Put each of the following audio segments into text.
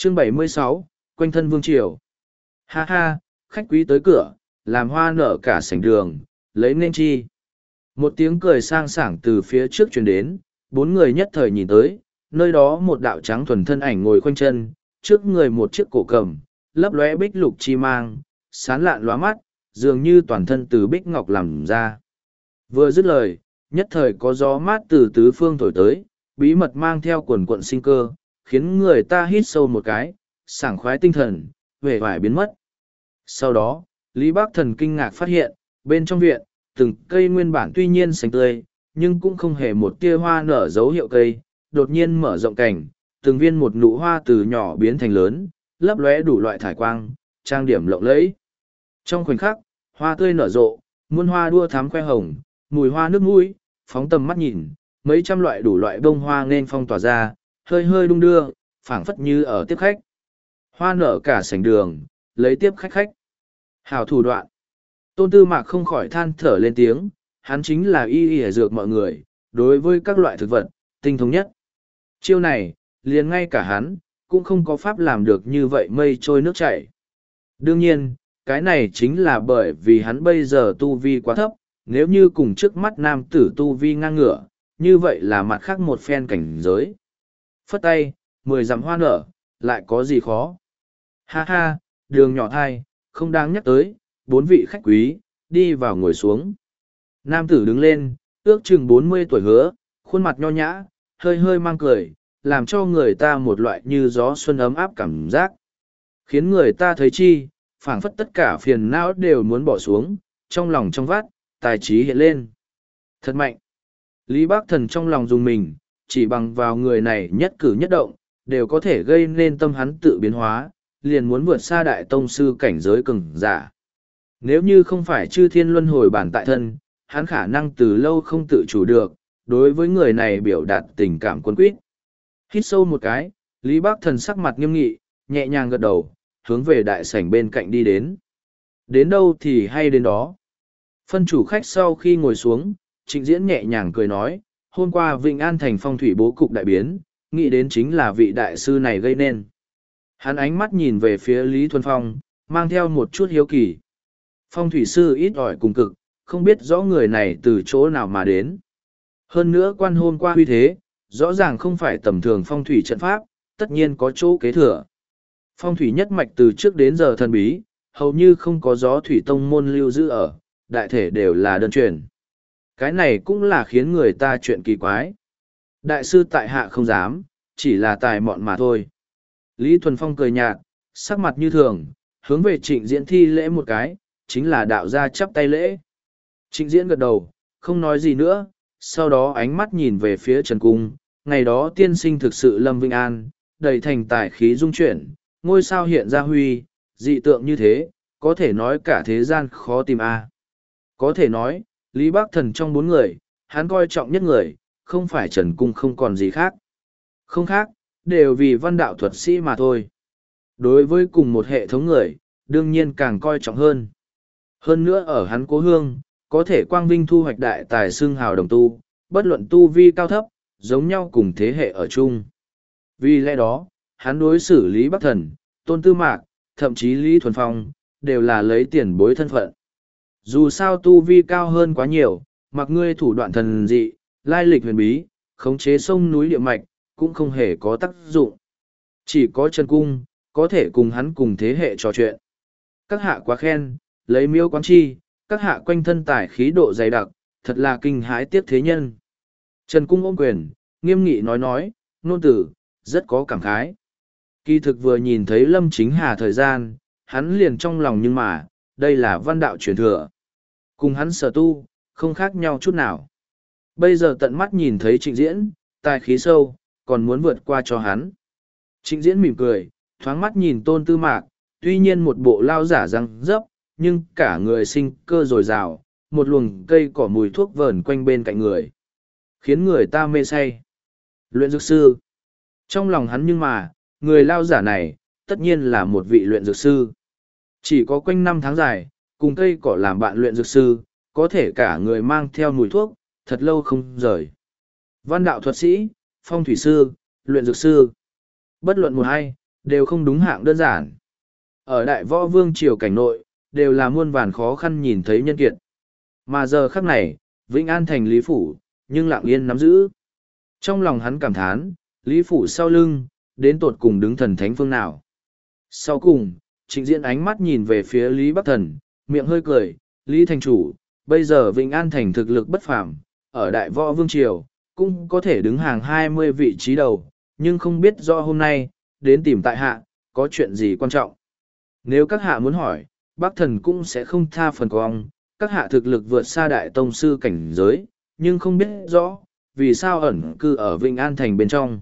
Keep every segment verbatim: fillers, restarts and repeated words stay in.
Chương bảy mươi sáu, quanh thân vương triều. Ha ha, khách quý tới cửa, làm hoa nở cả sảnh đường, lấy nên chi. Một tiếng cười sang sảng từ phía trước truyền đến, bốn người nhất thời nhìn tới, nơi đó một đạo trắng thuần thân ảnh ngồi khoanh chân, trước người một chiếc cổ cầm, lấp lóe bích lục chi mang, sán lạn lóa mắt, dường như toàn thân từ bích ngọc làm ra. Vừa dứt lời, nhất thời có gió mát từ tứ phương thổi tới, bí mật mang theo quần quận sinh cơ, khiến người ta hít sâu một cái, sảng khoái tinh thần, vẻ vải biến mất. Sau đó, Lý Bác Thần kinh ngạc phát hiện, bên trong viện, từng cây nguyên bản tuy nhiên xanh tươi, nhưng cũng không hề một tia hoa nở dấu hiệu cây, đột nhiên mở rộng cảnh, từng viên một nụ hoa từ nhỏ biến thành lớn, lấp lóe đủ loại thải quang, trang điểm lộng lẫy. Trong khoảnh khắc, hoa tươi nở rộ, muôn hoa đua thắm khoe hồng, mùi hoa nước mũi, phóng tầm mắt nhìn, mấy trăm loại đủ loại bông hoa nên phong tỏa ra, hơi hơi đung đưa, phảng phất như ở tiếp khách. Hoa nở cả sảnh đường, lấy tiếp khách khách. Hào thủ đoạn. Tôn Tư Mạc không khỏi than thở lên tiếng, hắn chính là y y dược mọi người, đối với các loại thực vật, tinh thống nhất. Chiêu này, liền ngay cả hắn, cũng không có pháp làm được như vậy mây trôi nước chảy. Đương nhiên, cái này chính là bởi vì hắn bây giờ tu vi quá thấp, nếu như cùng trước mắt nam tử tu vi ngang ngửa, như vậy là mặt khác một phen cảnh giới. Phất tay, mười dặm hoa nở, lại có gì khó. Ha ha, đường nhỏ thai, không đáng nhắc tới, bốn vị khách quý, đi vào ngồi xuống. Nam tử đứng lên, ước chừng bốn mươi tuổi hứa, khuôn mặt nho nhã, hơi hơi mang cười, làm cho người ta một loại như gió xuân ấm áp cảm giác. Khiến người ta thấy chi, phảng phất tất cả phiền não đều muốn bỏ xuống, trong lòng trong vắt, tài trí hiện lên. Thật mạnh. Lý Bác Thần trong lòng dùng mình, chỉ bằng vào người này nhất cử nhất động, đều có thể gây nên tâm hắn tự biến hóa, liền muốn vượt xa đại tông sư cảnh giới cường giả. Nếu như không phải chư thiên luân hồi bản tại thân, hắn khả năng từ lâu không tự chủ được, đối với người này biểu đạt tình cảm quân quyết. Hít sâu một cái, Lý Bác Thần sắc mặt nghiêm nghị, nhẹ nhàng gật đầu, hướng về đại sảnh bên cạnh đi đến. Đến đâu thì hay đến đó. Phân chủ khách sau khi ngồi xuống, Trịnh Diễn nhẹ nhàng cười nói, hôm qua Vịnh An thành phong thủy bố cục đại biến, nghĩ đến chính là vị đại sư này gây nên. Hắn ánh mắt nhìn về phía Lý Thuần Phong, mang theo một chút hiếu kỳ. Phong thủy sư ít ỏi cùng cực, không biết rõ người này từ chỗ nào mà đến. Hơn nữa quan hôm qua huy thế, rõ ràng không phải tầm thường phong thủy trận pháp, tất nhiên có chỗ kế thừa. Phong thủy nhất mạch từ trước đến giờ thần bí, hầu như không có gió thủy tông môn lưu giữ ở, đại thể đều là đơn truyền. Cái này cũng là khiến người ta chuyện kỳ quái. Đại sư tại hạ không dám, chỉ là tài mọn mà thôi. Lý Thuần Phong cười nhạt, sắc mặt như thường, hướng về Trịnh Diễn thi lễ một cái, chính là đạo gia chắp tay lễ. Trịnh Diễn gật đầu, không nói gì nữa, sau đó ánh mắt nhìn về phía Trần Cung, ngày đó tiên sinh thực sự lâm vinh an, đầy thành tài khí dung chuyển, ngôi sao hiện ra huy, dị tượng như thế, có thể nói cả thế gian khó tìm a. Có thể nói, Lý Bác Thần trong bốn người, hắn coi trọng nhất người, không phải Trần Cung không còn gì khác. Không khác, đều vì văn đạo thuật sĩ mà thôi. Đối với cùng một hệ thống người, đương nhiên càng coi trọng hơn. Hơn nữa ở hắn cố hương, có thể quang vinh thu hoạch đại tài xưng hào đồng tu, bất luận tu vi cao thấp, giống nhau cùng thế hệ ở chung. Vì lẽ đó, hắn đối xử Lý Bắc Thần, Tôn Tư Mạc, thậm chí Lý Thuần Phong, đều là lấy tiền bối thân phận. Dù sao tu vi cao hơn quá nhiều, mặc ngươi thủ đoạn thần dị, lai lịch huyền bí, khống chế sông núi địa mạch, cũng không hề có tác dụng. Chỉ có Trần Cung, có thể cùng hắn cùng thế hệ trò chuyện. Các hạ quá khen, lấy miêu quán chi, các hạ quanh thân tải khí độ dày đặc, thật là kinh hãi tiếc thế nhân. Trần Cung ôm quyền, nghiêm nghị nói nói, nôn tử, rất có cảm khái. Kỳ thực vừa nhìn thấy Lâm Chính Hà thời gian, hắn liền trong lòng nhưng mà, đây là văn đạo truyền thừa. Cùng hắn sở tu, không khác nhau chút nào. Bây giờ tận mắt nhìn thấy Trịnh Diễn, tài khí sâu, còn muốn vượt qua cho hắn. Trịnh Diễn mỉm cười, thoáng mắt nhìn Tôn Tư Mạc, tuy nhiên một bộ lao giả răng dấp, nhưng cả người sinh cơ dồi dào, một luồng cây cỏ mùi thuốc vờn quanh bên cạnh người, khiến người ta mê say. Luyện dược sư. Trong lòng hắn nhưng mà, người lao giả này, tất nhiên là một vị luyện dược sư. Chỉ có quanh năm tháng dài, cùng cây cỏ làm bạn luyện dược sư, có thể cả người mang theo mùi thuốc, thật lâu không rời. Văn đạo thuật sĩ, phong thủy sư, luyện dược sư. Bất luận một hay, đều không đúng hạng đơn giản. Ở đại võ vương triều cảnh nội, đều là muôn vàn khó khăn nhìn thấy nhân kiệt. Mà giờ khắc này, Vĩnh An thành Lý Phủ, nhưng lặng yên nắm giữ. Trong lòng hắn cảm thán, Lý Phủ sau lưng, đến tột cùng đứng thần thánh phương nào. Sau cùng, Trịnh Diễn ánh mắt nhìn về phía Lý Bắc Thần, miệng hơi cười, Lý Thành Chủ, bây giờ Vĩnh An thành thực lực bất phàm, ở đại võ vương triều, cũng có thể đứng hàng hai mươi vị trí đầu, nhưng không biết do hôm nay, đến tìm tại hạ, có chuyện gì quan trọng. Nếu các hạ muốn hỏi, Bắc Thần cũng sẽ không tha phần cong, các hạ thực lực vượt xa đại tông sư cảnh giới, nhưng không biết rõ, vì sao ẩn cư ở Vĩnh An thành bên trong.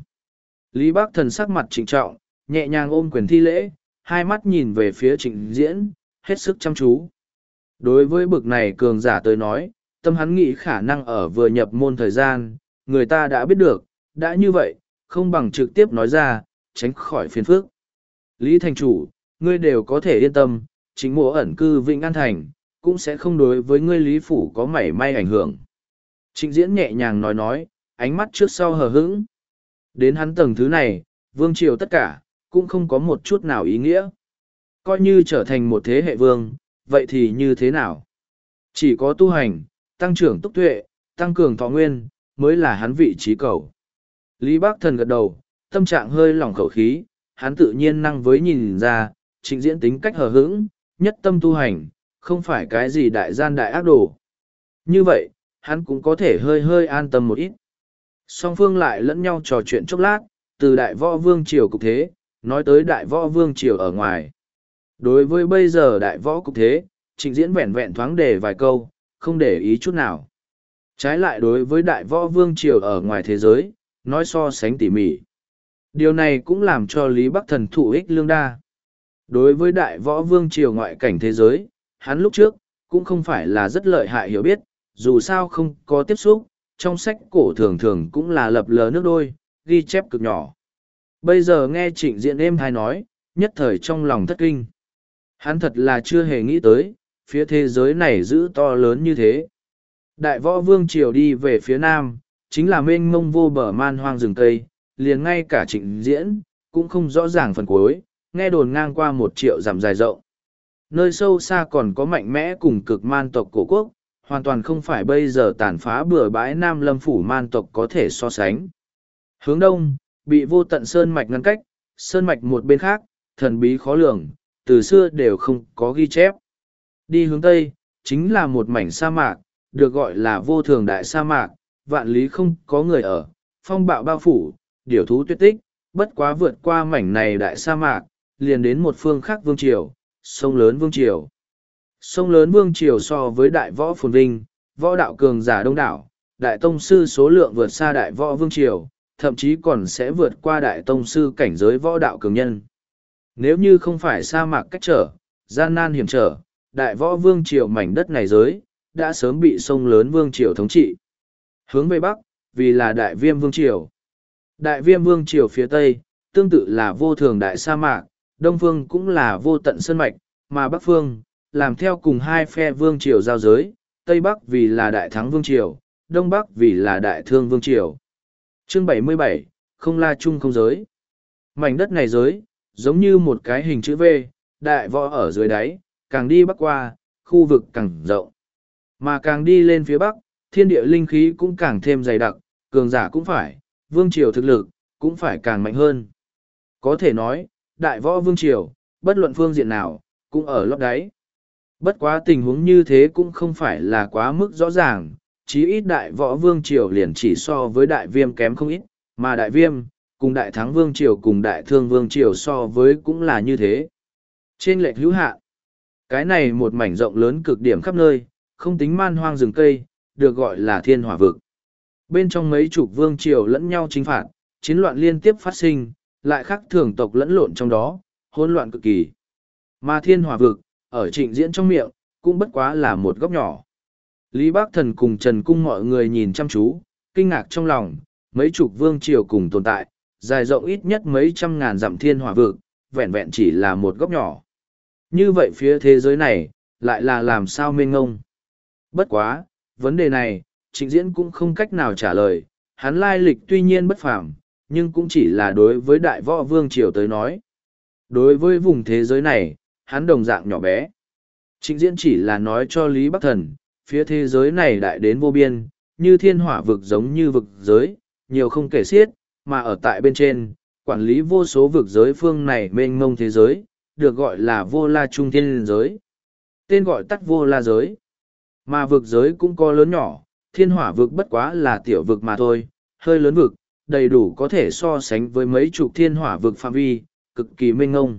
Lý Bắc Thần sắc mặt trịnh trọng, nhẹ nhàng ôm quyền thi lễ, hai mắt nhìn về phía Trịnh Diễn, hết sức chăm chú. Đối với bực này cường giả tới nói, tâm hắn nghĩ khả năng ở vừa nhập môn thời gian, người ta đã biết được, đã như vậy, không bằng trực tiếp nói ra, tránh khỏi phiền phức. Lý Thành Chủ, ngươi đều có thể yên tâm, chính mộ ẩn cư Vĩnh An thành, cũng sẽ không đối với ngươi Lý Phủ có mảy may ảnh hưởng. Trịnh Diễn nhẹ nhàng nói nói, ánh mắt trước sau hờ hững. Đến hắn tầng thứ này, vương triều tất cả, cũng không có một chút nào ý nghĩa. Coi như trở thành một thế hệ vương, vậy thì như thế nào? Chỉ có tu hành, tăng trưởng túc tuệ, tăng cường thọ nguyên, mới là hắn vị trí cầu. Lý Bắc Thần gật đầu, tâm trạng hơi lỏng khẩu khí, hắn tự nhiên năng với nhìn ra, Trịnh Diễn tính cách hờ hững, nhất tâm tu hành, không phải cái gì đại gian đại ác đồ. Như vậy, hắn cũng có thể hơi hơi an tâm một ít. Song phương lại lẫn nhau trò chuyện chốc lát, từ đại võ vương triều cục thế, nói tới đại võ vương triều ở ngoài. Đối với bây giờ đại võ cục thế, Trịnh Diễn vẹn vẹn thoáng đề vài câu, không để ý chút nào. Trái lại đối với đại võ vương triều ở ngoài thế giới, nói so sánh tỉ mỉ. Điều này cũng làm cho Lý Bắc Thần thụ ích lương đa. Đối với đại võ vương triều ngoại cảnh thế giới, hắn lúc trước, cũng không phải là rất lợi hại hiểu biết, dù sao không có tiếp xúc, trong sách cổ thường thường cũng là lập lờ nước đôi, ghi chép cực nhỏ. Bây giờ nghe Trịnh Diễn êm hay nói, nhất thời trong lòng thất kinh. Hắn thật là chưa hề nghĩ tới, phía thế giới này giữ to lớn như thế. Đại võ vương triều đi về phía nam, chính là mênh mông vô bờ man hoang rừng cây, liền ngay cả Trịnh Diễn, cũng không rõ ràng phần cuối, nghe đồn ngang qua một triệu dặm dài rộng. Nơi sâu xa còn có mạnh mẽ cùng cực man tộc cổ quốc, hoàn toàn không phải bây giờ tàn phá bừa bãi Nam Lâm phủ man tộc có thể so sánh. Hướng đông, bị vô tận sơn mạch ngăn cách, sơn mạch một bên khác, thần bí khó lường, từ xưa đều không có ghi chép. Đi hướng tây, chính là một mảnh sa mạc, được gọi là vô thường đại sa mạc, vạn lý không có người ở, phong bạo bao phủ, điểu thú tuyệt tích, bất quá vượt qua mảnh này đại sa mạc, liền đến một phương khác vương triều, sông lớn vương triều. Sông lớn vương triều so với đại võ phồn vinh, võ đạo cường giả đông đảo, đại tông sư số lượng vượt xa đại võ vương triều, thậm chí còn sẽ vượt qua đại tông sư cảnh giới võ đạo cường nhân. Nếu như không phải sa mạc cách trở, gian nan hiểm trở, đại võ vương triều mảnh đất này giới, đã sớm bị sông lớn vương triều thống trị. Hướng về bắc, vì là đại viêm vương triều. Đại viêm vương triều phía tây, tương tự là vô thường đại sa mạc, đông phương cũng là vô tận sơn mạch, mà bắc phương, làm theo cùng hai phe vương triều giao giới, tây bắc vì là đại thắng vương triều, đông bắc vì là đại thương vương triều. Chương bảy mươi bảy, không la chung không giới. Mảnh đất này giới, giống như một cái hình chữ V, đại võ ở dưới đáy, càng đi bắc qua, khu vực càng rộng. Mà càng đi lên phía bắc, thiên địa linh khí cũng càng thêm dày đặc, cường giả cũng phải, vương triều thực lực, cũng phải càng mạnh hơn. Có thể nói, đại võ vương triều, bất luận phương diện nào, cũng ở lót đáy. Bất quá tình huống như thế cũng không phải là quá mức rõ ràng, chí ít đại võ vương triều liền chỉ so với đại viêm kém không ít, mà đại viêm, cùng đại thắng vương triều cùng đại thương vương triều so với cũng là như thế. Trên lệch hữu hạn, cái này một mảnh rộng lớn cực điểm khắp nơi, không tính man hoang rừng cây, được gọi là thiên hỏa vực. Bên trong mấy chục vương triều lẫn nhau chính phạt, chiến loạn liên tiếp phát sinh, lại khắc thường tộc lẫn lộn trong đó, hỗn loạn cực kỳ. Mà thiên hỏa vực, ở Trịnh Diễn trong miệng, cũng bất quá là một góc nhỏ. Lý Bắc Thần cùng Trần Cung mọi người nhìn chăm chú, kinh ngạc trong lòng, mấy chục vương triều cùng tồn tại, dài rộng ít nhất mấy trăm ngàn dặm thiên hỏa vực, vẹn vẹn chỉ là một góc nhỏ. Như vậy phía thế giới này, lại là làm sao mênh ngông. Bất quá, vấn đề này, Trịnh Diễn cũng không cách nào trả lời, hắn lai lịch tuy nhiên bất phàm, nhưng cũng chỉ là đối với đại võ vương triều tới nói. Đối với vùng thế giới này, hắn đồng dạng nhỏ bé. Trịnh Diễn chỉ là nói cho Lý Bắc Thần, phía thế giới này đại đến vô biên, như thiên hỏa vực giống như vực giới, nhiều không kể xiết, mà ở tại bên trên, quản lý vô số vực giới phương này mênh mông thế giới, được gọi là vô la trung thiên giới. Tên gọi tắt vô la giới. Mà vực giới cũng có lớn nhỏ, thiên hỏa vực bất quá là tiểu vực mà thôi, hơi lớn vực, đầy đủ có thể so sánh với mấy chục thiên hỏa vực phạm vi, cực kỳ mênh mông.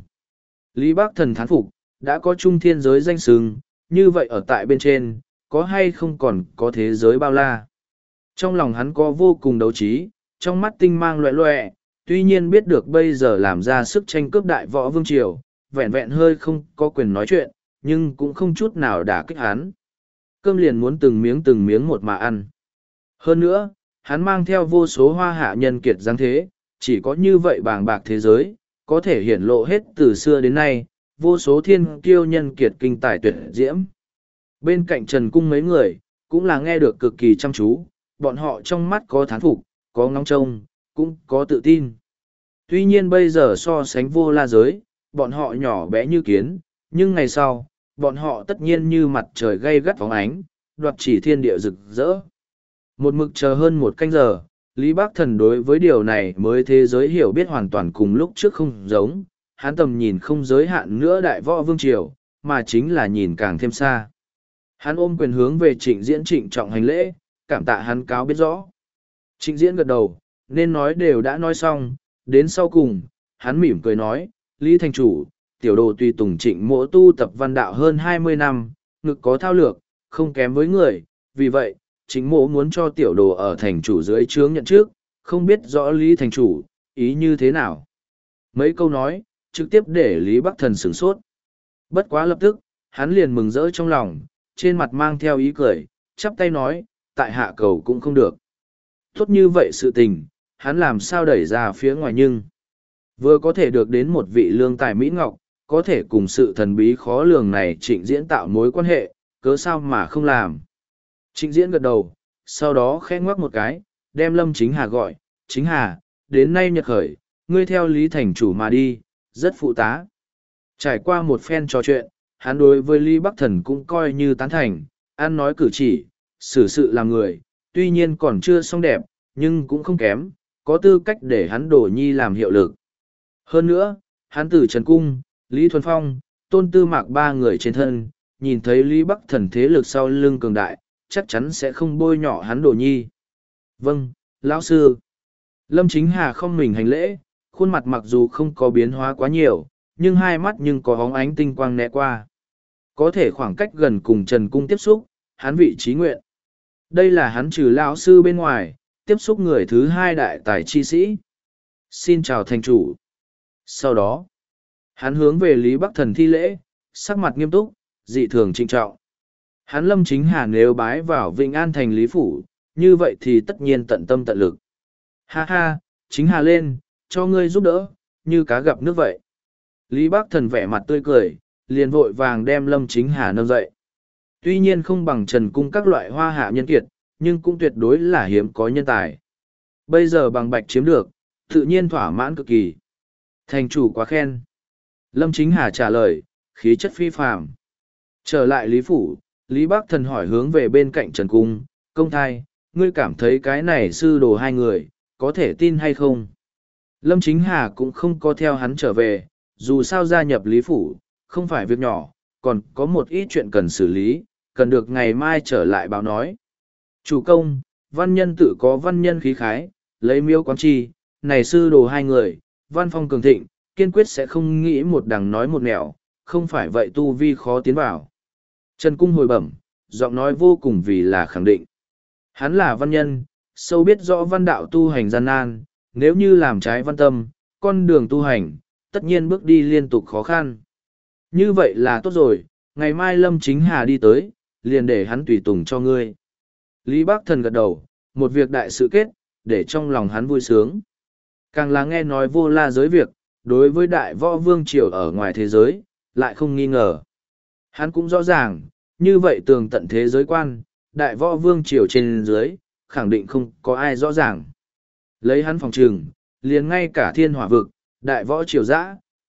Lý Bắc Thần thán phục, đã có trung thiên giới danh xưng, như vậy ở tại bên trên, có hay không còn có thế giới bao la. Trong lòng hắn có vô cùng đấu trí, trong mắt tinh mang loẹ loẹ, tuy nhiên biết được bây giờ làm ra sức tranh cướp đại võ vương triều, vẹn vẹn hơi không có quyền nói chuyện, nhưng cũng không chút nào đả kích hắn. Cơm liền muốn từng miếng từng miếng một mà ăn. Hơn nữa, hắn mang theo vô số hoa hạ nhân kiệt giáng thế, chỉ có như vậy bàng bạc thế giới, có thể hiển lộ hết từ xưa đến nay, vô số thiên kiêu nhân kiệt kinh tài tuyệt diễm. Bên cạnh Trần Cung mấy người, cũng là nghe được cực kỳ chăm chú, bọn họ trong mắt có thán phục, có ngóng trông, cũng có tự tin. Tuy nhiên bây giờ so sánh vô la giới, bọn họ nhỏ bé như kiến, nhưng ngày sau, bọn họ tất nhiên như mặt trời gay gắt phóng ánh, đoạt chỉ thiên địa rực rỡ. Một mực chờ hơn một canh giờ, Lý Bắc Thần đối với điều này mới thế giới hiểu biết hoàn toàn cùng lúc trước không giống, hắn tầm nhìn không giới hạn nữa đại võ vương triều, mà chính là nhìn càng thêm xa. Hắn ôm quyền hướng về Trịnh Diễn trịnh trọng hành lễ, cảm tạ hắn cáo biết rõ. Trịnh Diễn gật đầu, nên nói đều đã nói xong, đến sau cùng, hắn mỉm cười nói, Lý Thành Chủ, tiểu đồ tùy tùng Trịnh Mỗ tu tập văn đạo hơn hai mươi năm, ngực có thao lược, không kém với người, vì vậy, Trịnh Mỗ muốn cho tiểu đồ ở thành chủ dưới trướng nhận trước, không biết rõ Lý Thành Chủ, ý như thế nào. Mấy câu nói, trực tiếp để Lý Bắc Thần sửng sốt. Bất quá lập tức, hắn liền mừng rỡ trong lòng, trên mặt mang theo ý cười, chắp tay nói, tại hạ cầu cũng không được. Tốt như vậy sự tình, hắn làm sao đẩy ra phía ngoài nhưng. Vừa có thể được đến một vị lương tài Mỹ Ngọc, có thể cùng sự thần bí khó lường này Trịnh Diễn tạo mối quan hệ, cớ sao mà không làm. Trịnh Diễn gật đầu, sau đó khẽ ngoắc một cái, đem Lâm Chính Hà gọi, Chính Hà, đến nay nhật khởi, ngươi theo Lý Thành Chủ mà đi, rất phụ tá. Trải qua một phen trò chuyện, hắn đối với Lý Bắc Thần cũng coi như tán thành, ăn nói cử chỉ, xử sự làm người, tuy nhiên còn chưa xong đẹp, nhưng cũng không kém, có tư cách để hắn đổ nhi làm hiệu lực. Hơn nữa, hắn từ Trần Cung, Lý Thuần Phong, Tôn Tư Mạc ba người trên thân, nhìn thấy Lý Bắc Thần thế lực sau lưng cường đại, chắc chắn sẽ không bôi nhọ hắn đổ nhi. Vâng, lão sư. Lâm Chính Hà không mình hành lễ, khuôn mặt mặc dù không có biến hóa quá nhiều, nhưng hai mắt nhưng có hóng ánh tinh quang né qua. Có thể khoảng cách gần cùng Trần Cung tiếp xúc, hắn vị trí nguyện. Đây là hắn trừ lão sư bên ngoài, tiếp xúc người thứ hai đại tài chi sĩ. Xin chào thành chủ. Sau đó, hắn hướng về Lý Bắc Thần thi lễ, sắc mặt nghiêm túc, dị thường trịnh trọng. Hắn Lâm Chính Hà nếu bái vào Vĩnh An thành Lý Phủ, như vậy thì tất nhiên tận tâm tận lực. Ha ha, Chính Hà lên, cho ngươi giúp đỡ, như cá gặp nước vậy. Lý Bắc Thần vẻ mặt tươi cười, liền vội vàng đem Lâm Chính Hà nâng dậy. Tuy nhiên không bằng Trần Cung các loại hoa hạ nhân kiệt, nhưng cũng tuyệt đối là hiếm có nhân tài. Bây giờ bằng bạch chiếm được, tự nhiên thỏa mãn cực kỳ. Thành chủ quá khen. Lâm Chính Hà trả lời, khí chất phi phàm. Trở lại Lý Phủ, Lý Bắc Thần hỏi hướng về bên cạnh Trần Cung, công thai, ngươi cảm thấy cái này sư đồ hai người, có thể tin hay không? Lâm Chính Hà cũng không có theo hắn trở về, dù sao gia nhập Lý Phủ, không phải việc nhỏ, còn có một ít chuyện cần xử lý, cần được ngày mai trở lại báo nói. Chủ công, văn nhân tự có văn nhân khí khái, lấy miếu quán chi, này sư đồ hai người, văn phong cường thịnh, kiên quyết sẽ không nghĩ một đằng nói một nẻo, không phải vậy tu vi khó tiến vào. Trần Cung hồi bẩm, giọng nói vô cùng vì là khẳng định. Hắn là văn nhân, sâu biết rõ văn đạo tu hành gian nan, nếu như làm trái văn tâm, con đường tu hành, tất nhiên bước đi liên tục khó khăn. Như vậy là tốt rồi, ngày mai Lâm Chính Hà đi tới, liền để hắn tùy tùng cho ngươi. Lý Bắc Thần gật đầu, một việc đại sự kết, để trong lòng hắn vui sướng. Càng là nghe nói vô la giới việc, đối với đại võ vương triều ở ngoài thế giới, lại không nghi ngờ. Hắn cũng rõ ràng, như vậy tường tận thế giới quan, đại võ vương triều trên dưới, khẳng định không có ai rõ ràng. Lấy hắn phòng trừng, liền ngay cả thiên hỏa vực, đại võ triều dã,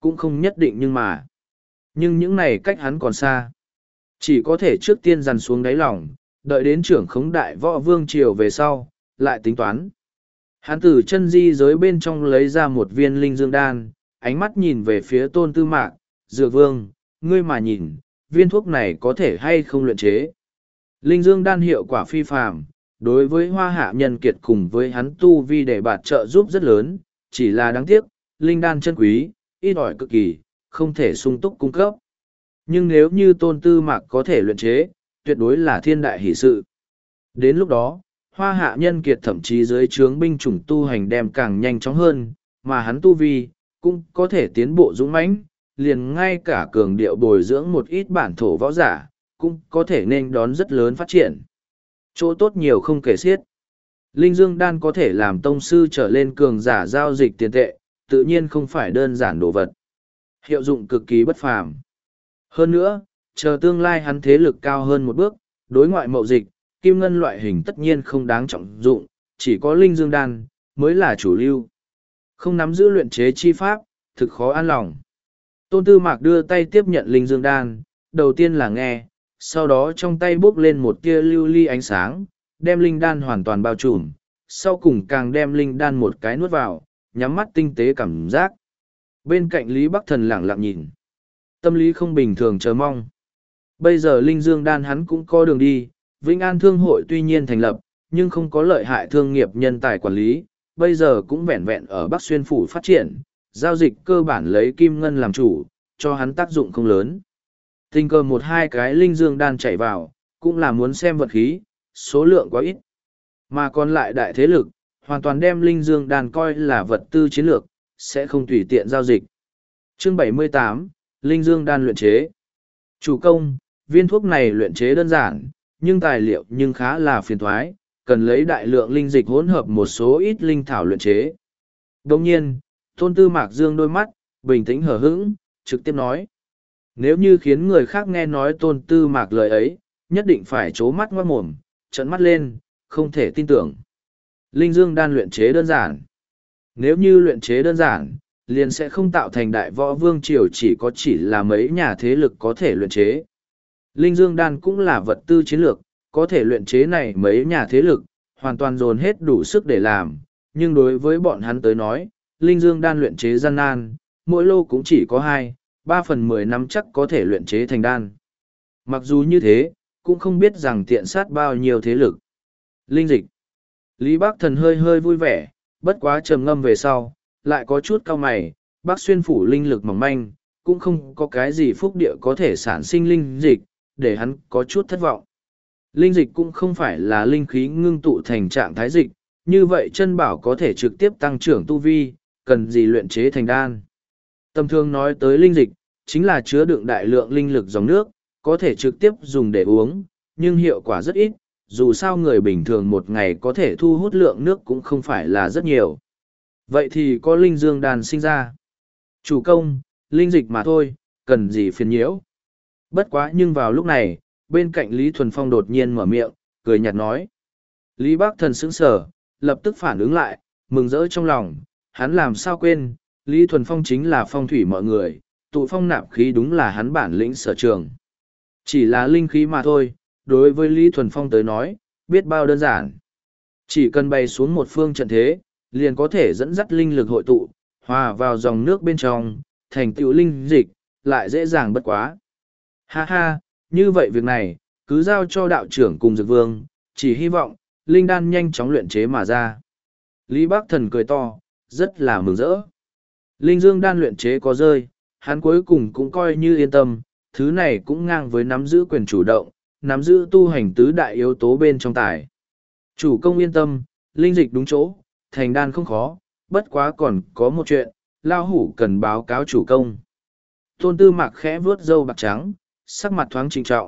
cũng không nhất định nhưng mà. Nhưng những này cách hắn còn xa. Chỉ có thể trước tiên dằn xuống đáy lòng, đợi đến trưởng khống đại võ vương triều về sau, lại tính toán. Hắn từ chân di giới bên trong lấy ra một viên linh dương đan, ánh mắt nhìn về phía tôn tư mạc, dược vương, ngươi mà nhìn, viên thuốc này có thể hay không luyện chế. Linh dương đan hiệu quả phi phàm, đối với hoa hạ nhân kiệt cùng với hắn tu vi để bạt trợ giúp rất lớn, chỉ là đáng tiếc, linh đan chân quý, ít ỏi cực kỳ, không thể sung túc cung cấp. Nhưng nếu như tôn tư mạc có thể luyện chế, tuyệt đối là thiên đại hỷ sự. Đến lúc đó, hoa hạ nhân kiệt thậm chí dưới trướng binh chủng tu hành đem càng nhanh chóng hơn, mà hắn tu vi, cũng có thể tiến bộ dũng mãnh, liền ngay cả cường điệu bồi dưỡng một ít bản thổ võ giả, cũng có thể nên đón rất lớn phát triển. Chỗ tốt nhiều không kể xiết. Linh Dương Đan có thể làm tông sư trở lên cường giả giao dịch tiền tệ, tự nhiên không phải đơn giản đồ vật. Hiệu dụng cực kỳ bất phàm. Hơn nữa, chờ tương lai hắn thế lực cao hơn một bước, đối ngoại mậu dịch, kim ngân loại hình tất nhiên không đáng trọng dụng, chỉ có Linh Dương Đan mới là chủ lưu. Không nắm giữ luyện chế chi pháp, thực khó an lòng. Tôn Tư Mạc đưa tay tiếp nhận Linh Dương Đan, đầu tiên là nghe, sau đó trong tay bốc lên một tia lưu ly ánh sáng, đem linh đan hoàn toàn bao trùm, sau cùng càng đem linh đan một cái nuốt vào, nhắm mắt tinh tế cảm giác. Bên cạnh Lý Bắc Thần lẳng lặng nhìn. Tâm lý không bình thường chờ mong. Bây giờ Linh Dương Đan hắn cũng có đường đi, Vĩnh An Thương hội tuy nhiên thành lập, nhưng không có lợi hại thương nghiệp nhân tài quản lý, bây giờ cũng vẹn vẹn ở Bắc Xuyên Phủ phát triển, giao dịch cơ bản lấy kim ngân làm chủ, cho hắn tác dụng không lớn. Tình cờ một hai cái Linh Dương Đan chạy vào, cũng là muốn xem vật khí, số lượng quá ít. Mà còn lại đại thế lực, hoàn toàn đem Linh Dương Đan coi là vật tư chiến lược, sẽ không tùy tiện giao dịch. Chương bảy mươi tám, Linh Dương Đan luyện chế. Chủ công, viên thuốc này luyện chế đơn giản, nhưng tài liệu nhưng khá là phiền thoái, cần lấy đại lượng linh dịch hỗn hợp một số ít linh thảo luyện chế. Đồng nhiên, Tôn Tư Mạc dương đôi mắt, bình tĩnh hờ hững, trực tiếp nói. Nếu như khiến người khác nghe nói Tôn Tư Mạc lời ấy, nhất định phải trố mắt ngoát mồm, trợn mắt lên, không thể tin tưởng. Linh Dương Đan luyện chế đơn giản. Nếu như luyện chế đơn giản, liền sẽ không tạo thành đại võ vương triều chỉ có chỉ là mấy nhà thế lực có thể luyện chế. Linh Dương Đan cũng là vật tư chiến lược, có thể luyện chế này mấy nhà thế lực, hoàn toàn dồn hết đủ sức để làm, nhưng đối với bọn hắn tới nói, Linh Dương Đan luyện chế gian nan, mỗi lô cũng chỉ có hai, ba phần mười năm chắc có thể luyện chế thành đan. Mặc dù như thế, cũng không biết rằng tiện sát bao nhiêu thế lực. Linh dịch. Lý Bắc Thần hơi hơi vui vẻ, bất quá trầm ngâm về sau, lại có chút cao mày, Bắc Xuyên Phủ linh lực mỏng manh, cũng không có cái gì phúc địa có thể sản sinh linh dịch, để hắn có chút thất vọng. Linh dịch cũng không phải là linh khí ngưng tụ thành trạng thái dịch, như vậy chân bảo có thể trực tiếp tăng trưởng tu vi, cần gì luyện chế thành đan. Tầm thường nói tới linh dịch, chính là chứa đựng đại lượng linh lực dòng nước, có thể trực tiếp dùng để uống, nhưng hiệu quả rất ít, dù sao người bình thường một ngày có thể thu hút lượng nước cũng không phải là rất nhiều. Vậy thì có linh dương đan sinh ra. Chủ công, linh dịch mà thôi, cần gì phiền nhiễu. Bất quá nhưng vào lúc này, bên cạnh Lý Thuần Phong đột nhiên mở miệng, cười nhạt nói. Lý Bắc Thần sững sờ, lập tức phản ứng lại, mừng rỡ trong lòng, hắn làm sao quên, Lý Thuần Phong chính là phong thủy mọi người, tụ phong nạp khí đúng là hắn bản lĩnh sở trường. Chỉ là linh khí mà thôi, đối với Lý Thuần Phong tới nói, biết bao đơn giản. Chỉ cần bày xuống một phương trận thế, liền có thể dẫn dắt linh lực hội tụ, hòa vào dòng nước bên trong, thành tựu linh dịch, lại dễ dàng bất quá. Ha ha, như vậy việc này, cứ giao cho đạo trưởng cùng dược vương, chỉ hy vọng, linh đan nhanh chóng luyện chế mà ra. Lý Bắc Thần cười to, rất là mừng rỡ. Linh dương đan luyện chế có rơi, hắn cuối cùng cũng coi như yên tâm, thứ này cũng ngang với nắm giữ quyền chủ động, nắm giữ tu hành tứ đại yếu tố bên trong tài. Chủ công yên tâm, linh dịch đúng chỗ, thành đan không khó, bất quá còn có một chuyện, lao hủ cần báo cáo chủ công. Tôn Tư Mạc khẽ vuốt râu bạc trắng, sắc mặt thoáng trịnh trọng.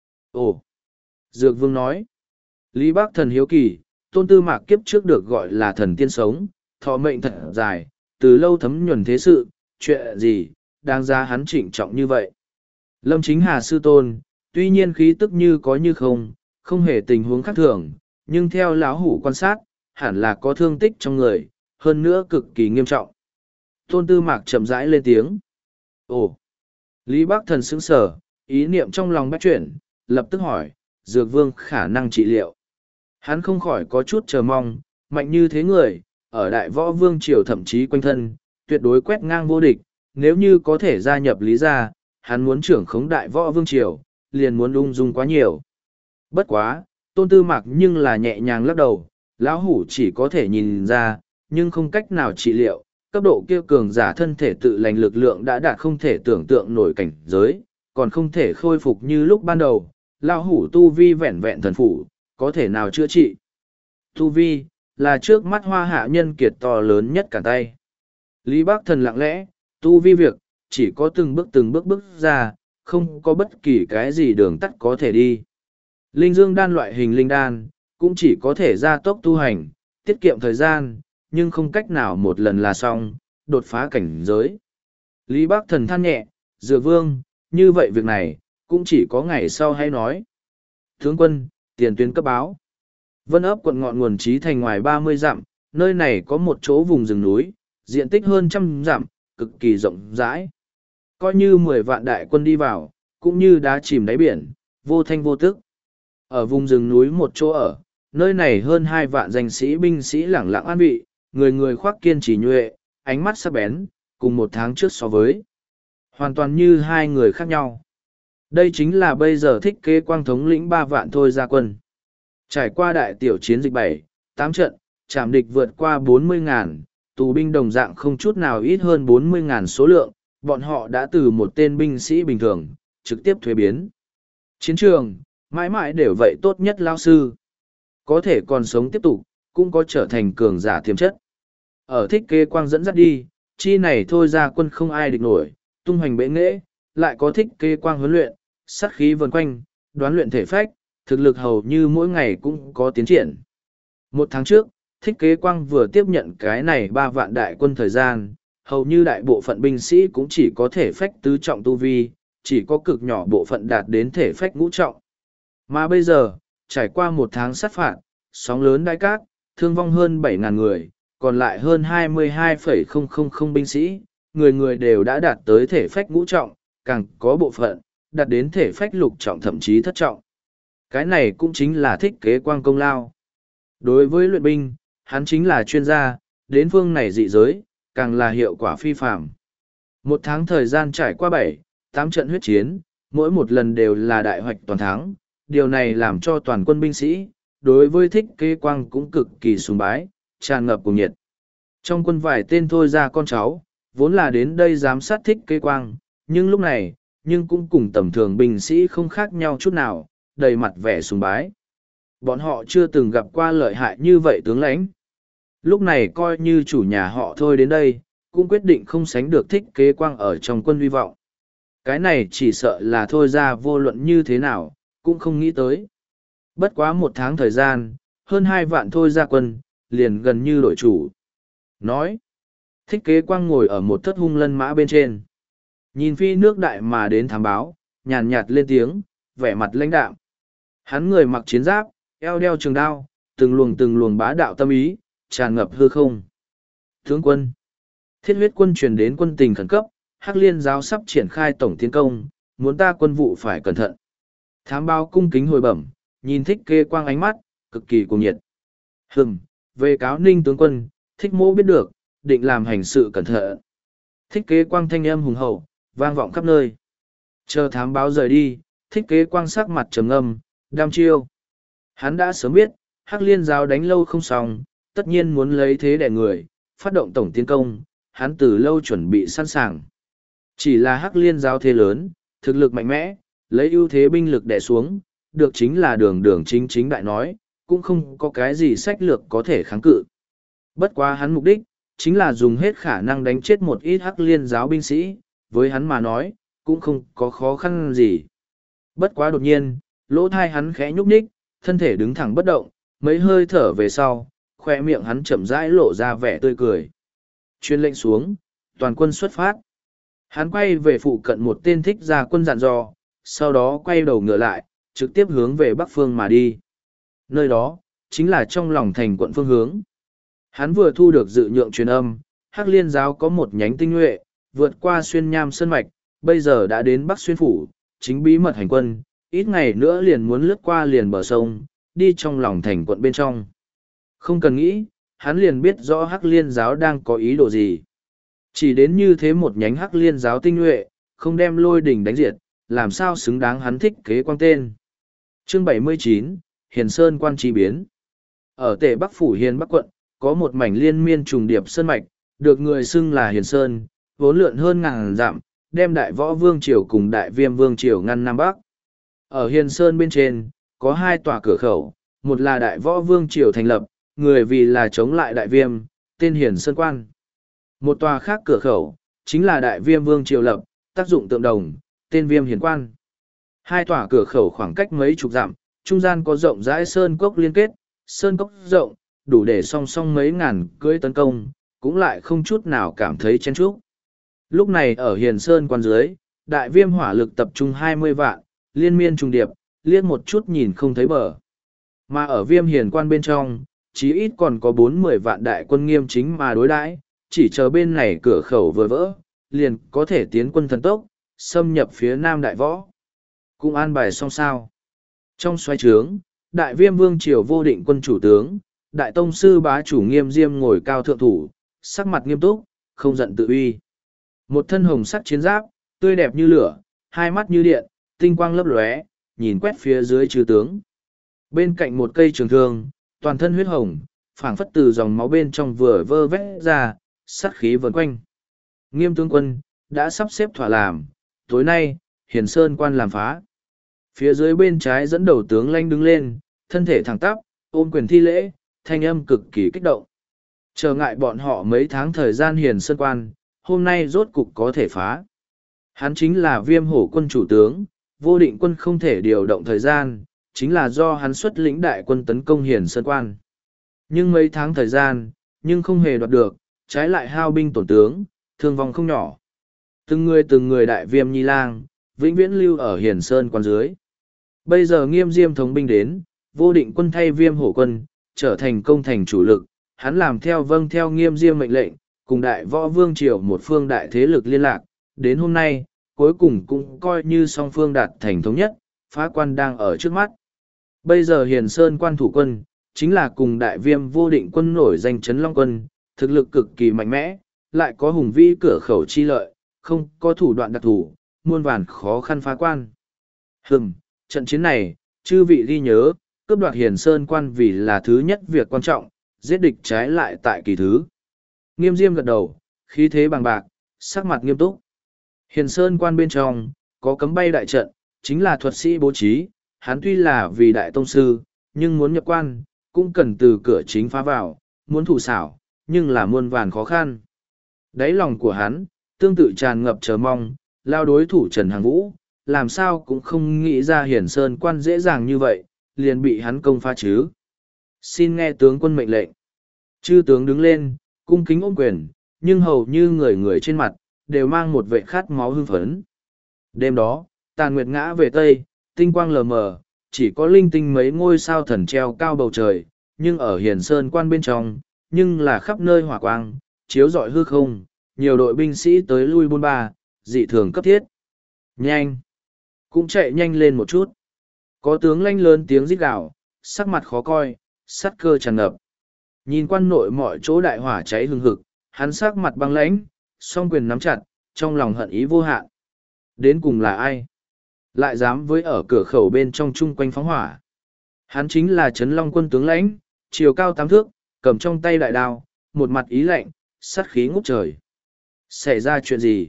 Ồ! Dược vương nói. Lý Bắc Thần hiếu kỳ, Tôn Tư Mạc kiếp trước được gọi là thần tiên sống, thọ mệnh thật dài, từ lâu thấm nhuần thế sự, chuyện gì, đáng ra hắn trịnh trọng như vậy. Lâm Chính Hà sư tôn, tuy nhiên khí tức như có như không, không hề tình huống khác thường, nhưng theo lão hủ quan sát, hẳn là có thương tích trong người, hơn nữa cực kỳ nghiêm trọng. Tôn Tư Mạc chậm rãi lên tiếng. Ồ! Lý Bắc Thần sững sờ, ý niệm trong lòng bách chuyển, lập tức hỏi, Dược Vương khả năng trị liệu. Hắn không khỏi có chút chờ mong, mạnh như thế người, ở Đại Võ Vương Triều thậm chí quanh thân, tuyệt đối quét ngang vô địch, nếu như có thể gia nhập Lý gia, hắn muốn trưởng khống Đại Võ Vương Triều, liền muốn ung dung quá nhiều. Bất quá, Tôn Tư Mạc nhưng là nhẹ nhàng lắc đầu, lão hủ chỉ có thể nhìn ra, nhưng không cách nào trị liệu, cấp độ kia cường giả thân thể tự lành lực lượng đã đạt không thể tưởng tượng nổi cảnh giới, còn không thể khôi phục như lúc ban đầu, lão hủ tu vi vẹn vẹn thần phủ, có thể nào chữa trị. Tu vi, là trước mắt Hoa Hạ nhân kiệt to lớn nhất cả tay. Lý Bắc Thần lặng lẽ, tu vi việc, chỉ có từng bước từng bước bước ra, không có bất kỳ cái gì đường tắt có thể đi. Linh dương đan loại hình linh đan, cũng chỉ có thể gia tốc tu hành, tiết kiệm thời gian, nhưng không cách nào một lần là xong, đột phá cảnh giới. Lý Bắc Thần than nhẹ, Dược Vương, như vậy việc này, cũng chỉ có ngày sau hay nói. Tướng quân, tiền tuyến cấp báo. Vân ấp quận ngọn nguồn trí thành ngoài ba mươi dặm, nơi này có một chỗ vùng rừng núi, diện tích hơn trăm dặm, cực kỳ rộng rãi. Coi như mười vạn đại quân đi vào, cũng như đá chìm đáy biển, vô thanh vô tức. Ở vùng rừng núi một chỗ ở, nơi này hơn hai vạn danh sĩ binh sĩ lẳng lặng an vị, người người khoác kiên trì nhuệ, ánh mắt sắc bén, cùng một tháng trước so với. Hoàn toàn như hai người khác nhau. Đây chính là bây giờ Thích Kế Quang thống lĩnh ba vạn thôi ra quân. Trải qua đại tiểu chiến dịch bảy, tám trận, trảm địch vượt qua bốn mươi ngàn, tù binh đồng dạng không chút nào ít hơn bốn mươi ngàn số lượng, bọn họ đã từ một tên binh sĩ bình thường, trực tiếp thuế biến. Chiến trường, mãi mãi đều vậy tốt nhất lao sư. Có thể còn sống tiếp tục, cũng có trở thành cường giả tiềm chất. Ở Thích Kế Quang dẫn dắt đi, chi này thôi ra quân không ai địch nổi, tung hoành bệ nghệ, lại có Thích Kế Quang huấn luyện, sát khí vần quanh, đoán luyện thể phách, thực lực hầu như mỗi ngày cũng có tiến triển. Một tháng trước, Thích Kế Quang vừa tiếp nhận cái này ba vạn đại quân thời gian, hầu như đại bộ phận binh sĩ cũng chỉ có thể phách tứ trọng tu vi, chỉ có cực nhỏ bộ phận đạt đến thể phách ngũ trọng. Mà bây giờ, trải qua một tháng sát phạt, sóng lớn đại cát, thương vong hơn bảy ngàn người, còn lại hơn hai mươi hai phẩy không không không binh sĩ, người người đều đã đạt tới thể phách ngũ trọng, càng có bộ phận, đạt đến thể phách lục trọng thậm chí thất trọng. Cái này cũng chính là Thích Kế Quang công lao. Đối với luyện binh, hắn chính là chuyên gia, đến phương này dị giới, càng là hiệu quả phi phạm. Một tháng thời gian trải qua bảy, tám trận huyết chiến, mỗi một lần đều là đại hoạch toàn thắng, điều này làm cho toàn quân binh sĩ, đối với Thích Kế Quang cũng cực kỳ sùng bái, tràn ngập cùng nhiệt. Trong quân vài tên thôi ra con cháu, vốn là đến đây giám sát Thích Kế Quang, nhưng lúc này, nhưng cũng cùng tầm thường binh sĩ không khác nhau chút nào, đầy mặt vẻ sùng bái. Bọn họ chưa từng gặp qua lợi hại như vậy tướng lãnh. Lúc này coi như chủ nhà họ thôi đến đây, cũng quyết định không sánh được Thích Kế Quang ở trong quân hy vọng. Cái này chỉ sợ là thôi ra vô luận như thế nào, cũng không nghĩ tới. Bất quá một tháng thời gian, hơn hai vạn thôi ra quân, liền gần như đổi chủ. Nói, Thích Kế Quang ngồi ở một thất hung lân mã bên trên. Nhìn phi nước đại mà đến thám báo, nhàn nhạt lên tiếng, vẻ mặt lãnh đạm. Hắn người mặc chiến giáp, eo đeo trường đao, từng luồng từng luồng bá đạo tâm ý, tràn ngập hư không. Tướng quân, thiết huyết quân truyền đến quân tình khẩn cấp, Hắc Liên giáo sắp triển khai tổng tiến công, muốn ta quân vụ phải cẩn thận. Thám báo cung kính hồi bẩm, nhìn Thích Kế Quang ánh mắt, cực kỳ cuồng nhiệt. Hừm, về cáo ninh tướng quân, Thích mô biết được, định làm hành sự cẩn thận. Thích Kế Quang thanh âm hùng hậu, vang vọng khắp nơi. Chờ thám báo rời đi, Thích Kế Quang sắc mặt trầm ngâm, đăm chiêu. Hắn đã sớm biết, Hắc Liên giáo đánh lâu không xong, tất nhiên muốn lấy thế đẻ người, phát động tổng tiến công, hắn từ lâu chuẩn bị sẵn sàng. Chỉ là Hắc Liên giáo thế lớn, thực lực mạnh mẽ, lấy ưu thế binh lực đè xuống, được chính là đường đường chính chính đại nói, cũng không có cái gì sách lược có thể kháng cự. Bất quá hắn mục đích, chính là dùng hết khả năng đánh chết một ít Hắc Liên giáo binh sĩ, với hắn mà nói, cũng không có khó khăn gì. Bất quá đột nhiên, lỗ thai hắn khẽ nhúc nhích, thân thể đứng thẳng bất động, mấy hơi thở về sau, khoe miệng hắn chậm rãi lộ ra vẻ tươi cười. Chuyên lệnh xuống, toàn quân xuất phát. Hắn quay về phụ cận một tên thích gia quân dặn dò, sau đó quay đầu ngựa lại, trực tiếp hướng về bắc phương mà đi. Nơi đó, chính là trong lòng thành quận phương hướng. Hắn vừa thu được dự nhượng truyền âm, Hắc Liên giáo có một nhánh tinh nhuệ, vượt qua xuyên nham sơn mạch, bây giờ đã đến Bắc Xuyên Phủ, chính bí mật hành quân, ít ngày nữa liền muốn lướt qua liền bờ sông, đi trong lòng thành quận bên trong. Không cần nghĩ, hắn liền biết rõ Hắc Liên giáo đang có ý đồ gì. Chỉ đến như thế một nhánh Hắc Liên giáo tinh nhuệ, không đem Lôi Đình đánh diệt, làm sao xứng đáng hắn thích kế quang tên. Chương bảy mươi chín, Hiền Sơn quan chi biến. Ở Tề Bắc Phủ Hiền Bắc quận, có một mảnh liên miên trùng điệp sơn mạch, được người xưng là Hiền Sơn, vốn lượn hơn ngàn dặm, đem Đại Võ Vương Triều cùng Đại Viêm Vương Triều ngăn Nam Bắc. Ở Hiền Sơn bên trên, có hai tòa cửa khẩu, một là Đại Võ Vương Triều thành lập, người vì là chống lại Đại Viêm, tên Hiền Sơn Quan. Một tòa khác cửa khẩu, chính là Đại Viêm Vương Triều lập, tác dụng tượng đồng, tên Viêm Hiền Quan. Hai tòa cửa khẩu khoảng cách mấy chục dặm, trung gian có rộng rãi sơn cốc liên kết, sơn cốc rộng, đủ để song song mấy ngàn cưỡi tấn công, cũng lại không chút nào cảm thấy chen chúc. Lúc này ở Hiền Sơn Quan dưới, Đại Viêm hỏa lực tập trung hai mươi vạn, liên miên trùng điệp, liếc một chút nhìn không thấy bờ. Mà ở Viêm Hiền Quan bên trong, chí ít còn có bốn mươi vạn đại quân nghiêm chính mà đối đãi, chỉ chờ bên này cửa khẩu vừa vỡ, liền có thể tiến quân thần tốc, xâm nhập phía Nam Đại Võ. Cũng an bài xong sao. Trong xoay trướng, Đại Viêm Vương Triều vô định quân chủ tướng, Đại Tông Sư bá chủ Nghiêm Diêm ngồi cao thượng thủ, sắc mặt nghiêm túc, không giận tự uy. Một thân hồng sắc chiến giáp, tươi đẹp như lửa, hai mắt như điện, tinh quang lấp lóe, nhìn quét phía dưới chư tướng. Bên cạnh một cây trường thương, toàn thân huyết hồng, phảng phất từ dòng máu bên trong vừa vơ vét ra, sát khí vần quanh. Nghiêm tướng quân, đã sắp xếp thỏa làm, tối nay, Hiền Sơn Quan làm phá. Phía dưới bên trái dẫn đầu tướng Lanh đứng lên, thân thể thẳng tắp, ôm quyền thi lễ, thanh âm cực kỳ kích động. Trở ngại bọn họ mấy tháng thời gian Hiền Sơn Quan, hôm nay rốt cục có thể phá. Hắn chính là Viêm Hổ quân chủ tướng, vô định quân không thể điều động thời gian, chính là do hắn xuất lĩnh đại quân tấn công Hiền Sơn Quan. Nhưng mấy tháng thời gian, nhưng không hề đoạt được, trái lại hao binh tổn tướng, thương vong không nhỏ. Từng người từng người đại viêm nhi lang, vĩnh viễn lưu ở Hiền Sơn Quan dưới. Bây giờ Nghiêm Diêm thống binh đến, vô định quân thay Viêm Hổ quân, trở thành công thành chủ lực, hắn làm theo vâng theo Nghiêm Diêm mệnh lệnh, cùng Đại Võ Vương Triều một phương đại thế lực liên lạc, đến hôm nay, cuối cùng cũng coi như song phương đạt thành thống nhất, phá quan đang ở trước mắt. Bây giờ Hiền Sơn Quan thủ quân, chính là cùng Đại Viêm vô định quân nổi danh Trấn Long quân, thực lực cực kỳ mạnh mẽ, lại có hùng vĩ cửa khẩu chi lợi, không có thủ đoạn đặc thù, muôn vàn khó khăn phá quan. Hừm, trận chiến này, chư vị ghi nhớ, cướp đoạt Hiền Sơn Quan vì là thứ nhất việc quan trọng, giết địch trái lại tại kỳ thứ. Nghiêm Diêm gật đầu, khí thế bằng bạc, sắc mặt nghiêm túc. Hiền Sơn Quan bên trong, có cấm bay đại trận, chính là thuật sĩ bố trí, hắn tuy là vì đại tông sư, nhưng muốn nhập quan, cũng cần từ cửa chính phá vào, muốn thủ xảo, nhưng là muôn vàn khó khăn. Đáy lòng của hắn, tương tự tràn ngập chờ mong, lao đối thủ Trần Hàng Vũ, làm sao cũng không nghĩ ra Hiền Sơn Quan dễ dàng như vậy, liền bị hắn công phá chứ. Xin nghe tướng quân mệnh lệnh. Chư tướng đứng lên, cung kính ôm quyền, nhưng hầu như người người trên mặt, đều mang một vệ khát máu hưng phấn. Đêm đó, tàn nguyệt ngã về Tây, tinh quang lờ mờ, chỉ có linh tinh mấy ngôi sao thần treo cao bầu trời, nhưng ở Hiền Sơn Quan bên trong, nhưng là khắp nơi hỏa quang, chiếu rọi hư không, nhiều đội binh sĩ tới lui buôn ba, dị thường cấp thiết. Nhanh! Cũng chạy nhanh lên một chút. Có tướng lanh lớn tiếng rít gào, sắc mặt khó coi, sắt cơ tràn ngập. Nhìn quan nội mọi chỗ đại hỏa cháy hừng hực, hắn sắc mặt băng lãnh, song quyền nắm chặt, trong lòng hận ý vô hạn. Đến cùng là ai? Lại dám với ở cửa khẩu bên trong chung quanh phóng hỏa. Hắn chính là Trấn Long quân tướng lãnh, chiều cao tám thước, cầm trong tay đại đao, một mặt ý lạnh, sát khí ngút trời. Xảy ra chuyện gì?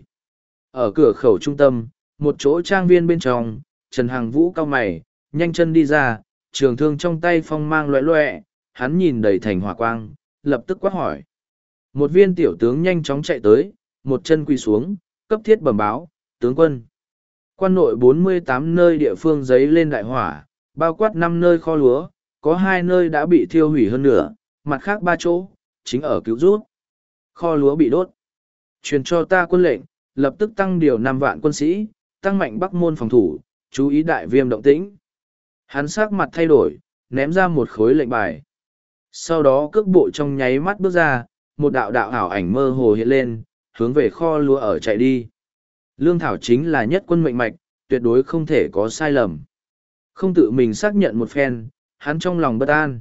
Ở cửa khẩu trung tâm, một chỗ trang viên bên trong, Trần Hằng Vũ cao mày, nhanh chân đi ra, trường thương trong tay phong mang loẹ loẹ, hắn nhìn đầy thành hỏa quang, lập tức quát hỏi. Một viên tiểu tướng nhanh chóng chạy tới, một chân quỳ xuống, cấp thiết bẩm báo, tướng quân. Quan nội bốn mươi tám nơi địa phương giấy lên đại hỏa, bao quát năm nơi kho lúa, có hai nơi đã bị thiêu hủy hơn nửa, mặt khác ba chỗ, chính ở cứu rút. Kho lúa bị đốt. Truyền cho ta quân lệnh, lập tức tăng điều năm vạn quân sĩ, tăng mạnh Bắc môn phòng thủ, chú ý Đại Viêm động tĩnh. Hắn sắc mặt thay đổi, ném ra một khối lệnh bài. Sau đó cước bộ trong nháy mắt bước ra, một đạo đạo ảo ảnh mơ hồ hiện lên, hướng về kho lúa ở chạy đi. Lương Thảo chính là nhất quân mệnh mạch, tuyệt đối không thể có sai lầm. Không tự mình xác nhận một phen, hắn trong lòng bất an.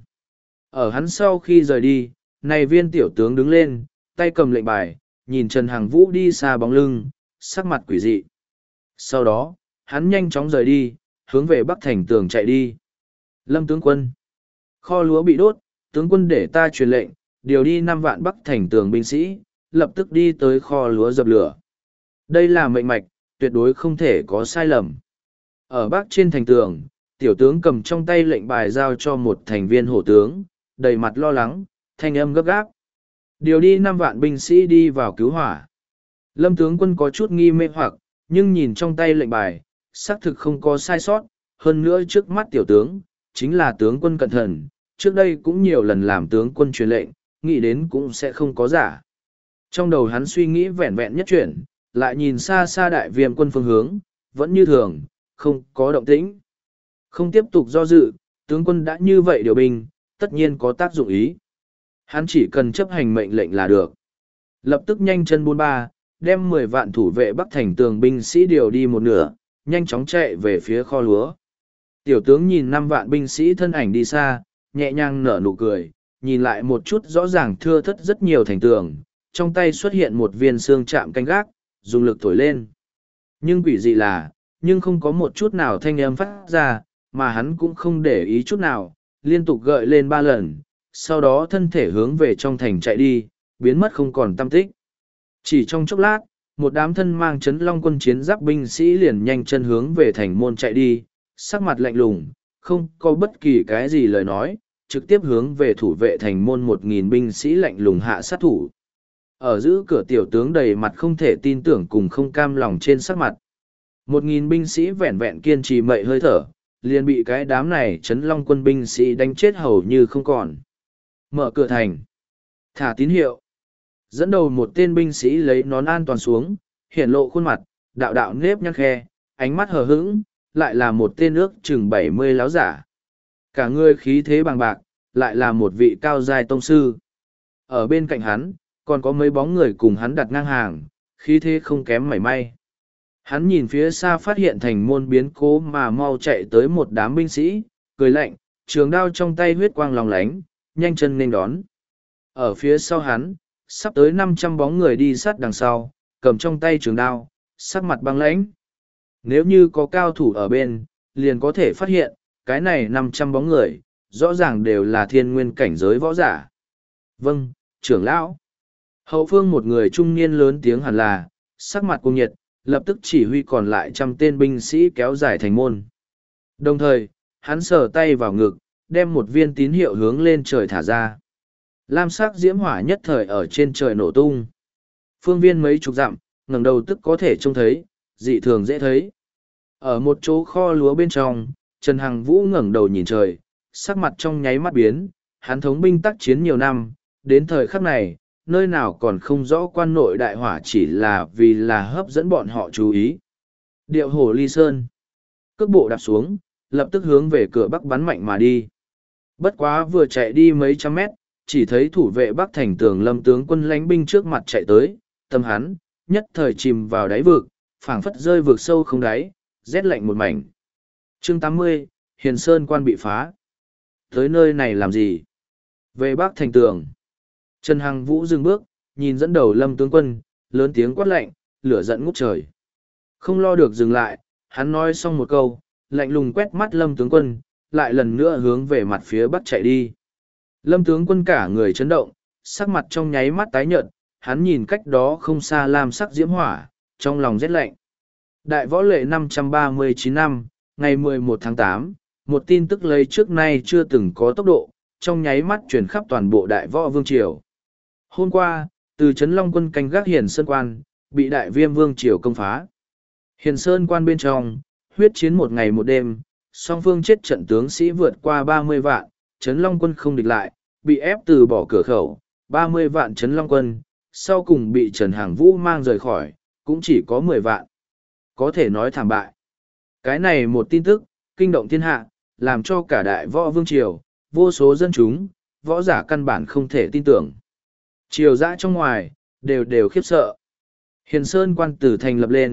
Ở hắn sau khi rời đi, này viên tiểu tướng đứng lên, tay cầm lệnh bài, nhìn Trần Hằng Vũ đi xa bóng lưng, sắc mặt quỷ dị. Sau đó, hắn nhanh chóng rời đi, hướng về Bắc Thành Tường chạy đi. Lâm tướng quân. Kho lúa bị đốt, tướng quân để ta truyền lệnh, điều đi năm vạn Bắc Thành Tường binh sĩ, lập tức đi tới kho lúa dập lửa. Đây là mệnh mạch, tuyệt đối không thể có sai lầm. Ở Bắc trên thành tường, tiểu tướng cầm trong tay lệnh bài giao cho một thành viên hổ tướng, đầy mặt lo lắng, thanh âm gấp gáp. Điều đi năm vạn binh sĩ đi vào cứu hỏa. Lâm tướng quân có chút nghi mê hoặc, nhưng nhìn trong tay lệnh bài, xác thực không có sai sót, hơn nữa trước mắt tiểu tướng, chính là tướng quân cẩn thận, trước đây cũng nhiều lần làm tướng quân truyền lệnh, nghĩ đến cũng sẽ không có giả. Trong đầu hắn suy nghĩ vẹn vẹn nhất chuyển, lại nhìn xa xa đại viêm quân phương hướng, vẫn như thường, không có động tĩnh. Không tiếp tục do dự, tướng quân đã như vậy điều binh, tất nhiên có tác dụng ý. Hắn chỉ cần chấp hành mệnh lệnh là được. Lập tức nhanh chân buôn ba, đem mười vạn thủ vệ Bắc Thành Tường binh sĩ điều đi một nửa, nhanh chóng chạy về phía kho lúa. Tiểu tướng nhìn năm vạn binh sĩ thân ảnh đi xa, nhẹ nhàng nở nụ cười, nhìn lại một chút rõ ràng thưa thất rất nhiều thành tường, trong tay xuất hiện một viên xương chạm canh gác, dùng lực thổi lên. Nhưng quỷ dị là, nhưng không có một chút nào thanh âm phát ra, mà hắn cũng không để ý chút nào, liên tục gợi lên ba lần, sau đó thân thể hướng về trong thành chạy đi, biến mất không còn tăm tích. Chỉ trong chốc lát, một đám thân mang chấn long quân chiến giáp binh sĩ liền nhanh chân hướng về thành môn chạy đi, sắc mặt lạnh lùng, không có bất kỳ cái gì lời nói, trực tiếp hướng về thủ vệ thành môn một nghìn binh sĩ lạnh lùng hạ sát thủ. Ở giữ cửa tiểu tướng đầy mặt không thể tin tưởng cùng không cam lòng trên sắc mặt. Một nghìn binh sĩ vẹn vẹn kiên trì mậy hơi thở, liền bị cái đám này chấn long quân binh sĩ đánh chết hầu như không còn. Mở cửa thành. Thả tín hiệu. Dẫn đầu một tên binh sĩ lấy nón an toàn xuống, hiển lộ khuôn mặt, đạo đạo nếp nhăn khe, ánh mắt hờ hững, lại là một tên ước chừng bảy mươi láo giả. Cả người khí thế bằng bạc, lại là một vị cao giai tông sư. Ở bên cạnh hắn, còn có mấy bóng người cùng hắn đặt ngang hàng, khí thế không kém mảy may. Hắn nhìn phía xa phát hiện thành môn biến cố mà mau chạy tới một đám binh sĩ, cười lạnh, trường đao trong tay huyết quang lòng lánh, nhanh chân nên đón. Ở phía sau hắn, sắp tới năm trăm bóng người đi sát đằng sau, cầm trong tay trường đao, sắc mặt băng lãnh. Nếu như có cao thủ ở bên, liền có thể phát hiện, cái này năm trăm bóng người, rõ ràng đều là thiên nguyên cảnh giới võ giả. Vâng, trưởng lão. Hậu phương một người trung niên lớn tiếng hẳn là, sắc mặt cuồng nhiệt, lập tức chỉ huy còn lại trăm tên binh sĩ kéo dài thành môn. Đồng thời, hắn sờ tay vào ngực, đem một viên tín hiệu hướng lên trời thả ra. Lam sắc diễm hỏa nhất thời ở trên trời nổ tung. Phương viên mấy chục dặm, ngẩng đầu tức có thể trông thấy, dị thường dễ thấy. Ở một chỗ kho lúa bên trong, Trần Hằng Vũ ngẩng đầu nhìn trời, sắc mặt trong nháy mắt biến, hắn thống binh tác chiến nhiều năm, đến thời khắc này, nơi nào còn không rõ quan nội đại hỏa chỉ là vì là hấp dẫn bọn họ chú ý. Điệu hổ ly sơn. Cước bộ đạp xuống, lập tức hướng về cửa bắc bắn mạnh mà đi. Bất quá vừa chạy đi mấy trăm mét, chỉ thấy thủ vệ bắc thành tường Lâm tướng quân lánh binh trước mặt chạy tới, tâm hắn, nhất thời chìm vào đáy vực, phảng phất rơi vực sâu không đáy, rét lạnh một mảnh. Chương tám mươi, Hiền Sơn quan bị phá. Tới nơi này làm gì? Về bắc thành tường. Trần Hằng Vũ dừng bước, nhìn dẫn đầu Lâm tướng quân, lớn tiếng quát lạnh, lửa giận ngút trời. Không lo được dừng lại, hắn nói xong một câu, lạnh lùng quét mắt Lâm tướng quân, lại lần nữa hướng về mặt phía bắc chạy đi. Lâm tướng quân cả người chấn động, sắc mặt trong nháy mắt tái nhợt, hắn nhìn cách đó không xa lam sắc diễm hỏa, trong lòng rét lạnh. Đại võ lệ năm trăm ba mươi chín năm, ngày mười một tháng tám, một tin tức lấy trước nay chưa từng có tốc độ, trong nháy mắt truyền khắp toàn bộ đại võ vương triều. Hôm qua, từ Trấn Long quân canh gác Hiền Sơn quan, bị đại viêm vương triều công phá. Hiền Sơn quan bên trong, huyết chiến một ngày một đêm, song phương chết trận tướng sĩ vượt qua ba mươi vạn, Trấn Long quân không địch lại, bị ép từ bỏ cửa khẩu, ba mươi vạn Trấn Long quân, sau cùng bị Trần Hằng Vũ mang rời khỏi, cũng chỉ có mười vạn. Có thể nói thảm bại. Cái này một tin tức, kinh động thiên hạ, làm cho cả đại võ vương triều, vô số dân chúng, võ giả căn bản không thể tin tưởng. Triều dã trong ngoài, đều đều khiếp sợ. Hiền Sơn quan tử thành lập lên,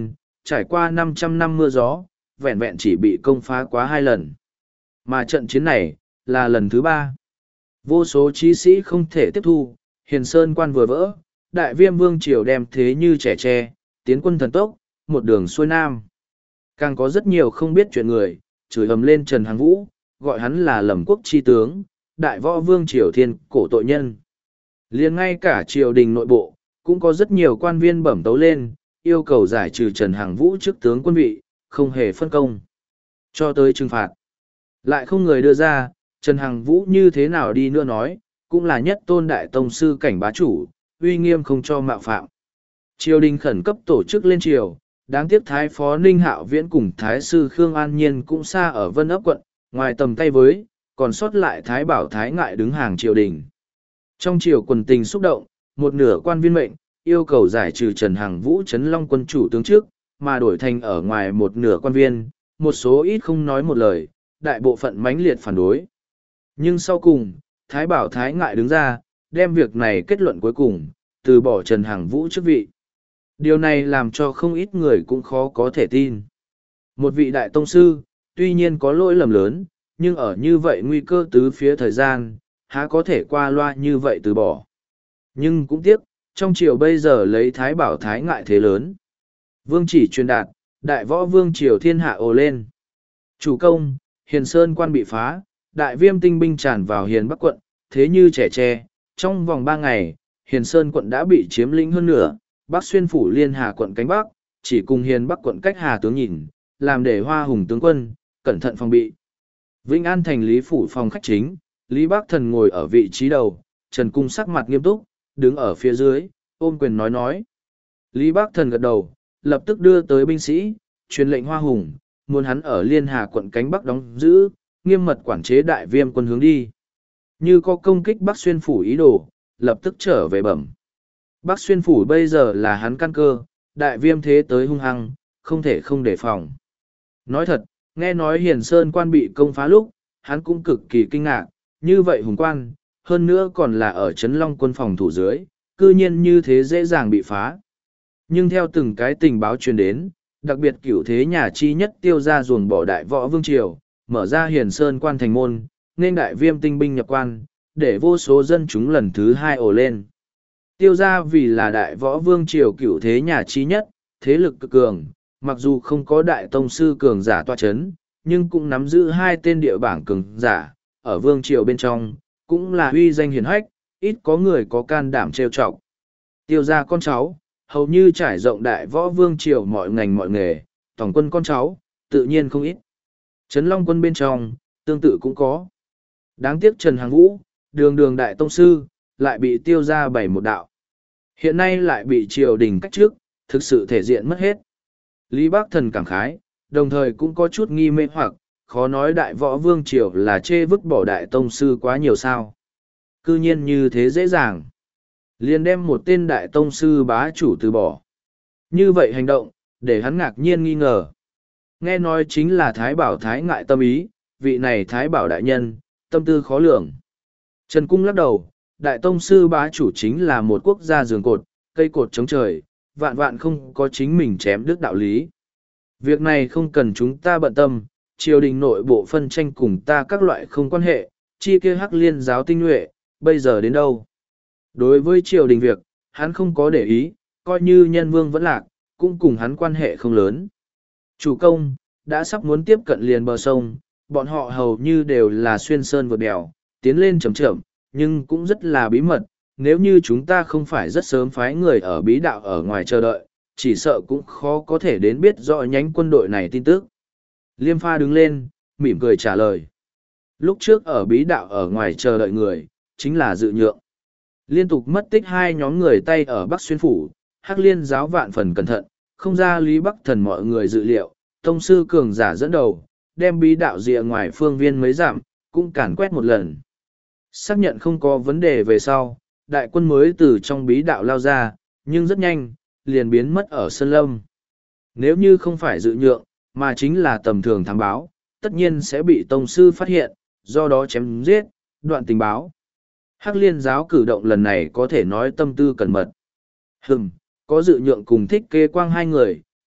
trải qua năm trăm năm mưa gió, vẹn vẹn chỉ bị công phá quá hai lần. Mà trận chiến này, là lần thứ ba. Vô số trí sĩ không thể tiếp thu, Hiền Sơn quan vừa vỡ, đại viêm vương triều đem thế như trẻ tre, tiến quân thần tốc, một đường xuôi nam. Càng có rất nhiều không biết chuyện người, chửi ầm lên Trần Hằng Vũ, gọi hắn là lầm quốc chi tướng, đại võ vương triều thiên cổ tội nhân. Liền ngay cả triều đình nội bộ, cũng có rất nhiều quan viên bẩm tấu lên, yêu cầu giải trừ Trần Hằng Vũ trước tướng quân vị, không hề phân công. Cho tới trừng phạt. Lại không người đưa ra, Trần Hằng Vũ như thế nào đi nữa nói, cũng là nhất tôn đại tông sư cảnh bá chủ, uy nghiêm không cho mạo phạm. Triều đình khẩn cấp tổ chức lên triều, đáng tiếc Thái Phó Ninh Hạo Viễn cùng Thái sư Khương An Nhiên cũng xa ở Vân Ấp quận, ngoài tầm tay với, còn sót lại Thái Bảo Thái Ngại đứng hàng triều đình. Trong triều quần tình xúc động, một nửa quan viên mệnh, yêu cầu giải trừ Trần Hằng Vũ Trấn Long quân chủ tướng trước, mà đổi thành ở ngoài một nửa quan viên, một số ít không nói một lời, đại bộ phận mãnh liệt phản đối. Nhưng sau cùng, Thái Bảo Thái Ngại đứng ra, đem việc này kết luận cuối cùng, từ bỏ Trần Hằng Vũ chức vị. Điều này làm cho không ít người cũng khó có thể tin. Một vị đại tông sư, tuy nhiên có lỗi lầm lớn, nhưng ở như vậy nguy cơ tứ phía thời gian, há có thể qua loa như vậy từ bỏ. Nhưng cũng tiếc, trong triều bây giờ lấy Thái Bảo Thái Ngại thế lớn. Vương chỉ truyền đạt, đại võ vương triều thiên hạ ồ lên. Chủ công, Hiền Sơn quan bị phá, đại viêm tinh binh tràn vào Hiền Bắc quận, thế như trẻ tre. Trong vòng ba ngày, Hiền Sơn quận đã bị chiếm lĩnh hơn nửa, Bắc xuyên phủ Liên Hà quận cánh Bắc, chỉ cùng Hiền Bắc quận cách Hà tướng nhìn, làm để Hoa Hùng tướng quân, cẩn thận phòng bị. Vĩnh An thành Lý phủ phòng khách chính, Lý Bắc Thần ngồi ở vị trí đầu, Trần Cung sắc mặt nghiêm túc, đứng ở phía dưới, ôm quyền nói nói. Lý Bắc Thần gật đầu, lập tức đưa tới binh sĩ, truyền lệnh Hoa Hùng, muốn hắn ở Liên Hà quận cánh Bắc đóng giữ, nghiêm mật quản chế đại viêm quân hướng đi. Như có công kích Bắc xuyên phủ ý đồ, lập tức trở về bẩm. Bắc xuyên phủ bây giờ là hắn căn cơ, đại viêm thế tới hung hăng, không thể không đề phòng. Nói thật, nghe nói Hiền Sơn quan bị công phá lúc, hắn cũng cực kỳ kinh ngạc, như vậy hùng quan, hơn nữa còn là ở Trấn Long quân phòng thủ dưới, cư nhiên như thế dễ dàng bị phá. Nhưng theo từng cái tình báo truyền đến, đặc biệt cửu thế nhà chi nhất tiêu ra ruồng bỏ đại võ vương triều, mở ra Hiền Sơn quan thành môn, nên đại viêm tinh binh nhập quan, để vô số dân chúng lần thứ hai ồ lên. Tiêu ra vì là đại võ vương triều cửu thế nhà chi nhất, thế lực cực cường, mặc dù không có đại tông sư cường giả tọa chấn, nhưng cũng nắm giữ hai tên địa bảng cường giả, ở vương triều bên trong, cũng là uy danh hiển hách, ít có người có can đảm trêu chọc. Tiêu ra con cháu, hầu như trải rộng đại võ vương triều mọi ngành mọi nghề, tổng quân con cháu, tự nhiên không ít. Trấn Long quân bên trong, tương tự cũng có. Đáng tiếc Trần Hằng Vũ, đường đường đại tông sư, lại bị tiêu ra bảy một đạo. Hiện nay lại bị triều đình cách trước, thực sự thể diện mất hết. Lý Bắc Thần cảm khái, đồng thời cũng có chút nghi mê hoặc, khó nói đại võ vương triều là chê vứt bỏ đại tông sư quá nhiều sao. Cư nhiên như thế dễ dàng. Liền đem một tên đại tông sư bá chủ từ bỏ. Như vậy hành động, để hắn ngạc nhiên nghi ngờ. Nghe nói chính là Thái Bảo Thái Ngại tâm ý, vị này Thái Bảo đại nhân, tâm tư khó lường. Trần Cung lắc đầu, đại tông sư bá chủ chính là một quốc gia giường cột, cây cột chống trời, vạn vạn không có chính mình chém đứt đạo lý. Việc này không cần chúng ta bận tâm, triều đình nội bộ phân tranh cùng ta các loại không quan hệ, chi kia hắc liên giáo tinh nhuệ, bây giờ đến đâu. Đối với triều đình việc, hắn không có để ý, coi như nhân vương vẫn lạc, cũng cùng hắn quan hệ không lớn. Chủ công, đã sắp muốn tiếp cận liền bờ sông, bọn họ hầu như đều là xuyên sơn vượt đèo, tiến lên chậm chậm, nhưng cũng rất là bí mật, nếu như chúng ta không phải rất sớm phái người ở bí đạo ở ngoài chờ đợi, chỉ sợ cũng khó có thể đến biết rõ nhánh quân đội này tin tức. Liêm Pha đứng lên, mỉm cười trả lời. Lúc trước ở bí đạo ở ngoài chờ đợi người, chính là dự nhượng. Liên tục mất tích hai nhóm người tay ở Bắc Xuyên Phủ, Hắc Liên giáo vạn phần cẩn thận, không ra Lý Bắc Thần mọi người dự liệu, tông sư cường giả dẫn đầu, đem bí đạo rìa ngoài phương viên mấy giảm, cũng càn quét một lần. Xác nhận không có vấn đề về sau, đại quân mới từ trong bí đạo lao ra, nhưng rất nhanh, liền biến mất ở Sơn Lâm. Nếu như không phải dự nhượng, mà chính là tầm thường thám báo, tất nhiên sẽ bị tông sư phát hiện, do đó chém giết, đoạn tình báo. Hắc Liên giáo cử động lần này có thể nói tâm tư cẩn mật. Hừm, có dự nhượng cùng thích kê quang hai người,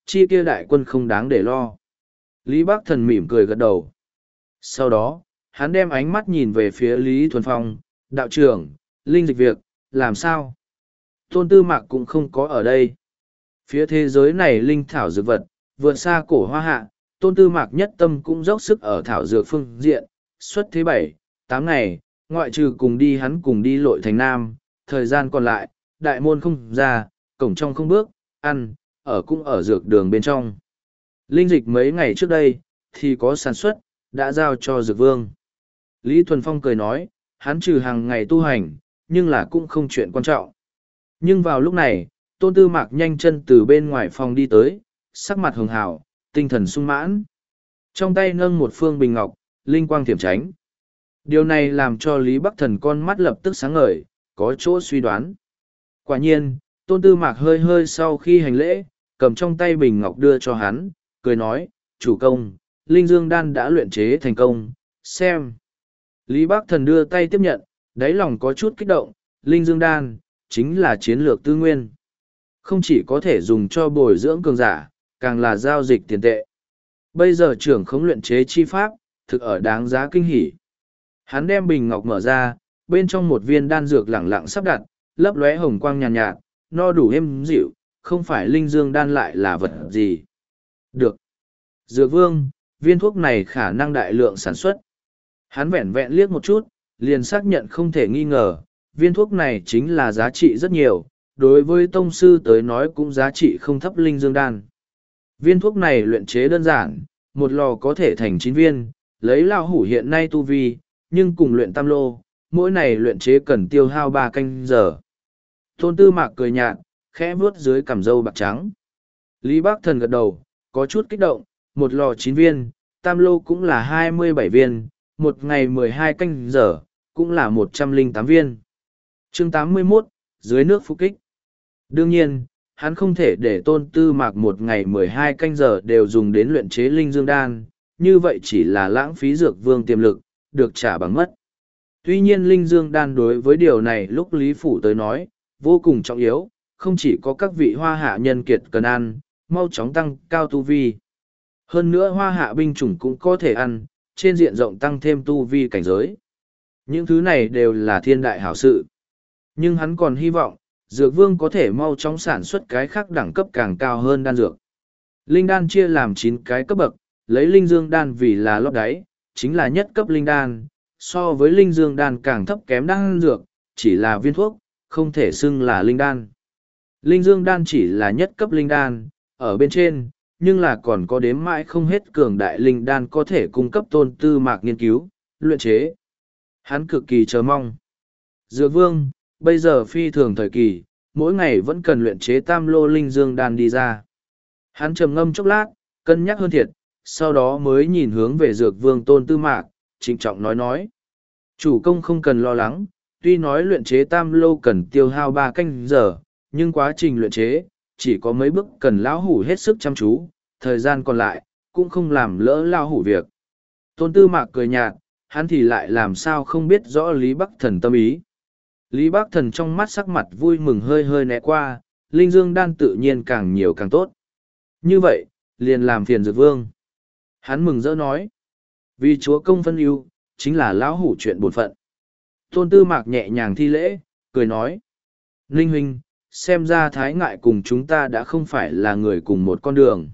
chi kia đại quân không đáng để lo. Lý Bắc Thần mỉm cười gật đầu. Sau đó, hắn đem ánh mắt nhìn về phía Lý Thuần Phong, đạo trưởng, linh dịch việc, làm sao? Tôn Tư Mạc cũng không có ở đây. Phía thế giới này linh thảo dược vật, vượt xa cổ hoa hạ, Tôn Tư Mạc nhất tâm cũng dốc sức ở thảo dược phương diện, suốt thế bảy, tám ngày, ngoại trừ cùng đi hắn cùng đi lội thành Nam, thời gian còn lại, đại môn không ra, cổng trong không bước, ăn, ở cũng ở dược đường bên trong. Linh dịch mấy ngày trước đây, thì có sản xuất, đã giao cho dược vương. Lý Thuần Phong cười nói, hắn trừ hàng ngày tu hành, nhưng là cũng không chuyện quan trọng. Nhưng vào lúc này, Tôn Tư Mạc nhanh chân từ bên ngoài phòng đi tới, sắc mặt hường hào, tinh thần sung mãn. Trong tay nâng một phương bình ngọc, linh quang thiểm tránh. Điều này làm cho Lý Bắc Thần con mắt lập tức sáng ngời, có chỗ suy đoán. Quả nhiên, Tôn Tư Mạc hơi hơi sau khi hành lễ, cầm trong tay bình ngọc đưa cho hắn, cười nói, chủ công, linh dương đan đã luyện chế thành công, xem. Lý Bắc Thần đưa tay tiếp nhận, đáy lòng có chút kích động, linh dương đan, chính là chiến lược tư nguyên. Không chỉ có thể dùng cho bồi dưỡng cường giả, càng là giao dịch tiền tệ. Bây giờ trưởng khống luyện chế chi pháp, thực ở đáng giá kinh hỉ. Hắn đem bình ngọc mở ra, bên trong một viên đan dược lẳng lặng sắp đặt, lấp lóe hồng quang nhàn nhạt, nhạt, no đủ êm dịu, không phải linh dương đan lại là vật gì. Được. Dược vương, viên thuốc này khả năng đại lượng sản xuất. Hắn vẹn vẹn liếc một chút, liền xác nhận không thể nghi ngờ, viên thuốc này chính là giá trị rất nhiều, đối với tông sư tới nói cũng giá trị không thấp linh dương đan. Viên thuốc này luyện chế đơn giản, một lò có thể thành chín viên, lấy lao hủ hiện nay tu vi, nhưng cùng luyện tam lô, mỗi này luyện chế cần tiêu hao ba canh giờ. Tôn Tư Mạc cười nhạt, khẽ vuốt dưới cằm râu bạc trắng. Lý Bắc Thần gật đầu, có chút kích động, một lò chín viên, tam lô cũng là hai mươi bảy viên, một ngày mười hai canh giờ, cũng là một trăm lẻ tám viên. Chương tám mươi mốt, dưới nước phục kích. Đương nhiên, hắn không thể để Tôn Tư Mạc một ngày mười hai canh giờ đều dùng đến luyện chế linh dương đan, như vậy chỉ là lãng phí dược vương tiềm lực, được trả bằng mất. Tuy nhiên linh dương đan đối với điều này lúc Lý Phủ tới nói, vô cùng trọng yếu, không chỉ có các vị hoa hạ nhân kiệt cần ăn, mau chóng tăng cao tu vi. Hơn nữa hoa hạ binh chủng cũng có thể ăn, trên diện rộng tăng thêm tu vi cảnh giới. Những thứ này đều là thiên đại hảo sự. Nhưng hắn còn hy vọng, dược vương có thể mau chóng sản xuất cái khác đẳng cấp càng cao hơn đan dược. Linh đan chia làm chín cái cấp bậc, lấy linh dương đan vì là lót đáy, chính là nhất cấp linh đan, so với linh dương đan càng thấp kém đan dược, chỉ là viên thuốc, không thể xưng là linh đan. Linh dương đan chỉ là nhất cấp linh đan, ở bên trên, nhưng là còn có đếm mãi không hết cường đại linh đan có thể cung cấp Tôn Tư Mạc nghiên cứu, luyện chế. Hắn cực kỳ chờ mong. Dược vương, bây giờ phi thường thời kỳ, mỗi ngày vẫn cần luyện chế tam lô linh dương đan đi ra. Hắn trầm ngâm chốc lát, cân nhắc hơn thiệt, sau đó mới nhìn hướng về dược vương Tôn Tư Mạc, trịnh trọng nói nói. Chủ công không cần lo lắng, tuy nói luyện chế tam lô cần tiêu hao ba canh giờ, nhưng quá trình luyện chế, chỉ có mấy bước cần lão hủ hết sức chăm chú, thời gian còn lại, cũng không làm lỡ lão hủ việc. Tôn Tư Mạc cười nhạt, hắn thì lại làm sao không biết rõ Lý Bắc Thần tâm ý. Lý Bắc Thần trong mắt sắc mặt vui mừng hơi hơi né qua, linh dương đan tự nhiên càng nhiều càng tốt. Như vậy, liền làm phiền dược vương. Hắn mừng rỡ nói, vì chúa công phân ưu, chính là lão hủ chuyện bổn phận. Tôn Tư Mạc nhẹ nhàng thi lễ, cười nói, Ninh huynh, xem ra Thái Ngại cùng chúng ta đã không phải là người cùng một con đường.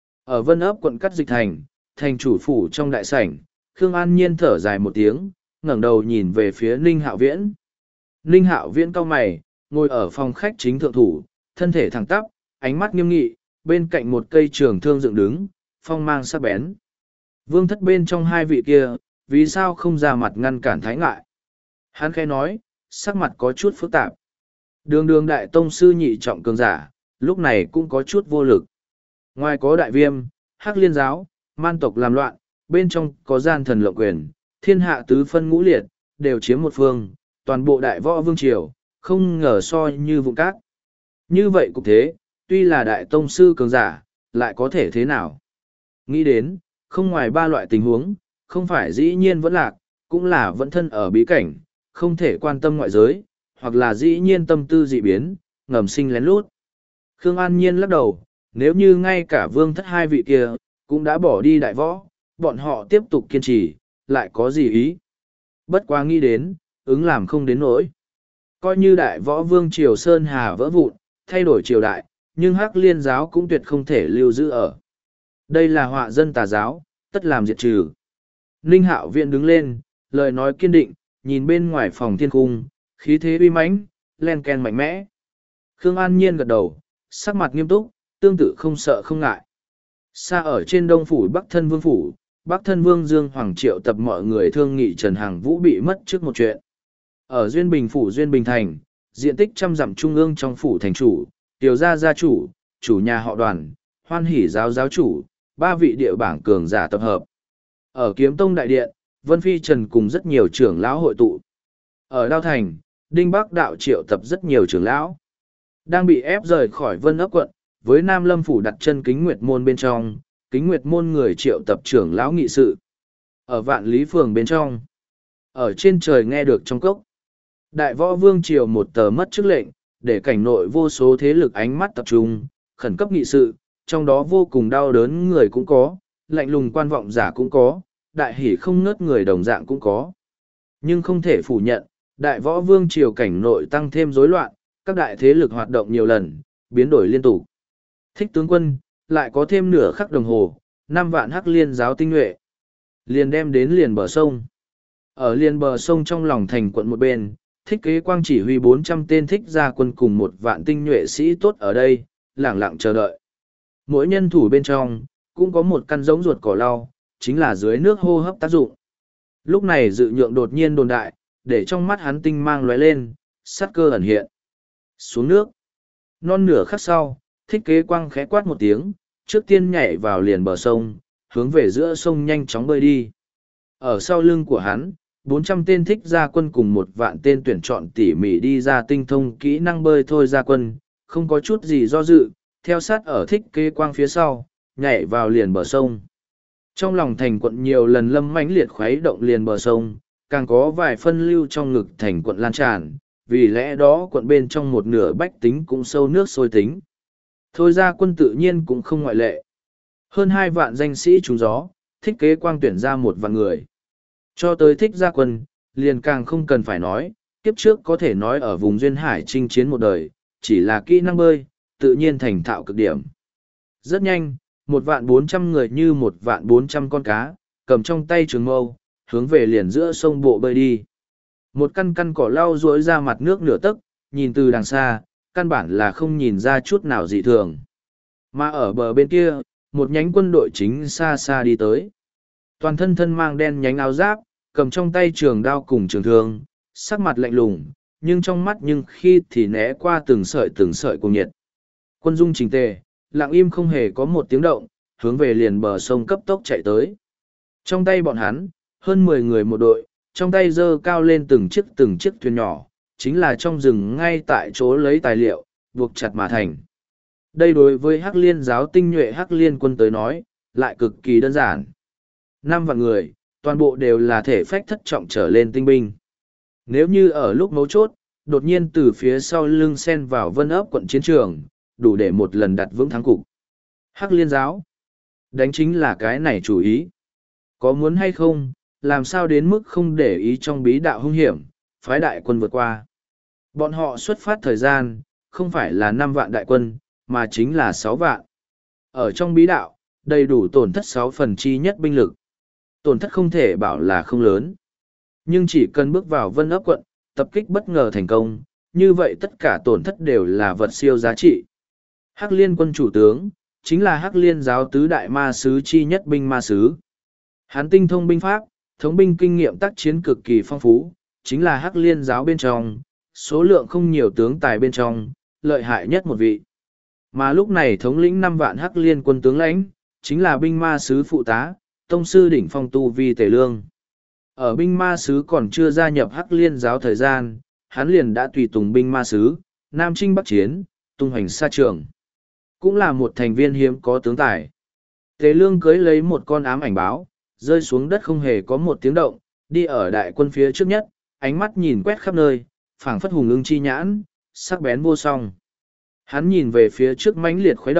Ở Vân Ấp quận Cắt Dịch Thành, thành chủ phủ trong đại sảnh, Khương An Nhiên thở dài một tiếng, ngẩng đầu nhìn về phía Ninh Hạo Viễn. Ninh Hạo Viễn cau mày, ngồi ở phòng khách chính thượng thủ, thân thể thẳng tắp, ánh mắt nghiêm nghị, bên cạnh một cây trường thương dựng đứng, phong mang sắc bén. Vương thất bên trong hai vị kia, vì sao không ra mặt ngăn cản Thái Ngại? Hắn khẽ nói, sắc mặt có chút phức tạp. Đường đường đại tông sư nhị trọng cường giả, lúc này cũng có chút vô lực. Ngoài có đại viêm, hắc liên giáo, man tộc làm loạn, bên trong có gian thần lộng quyền, thiên hạ tứ phân ngũ liệt, đều chiếm một phương, toàn bộ đại võ vương triều, không ngờ so như vụn cát. Như vậy cũng thế, tuy là đại tông sư cường giả, lại có thể thế nào? Nghĩ đến, không ngoài ba loại tình huống, không phải dĩ nhiên vẫn lạc, cũng là vẫn thân ở bí cảnh, không thể quan tâm ngoại giới, hoặc là dĩ nhiên tâm tư dị biến, ngầm sinh lén lút. Khương An Nhiên lắc đầu, Nếu như ngay cả vương thất hai vị kia, cũng đã bỏ đi đại võ, bọn họ tiếp tục kiên trì, lại có gì ý. Bất quá nghĩ đến, ứng làm không đến nỗi. Coi như đại võ vương triều Sơn Hà vỡ vụn, thay đổi triều đại, nhưng Hắc Liên giáo cũng tuyệt không thể lưu giữ ở. Đây là họa dân tà giáo, tất làm diệt trừ. Ninh Hạo Viễn đứng lên, lời nói kiên định, nhìn bên ngoài phòng thiên cung, khí thế uy mãnh, len ken mạnh mẽ. Khương An Nhiên gật đầu, sắc mặt nghiêm túc, tương tự không sợ không ngại. Xa ở trên đông phủ Bắc Thân Vương phủ, Bắc Thân Vương Dương Hoàng triệu tập mọi người thương nghị Trần Hằng Vũ bị mất trước một chuyện. Ở Duyên Bình phủ Duyên Bình thành, diện tích trăm dặm trung ương trong phủ thành chủ, Tiểu gia gia chủ, chủ nhà họ Đoàn, Hoan Hỷ giáo giáo chủ, ba vị địa bảng cường giả tập hợp. Ở Kiếm Tông đại điện, Vân Phi Trần cùng rất nhiều trưởng lão hội tụ. Ở Đao Thành, Đinh Bắc đạo triệu tập rất nhiều trưởng lão. Đang bị ép rời khỏi Vân Ấp quận, với Nam Lâm phủ đặt chân Kính Nguyệt môn bên trong, Kính Nguyệt môn người triệu tập trưởng lão nghị sự. Ở Vạn Lý phường bên trong, ở trên trời nghe được trong cốc. Đại võ vương triều một tờ mất chức lệnh, để cảnh nội vô số thế lực ánh mắt tập trung, khẩn cấp nghị sự, trong đó vô cùng đau đớn người cũng có, lạnh lùng quan vọng giả cũng có, đại hỷ không ngớt người đồng dạng cũng có. Nhưng không thể phủ nhận, đại võ vương triều cảnh nội tăng thêm rối loạn, các đại thế lực hoạt động nhiều lần, biến đổi liên tục. Thích tướng quân, lại có thêm nửa khắc đồng hồ, năm vạn Hắc Liên giáo tinh nhuệ. Liền đem đến liền bờ sông. Ở liền bờ sông trong lòng thành quận một bên, Thích Kế Quang chỉ huy bốn trăm tên thích gia quân cùng một vạn tinh nhuệ sĩ tốt ở đây, lẳng lặng chờ đợi. Mỗi nhân thủ bên trong, cũng có một căn giống ruột cỏ lau, chính là dưới nước hô hấp tác dụng. Lúc này dự nhượng đột nhiên đồn đại, để trong mắt hắn tinh mang lóe lên, sát cơ ẩn hiện. Xuống nước. Non nửa khắc sau, Thích Kế Quang khẽ quát một tiếng, trước tiên nhảy vào liền bờ sông, hướng về giữa sông nhanh chóng bơi đi. Ở sau lưng của hắn, bốn trăm tên thích gia quân cùng một vạn tên tuyển chọn tỉ mỉ đi ra tinh thông kỹ năng bơi thôi gia quân, không có chút gì do dự, theo sát ở Thích Kế Quang phía sau, nhảy vào liền bờ sông. Trong lòng thành quận nhiều lần lâm mãnh liệt khuấy động liền bờ sông, càng có vài phân lưu trong ngực thành quận lan tràn, vì lẽ đó quận bên trong một nửa bách tính cũng sâu nước sôi tính. Thôi ra quân tự nhiên cũng không ngoại lệ. Hơn hai vạn danh sĩ trúng gió, Thích Kế Quang tuyển ra một vạn người. Cho tới thích gia quân, liền càng không cần phải nói, kiếp trước có thể nói ở vùng duyên hải chinh chiến một đời, chỉ là kỹ năng bơi, tự nhiên thành thạo cực điểm. Rất nhanh, một vạn bốn trăm người như một vạn bốn trăm con cá, cầm trong tay trường mâu, hướng về liền giữa sông bộ bơi đi. Một căn căn cỏ lau rỗi ra mặt nước nửa tấc, nhìn từ đằng xa, căn bản là không nhìn ra chút nào dị thường. Mà ở bờ bên kia, một nhánh quân đội chính xa xa đi tới. Toàn thân thân mang đen nhánh áo giáp, cầm trong tay trường đao cùng trường thương, sắc mặt lạnh lùng, nhưng trong mắt nhưng khi thì né qua từng sợi từng sợi cùng nhiệt. Quân dung chỉnh tề, lặng im không hề có một tiếng động, hướng về liền bờ sông cấp tốc chạy tới. Trong tay bọn hắn, hơn mười người một đội, trong tay giơ cao lên từng chiếc từng chiếc thuyền nhỏ, chính là trong rừng ngay tại chỗ lấy tài liệu, buộc chặt mà thành. Đây đối với Hắc Liên giáo tinh nhuệ Hắc Liên quân tới nói, lại cực kỳ đơn giản. Năm vạn người, toàn bộ đều là thể phách thất trọng trở lên tinh binh. Nếu như ở lúc mấu chốt, đột nhiên từ phía sau lưng xen vào Vân Ấp quận chiến trường, đủ để một lần đặt vững thắng cục. Hắc Liên giáo, đánh chính là cái này chủ ý. Có muốn hay không, làm sao đến mức không để ý trong bí đạo hung hiểm, phái đại quân vượt qua. Bọn họ xuất phát thời gian, không phải là năm vạn đại quân, mà chính là sáu vạn. Ở trong bí đạo, đầy đủ tổn thất sáu phần chi nhất binh lực. Tổn thất không thể bảo là không lớn. Nhưng chỉ cần bước vào Vân Ấp quận, tập kích bất ngờ thành công, như vậy tất cả tổn thất đều là vật siêu giá trị. Hắc Liên quân chủ tướng, chính là Hắc Liên giáo tứ đại ma sứ chi nhất binh ma sứ. Hắn tinh thông binh pháp, thống binh kinh nghiệm tác chiến cực kỳ phong phú, chính là Hắc Liên giáo bên trong, số lượng không nhiều tướng tài bên trong, lợi hại nhất một vị. Mà lúc này thống lĩnh năm vạn Hắc Liên quân tướng lãnh, chính là binh ma sứ phụ tá, tông sư đỉnh phong tu vi Tề Lương. Ở binh ma sứ còn chưa gia nhập Hắc Liên giáo thời gian, hắn liền đã tùy tùng binh ma sứ, Nam Chinh Bắc Chiến, tung hoành xa trường. Cũng là một thành viên hiếm có tướng tài. Tề Lương cưới lấy một con ám ảnh báo, rơi xuống đất không hề có một tiếng động, đi ở đại quân phía trước nhất, ánh mắt nhìn quét khắp nơi, phảng phất hùng ưng chi nhãn, sắc bén vô song. Hắn nhìn về phía trước mãnh liệt khuấy động,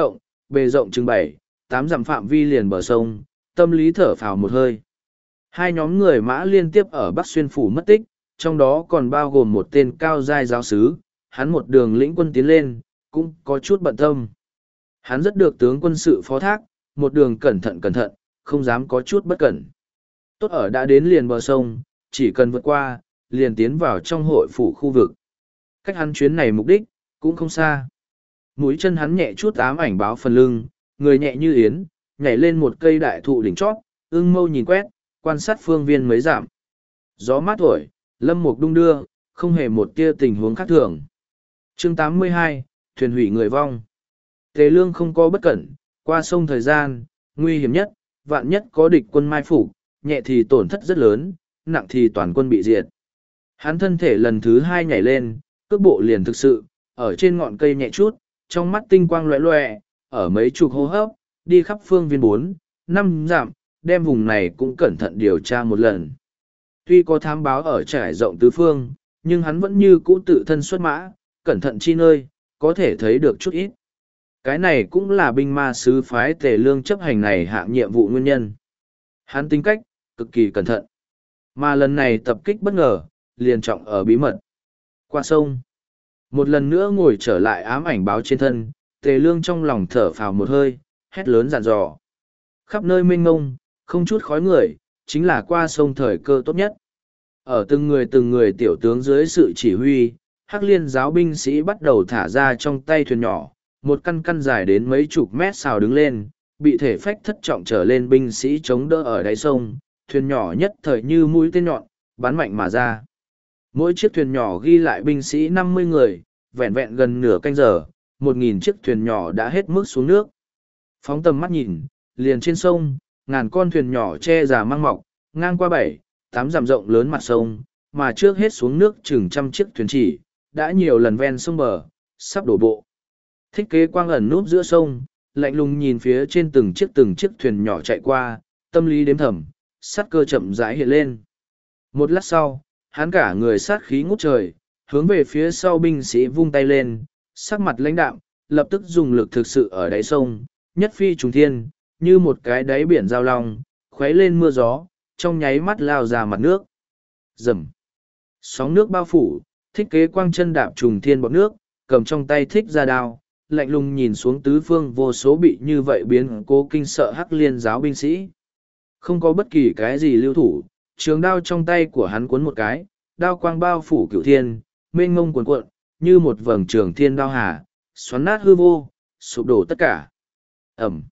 bề rộng chừng bảy, tám dặm phạm vi liền bờ sông, tâm lý thở phào một hơi. Hai nhóm người mã liên tiếp ở Bắc Xuyên Phủ mất tích, trong đó còn bao gồm một tên cao giai giáo sứ, hắn một đường lĩnh quân tiến lên, cũng có chút bận tâm. Hắn rất được tướng quân sự phó thác, một đường cẩn thận cẩn thận, không dám có chút bất cẩn. Tốt ở đã đến liền bờ sông, chỉ cần vượt qua, liền tiến vào trong hội phủ khu vực. Cách hắn chuyến này mục đích, cũng không xa. Mũi chân hắn nhẹ chút ám ảnh báo phần lưng, người nhẹ như yến, nhảy lên một cây đại thụ đỉnh chót, ưng mâu nhìn quét, quan sát phương viên mấy giảm. Gió mát thổi, lâm mục đung đưa, không hề một tia tình huống khác thường. Chương tám mươi hai, thuyền hủy người vong. Tề Lương không có bất cẩn, qua sông thời gian, nguy hiểm nhất, vạn nhất có địch quân mai phục, nhẹ thì tổn thất rất lớn, nặng thì toàn quân bị diệt. Hắn thân thể lần thứ hai nhảy lên, cước bộ liền thực sự, ở trên ngọn cây nhẹ chút, trong mắt tinh quang loẹ loẹ, ở mấy chục hô hấp, đi khắp phương viên bốn, năm dặm, đem vùng này cũng cẩn thận điều tra một lần. Tuy có thám báo ở trải rộng tứ phương, nhưng hắn vẫn như cũ tự thân xuất mã, cẩn thận chi nơi, có thể thấy được chút ít. Cái này cũng là binh ma sứ phái Tề Lương chấp hành này hạng nhiệm vụ nguyên nhân. Hắn tính cách, cực kỳ cẩn thận. Mà lần này tập kích bất ngờ, liền trọng ở bí mật. Qua sông. Một lần nữa ngồi trở lại ám ảnh báo trên thân, Tề Lương trong lòng thở phào một hơi, hét lớn dặn dò. Khắp nơi mênh mông, không chút khói người, chính là qua sông thời cơ tốt nhất. Ở từng người từng người tiểu tướng dưới sự chỉ huy, Hắc Liên giáo binh sĩ bắt đầu thả ra trong tay thuyền nhỏ, một căn căn dài đến mấy chục mét xào đứng lên, bị thể phách thất trọng trở lên binh sĩ chống đỡ ở đáy sông, thuyền nhỏ nhất thời như mũi tên nhọn, bắn mạnh mà ra. Mỗi chiếc thuyền nhỏ ghi lại binh sĩ năm mươi người, vẹn vẹn gần nửa canh giờ, một nghìn chiếc thuyền nhỏ đã hết mức xuống nước. Phóng tầm mắt nhìn, liền trên sông, ngàn con thuyền nhỏ che già mang mọc, ngang qua bảy, tám dặm rộng lớn mặt sông, mà trước hết xuống nước chừng trăm chiếc thuyền chỉ, đã nhiều lần ven sông bờ, sắp đổ bộ. Thích Kế Quang ẩn núp giữa sông, lạnh lùng nhìn phía trên từng chiếc từng chiếc thuyền nhỏ chạy qua, tâm lý đếm thầm, sát cơ chậm rãi hiện lên. Một lát sau, hắn cả người sát khí ngút trời, hướng về phía sau binh sĩ vung tay lên, sắc mặt lãnh đạm, lập tức dùng lực thực sự ở đáy sông, nhất phi trùng thiên, như một cái đáy biển giao long, khuấy lên mưa gió, trong nháy mắt lao ra mặt nước. Rầm. Sóng nước bao phủ, Thích Kế Quang chân đạp trùng thiên bọt nước, cầm trong tay thích ra đao, lạnh lùng nhìn xuống tứ phương vô số bị như vậy biến cố kinh sợ Hắc Liên giáo binh sĩ. Không có bất kỳ cái gì lưu thủ, trường đao trong tay của hắn cuốn một cái, đao quang bao phủ cửu thiên, mênh ngông cuồn cuộn, như một vầng trường thiên đao hà, xoắn nát hư vô, sụp đổ tất cả. Ẩm.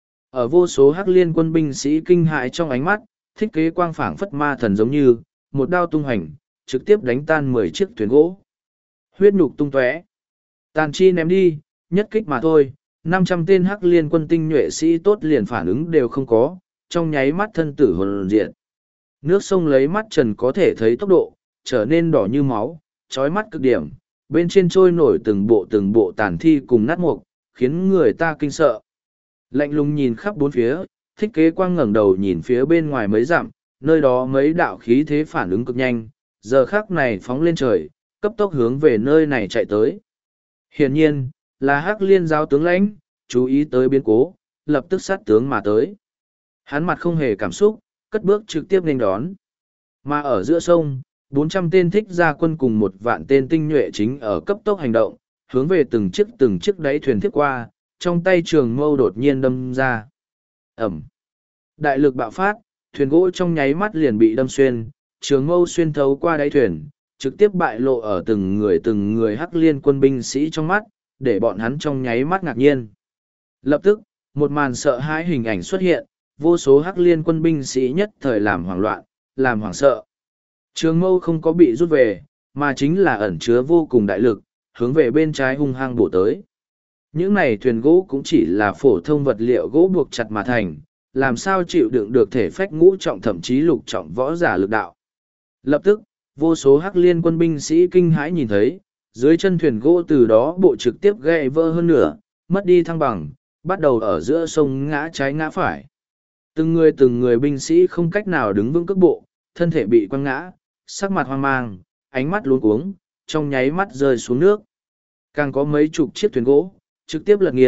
Ở vô số Hắc Liên quân binh sĩ kinh hãi trong ánh mắt, Thích Kế Quang phảng phất ma thần giống như, một đao tung hành, trực tiếp đánh tan mười chiếc thuyền gỗ. Huyết nhục tung tóe, tàn chi ném đi, nhất kích mà thôi, năm trăm tên Hắc Liên quân tinh nhuệ sĩ tốt liền phản ứng đều không có, trong nháy mắt thân tử hồn diệt. Nước sông lấy mắt trần có thể thấy tốc độ, trở nên đỏ như máu, trói mắt cực điểm, bên trên trôi nổi từng bộ từng bộ tàn thi cùng nát mục, khiến người ta kinh sợ. Lạnh lùng nhìn khắp bốn phía, Thích Kế Quang ngẩng đầu nhìn phía bên ngoài mấy dặm, nơi đó mấy đạo khí thế phản ứng cực nhanh, giờ khắc này phóng lên trời, cấp tốc hướng về nơi này chạy tới. Hiển nhiên, là Hắc Liên giáo tướng lãnh, chú ý tới biến cố, lập tức sát tướng mà tới. Hắn mặt không hề cảm xúc, cất bước trực tiếp nên đón. Mà ở giữa sông, bốn trăm tên thích gia quân cùng một vạn tên tinh nhuệ chính ở cấp tốc hành động, hướng về từng chiếc từng chiếc đáy thuyền tiếp qua, trong tay trường mâu đột nhiên đâm ra. Ẩm. Đại lực bạo phát, thuyền gỗ trong nháy mắt liền bị đâm xuyên, trường mâu xuyên thấu qua đáy thuyền, trực tiếp bại lộ ở từng người từng người Hắc Liên quân binh sĩ trong mắt, để bọn hắn trong nháy mắt ngạc nhiên. Lập tức, một màn sợ hãi hình ảnh xuất hiện, vô số Hắc Liên quân binh sĩ nhất thời làm hoảng loạn, làm hoảng sợ. Trường mâu không có bị rút về, mà chính là ẩn chứa vô cùng đại lực, hướng về bên trái hung hăng bổ tới. Những này thuyền gỗ cũng chỉ là phổ thông vật liệu gỗ buộc chặt mà thành, làm sao chịu đựng được thể phách ngũ trọng thậm chí lục trọng võ giả lực đạo. Lập tức, vô số Hắc Liên quân binh sĩ kinh hãi nhìn thấy, dưới chân thuyền gỗ từ đó bộ trực tiếp gãy vỡ hơn nửa, mất đi thăng bằng, bắt đầu ở giữa sông ngã trái ngã phải. Từng người từng người binh sĩ không cách nào đứng vững cước bộ, thân thể bị quăng ngã, sắc mặt hoang mang, ánh mắt luống cuống, trong nháy mắt rơi xuống nước. Càng có mấy chục chiếc thuyền gỗ, trực tiếp lật nghiêng,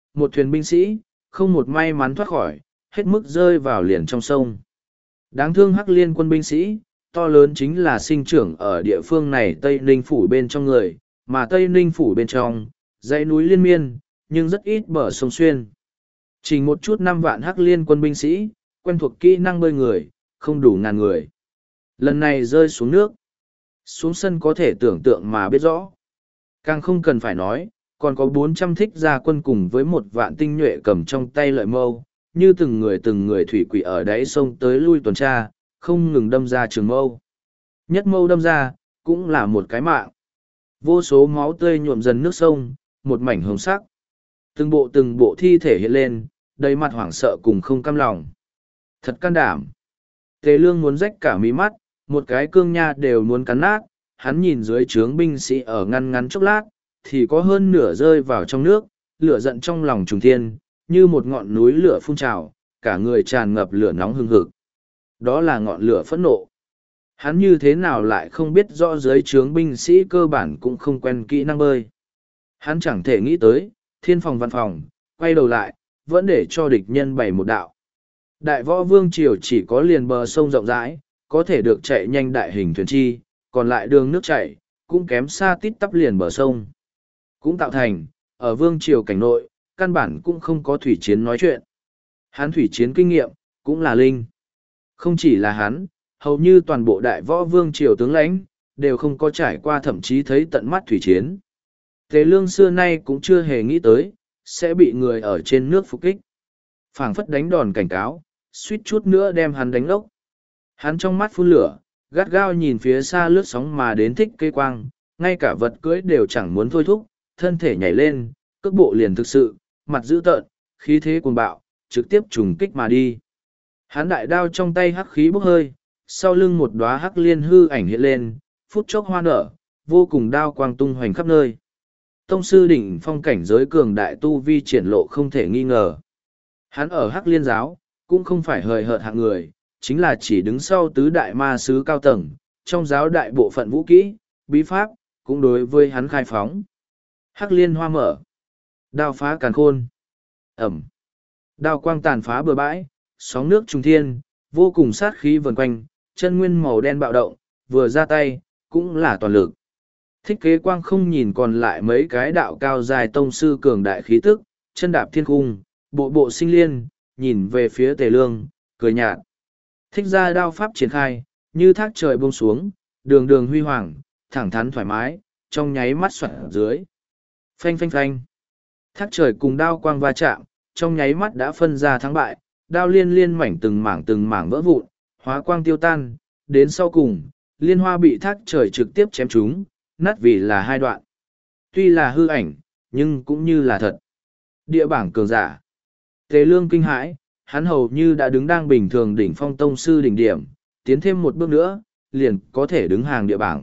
một thuyền binh sĩ, không một may mắn thoát khỏi, hết mức rơi vào liền trong sông. Đáng thương Hắc Liên quân binh sĩ, to lớn chính là sinh trưởng ở địa phương này Tây Ninh Phủ bên trong người, mà Tây Ninh Phủ bên trong, dãy núi liên miên, nhưng rất ít bờ sông xuyên. Chỉ một chút năm vạn Hắc Liên quân binh sĩ, quen thuộc kỹ năng bơi người, không đủ ngàn người. Lần này rơi xuống nước, xuống sân có thể tưởng tượng mà biết rõ. Càng không cần phải nói, còn có bốn trăm thích gia quân cùng với một vạn tinh nhuệ cầm trong tay lợi mâu, như từng người từng người thủy quỷ ở đáy sông tới lui tuần tra, không ngừng đâm ra trường mâu. Nhất mâu đâm ra, cũng là một cái mạng. Vô số máu tươi nhuộm dần nước sông, một mảnh hồng sắc. Từng bộ từng bộ thi thể hiện lên, đầy mặt hoảng sợ cùng không cam lòng. Thật can đảm. Tề Lương muốn rách cả mí mắt, một cái cương nha đều muốn cắn nát. Hắn nhìn dưới trướng binh sĩ ở ngăn ngắn chốc lát, thì có hơn nửa rơi vào trong nước, lửa giận trong lòng trùng thiên, như một ngọn núi lửa phun trào, cả người tràn ngập lửa nóng hừng hực. Đó là ngọn lửa phẫn nộ. Hắn như thế nào lại không biết rõ dưới trướng binh sĩ cơ bản cũng không quen kỹ năng bơi. Hắn chẳng thể nghĩ tới, thiên phòng văn phòng, quay đầu lại, vẫn để cho địch nhân bày một đạo. Đại võ vương triều chỉ có liền bờ sông rộng rãi, có thể được chạy nhanh đại hình thuyền chi, còn lại đường nước chảy, cũng kém xa tít tắp liền bờ sông. Cũng tạo thành, ở vương triều cảnh nội, căn bản cũng không có thủy chiến nói chuyện. Hắn thủy chiến kinh nghiệm, cũng là linh. Không chỉ là hắn, hầu như toàn bộ đại võ vương triều tướng lãnh, đều không có trải qua thậm chí thấy tận mắt thủy chiến. Tề Lương xưa nay cũng chưa hề nghĩ tới, sẽ bị người ở trên nước phục kích. Phảng phất đánh đòn cảnh cáo, suýt chút nữa đem hắn đánh lốc. Hắn trong mắt phun lửa, gắt gao nhìn phía xa lướt sóng mà đến thích cây quang, ngay cả vật cưới đều chẳng muốn thôi thúc, thân thể nhảy lên, cước bộ liền thực sự, mặt dữ tợn, khí thế cuồng bạo, trực tiếp trùng kích mà đi. Hắn đại đao trong tay hắc khí bốc hơi, sau lưng một đóa hắc liên hư ảnh hiện lên, phút chốc hoa nở, vô cùng đao quang tung hoành khắp nơi. Tông sư đỉnh phong cảnh giới cường đại tu vi triển lộ không thể nghi ngờ. Hắn ở hắc liên giáo, cũng không phải hời hợt hạng người, chính là chỉ đứng sau tứ đại ma sứ cao tầng, trong giáo đại bộ phận vũ kỹ, bí pháp, cũng đối với hắn khai phóng. Hắc liên hoa mở, đao phá càn khôn, ẩm, đao quang tàn phá bừa bãi, sóng nước trùng thiên, vô cùng sát khí vần quanh, chân nguyên màu đen bạo động, vừa ra tay, cũng là toàn lực. Thích kế quang không nhìn còn lại mấy cái đạo cao dài tông sư cường đại khí tức, chân đạp thiên cung, bộ bộ sinh liên, nhìn về phía Tề Lương, cười nhạt. Thích ra đao pháp triển khai, như thác trời buông xuống, đường đường huy hoàng, thẳng thắn thoải mái, trong nháy mắt xoạn dưới. Phanh phanh phanh. Thác trời cùng đao quang va chạm, trong nháy mắt đã phân ra thắng bại, đao liên liên mảnh từng mảng từng mảng vỡ vụn, hóa quang tiêu tan, đến sau cùng, liên hoa bị thác trời trực tiếp chém trúng, nát vì là hai đoạn. Tuy là hư ảnh, nhưng cũng như là thật. Địa bảng cường giả. Tề Lương kinh hãi, hắn hầu như đã đứng đang bình thường đỉnh phong tông sư đỉnh điểm, tiến thêm một bước nữa, liền có thể đứng hàng địa bảng.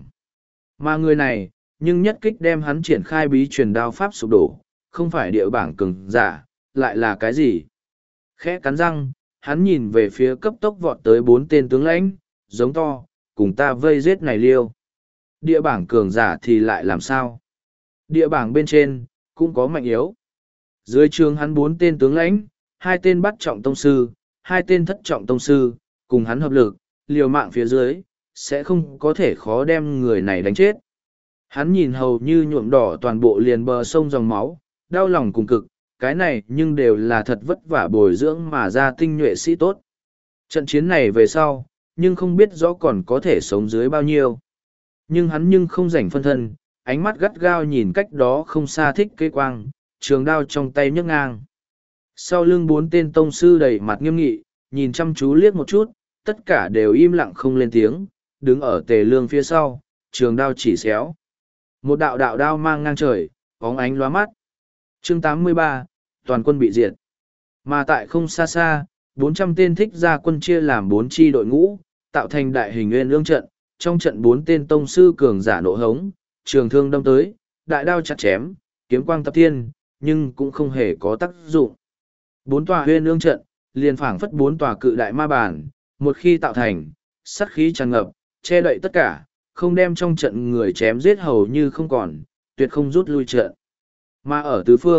Mà người này, nhưng nhất kích đem hắn triển khai bí truyền đao pháp sụp đổ, không phải địa bảng cường giả, lại là cái gì? Khẽ cắn răng, hắn nhìn về phía cấp tốc vọt tới bốn tên tướng lãnh, giống to, cùng ta vây giết này liêu. Địa bảng cường giả thì lại làm sao? Địa bảng bên trên, cũng có mạnh yếu. Dưới trường hắn bốn tên tướng lãnh, hai tên bắt trọng tông sư, hai tên thất trọng tông sư, cùng hắn hợp lực, liều mạng phía dưới, sẽ không có thể khó đem người này đánh chết. Hắn nhìn hầu như nhuộm đỏ toàn bộ liền bờ sông dòng máu, đau lòng cùng cực, cái này nhưng đều là thật vất vả bồi dưỡng mà ra tinh nhuệ sĩ tốt. Trận chiến này về sau, nhưng không biết rõ còn có thể sống dưới bao nhiêu. Nhưng hắn nhưng không rảnh phân thân, ánh mắt gắt gao nhìn cách đó không xa thích cây quang, trường đao trong tay nhấc ngang. Sau lưng bốn tên tông sư đầy mặt nghiêm nghị, nhìn chăm chú liếc một chút, tất cả đều im lặng không lên tiếng, đứng ở Tề Lương phía sau, trường đao chỉ xéo. Một đạo đạo đao mang ngang trời, bóng ánh lóa mắt. Chương tám mươi ba, toàn quân bị diệt. Mà tại không xa xa, bốn trăm tên thích gia quân chia làm bốn chi đội ngũ, tạo thành đại hình nguyên ương trận, trong trận bốn tên tông sư cường giả nộ hống, trường thương đâm tới, đại đao chặt chém, kiếm quang tập thiên, nhưng cũng không hề có tác dụng. Bốn tòa huyên ương trận, liền phảng phất bốn tòa cự đại ma bản, một khi tạo thành, sát khí tràn ngập, che đậy tất cả, không đem trong trận người chém giết hầu như không còn, tuyệt không rút lui trận. Mà ở tứ phương,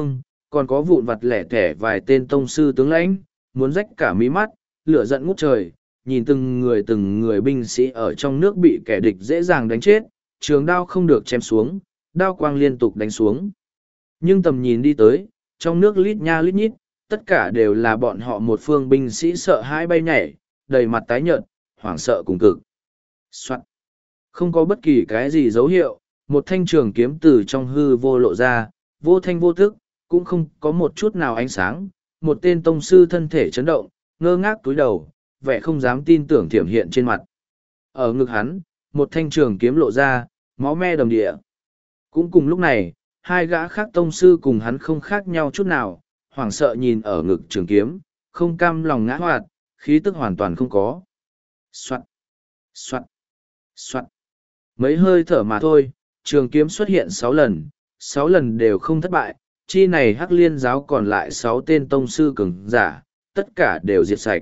còn có vụn vặt lẻ tẻ vài tên tông sư tướng lãnh, muốn rách cả mí mắt, lửa giận ngút trời, nhìn từng người từng người binh sĩ ở trong nước bị kẻ địch dễ dàng đánh chết, trường đao không được chém xuống, đao quang liên tục đánh xuống. Nhưng tầm nhìn đi tới, trong nước lít nha lít nhít, tất cả đều là bọn họ một phương binh sĩ sợ hãi bay nhảy, đầy mặt tái nhợt, hoảng sợ cùng cực. Soạn. Không có bất kỳ cái gì dấu hiệu, một thanh trường kiếm từ trong hư vô lộ ra, vô thanh vô thức, cũng không có một chút nào ánh sáng. Một tên tông sư thân thể chấn động, ngơ ngác túi đầu, vẻ không dám tin tưởng thiểm hiện trên mặt. Ở ngực hắn, một thanh trường kiếm lộ ra, máu me đầm địa. Cũng cùng lúc này, hai gã khác tông sư cùng hắn không khác nhau chút nào, hoảng sợ nhìn ở ngực trường kiếm, không cam lòng ngã hoạt, khí tức hoàn toàn không có. Soạn, soạn, soạn. Mấy hơi thở mà thôi, trường kiếm xuất hiện sáu lần, sáu lần đều không thất bại, chi này Hắc Liên giáo còn lại sáu tên tông sư cường giả, tất cả đều diệt sạch.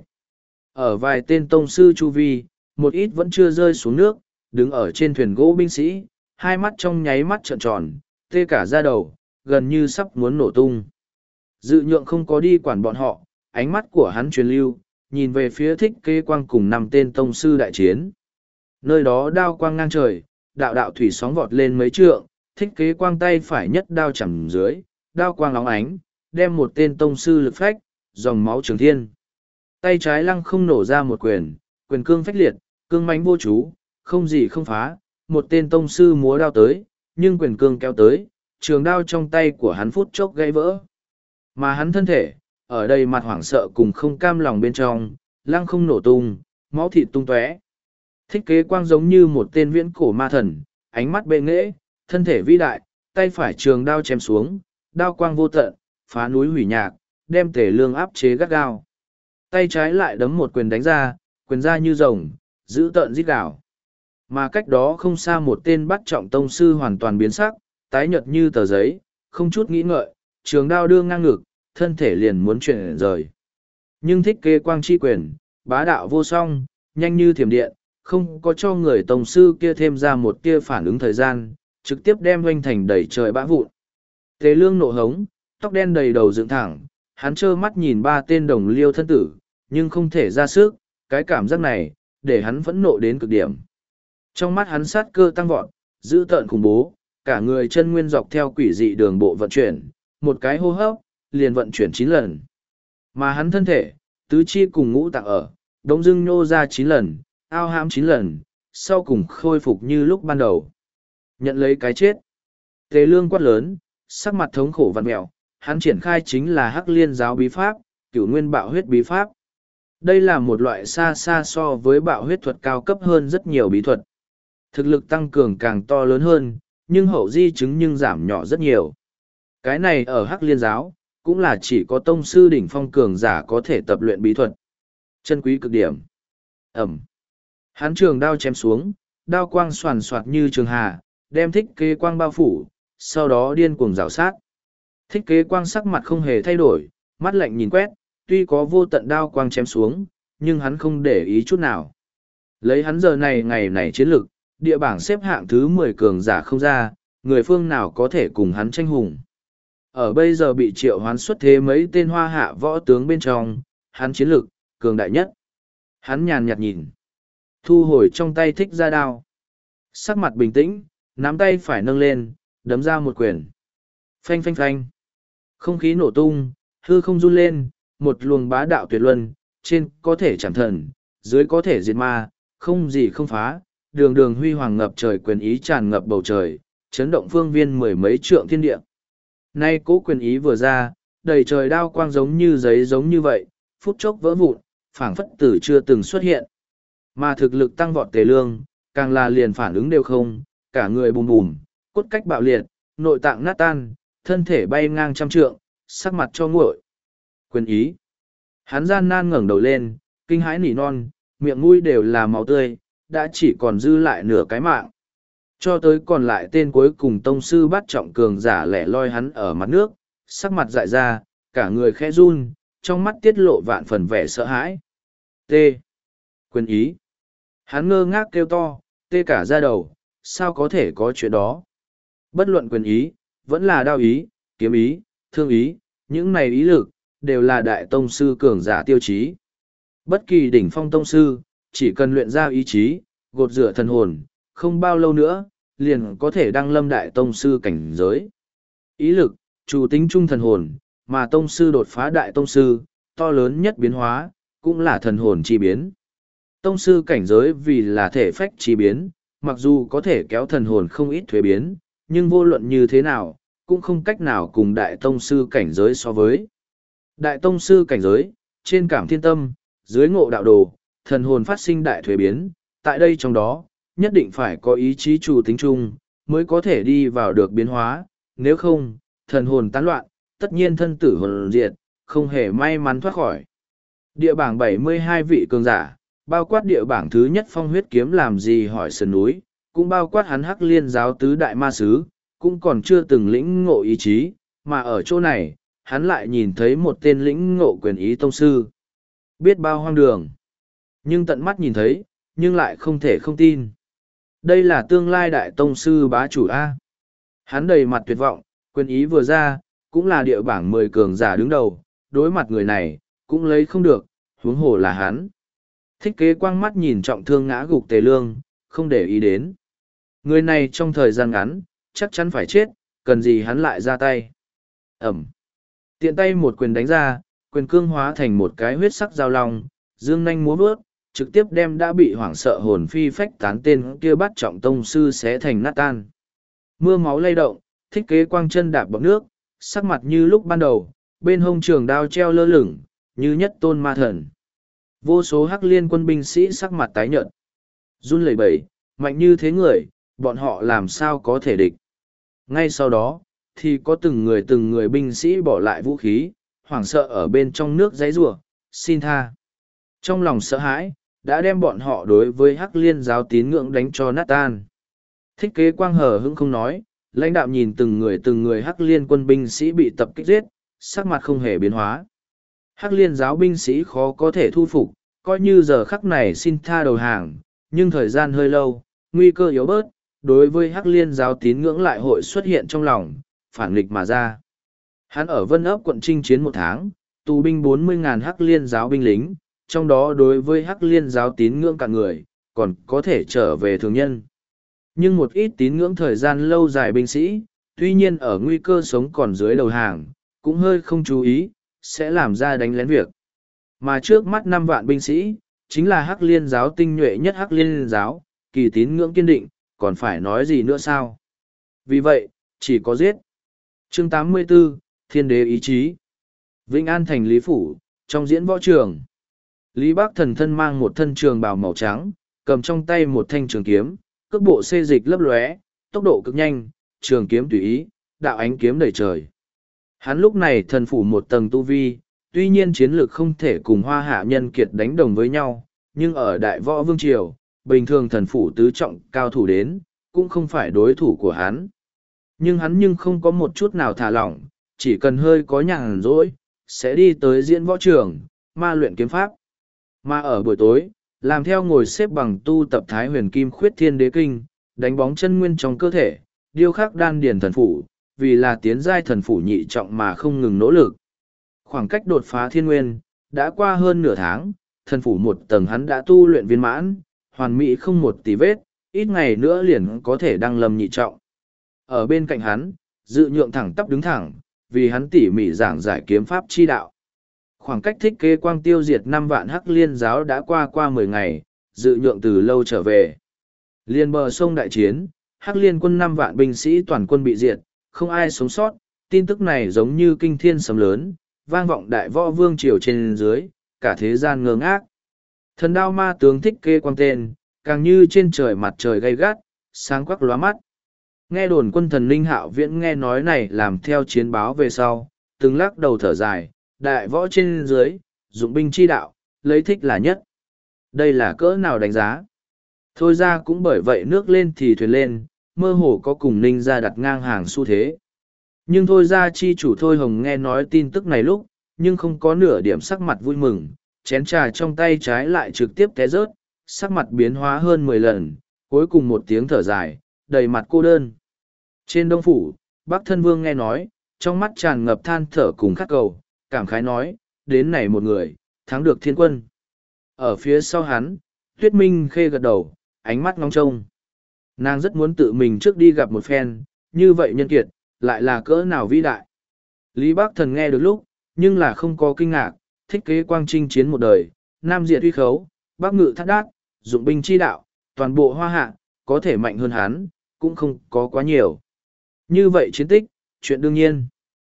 Ở vài tên tông sư chu vi, một ít vẫn chưa rơi xuống nước, đứng ở trên thuyền gỗ binh sĩ, hai mắt trong nháy mắt trợn tròn, tê cả da đầu, gần như sắp muốn nổ tung. Dự nhượng không có đi quản bọn họ, ánh mắt của hắn truyền lưu, nhìn về phía Thích Kế Quang cùng năm tên tông sư đại chiến. Nơi đó đao quang ngang trời, đạo đạo thủy sóng vọt lên mấy trượng, Thích Kế Quang tay phải nhất đao chầm dưới, đao quang lóng ánh, đem một tên tông sư lực phách, dòng máu trường thiên. Tay trái lăng không nổ ra một quyền, quyền cương phách liệt, cương mãnh vô chú, không gì không phá, một tên tông sư múa đao tới, nhưng quyền cương kéo tới, trường đao trong tay của hắn phút chốc gãy vỡ. Mà hắn thân thể, ở đây mặt hoảng sợ cùng không cam lòng bên trong, lăng không nổ tung, máu thịt tung tóe. Thích Kế Quang giống như một tên viễn cổ ma thần, ánh mắt bệ nghệ, thân thể vĩ đại, tay phải trường đao chém xuống, đao quang vô tận, phá núi hủy nhạc, đem Tề Lương áp chế gắt gao. Tay trái lại đấm một quyền đánh ra, quyền ra như rồng, giữ tợn rít gào. Mà cách đó không xa một tên bắt trọng tông sư hoàn toàn biến sắc, tái nhợt như tờ giấy, không chút nghĩ ngợi, trường đao đưa ngang ngực, thân thể liền muốn chuyển rời. Nhưng Thích Kế Quang chi quyền, bá đạo vô song, nhanh như thiểm điện, không có cho người tông sư kia thêm ra một tia phản ứng thời gian, trực tiếp đem hoanh thành đẩy trời bã vụn. Tề Lương nộ hống, tóc đen đầy đầu dựng thẳng, hắn trơ mắt nhìn ba tên đồng liêu thân tử, nhưng không thể ra sức, cái cảm giác này, để hắn phẫn nộ đến cực điểm. Trong mắt hắn sát cơ tăng vọt, dữ tợn khủng bố, cả người chân nguyên dọc theo quỷ dị đường bộ vận chuyển, một cái hô hấp, liền vận chuyển chín lần. Mà hắn thân thể, tứ chi cùng ngũ tạng ở, đống dưng nhô ra chín lần, ao hãm chín lần, sau cùng khôi phục như lúc ban đầu. Nhận lấy cái chết. Tề Lương quát lớn, sắc mặt thống khổ vặn mẹo, hắn triển khai chính là Hắc Liên giáo bí pháp, Cửu Nguyên Bạo Huyết bí pháp. Đây là một loại xa xa so với bạo huyết thuật cao cấp hơn rất nhiều bí thuật. Thực lực tăng cường càng to lớn hơn, nhưng hậu di chứng nhưng giảm nhỏ rất nhiều. Cái này ở Hắc Liên giáo, cũng là chỉ có tông sư đỉnh phong cường giả có thể tập luyện bí thuật. Chân quý cực điểm. Ẩm. Hắn trường đao chém xuống, đao quang soàn soạt như trường hà, đem Thích Kế Quang bao phủ, sau đó điên cuồng rào sát. Thích Kế Quang sắc mặt không hề thay đổi, mắt lạnh nhìn quét, tuy có vô tận đao quang chém xuống, nhưng hắn không để ý chút nào. Lấy hắn giờ này ngày này chiến lực, địa bảng xếp hạng thứ mười cường giả không ra, người phương nào có thể cùng hắn tranh hùng. Ở bây giờ bị triệu hoán xuất thế mấy tên hoa hạ võ tướng bên trong, hắn chiến lực, cường đại nhất. Hắn nhàn nhạt nhìn, thu hồi trong tay Thích ra đao. Sắc mặt bình tĩnh, nắm tay phải nâng lên, đấm ra một quyền. Phanh phanh phanh. Không khí nổ tung, hư không run lên, một luồng bá đạo tuyệt luân, trên có thể chẳng thần, dưới có thể diệt ma, không gì không phá, đường đường huy hoàng ngập trời quyền ý tràn ngập bầu trời, chấn động phương viên mười mấy trượng thiên địa. Nay cố quyền ý vừa ra, đầy trời đao quang giống như giấy giống như vậy, phút chốc vỡ vụn, phảng phất tử chưa từng xuất hiện. Mà thực lực tăng vọt Tề Lương, càng là liền phản ứng đều không, cả người bùm bùm, cốt cách bạo liệt, nội tạng nát tan, thân thể bay ngang trăm trượng, sắc mặt cho nguội. Quyền ý. Hắn gian nan ngẩng đầu lên, kinh hãi nỉ non, miệng mũi đều là máu tươi, đã chỉ còn dư lại nửa cái mạng. Cho tới còn lại tên cuối cùng tông sư bắt trọng cường giả lẻ loi hắn ở mặt nước, sắc mặt dại ra, cả người khẽ run, trong mắt tiết lộ vạn phần vẻ sợ hãi. T. Quyền ý. Hắn ngơ ngác kêu to, tê cả da đầu, sao có thể có chuyện đó. Bất luận quyền ý, vẫn là đao ý, kiếm ý, thương ý, những này ý lực, đều là đại tông sư cường giả tiêu chí. Bất kỳ đỉnh phong tông sư, chỉ cần luyện ra ý chí, gột rửa thần hồn, không bao lâu nữa, liền có thể đăng lâm đại tông sư cảnh giới. Ý lực, chủ tính trung thần hồn, mà tông sư đột phá đại tông sư, to lớn nhất biến hóa, cũng là thần hồn chi biến. Tông sư cảnh giới vì là thể phách chi biến, mặc dù có thể kéo thần hồn không ít thuế biến, nhưng vô luận như thế nào, cũng không cách nào cùng đại tông sư cảnh giới so với. Đại tông sư cảnh giới, trên cảm thiên tâm, dưới ngộ đạo đồ, thần hồn phát sinh đại thuế biến, tại đây trong đó, nhất định phải có ý chí chủ tính chung, mới có thể đi vào được biến hóa, nếu không, thần hồn tán loạn, tất nhiên thân tử hồn diệt, không hề may mắn thoát khỏi. Địa bảng bảy mươi hai vị cường giả, bao quát địa bảng thứ nhất phong huyết kiếm làm gì hỏi sườn núi, cũng bao quát hắn hắc liên giáo tứ đại ma sứ, cũng còn chưa từng lĩnh ngộ ý chí, mà ở chỗ này, hắn lại nhìn thấy một tên lĩnh ngộ quyền ý tông sư. Biết bao hoang đường, nhưng tận mắt nhìn thấy, nhưng lại không thể không tin. Đây là tương lai đại tông sư bá chủ A. Hắn đầy mặt tuyệt vọng, quyền ý vừa ra, cũng là địa bảng mười cường giả đứng đầu, đối mặt người này, cũng lấy không được, huống hồ là hắn. Thích kế quang mắt nhìn trọng thương ngã gục tề lương, không để ý đến. Người này trong thời gian ngắn, chắc chắn phải chết, cần gì hắn lại ra tay. Ẩm. Tiện tay một quyền đánh ra, quyền cương hóa thành một cái huyết sắc dao long, dương nanh múa vớt, trực tiếp đem đã bị hoảng sợ hồn phi phách tán tên kia bắt trọng tông sư xé thành nát tan. Mưa máu lay động, thích kế quang chân đạp bọc nước, sắc mặt như lúc ban đầu, bên hông trường đao treo lơ lửng, như nhất tôn ma thần. Vô số hắc liên quân binh sĩ sắc mặt tái nhợt, run lẩy bẩy, mạnh như thế người, bọn họ làm sao có thể địch. Ngay sau đó, thì có từng người từng người binh sĩ bỏ lại vũ khí, hoảng sợ ở bên trong nước giấy rủa, xin tha. Trong lòng sợ hãi, đã đem bọn họ đối với hắc liên giáo tín ngưỡng đánh cho nát tan. Thích kế quang hờ hững không nói, lãnh đạo nhìn từng người từng người hắc liên quân binh sĩ bị tập kích giết, sắc mặt không hề biến hóa. Hắc liên giáo binh sĩ khó có thể thu phục, coi như giờ khắc này xin tha đầu hàng, nhưng thời gian hơi lâu, nguy cơ yếu bớt, đối với hắc liên giáo tín ngưỡng lại hội xuất hiện trong lòng, phản nghịch mà ra. Hắn ở Vân ấp quận chinh chiến một tháng, tù binh bốn mươi ngàn hắc liên giáo binh lính, trong đó đối với hắc liên giáo tín ngưỡng cả người, còn có thể trở về thường nhân. Nhưng một ít tín ngưỡng thời gian lâu dài binh sĩ, tuy nhiên ở nguy cơ sống còn dưới đầu hàng, cũng hơi không chú ý, sẽ làm ra đánh lén việc. Mà trước mắt năm vạn binh sĩ, chính là hắc liên giáo tinh nhuệ nhất hắc liên giáo, kỳ tín ngưỡng kiên định, còn phải nói gì nữa sao? Vì vậy, chỉ có giết. Chương tám mươi 84, Thiên đế ý chí. Vĩnh An thành Lý Phủ, trong diễn võ trường. Lý Bác Thần thân mang một thân trường bào màu trắng, cầm trong tay một thanh trường kiếm, cước bộ xê dịch lấp lóe, tốc độ cực nhanh, trường kiếm tùy ý, đạo ánh kiếm đầy trời. Hắn lúc này thần phủ một tầng tu vi, tuy nhiên chiến lược không thể cùng Hoa Hạ Nhân Kiệt đánh đồng với nhau, nhưng ở Đại Võ Vương Triều, bình thường thần phủ tứ trọng cao thủ đến, cũng không phải đối thủ của hắn. Nhưng hắn nhưng không có một chút nào thả lỏng, chỉ cần hơi có nhàn rỗi, sẽ đi tới diễn võ trường, ma luyện kiếm pháp. Mà ở buổi tối, làm theo ngồi xếp bằng tu tập Thái Huyền Kim Khuyết Thiên Đế Kinh, đánh bóng chân nguyên trong cơ thể, điêu khắc đan điền thần phủ, vì là tiến giai thần phủ nhị trọng mà không ngừng nỗ lực. Khoảng cách đột phá thiên nguyên, đã qua hơn nửa tháng, thần phủ một tầng hắn đã tu luyện viên mãn, hoàn mỹ không một tí vết, ít ngày nữa liền có thể đăng lâm nhị trọng. Ở bên cạnh hắn, dự nhượng thẳng tắp đứng thẳng, vì hắn tỉ mỉ giảng giải kiếm pháp chi đạo. Khoảng cách thích kế quang tiêu diệt năm vạn hắc liên giáo đã qua qua mười ngày, dự nhượng từ lâu trở về. Liên bờ sông đại chiến, hắc liên quân năm vạn binh sĩ toàn quân bị diệt, không ai sống sót, tin tức này giống như kinh thiên sấm lớn, vang vọng đại võ vương triều trên dưới, cả thế gian ngơ ngác. Thần đao ma tướng thích kế quang tên, càng như trên trời mặt trời gay gắt, sáng quắc lóa mắt. Nghe đồn quân thần Ninh Hạo Viễn nghe nói này làm theo chiến báo về sau, từng lắc đầu thở dài, đại võ trên dưới, dụng binh chi đạo, lấy thích là nhất. Đây là cỡ nào đánh giá? Thôi ra cũng bởi vậy nước lên thì thuyền lên, mơ hồ có cùng Ninh ra đặt ngang hàng xu thế. Nhưng thôi ra chi chủ Thôi Hồng nghe nói tin tức này lúc, nhưng không có nửa điểm sắc mặt vui mừng, chén trà trong tay trái lại trực tiếp té rớt, sắc mặt biến hóa hơn mười lần, cuối cùng một tiếng thở dài, đầy mặt cô đơn. Trên Đông Phủ, Bắc Thân Vương nghe nói, trong mắt tràn ngập than thở cùng khát cầu, cảm khái nói, đến này một người, thắng được thiên quân. Ở phía sau hắn, Tuyết Minh Khê gật đầu, ánh mắt ngóng trông. Nàng rất muốn tự mình trước đi gặp một phen, như vậy nhân kiệt, lại là cỡ nào vĩ đại. Lý Bác Thần nghe được lúc, nhưng là không có kinh ngạc, thích kế quang trinh chiến một đời, nam diệt uy khấu, bắc ngự thắt đát, dụng binh chi đạo, toàn bộ hoa hạ, có thể mạnh hơn hắn, cũng không có quá nhiều. Như vậy chiến tích, chuyện đương nhiên.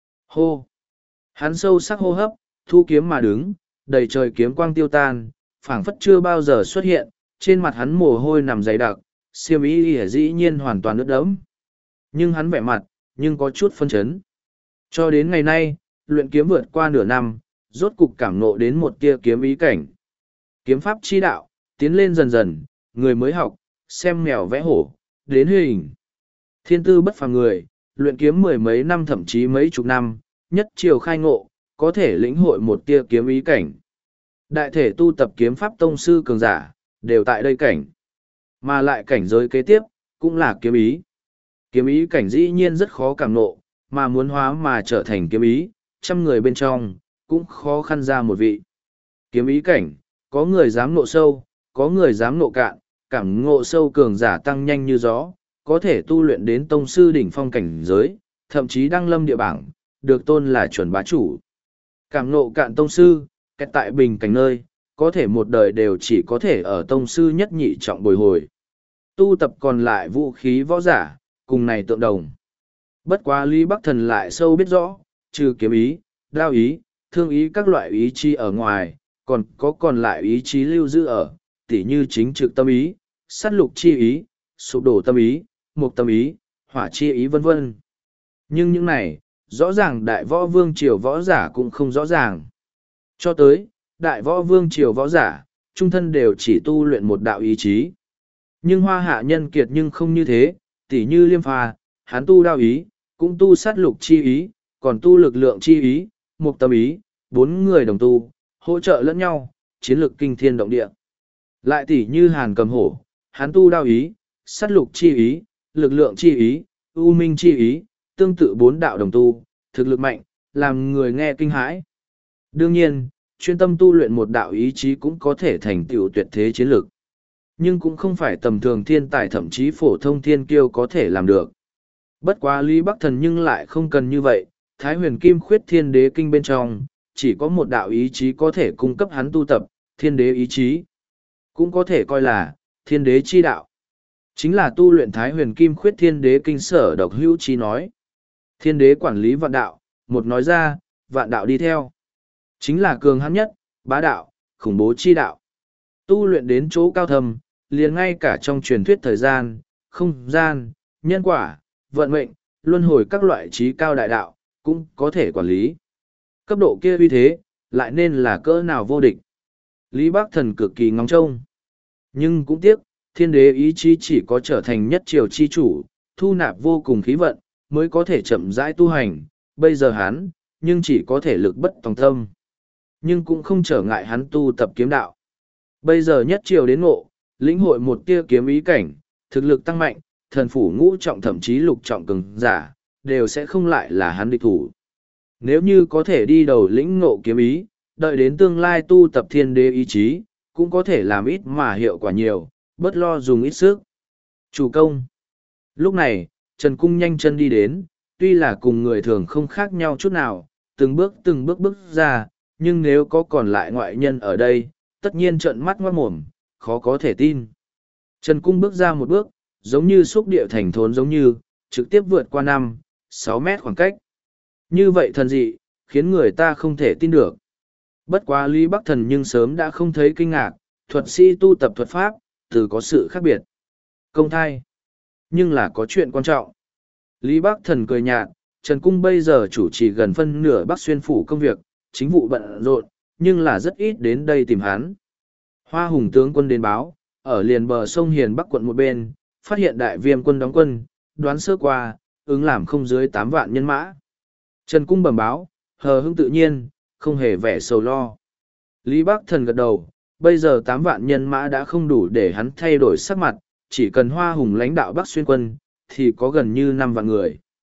Hô! Hắn sâu sắc hô hấp, thu kiếm mà đứng, đầy trời kiếm quang tiêu tan, phảng phất chưa bao giờ xuất hiện, trên mặt hắn mồ hôi nằm dày đặc, xiêm y dĩ nhiên hoàn toàn ướt đẫm. Nhưng hắn vẻ mặt, nhưng có chút phân chấn. Cho đến ngày nay, luyện kiếm vượt qua nửa năm, rốt cục cảm ngộ đến một tia kiếm ý cảnh. Kiếm pháp chi đạo, tiến lên dần dần, người mới học, xem mèo vẽ hổ, đến hình. Thiên tư bất phàm người, luyện kiếm mười mấy năm thậm chí mấy chục năm, nhất chiều khai ngộ, có thể lĩnh hội một tia kiếm ý cảnh. Đại thể tu tập kiếm pháp tông sư cường giả, đều tại đây cảnh. Mà lại cảnh giới kế tiếp, cũng là kiếm ý. Kiếm ý cảnh dĩ nhiên rất khó cảm ngộ, mà muốn hóa mà trở thành kiếm ý, trăm người bên trong, cũng khó khăn ra một vị. Kiếm ý cảnh, có người dám ngộ sâu, có người dám ngộ cạn, cảm ngộ sâu cường giả tăng nhanh như gió, có thể tu luyện đến tông sư đỉnh phong cảnh giới, thậm chí đăng lâm địa bảng, được tôn là chuẩn bá chủ. Cảm ngộ cạn tông sư, kẹt tại bình cảnh nơi, có thể một đời đều chỉ có thể ở tông sư nhất nhị trọng bồi hồi. Tu tập còn lại vũ khí võ giả, cùng này tượng đồng. Bất quá Lý Bắc Thần lại sâu biết rõ, trừ kiếm ý, đao ý, thương ý các loại ý chí ở ngoài, còn có còn lại ý chí lưu giữ ở, tỉ như chính trực tâm ý, sát lục chi ý, sụp đổ tâm ý, mục tâm ý, hỏa chi ý vân vân. Nhưng những này, rõ ràng đại võ vương triều võ giả cũng không rõ ràng. Cho tới, đại võ vương triều võ giả, trung thân đều chỉ tu luyện một đạo ý chí. Nhưng hoa hạ nhân kiệt nhưng không như thế, tỉ như liêm pha, hắn tu đao ý, cũng tu sát lục chi ý, còn tu lực lượng chi ý, mục tâm ý, bốn người đồng tu, hỗ trợ lẫn nhau, chiến lược kinh thiên động địa. Lại tỉ như hàn cầm hổ, hắn tu đao ý, sát lục chi ý, lực lượng chi ý, u minh chi ý, tương tự bốn đạo đồng tu, thực lực mạnh, làm người nghe kinh hãi. Đương nhiên, chuyên tâm tu luyện một đạo ý chí cũng có thể thành tựu tuyệt thế chiến lược. Nhưng cũng không phải tầm thường thiên tài thậm chí phổ thông thiên kiêu có thể làm được. Bất quá Lý Bắc Thần nhưng lại không cần như vậy, Thái Huyền Kim Khuyết Thiên Đế Kinh bên trong, chỉ có một đạo ý chí có thể cung cấp hắn tu tập, thiên đế ý chí. Cũng có thể coi là, thiên đế chi đạo. Chính là tu luyện Thái Huyền Kim Khuyết Thiên Đế Kinh sở độc hữu chi nói. Thiên đế quản lý vạn đạo, một nói ra, vạn đạo đi theo. Chính là cường hãn nhất, bá đạo, khủng bố chi đạo. Tu luyện đến chỗ cao thầm, liền ngay cả trong truyền thuyết thời gian, không gian, nhân quả, vận mệnh, luân hồi các loại trí cao đại đạo, cũng có thể quản lý. Cấp độ kia uy thế, lại nên là cỡ nào vô địch. Lý Bác Thần cực kỳ ngóng trông. Nhưng cũng tiếc, thiên đế ý chí chỉ có trở thành nhất triều chi chủ, thu nạp vô cùng khí vận, mới có thể chậm rãi tu hành. Bây giờ hắn, nhưng chỉ có thể lực bất tòng tâm. Nhưng cũng không trở ngại hắn tu tập kiếm đạo. Bây giờ nhất triều đến ngộ, lĩnh hội một tia kiếm ý cảnh, thực lực tăng mạnh, thần phủ ngũ trọng thậm chí lục trọng cường giả, đều sẽ không lại là hắn địch thủ. Nếu như có thể đi đầu lĩnh ngộ kiếm ý, đợi đến tương lai tu tập thiên đế ý chí, cũng có thể làm ít mà hiệu quả nhiều, bớt lo dùng ít sức. Chủ công. Lúc này, Trần Cung nhanh chân đi đến, tuy là cùng người thường không khác nhau chút nào, từng bước từng bước bước ra, nhưng nếu có còn lại ngoại nhân ở đây, tất nhiên trợn mắt ngoát mồm, khó có thể tin. Trần Cung bước ra một bước, giống như xúc địa thành thốn giống như, trực tiếp vượt qua năm, sáu mét khoảng cách. Như vậy thần dị, khiến người ta không thể tin được. Bất quá Lý Bắc Thần nhưng sớm đã không thấy kinh ngạc, thuật sĩ tu tập thuật pháp, từ có sự khác biệt. Công thai. Nhưng là có chuyện quan trọng. Lý Bắc Thần cười nhạt, Trần Cung bây giờ chủ trì gần phân nửa Bắc Xuyên phủ công việc, chính vụ bận rộn, nhưng là rất ít đến đây tìm hắn. Hoa Hùng tướng quân đến báo, ở liền bờ sông Hiền Bắc quận một bên, phát hiện đại viêm quân đóng quân, đoán sơ qua, ứng làm không dưới tám vạn nhân mã. Trần Cung bẩm báo, hờ hững tự nhiên, không hề vẻ sầu lo. Lý Bắc Thần gật đầu, bây giờ tám vạn nhân mã đã không đủ để hắn thay đổi sắc mặt, chỉ cần Hoa Hùng lãnh đạo Bắc Xuyên quân, thì có gần như năm vạn người.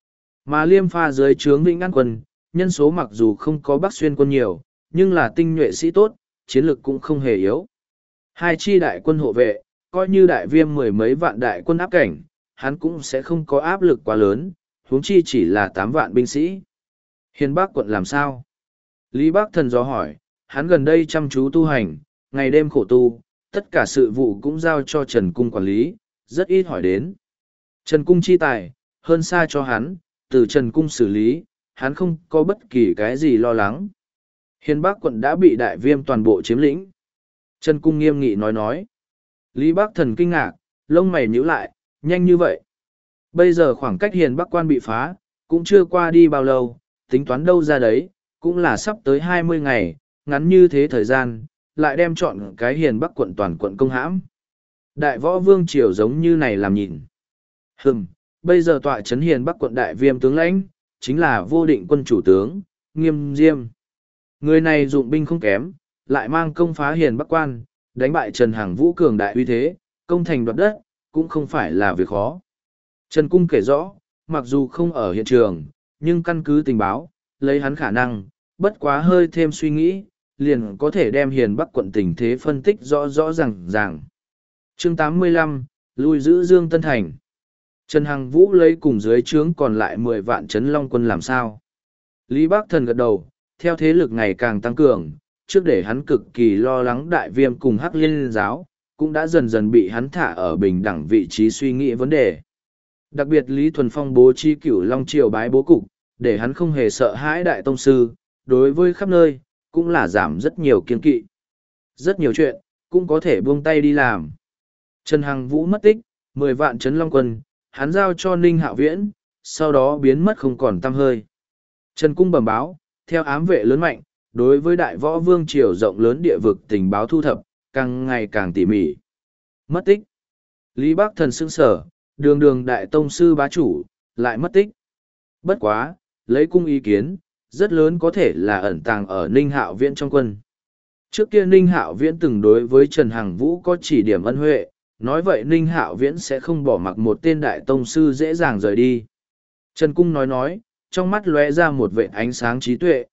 Mà Liêm Pha dưới trướng Vĩnh An quân, nhân số mặc dù không có Bắc Xuyên quân nhiều, nhưng là tinh nhuệ sĩ tốt, chiến lực cũng không hề yếu. Hai chi đại quân hộ vệ, coi như đại viêm mười mấy vạn đại quân áp cảnh, hắn cũng sẽ không có áp lực quá lớn, huống chi chỉ là tám vạn binh sĩ. Hiền Bắc quận làm sao? Lý Bắc Thần dò hỏi, hắn gần đây chăm chú tu hành, ngày đêm khổ tu, tất cả sự vụ cũng giao cho Trần Cung quản lý, rất ít hỏi đến. Trần Cung chi tài, hơn xa cho hắn, từ Trần Cung xử lý, hắn không có bất kỳ cái gì lo lắng. Hiền Bắc quận đã bị đại viêm toàn bộ chiếm lĩnh. Trần Cung nghiêm nghị nói nói. Lý Bắc Thần kinh ngạc, lông mày nhíu lại, nhanh như vậy. Bây giờ khoảng cách Hiền Bắc quan bị phá, cũng chưa qua đi bao lâu, tính toán đâu ra đấy, cũng là sắp tới hai mươi ngày, ngắn như thế thời gian, lại đem chọn cái Hiền Bắc quận toàn quận công hãm. Đại võ vương triều giống như này làm nhìn. Hừm, bây giờ tọa trấn Hiền Bắc quận đại viêm tướng lãnh, chính là vô định quân chủ tướng, Nghiêm Diêm. Người này dụng binh không kém, lại mang công phá Hiền Bắc quan, đánh bại Trần Hằng Vũ cường đại uy thế, công thành đoạt đất, cũng không phải là việc khó. Trần Cung kể rõ, mặc dù không ở hiện trường, nhưng căn cứ tình báo, lấy hắn khả năng, bất quá hơi thêm suy nghĩ, liền có thể đem Hiền Bắc quận tình thế phân tích rõ rõ ràng ràng. Chương tám mươi lăm, lui giữ Dương Tân Thành. Trần Hằng Vũ lấy cùng dưới trướng còn lại mười vạn trấn long quân làm sao? Lý Bắc Thần gật đầu, theo thế lực ngày càng tăng cường, trước để hắn cực kỳ lo lắng đại viêm cùng Hắc Liên giáo, cũng đã dần dần bị hắn thả ở bình đẳng vị trí suy nghĩ vấn đề. Đặc biệt Lý Thuần Phong bố trí cửu long triều bái bố cục, để hắn không hề sợ hãi đại tông sư, đối với khắp nơi, cũng là giảm rất nhiều kiên kỵ. Rất nhiều chuyện, cũng có thể buông tay đi làm. Trần Hằng Vũ mất tích, mười vạn trấn long quân, hắn giao cho Ninh Hạo Viễn, sau đó biến mất không còn tăm hơi. Trần Cung bẩm báo, theo ám vệ lớn mạnh, đối với đại võ vương triều rộng lớn địa vực tình báo thu thập, càng ngày càng tỉ mỉ. Mất tích. Lý Bắc Thần sững sở, đường đường đại tông sư bá chủ, lại mất tích. Bất quá, lấy cung ý kiến, rất lớn có thể là ẩn tàng ở Ninh Hạo Viễn trong quân. Trước kia Ninh Hạo Viễn từng đối với Trần Hằng Vũ có chỉ điểm ân huệ, nói vậy Ninh Hạo Viễn sẽ không bỏ mặc một tên đại tông sư dễ dàng rời đi. Trần Cung nói nói, trong mắt lóe ra một vệ ánh sáng trí tuệ.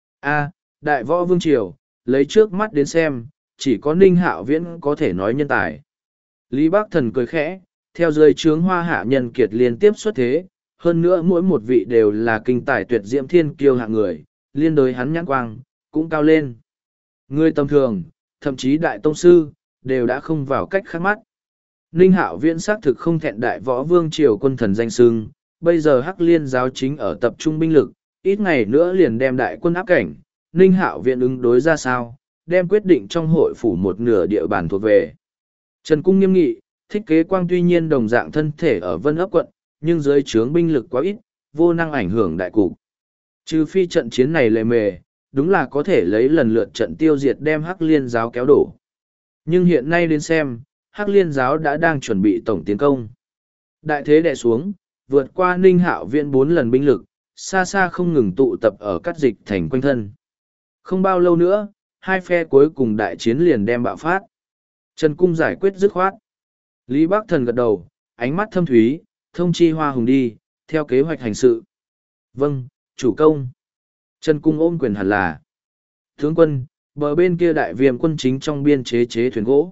A, đại võ vương triều, lấy trước mắt đến xem, chỉ có Ninh Hạo Viễn có thể nói nhân tài. Lý Bắc Thần cười khẽ, theo dưới trướng hoa hạ nhân kiệt liên tiếp xuất thế, hơn nữa mỗi một vị đều là kinh tài tuyệt diễm thiên kiêu hạng người, liên đối hắn nhãn quang, cũng cao lên. Người tầm thường, thậm chí đại tông sư, đều đã không vào cách khác mắt. Ninh Hạo Viễn xác thực không thẹn đại võ vương triều quân thần danh sưng, bây giờ Hắc Liên giáo chính ở tập trung binh lực, ít ngày nữa liền đem đại quân áp cảnh, Ninh Hạo Viễn ứng đối ra sao, đem quyết định trong hội phủ một nửa địa bàn thuộc về. Trần Cung nghiêm nghị, Thích Kế Quang tuy nhiên đồng dạng thân thể ở Vân Ấp quận, nhưng dưới trướng binh lực quá ít, vô năng ảnh hưởng đại cục. Trừ phi trận chiến này lề mề, đúng là có thể lấy lần lượt trận tiêu diệt đem Hắc Liên giáo kéo đổ. Nhưng hiện nay đến xem, Hắc Liên giáo đã đang chuẩn bị tổng tiến công. Đại thế đè xuống, vượt qua Ninh Hạo Viễn bốn lần binh lực, xa xa không ngừng tụ tập ở các dịch thành quanh thân. Không bao lâu nữa, hai phe cuối cùng đại chiến liền đem bạo phát. Trần Cung giải quyết dứt khoát. Lý Bắc Thần gật đầu, ánh mắt thâm thúy, thông chi Hoa Hùng đi, theo kế hoạch hành sự. Vâng, chủ công. Trần Cung ôm quyền hẳn là. Tướng quân, bờ bên kia đại viêm quân chính trong biên chế chế thuyền gỗ.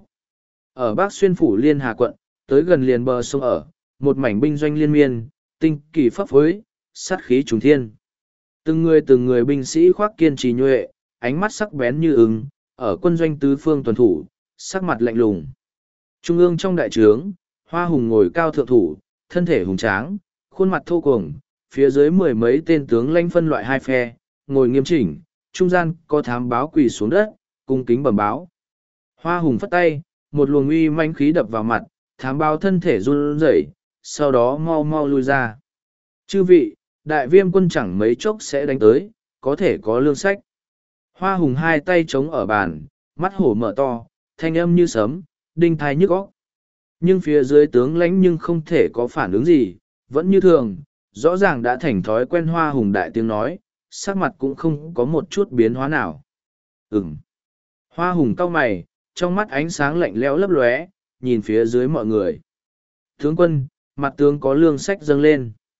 Ở Bắc Xuyên phủ Liên Hà quận, tới gần liền bờ sông ở, một mảnh binh doanh liên miên, tinh kỳ pháp phối, sát khí trùng thiên. Từng người từng người binh sĩ khoác kiên trì nhuệ, ánh mắt sắc bén như ứng, ở quân doanh tứ phương tuần thủ, sắc mặt lạnh lùng. Trung ương trong đại trướng, Hoa Hùng ngồi cao thượng thủ, thân thể hùng tráng, khuôn mặt thô cuồng, phía dưới mười mấy tên tướng lãnh phân loại hai phe, ngồi nghiêm chỉnh, trung gian có thám báo quỳ xuống đất, cung kính bẩm báo. Hoa Hùng phất tay, một luồng uy manh khí đập vào mặt, thám báo thân thể run rẩy, sau đó mau mau lui ra. Chư vị, đại viêm quân chẳng mấy chốc sẽ đánh tới, có thể có lương sách. Hoa Hùng hai tay chống ở bàn, mắt hổ mở to, thanh âm như sấm, đinh thai nhức óc. Nhưng phía dưới tướng lãnh nhưng không thể có phản ứng gì, vẫn như thường, rõ ràng đã thành thói quen Hoa Hùng đại tiếng nói, sắc mặt cũng không có một chút biến hóa nào. Ừm. Hoa Hùng cau mày, trong mắt ánh sáng lạnh lẽo lấp lóe, nhìn phía dưới mọi người. Tướng quân, mặt tướng có lương sách dâng lên.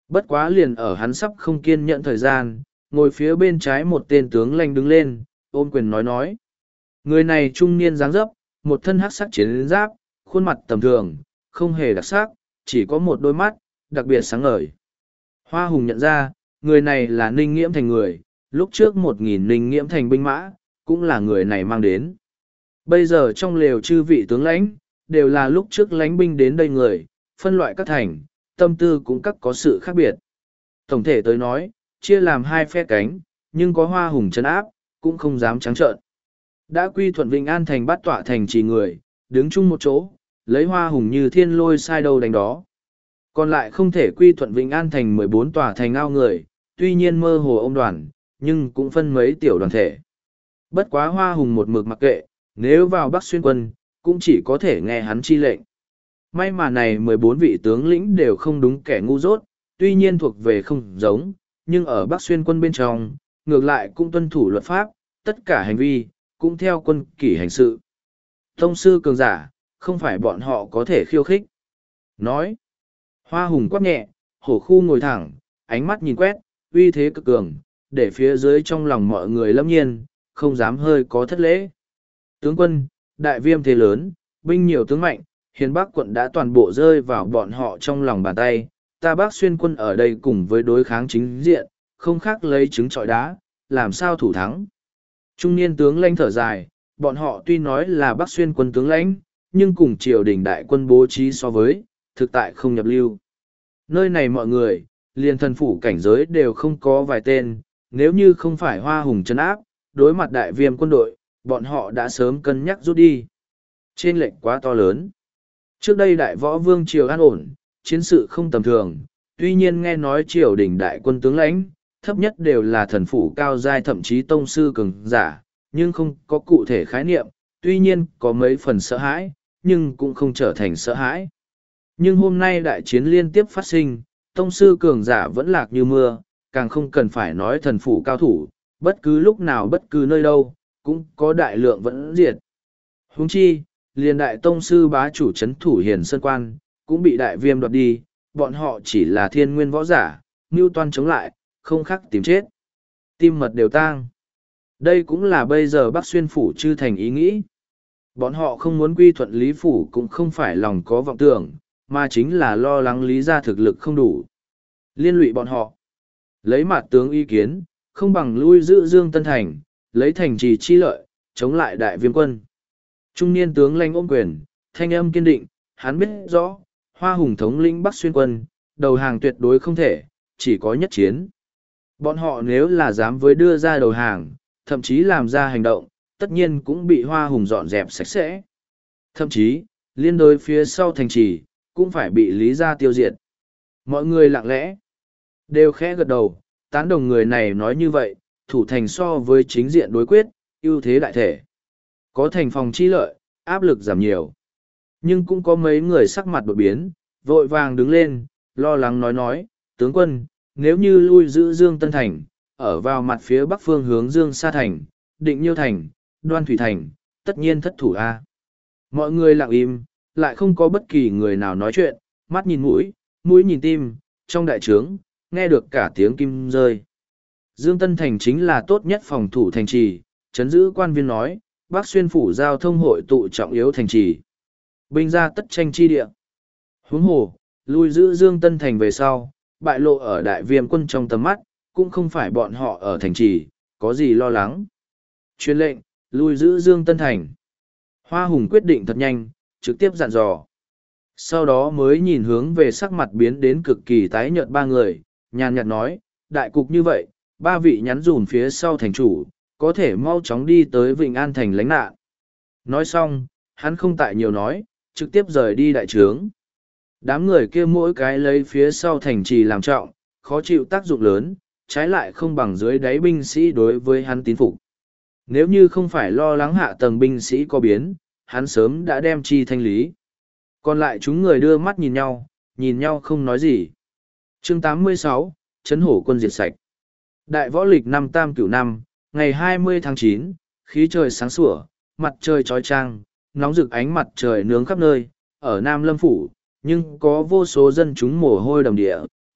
Bất quá liền ở hắn sắp không kiên nhẫn thời gian, ngồi phía bên trái một tên tướng lãnh đứng lên, ôm quyền nói nói. Người này trung niên dáng dấp, một thân hắc sắc chiến giáp, khuôn mặt tầm thường, không hề đặc sắc, chỉ có một đôi mắt, đặc biệt sáng ngời. Hoa Hùng nhận ra, người này là Ninh Nghiễm Thành người, lúc trước một nghìn Ninh Nghiễm Thành binh mã, cũng là người này mang đến. Bây giờ trong lều chư vị tướng lãnh, đều là lúc trước lãnh binh đến đây người, phân loại các thành, tâm tư cũng các có sự khác biệt. Tổng thể tới nói, chia làm hai phe cánh, nhưng có Hoa Hùng trấn áp, cũng không dám trắng trợn. Đã quy thuận Vĩnh An Thành bắt tọa thành trì người, đứng chung một chỗ, lấy Hoa Hùng như thiên lôi sai đâu đánh đó. Còn lại không thể quy thuận Vĩnh An Thành mười bốn tòa thành ao người, tuy nhiên mơ hồ ông đoàn, nhưng cũng phân mấy tiểu đoàn thể. Bất quá Hoa Hùng một mực mặc kệ, nếu vào Bắc Xuyên quân, cũng chỉ có thể nghe hắn chi lệnh. May mà này mười bốn vị tướng lĩnh đều không đúng kẻ ngu dốt, tuy nhiên thuộc về không giống, nhưng ở Bắc Xuyên quân bên trong, ngược lại cũng tuân thủ luật pháp, tất cả hành vi, cũng theo quân kỷ hành sự. Tông sư cường giả, không phải bọn họ có thể khiêu khích. Nói, Hoa Hùng quát nhẹ, hổ khu ngồi thẳng, ánh mắt nhìn quét, uy thế cực cường, để phía dưới trong lòng mọi người lâm nhiên, không dám hơi có thất lễ. Tướng quân, đại viêm thế lớn, binh nhiều tướng mạnh, hiền Bắc quận đã toàn bộ rơi vào bọn họ trong lòng bàn tay, ta Bắc Xuyên quân ở đây cùng với đối kháng chính diện, không khác lấy trứng trọi đá, làm sao thủ thắng. Trung niên tướng lãnh thở dài, bọn họ tuy nói là Bắc Xuyên quân tướng lãnh, nhưng cùng triều đình đại quân bố trí so với, thực tại không nhập lưu. Nơi này mọi người, liền thần phủ cảnh giới đều không có vài tên, nếu như không phải Hoa Hùng trấn áp, đối mặt đại viêm quân đội, bọn họ đã sớm cân nhắc rút đi. Trên lệnh quá to lớn. Trước đây đại võ vương triều an ổn, chiến sự không tầm thường, tuy nhiên nghe nói triều đình đại quân tướng lãnh, thấp nhất đều là thần phủ cao giai thậm chí tông sư cường giả, nhưng không có cụ thể khái niệm, tuy nhiên có mấy phần sợ hãi, nhưng cũng không trở thành sợ hãi. Nhưng hôm nay đại chiến liên tiếp phát sinh, tông sư cường giả vẫn lạc như mưa, càng không cần phải nói thần phủ cao thủ, bất cứ lúc nào bất cứ nơi đâu, cũng có đại lượng vẫn diệt. Huống chi, liền đại tông sư bá chủ chấn thủ Hiền Sơn Quan, cũng bị đại viêm đoạt đi, bọn họ chỉ là thiên nguyên võ giả, mưu toan chống lại, không khác tìm chết. Tim mật đều tang. Đây cũng là bây giờ Bắc Xuyên phủ chư thành ý nghĩ. Bọn họ không muốn quy thuận Lý phủ cũng không phải lòng có vọng tưởng, mà chính là lo lắng Lý gia thực lực không đủ. Liên lụy bọn họ. Lấy mặt tướng ý kiến, không bằng lui giữ Dương Tân Thành, lấy thành trì chi lợi, chống lại đại viêm quân. Trung niên tướng lãnh ôm quyền, thanh âm kiên định, hắn biết rõ, Hoa Hùng thống lĩnh Bắc Xuyên quân, đầu hàng tuyệt đối không thể, chỉ có nhất chiến. Bọn họ nếu là dám với đưa ra đầu hàng, thậm chí làm ra hành động, tất nhiên cũng bị Hoa Hùng dọn dẹp sạch sẽ. Thậm chí, liên đối phía sau thành trì, cũng phải bị Lý gia tiêu diệt. Mọi người lặng lẽ, đều khẽ gật đầu, tán đồng người này nói như vậy, thủ thành so với chính diện đối quyết, ưu thế đại thể. Có thành phòng chi lợi, áp lực giảm nhiều. Nhưng cũng có mấy người sắc mặt đột biến, vội vàng đứng lên, lo lắng nói nói, tướng quân, nếu như lui giữ Dương Tân Thành, ở vào mặt phía bắc phương hướng Dương Sa Thành, Định Nhiêu Thành, Đoan Thủy Thành, tất nhiên thất thủ A. Mọi người lặng im, lại không có bất kỳ người nào nói chuyện, mắt nhìn mũi, mũi nhìn tim, trong đại trướng, nghe được cả tiếng kim rơi. Dương Tân Thành chính là tốt nhất phòng thủ thành trì, chấn giữ quan viên nói, Bắc Xuyên phủ giao thông hội tụ trọng yếu thành trì. Binh ra tất tranh chi địa. Huống hồ, lui giữ Dương Tân Thành về sau, bại lộ ở đại viêm quân trong tầm mắt, cũng không phải bọn họ ở thành trì, có gì lo lắng. Truyền lệnh, lui giữ Dương Tân Thành. Hoa Hùng quyết định thật nhanh, trực tiếp dặn dò. Sau đó mới nhìn hướng về sắc mặt biến đến cực kỳ tái nhợt ba người, nhàn nhạt nói, đại cục như vậy, ba vị nhắn dùm phía sau thành chủ, có thể mau chóng đi tới Vịnh An Thành lánh nạn. Nói xong, hắn không tại nhiều nói, trực tiếp rời đi đại trướng. Đám người kia mỗi cái lấy phía sau thành trì làm trọng, khó chịu tác dụng lớn, trái lại không bằng dưới đáy binh sĩ đối với hắn tín phục. Nếu như không phải lo lắng hạ tầng binh sĩ có biến, hắn sớm đã đem chi thanh lý. Còn lại chúng người đưa mắt nhìn nhau, nhìn nhau không nói gì. Chương tám mươi sáu, Trấn Hổ quân diệt sạch. Đại võ lịch năm tam cửu năm, ngày hai mươi tháng chín, khí trời sáng sủa, mặt trời chói chang, nóng rực ánh mặt trời nướng khắp nơi, ở Nam Lâm Phủ, nhưng có vô số dân chúng mồ hôi đầm địa,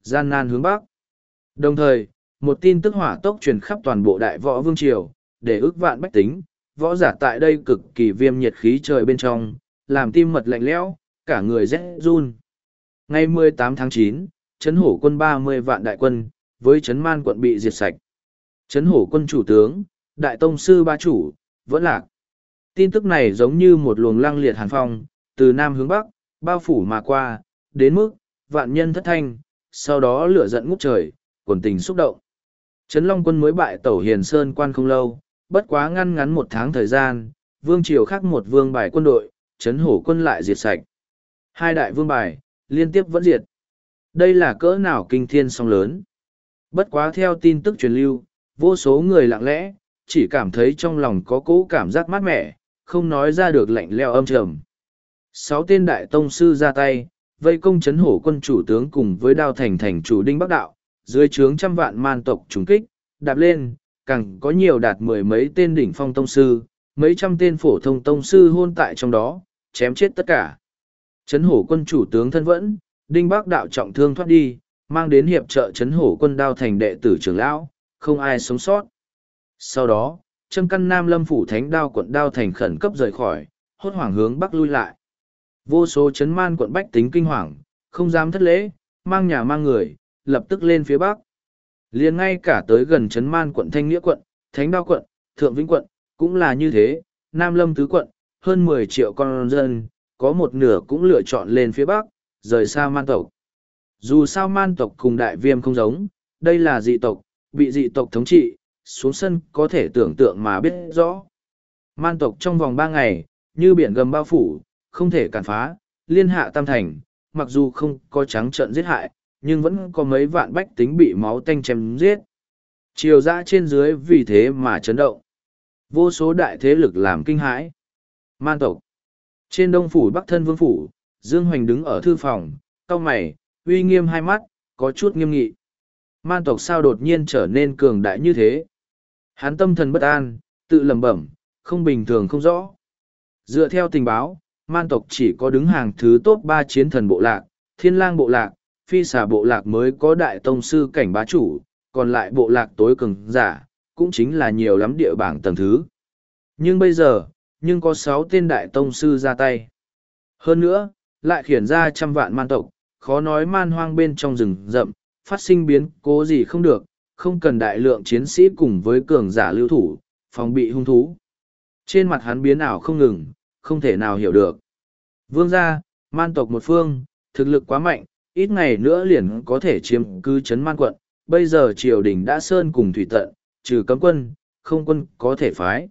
gian nan hướng Bắc. Đồng thời, một tin tức hỏa tốc truyền khắp toàn bộ Đại Võ Vương Triều, để ức vạn bách tính, võ giả tại đây cực kỳ viêm nhiệt khí trời bên trong, làm tim mật lạnh lẽo, cả người rét run. Ngày mười tám tháng chín, Trấn Hổ quân ba mươi vạn đại quân, với Trấn Man quận bị diệt sạch. Trấn Hổ quân chủ tướng, Đại Tông sư ba chủ, vẫn lạc. Tin tức này giống như một luồng lăng liệt hàn phong, từ Nam hướng Bắc, bao phủ mà qua, đến mức, vạn nhân thất thanh, sau đó lửa giận ngút trời, quần tình xúc động. Trấn Long quân mới bại Tẩu Hiền Sơn quan không lâu, bất quá ngăn ngắn một tháng thời gian, vương triều khác một vương bài quân đội, Trấn Hổ quân lại diệt sạch. Hai đại vương bài, liên tiếp vẫn diệt. Đây là cỡ nào kinh thiên song lớn. Bất quá theo tin tức truyền lưu, vô số người lặng lẽ, chỉ cảm thấy trong lòng có cỗ cảm giác mát mẻ, không nói ra được lạnh leo âm trầm. Sáu tên đại tông sư ra tay, vây công Trấn Hổ quân chủ tướng cùng với Đao Thành thành chủ Đinh Bắc Đạo, dưới trướng trăm vạn man tộc trùng kích, đạp lên, càng có nhiều đạt mười mấy tên đỉnh phong tông sư, mấy trăm tên phổ thông tông sư hôn tại trong đó, chém chết tất cả. Trấn Hổ quân chủ tướng thân vẫn, Đinh Bắc Đạo trọng thương thoát đi, mang đến hiệp trợ Trấn Hổ quân Đao Thành đệ tử trưởng lão, không ai sống sót. Sau đó, Trâm căn Nam Lâm phủ Thánh Đao quận Đao Thành khẩn cấp rời khỏi, hốt hoảng hướng bắc lui lại. Vô số Trấn Man quận bách tính kinh hoàng, không dám thất lễ, mang nhà mang người, lập tức lên phía bắc. Liền ngay cả tới gần Trấn Man quận Thanh Nghĩa quận, Thánh Đao quận, Thượng Vĩnh quận, cũng là như thế, Nam Lâm tứ quận, hơn mười triệu con dân, có một nửa cũng lựa chọn lên phía bắc, rời xa man tộc. Dù sao man tộc cùng đại viêm không giống, đây là dị tộc, bị dị tộc thống trị, xuống sân có thể tưởng tượng mà biết rõ. Man tộc trong vòng ba ngày, như biển gầm bao phủ, không thể cản phá, liên hạ tam thành, mặc dù không có trắng trợn giết hại, nhưng vẫn có mấy vạn bách tính bị máu tanh chém giết. Triều dã trên dưới vì thế mà chấn động. Vô số đại thế lực làm kinh hãi. Man tộc. Trên đông phủ Bắc Thân Vương phủ, Dương Hoành đứng ở thư phòng, cau mày, uy nghiêm hai mắt, có chút nghiêm nghị. Man tộc sao đột nhiên trở nên cường đại như thế? Hắn tâm thần bất an, tự lẩm bẩm, không bình thường không rõ. Dựa theo tình báo, man tộc chỉ có đứng hàng thứ top ba chiến thần bộ lạc, thiên lang bộ lạc, phi xà bộ lạc mới có đại tông sư cảnh bá chủ, còn lại bộ lạc tối cường giả, cũng chính là nhiều lắm địa bảng tầng thứ. Nhưng bây giờ, nhưng có sáu tên đại tông sư ra tay. Hơn nữa, lại khiển ra trăm vạn man tộc, khó nói man hoang bên trong rừng rậm, phát sinh biến cố gì không được, không cần đại lượng chiến sĩ cùng với cường giả lưu thủ, phòng bị hung thú. Trên mặt hắn biến ảo không ngừng, không thể nào hiểu được. Vương gia, man tộc một phương, thực lực quá mạnh, ít ngày nữa liền có thể chiếm cứ trấn man quận, bây giờ triều đình đã sơn cùng thủy tận, trừ cấm quân, không quân có thể phái.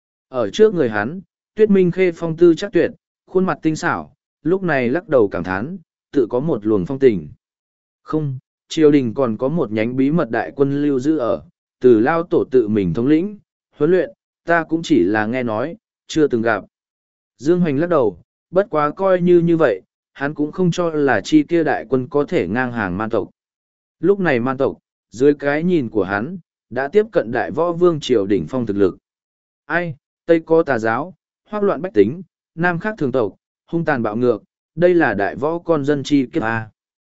Ở trước người hắn, Tuyết Minh Khê phong tư chắc tuyệt, khuôn mặt tinh xảo, lúc này lắc đầu cảm thán, tự có một luồng phong tình. Không, triều đình còn có một nhánh bí mật đại quân lưu giữ ở, từ lao tổ tự mình thống lĩnh, huấn luyện, ta cũng chỉ là nghe nói, chưa từng gặp. Dương Hoành lắc đầu, bất quá coi như như vậy, hắn cũng không cho là chi kia đại quân có thể ngang hàng man tộc. Lúc này man tộc, dưới cái nhìn của hắn, đã tiếp cận đại võ vương triều đỉnh phong thực lực. Ai, Tây có tà giáo, hoác loạn bách tính, Nam khác thường tộc, hung tàn bạo ngược, đây là đại võ con dân chi kiếp A.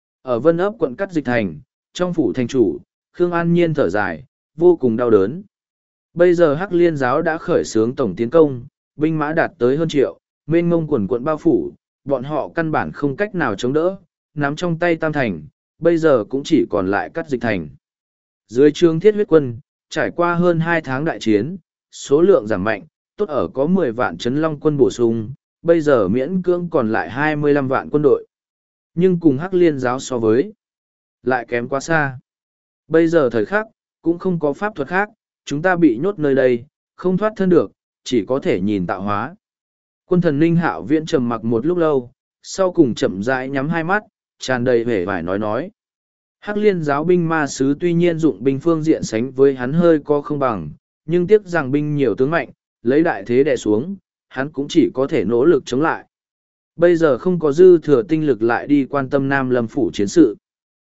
Ở Vân ấp quận Cắt Dịch Thành, trong phủ thành chủ, Khương An Nhiên thở dài, vô cùng đau đớn. Bây giờ Hắc Liên giáo đã khởi xướng tổng tiến công, binh mã đạt tới hơn triệu, mênh ngông quần quận bao phủ, bọn họ căn bản không cách nào chống đỡ, nắm trong tay Tam Thành, bây giờ cũng chỉ còn lại Cắt Dịch Thành. Dưới trương thiết huyết quân, trải qua hơn hai tháng đại chiến, số lượng giảm mạnh, tốt ở có mười vạn trấn long quân bổ sung, bây giờ miễn cưỡng còn lại hai mươi lăm vạn quân đội. Nhưng cùng Hắc Liên giáo so với, lại kém quá xa. Bây giờ thời khắc, cũng không có pháp thuật khác, chúng ta bị nhốt nơi đây, không thoát thân được, chỉ có thể nhìn tạo hóa. Quân thần Ninh Hạo Viễn trầm mặc một lúc lâu, sau cùng chậm rãi nhắm hai mắt, tràn đầy vẻ vải nói nói. Hắc Liên giáo binh ma sứ tuy nhiên dụng binh phương diện sánh với hắn hơi có không bằng, nhưng tiếc rằng binh nhiều tướng mạnh, lấy đại thế đè xuống, hắn cũng chỉ có thể nỗ lực chống lại. Bây giờ không có dư thừa tinh lực lại đi quan tâm Nam Lâm phủ chiến sự.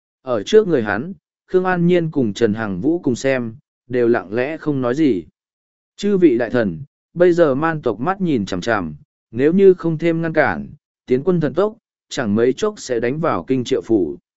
Ở trước người hắn, Khương An Nhiên cùng Trần Hằng Vũ cùng xem, đều lặng lẽ không nói gì. Chư vị đại thần, bây giờ man tộc mắt nhìn chằm chằm, nếu như không thêm ngăn cản, tiến quân thần tốc, chẳng mấy chốc sẽ đánh vào kinh triệu phủ.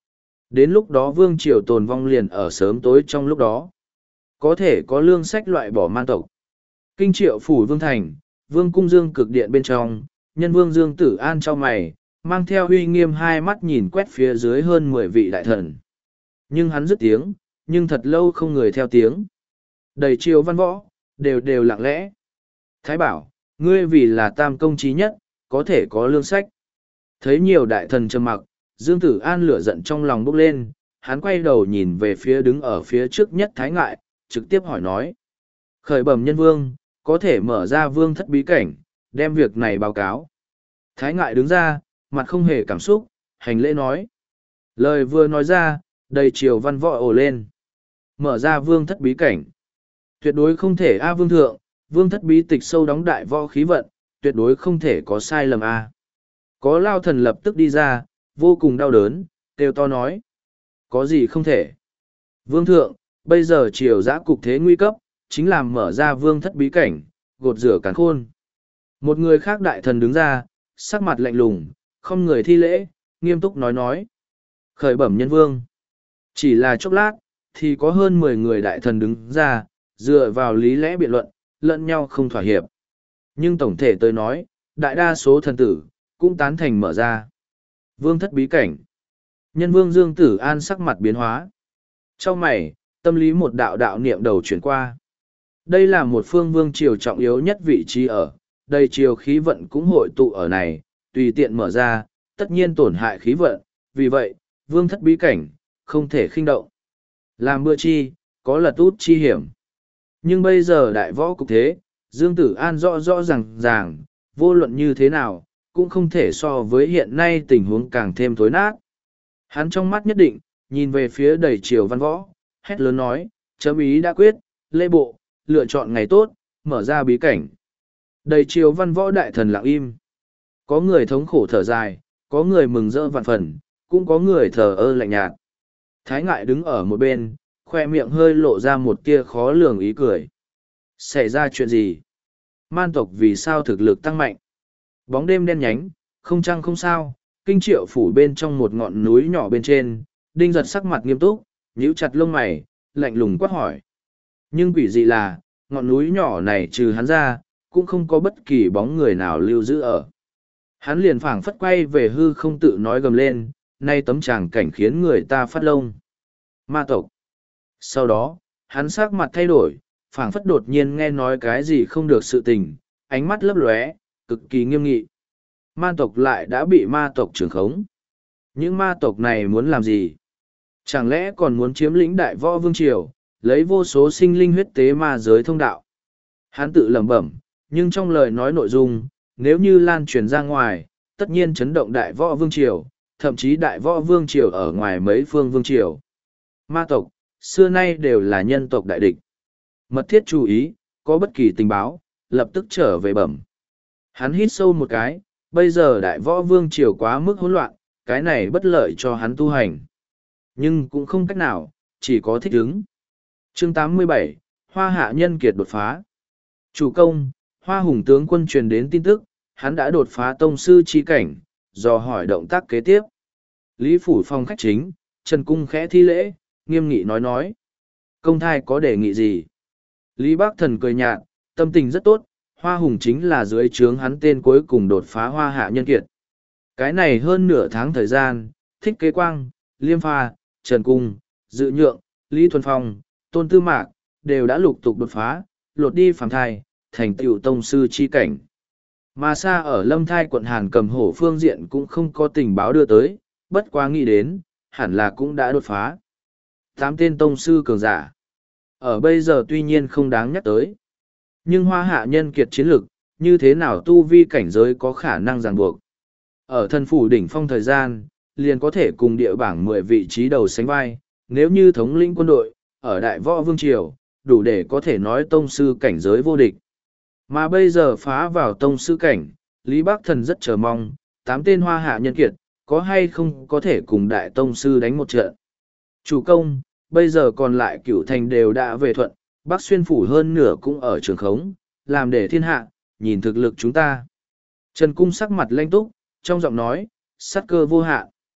Đến lúc đó vương triều tồn vong liền ở sớm tối trong lúc đó. Có thể có lương sách loại bỏ man tộc. Kinh triệu phủ vương thành, vương cung dương cực điện bên trong, nhân vương Dương Tử An trong mày, mang theo uy nghiêm hai mắt nhìn quét phía dưới hơn mười vị đại thần. Nhưng hắn dứt tiếng, nhưng thật lâu không người theo tiếng. Đầy triều văn võ, đều đều lặng lẽ. Thái bảo, ngươi vì là tam công trí nhất, có thể có lương sách. Thấy nhiều đại thần trầm mặc, Dương Tử An lửa giận trong lòng bốc lên, hắn quay đầu nhìn về phía đứng ở phía trước nhất Thái Ngại, trực tiếp hỏi nói. Khởi bẩm nhân vương, có thể mở ra vương thất bí cảnh, đem việc này báo cáo. Thái Ngại đứng ra, mặt không hề cảm xúc, hành lễ nói. Lời vừa nói ra, đầy triều văn võ ồ lên. Mở ra vương thất bí cảnh. Tuyệt đối không thể A vương thượng, vương thất bí tịch sâu đóng đại võ khí vận, tuyệt đối không thể có sai lầm A. Có lao thần lập tức đi ra, vô cùng đau đớn, kêu to nói. Có gì không thể. Vương thượng, bây giờ triều giã cục thế nguy cấp, chính là mở ra vương thất bí cảnh, gột rửa càn khôn. Một người khác đại thần đứng ra, sắc mặt lạnh lùng, không người thi lễ, nghiêm túc nói nói. Khởi bẩm nhân vương. Chỉ là chốc lát, thì có hơn mười người đại thần đứng ra, dựa vào lý lẽ biện luận, lẫn nhau không thỏa hiệp. Nhưng tổng thể tôi nói, đại đa số thần tử, cũng tán thành mở ra. Vương thất bí cảnh. Nhân vương Dương Tử An sắc mặt biến hóa. Trong mày, tâm lý một đạo đạo niệm đầu chuyển qua. Đây là một phương vương triều trọng yếu nhất vị trí ở, đây triều khí vận cũng hội tụ ở này, tùy tiện mở ra, tất nhiên tổn hại khí vận, vì vậy, vương thất bí cảnh, không thể khinh động. Làm bữa chi, có lật út chi hiểm. Nhưng bây giờ đại võ cục thế, Dương Tử An rõ rõ ràng ràng, vô luận như thế nào, cũng không thể so với hiện nay tình huống càng thêm thối nát. Hắn trong mắt nhất định, nhìn về phía đầy triều văn võ, hét lớn nói, chấm ý đã quyết, lễ bộ, lựa chọn ngày tốt, mở ra bí cảnh. Đầy triều văn võ đại thần lặng im. Có người thống khổ thở dài, có người mừng rỡ vạn phần, cũng có người thờ ơ lạnh nhạt. Thái Ngại đứng ở một bên, khoe miệng hơi lộ ra một tia khó lường ý cười. Xảy ra chuyện gì? Man tộc vì sao thực lực tăng mạnh? Bóng đêm đen nhánh, không trăng không sao, kinh triệu phủ bên trong một ngọn núi nhỏ bên trên, đinh giật sắc mặt nghiêm túc, nhíu chặt lông mày, lạnh lùng quát hỏi. Nhưng quỷ dị là, ngọn núi nhỏ này trừ hắn ra, cũng không có bất kỳ bóng người nào lưu giữ ở. Hắn liền phảng phất quay về hư không tự nói gầm lên, nay tấm tràng cảnh khiến người ta phát lông. Ma tộc. Sau đó, hắn sắc mặt thay đổi, phảng phất đột nhiên nghe nói cái gì không được sự tình, ánh mắt lấp lóe, cực kỳ nghiêm nghị. Ma tộc lại đã bị ma tộc trưởng khống. Những ma tộc này muốn làm gì? Chẳng lẽ còn muốn chiếm lĩnh đại võ vương triều, lấy vô số sinh linh huyết tế ma giới thông đạo? Hắn tự lẩm bẩm, nhưng trong lời nói nội dung, nếu như lan truyền ra ngoài, tất nhiên chấn động đại võ vương triều, thậm chí đại võ vương triều ở ngoài mấy phương vương triều. Ma tộc, xưa nay đều là nhân tộc đại địch. Mật thiết chú ý, có bất kỳ tình báo, lập tức trở về bẩm. Hắn hít sâu một cái, bây giờ đại võ vương triều quá mức hỗn loạn, cái này bất lợi cho hắn tu hành. Nhưng cũng không cách nào, chỉ có thích ứng. Chương tám mươi bảy, Hoa Hạ Nhân Kiệt đột phá. Chủ công, Hoa Hùng tướng quân truyền đến tin tức, hắn đã đột phá tông sư chi cảnh, dò hỏi động tác kế tiếp. Lý Phủ Phong khách chính, Trần Cung khẽ thi lễ, nghiêm nghị nói nói. Công thai có đề nghị gì? Lý Bác Thần cười nhạt, tâm tình rất tốt, Hoa Hùng chính là dưới trướng hắn tên cuối cùng đột phá Hoa Hạ Nhân Kiệt. Cái này hơn nửa tháng thời gian, Thích Kế Quang, Liêm Pha, Trần Cung, Dự Nhượng, Lý Thuần Phong, Tôn Tư Mạc, đều đã lục tục đột phá, lột đi phàm thai, thành tựu tông sư chi cảnh. Mà xa ở Lâm Thai quận Hàn Cầm Hổ phương diện cũng không có tình báo đưa tới, bất quá nghĩ đến, hẳn là cũng đã đột phá. Tám tên tông sư cường giả. Ở bây giờ tuy nhiên không đáng nhắc tới. Nhưng Hoa Hạ Nhân Kiệt chiến lực, như thế nào tu vi cảnh giới có khả năng ràng buộc. Ở thân phủ đỉnh phong thời gian, liền có thể cùng địa bảng mười vị trí đầu sánh vai, nếu như thống lĩnh quân đội, ở Đại Võ Vương Triều, đủ để có thể nói tông sư cảnh giới vô địch. Mà bây giờ phá vào tông sư cảnh, Lý Bắc Thần rất chờ mong, tám tên Hoa Hạ Nhân Kiệt, có hay không có thể cùng đại tông sư đánh một trận. Chủ công, bây giờ còn lại cửu thành đều đã về thuận, Bắc Xuyên phủ hơn nửa cũng ở trường khống, làm để thiên hạ, nhìn thực lực chúng ta. Trần Cung sắc mặt lanh túc, trong giọng nói, sát cơ vô hạn.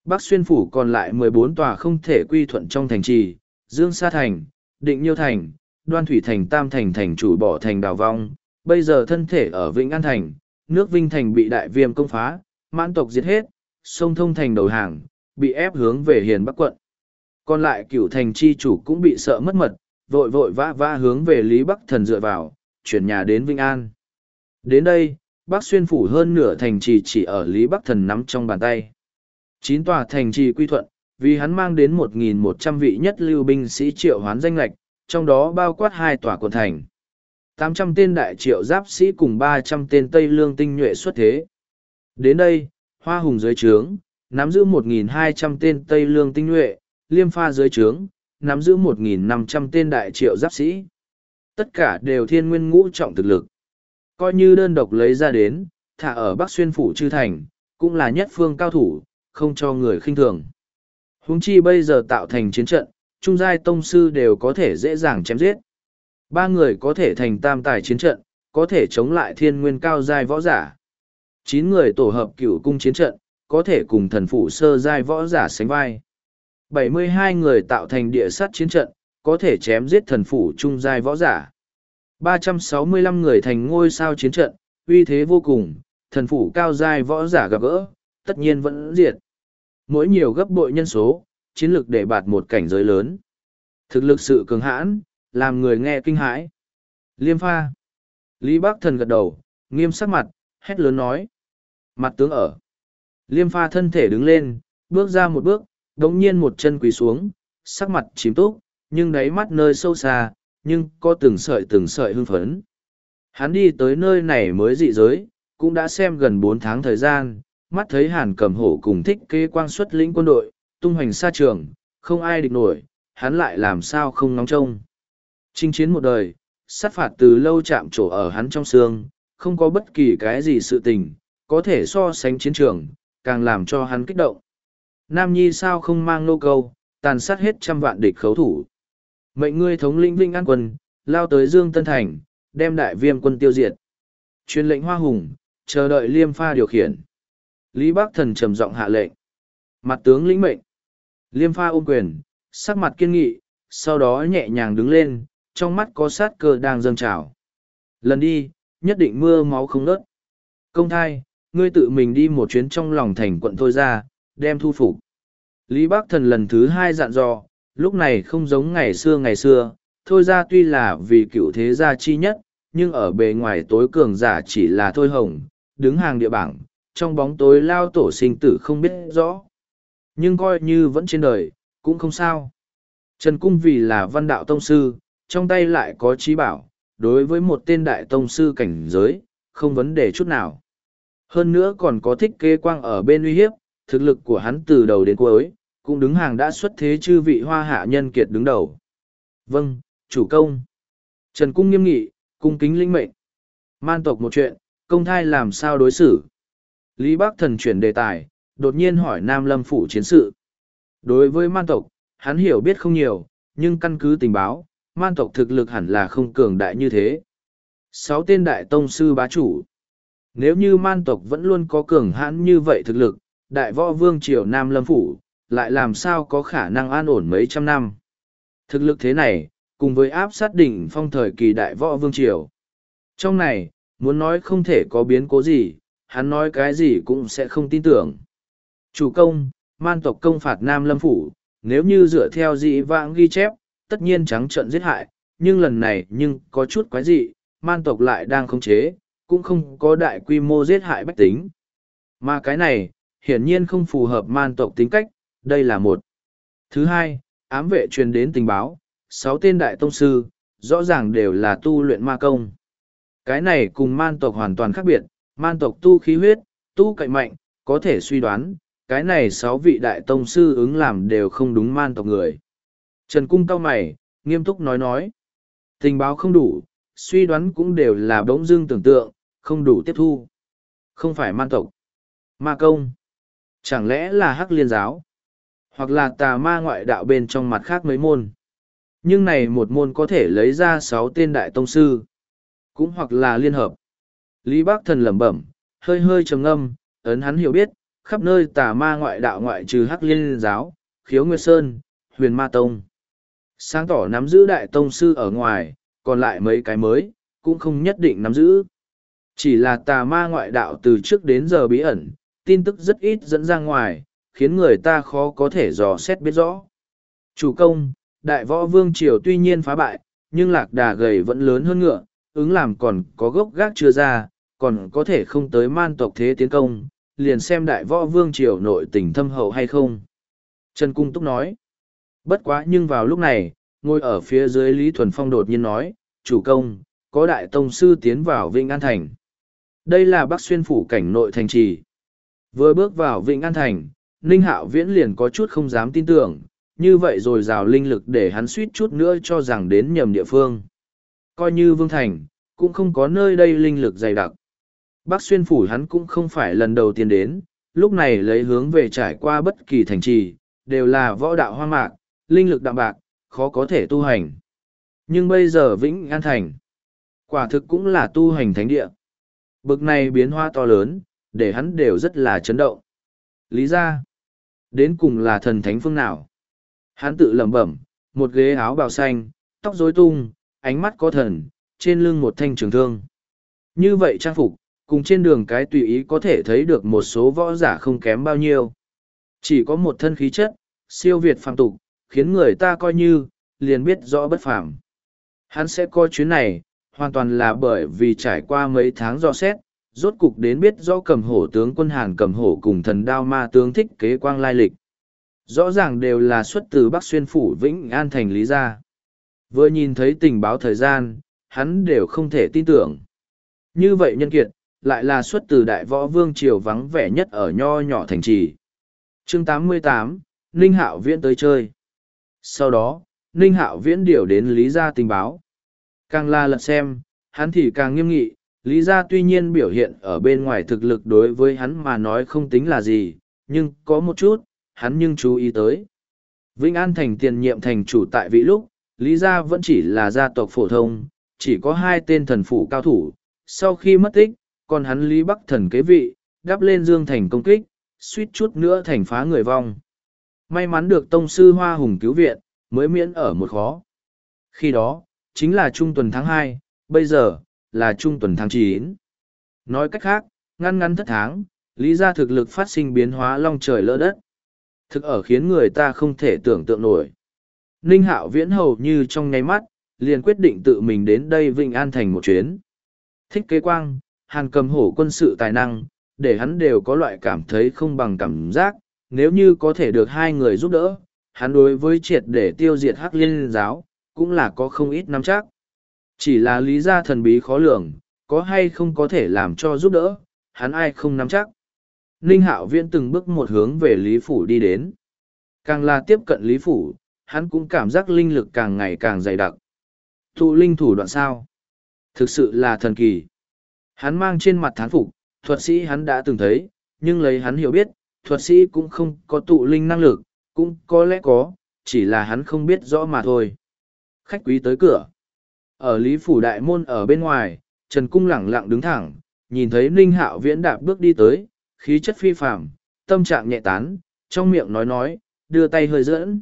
Bắc Xuyên Phủ còn lại mười bốn tòa không thể quy thuận trong thành trì, Dương Sa Thành, Định Nhiêu Thành, Đoan Thủy Thành, Tam Thành thành chủ bỏ thành đào vong, bây giờ thân thể ở Vĩnh An Thành, nước Vinh Thành bị đại viêm công phá, mãn tộc giết hết, sông Thông Thành đầu hàng, bị ép hướng về Hiền Bắc quận. Còn lại cửu thành chi chủ cũng bị sợ mất mật, vội vội vã vã hướng về Lý Bắc Thần dựa vào, chuyển nhà đến Vĩnh An. Đến đây, Bắc Xuyên Phủ hơn nửa thành trì chỉ ở Lý Bắc Thần nắm trong bàn tay. Chín tòa thành trì quy thuận, vì hắn mang đến một nghìn một trăm vị nhất lưu binh sĩ triệu hoán danh lệch, trong đó bao quát hai tòa quận thành. tám trăm tên đại triệu giáp sĩ cùng ba trăm tên Tây Lương tinh nhuệ xuất thế. Đến đây, Hoa Hùng dưới trướng, nắm giữ một nghìn hai trăm tên Tây Lương tinh nhuệ, Liêm Pha dưới trướng, nắm giữ một nghìn năm trăm tên đại triệu giáp sĩ. Tất cả đều thiên nguyên ngũ trọng thực lực. Coi như đơn độc lấy ra đến, thả ở Bắc Xuyên Phủ Chư Thành, cũng là nhất phương cao thủ, không cho người khinh thường. Huống chi bây giờ tạo thành chiến trận, trung giai tông sư đều có thể dễ dàng chém giết. Ba người có thể thành tam tài chiến trận, có thể chống lại thiên nguyên cao giai võ giả. Chín người tổ hợp cửu cung chiến trận, có thể cùng thần phủ sơ giai võ giả sánh vai. bảy mươi hai người tạo thành địa sát chiến trận, có thể chém giết thần phủ trung giai võ giả. ba trăm sáu mươi lăm người thành ngôi sao chiến trận, uy thế vô cùng, thần phủ cao giai võ giả gặp gỡ, tất nhiên vẫn diệt. Mỗi nhiều gấp bội nhân số, chiến lược để bạt một cảnh giới lớn. Thực lực sự cường hãn, làm người nghe kinh hãi. Liêm Pha. Lý Bắc Thần gật đầu, nghiêm sắc mặt, hét lớn nói. Mặt tướng ở. Liêm Pha thân thể đứng lên, bước ra một bước, đống nhiên một chân quỳ xuống, sắc mặt chìm túc, nhưng đáy mắt nơi sâu xa, nhưng có từng sợi từng sợi hưng phấn. Hắn đi tới nơi này mới dị giới, cũng đã xem gần bốn tháng thời gian, mắt thấy Hàn Cầm Hổ cùng Thích Kế Quang xuất lĩnh quân đội, tung hoành xa trường, không ai địch nổi, hắn lại làm sao không nóng trông. Chinh chiến một đời, sát phạt từ lâu chạm trổ ở hắn trong xương, không có bất kỳ cái gì sự tình, có thể so sánh chiến trường, càng làm cho hắn kích động. Nam Nhi sao không mang nô câu, tàn sát hết trăm vạn địch khấu thủ. Mệnh ngươi thống lĩnh Vinh An quân, lao tới Dương Tân Thành, đem đại viêm quân tiêu diệt. Truyền lệnh Hoa Hùng, chờ đợi Liêm Pha điều khiển. Lý Bắc Thần trầm giọng hạ lệnh. Mặt tướng lĩnh mệnh. Liêm Pha ôm quyền, sắc mặt kiên nghị, sau đó nhẹ nhàng đứng lên, trong mắt có sát cơ đang dâng trào. Lần đi, nhất định mưa máu không ngớt. Công thai, ngươi tự mình đi một chuyến trong lòng thành quận thôi ra, đem thu phục. Lý Bắc Thần lần thứ hai dặn dò, lúc này không giống ngày xưa ngày xưa, thôi ra tuy là vì cựu thế gia chi nhất, nhưng ở bề ngoài tối cường giả chỉ là thôi hồng, đứng hàng địa bảng, trong bóng tối lao tổ sinh tử không biết rõ. Nhưng coi như vẫn trên đời, cũng không sao. Trần Cung vì là văn đạo tông sư, trong tay lại có trí bảo, đối với một tên đại tông sư cảnh giới, không vấn đề chút nào. Hơn nữa còn có Thích Kế Quang ở bên uy hiếp, thực lực của hắn từ đầu đến cuối, cũng đứng hàng đã xuất thế chư vị hoa hạ nhân kiệt đứng đầu. Vâng, chủ công. Trần Cung nghiêm nghị, cung kính linh mệnh. Man tộc một chuyện, công thai làm sao đối xử? Lý Bắc Thần chuyển đề tài, đột nhiên hỏi Nam Lâm Phủ chiến sự. Đối với man tộc, hắn hiểu biết không nhiều, nhưng căn cứ tình báo, man tộc thực lực hẳn là không cường đại như thế. Sáu tên đại tông sư bá chủ. Nếu như man tộc vẫn luôn có cường hãn như vậy thực lực, đại võ vương triều Nam Lâm Phủ, lại làm sao có khả năng an ổn mấy trăm năm. Thực lực thế này, cùng với áp sát đỉnh phong thời kỳ đại võ vương triều. Trong này, muốn nói không thể có biến cố gì, hắn nói cái gì cũng sẽ không tin tưởng. Chủ công, man tộc công phạt Nam Lâm Phủ, nếu như dựa theo dị vãng ghi chép, tất nhiên trắng trợn giết hại, nhưng lần này nhưng có chút quái dị, man tộc lại đang khống chế, cũng không có đại quy mô giết hại bách tính. Mà cái này, hiển nhiên không phù hợp man tộc tính cách, đây là một. Thứ hai, ám vệ truyền đến tình báo, sáu tên đại tông sư, rõ ràng đều là tu luyện ma công. Cái này cùng man tộc hoàn toàn khác biệt, man tộc tu khí huyết, tu cậy mạnh, có thể suy đoán, cái này sáu vị đại tông sư ứng làm đều không đúng man tộc người. Trần Cung cau mày, nghiêm túc nói nói. Tình báo không đủ, suy đoán cũng đều là bỗng dưng tưởng tượng, không đủ tiếp thu. Không phải man tộc. Ma công. Chẳng lẽ là hắc liên giáo? Hoặc là tà ma ngoại đạo bên trong mặt khác mấy môn. Nhưng này một môn có thể lấy ra sáu tên đại tông sư. Cũng hoặc là liên hợp. Lý Bắc Thần lẩm bẩm, hơi hơi trầm ngâm, ấn hắn hiểu biết, khắp nơi tà ma ngoại đạo ngoại trừ Hắc Liên giáo, Khiếu Nguyệt Sơn, Huyền Ma Tông. Sáng tỏ nắm giữ đại tông sư ở ngoài, còn lại mấy cái mới, cũng không nhất định nắm giữ. Chỉ là tà ma ngoại đạo từ trước đến giờ bí ẩn, tin tức rất ít dẫn ra ngoài, khiến người ta khó có thể dò xét biết rõ. Chủ công, đại võ vương triều tuy nhiên phá bại, nhưng lạc đà gầy vẫn lớn hơn ngựa, ứng làm còn có gốc gác chưa ra, còn có thể không tới man tộc thế tiến công, liền xem đại võ vương triều nội tình thâm hậu hay không. Trần Cung Túc nói. Bất quá nhưng vào lúc này, ngồi ở phía dưới Lý Thuần Phong đột nhiên nói, chủ công, có đại tông sư tiến vào Vĩnh An Thành. Đây là Bắc Xuyên phủ cảnh nội thành trì. Vừa bước vào Vĩnh An Thành, Ninh Hạo Viễn liền có chút không dám tin tưởng, như vậy rồi rào linh lực để hắn suýt chút nữa cho rằng đến nhầm địa phương. Coi như Vương Thành, cũng không có nơi đây linh lực dày đặc. Bắc Xuyên phủ hắn cũng không phải lần đầu tiên đến, lúc này lấy hướng về trải qua bất kỳ thành trì, đều là võ đạo hoang mạc, linh lực đạm bạc, khó có thể tu hành. Nhưng bây giờ Vĩnh An Thành, quả thực cũng là tu hành thánh địa. Bực này biến hóa to lớn, để hắn đều rất là chấn động. Lý ra, đến cùng là thần thánh phương nào? Hắn tự lẩm bẩm, một ghế áo bào xanh, tóc rối tung, ánh mắt có thần, trên lưng một thanh trường thương. Như vậy trang phục, cùng trên đường cái tùy ý có thể thấy được một số võ giả không kém bao nhiêu. Chỉ có một thân khí chất, siêu việt phàm tục, khiến người ta coi như, liền biết rõ bất phàm. Hắn sẽ coi chuyến này, hoàn toàn là bởi vì trải qua mấy tháng dò xét, rốt cục đến biết rõ Cầm Hổ tướng quân Hàn Cầm Hổ cùng thần đao ma tướng Thích Kế Quang lai lịch. Rõ ràng đều là xuất từ Bắc Xuyên phủ Vĩnh An Thành Lý gia. Vừa nhìn thấy tình báo thời gian, hắn đều không thể tin tưởng. Như vậy nhân kiệt, lại là xuất từ đại võ vương triều vắng vẻ nhất ở nho nhỏ thành trì. Chương tám mươi tám, Ninh Hạo Viễn tới chơi. Sau đó, Ninh Hạo Viễn điều đến Lý gia tình báo. Càng là lật xem, hắn thì càng nghiêm nghị, Lý gia tuy nhiên biểu hiện ở bên ngoài thực lực đối với hắn mà nói không tính là gì, nhưng có một chút, hắn nhưng chú ý tới. Vĩnh An Thành tiền nhiệm thành chủ tại vị lúc, Lý gia vẫn chỉ là gia tộc phổ thông, chỉ có hai tên thần phủ cao thủ. Sau khi mất tích, còn hắn Lý Bắc Thần kế vị, đắp lên Dương Thành công kích, suýt chút nữa thành phá người vong. May mắn được tông sư Hoa Hùng cứu viện, mới miễn ở một khó. Khi đó, chính là trung tuần tháng hai, bây giờ, là trung tuần tháng chín. Nói cách khác, ngăn ngắn thất tháng, Lý gia thực lực phát sinh biến hóa long trời lỡ đất. Thực ở khiến người ta không thể tưởng tượng nổi. Ninh Hạo Viễn hầu như trong nháy mắt, liền quyết định tự mình đến đây Vĩnh An Thành một chuyến. Thích Kế Quang, Hàn Cầm Hổ quân sự tài năng, để hắn đều có loại cảm thấy không bằng cảm giác, nếu như có thể được hai người giúp đỡ, hắn đối với triệt để tiêu diệt Hắc Liên giáo, cũng là có không ít nắm chắc. Chỉ là lý gia thần bí khó lường, có hay không có thể làm cho giúp đỡ, hắn ai không nắm chắc. Ninh Hạo Viễn từng bước một hướng về Lý Phủ đi đến. Càng là tiếp cận Lý Phủ, hắn cũng cảm giác linh lực càng ngày càng dày đặc. Tụ linh thủ đoạn sao? Thực sự là thần kỳ. Hắn mang trên mặt thán phục, thuật sĩ hắn đã từng thấy, nhưng lấy hắn hiểu biết, thuật sĩ cũng không có tụ linh năng lực, cũng có lẽ có, chỉ là hắn không biết rõ mà thôi. Khách quý tới cửa. Ở Lý Phủ đại môn ở bên ngoài, Trần Cung lẳng lặng đứng thẳng, nhìn thấy Ninh Hạo Viễn đạp bước đi tới, khí chất phi phàm, tâm trạng nhẹ tán, trong miệng nói nói, đưa tay hơi dẫn.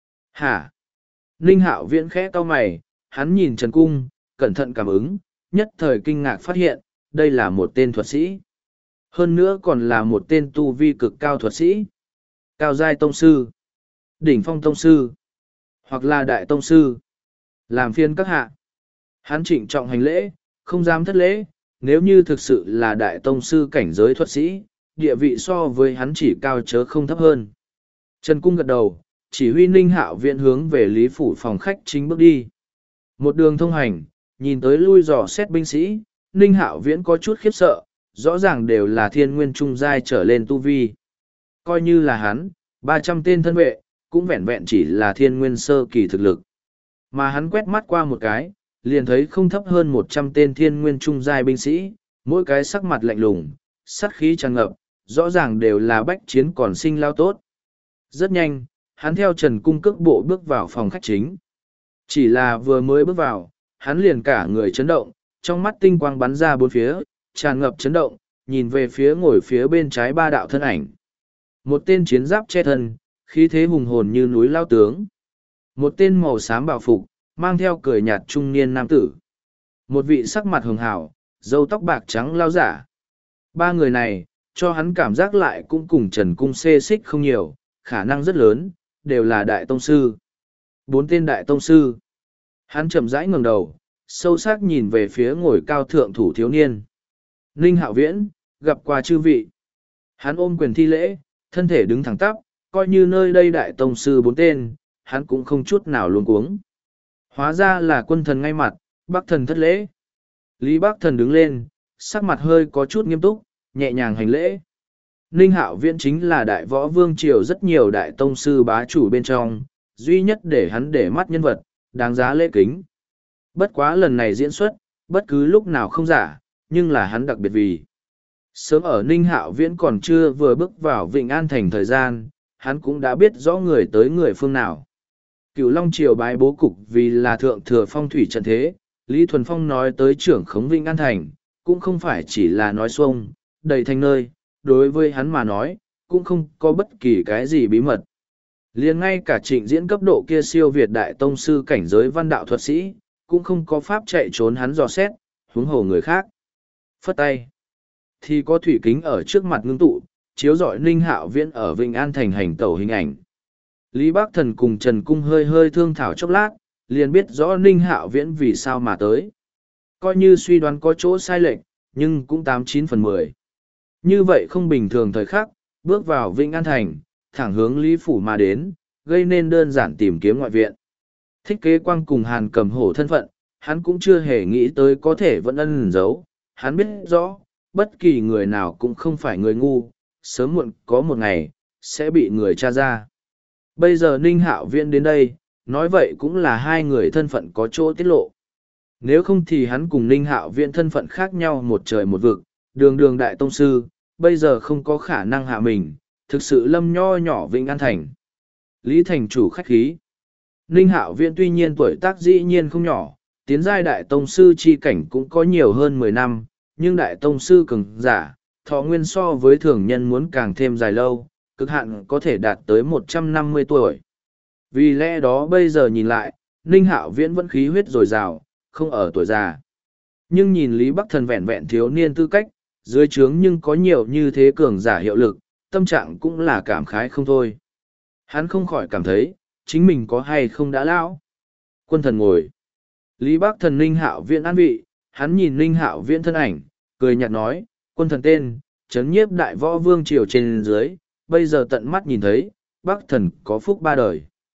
Hả? Ninh Hạo Viễn khẽ cau mày, hắn nhìn Trần Cung, cẩn thận cảm ứng, nhất thời kinh ngạc phát hiện, đây là một tên thuật sĩ. Hơn nữa còn là một tên tu vi cực cao thuật sĩ. Cao giai tông sư, đỉnh phong tông sư, hoặc là đại tông sư. Làm phiên các hạ. Hắn trịnh trọng hành lễ, không dám thất lễ, nếu như thực sự là đại tông sư cảnh giới thuật sĩ, địa vị so với hắn chỉ cao chớ không thấp hơn. Trần Cung gật đầu, chỉ huy Ninh Hạo Viễn hướng về Lý Phủ phòng khách chính bước đi. Một đường thông hành, nhìn tới lui dò xét binh sĩ, Ninh Hạo Viễn có chút khiếp sợ, rõ ràng đều là thiên nguyên trung giai trở lên tu vi. Coi như là hắn, ba trăm tên thân vệ, cũng vẹn vẹn chỉ là thiên nguyên sơ kỳ thực lực. Mà hắn quét mắt qua một cái, liền thấy không thấp hơn một trăm tên thiên nguyên trung giai binh sĩ, mỗi cái sắc mặt lạnh lùng, sát khí tràn ngập, rõ ràng đều là bách chiến còn sinh lao tốt. Rất nhanh, hắn theo Trần Cung cước bộ bước vào phòng khách chính. Chỉ là vừa mới bước vào, hắn liền cả người chấn động, trong mắt tinh quang bắn ra bốn phía, tràn ngập chấn động, nhìn về phía ngồi phía bên trái ba đạo thân ảnh. Một tên chiến giáp che thân, khí thế hùng hồn như núi lao tướng. Một tên màu xám bảo phục, mang theo cười nhạt trung niên nam tử. Một vị sắc mặt hường hảo, râu tóc bạc trắng lao giả. Ba người này, cho hắn cảm giác lại cũng cùng Trần Cung xê xích không nhiều, khả năng rất lớn, đều là đại tông sư. Bốn tên đại tông sư. Hắn chậm rãi ngẩng đầu, sâu sắc nhìn về phía ngồi cao thượng thủ thiếu niên. Ninh Hạo Viễn, gặp qua chư vị. Hắn ôm quyền thi lễ, thân thể đứng thẳng tắp, coi như nơi đây đại tông sư bốn tên, hắn cũng không chút nào luống cuống. Hóa ra là quân thần ngay mặt, Bắc thần thất lễ. Lý Bắc thần đứng lên, sắc mặt hơi có chút nghiêm túc, nhẹ nhàng hành lễ. Ninh Hạo Viễn chính là đại võ vương triều rất nhiều đại tông sư bá chủ bên trong, duy nhất để hắn để mắt nhân vật, đáng giá lễ kính. Bất quá lần này diễn xuất, bất cứ lúc nào không giả, nhưng là hắn đặc biệt vì. Sớm ở Ninh Hạo Viễn còn chưa vừa bước vào Vịnh An Thành thời gian, hắn cũng đã biết rõ người tới người phương nào. Cửu Long Triều bái bố cục vì là thượng thừa phong thủy trận thế, Lý Thuần Phong nói tới trưởng khống Vịnh An Thành, cũng không phải chỉ là nói xuông, đầy thành nơi, đối với hắn mà nói, cũng không có bất kỳ cái gì bí mật. Liền ngay cả trịnh diễn cấp độ kia siêu Việt đại tông sư cảnh giới văn đạo thuật sĩ, cũng không có pháp chạy trốn hắn dò xét, huống hồ người khác. Phất tay. Thì có thủy kính ở trước mặt ngưng tụ, chiếu rọi Ninh Hạo Viễn ở Vịnh An Thành hành tẩu hình ảnh. Lý Bác Thần cùng Trần Cung hơi hơi thương thảo chốc lát, liền biết rõ Ninh Hạo Viễn vì sao mà tới. Coi như suy đoán có chỗ sai lệch, nhưng cũng tám chín phần mười. Như vậy không bình thường thời khắc, bước vào Vịnh An Thành, thẳng hướng Lý Phủ mà đến, gây nên đơn giản tìm kiếm ngoại viện. Thích Kế Quang cùng Hàn Cầm Hổ thân phận, hắn cũng chưa hề nghĩ tới có thể vẫn ân giấu. Hắn biết rõ, bất kỳ người nào cũng không phải người ngu, sớm muộn có một ngày, sẽ bị người tra ra. Bây giờ Ninh Hạo Viễn đến đây, nói vậy cũng là hai người thân phận có chỗ tiết lộ. Nếu không thì hắn cùng Ninh Hạo Viễn thân phận khác nhau một trời một vực, đường đường đại tông sư, bây giờ không có khả năng hạ mình, thực sự lâm nho nhỏ Vịnh An Thành. Lý Thành chủ khách khí. Ninh Hạo Viễn tuy nhiên tuổi tác dĩ nhiên không nhỏ, tiến giai đại tông sư chi cảnh cũng có nhiều hơn mười năm, nhưng đại tông sư cường giả, thọ nguyên so với thường nhân muốn càng thêm dài lâu, cực hạn có thể đạt tới một trăm năm mươi tuổi. Vì lẽ đó bây giờ nhìn lại, Ninh Hạo Viễn vẫn khí huyết dồi dào, không ở tuổi già. Nhưng nhìn Lý Bắc Thần vẹn vẹn thiếu niên tư cách, dưới trướng nhưng có nhiều như thế cường giả hiệu lực, tâm trạng cũng là cảm khái không thôi. Hắn không khỏi cảm thấy, chính mình có hay không đã lão. Quân thần ngồi. Lý Bắc Thần Ninh Hạo Viễn an vị, hắn nhìn Ninh Hạo Viễn thân ảnh, cười nhạt nói, quân thần tên, chấn nhiếp đại võ vương triều trên dưới, bây giờ tận mắt nhìn thấy, Bắc Thần có phúc ba đời.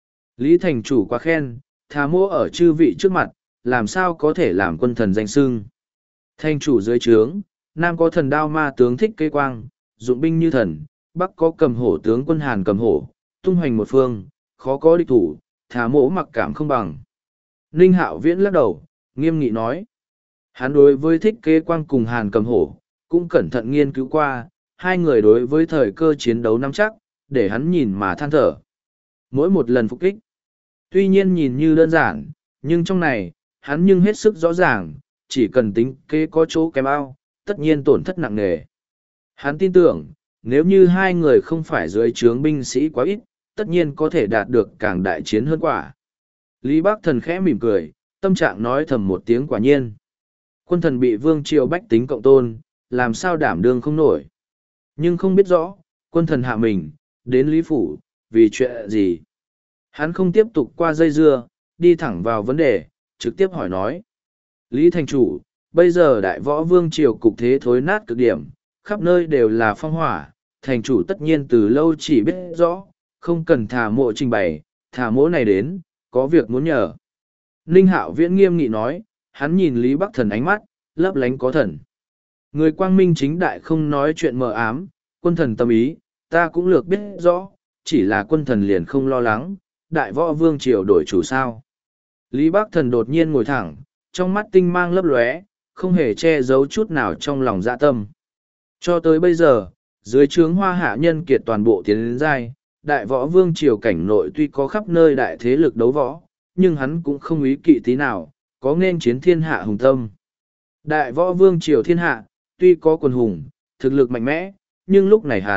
Lý Thành chủ quá khen, thà mỗ ở chư vị trước mặt, làm sao có thể làm quân thần danh xưng. Thành chủ dưới trướng, Nam có thần đao ma tướng Thích Kế Quang, dụng binh như thần, Bắc có cầm hổ tướng quân Hàn Cầm Hổ, tung hoành một phương, khó có địch thủ, thà mỗ mặc cảm không bằng. Ninh Hạo Viễn lắc đầu, nghiêm nghị nói. Hắn đối với Thích Kế Quang cùng Hàn Cầm Hổ, cũng cẩn thận nghiên cứu qua, hai người đối với thời cơ chiến đấu nắm chắc, để hắn nhìn mà than thở. Mỗi một lần phục kích, tuy nhiên nhìn như đơn giản, nhưng trong này, hắn nhưng hết sức rõ ràng, chỉ cần tính kế có chỗ kém ao, tất nhiên tổn thất nặng nề. Hắn tin tưởng, nếu như hai người không phải dưới trướng binh sĩ quá ít, tất nhiên có thể đạt được càng đại chiến hơn quả. Lý Bắc Thần khẽ mỉm cười, tâm trạng nói thầm một tiếng quả nhiên. Quân thần bị vương triều bách tính cộng tôn, làm sao đảm đương không nổi. Nhưng không biết rõ, quân thần hạ mình, đến Lý Phủ, vì chuyện gì. Hắn không tiếp tục qua dây dưa, đi thẳng vào vấn đề, trực tiếp hỏi nói. Lý Thành chủ, bây giờ đại võ vương triều cục thế thối nát cực điểm, khắp nơi đều là phong hỏa, thành chủ tất nhiên từ lâu chỉ biết rõ, không cần thả mộ trình bày, thả mộ này đến, có việc muốn nhờ. Ninh Hạo Viễn nghiêm nghị nói, hắn nhìn Lý Bắc Thần ánh mắt, lấp lánh có thần. Người quang minh chính đại không nói chuyện mờ ám, quân thần tâm ý, ta cũng lược biết rõ, chỉ là quân thần liền không lo lắng, đại võ vương triều đổi chủ sao. Lý Bắc Thần đột nhiên ngồi thẳng, trong mắt tinh mang lấp lóe, không hề che giấu chút nào trong lòng dạ tâm. Cho tới bây giờ, dưới trướng hoa hạ nhân kiệt toàn bộ tiến đến giai, đại võ vương triều cảnh nội tuy có khắp nơi đại thế lực đấu võ, nhưng hắn cũng không ý kỵ tí nào, có nên chiến thiên hạ hùng tâm. Đại võ vương triều thiên hạ, tuy có quần hùng, thực lực mạnh mẽ, nhưng lúc này hắn,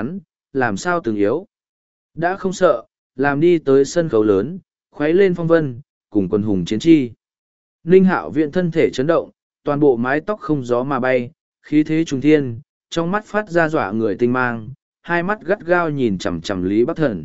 làm sao từng yếu. Đã không sợ, làm đi tới sân khấu lớn, khuấy lên phong vân, cùng quần hùng chiến chi. Ninh Hạo Viễn thân thể chấn động, toàn bộ mái tóc không gió mà bay, khí thế trùng thiên, trong mắt phát ra dọa người tinh mang, hai mắt gắt gao nhìn chằm chằm Lý Bắc Thần.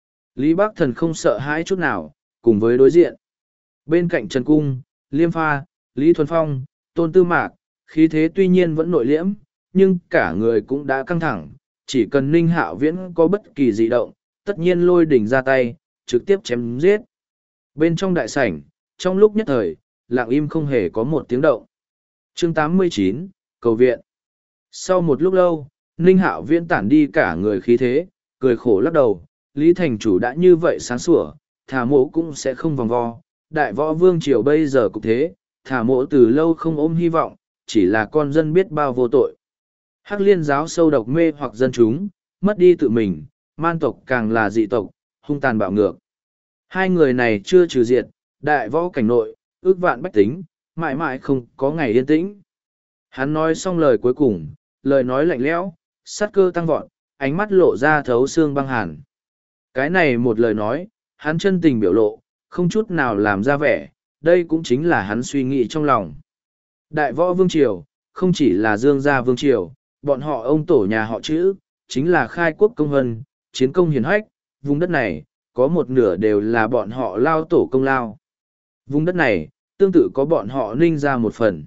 Lý Bắc Thần không sợ hãi chút nào, cùng với đối diện. Bên cạnh Trần Cung, Liêm Pha, Lý Thuần Phong, Tôn Tư Mạc, khí thế tuy nhiên vẫn nội liễm, nhưng cả người cũng đã căng thẳng, chỉ cần Ninh Hạo Viễn có bất kỳ dị động, tất nhiên lôi đỉnh ra tay, trực tiếp chém giết. Bên trong đại sảnh, trong lúc nhất thời, lặng im không hề có một tiếng động. Chương tám mươi chín, Cầu viện. Sau một lúc lâu, Ninh Hạo Viễn tản đi cả người khí thế, cười khổ lắc đầu, Lý Thành Chủ đã như vậy sáng sủa, thả mộ cũng sẽ không vòng vo. Đại võ vương triều bây giờ cũng thế, thả mộ từ lâu không ôm hy vọng, chỉ là con dân biết bao vô tội. Hắc liên giáo sâu độc mê hoặc dân chúng, mất đi tự mình, man tộc càng là dị tộc, hung tàn bạo ngược. Hai người này chưa trừ diệt, đại võ cảnh nội, ước vạn bách tính, mãi mãi không có ngày yên tĩnh. Hắn nói xong lời cuối cùng, lời nói lạnh lẽo, sát cơ tăng vọt, ánh mắt lộ ra thấu xương băng hàn. Cái này một lời nói, hắn chân tình biểu lộ, không chút nào làm ra vẻ, đây cũng chính là hắn suy nghĩ trong lòng. Đại võ vương triều, không chỉ là dương gia vương triều, bọn họ ông tổ nhà họ chữ, chính là khai quốc công hân, chiến công hiển hách, vùng đất này, có một nửa đều là bọn họ lao tổ công lao. Vùng đất này, tương tự có bọn họ ninh ra một phần.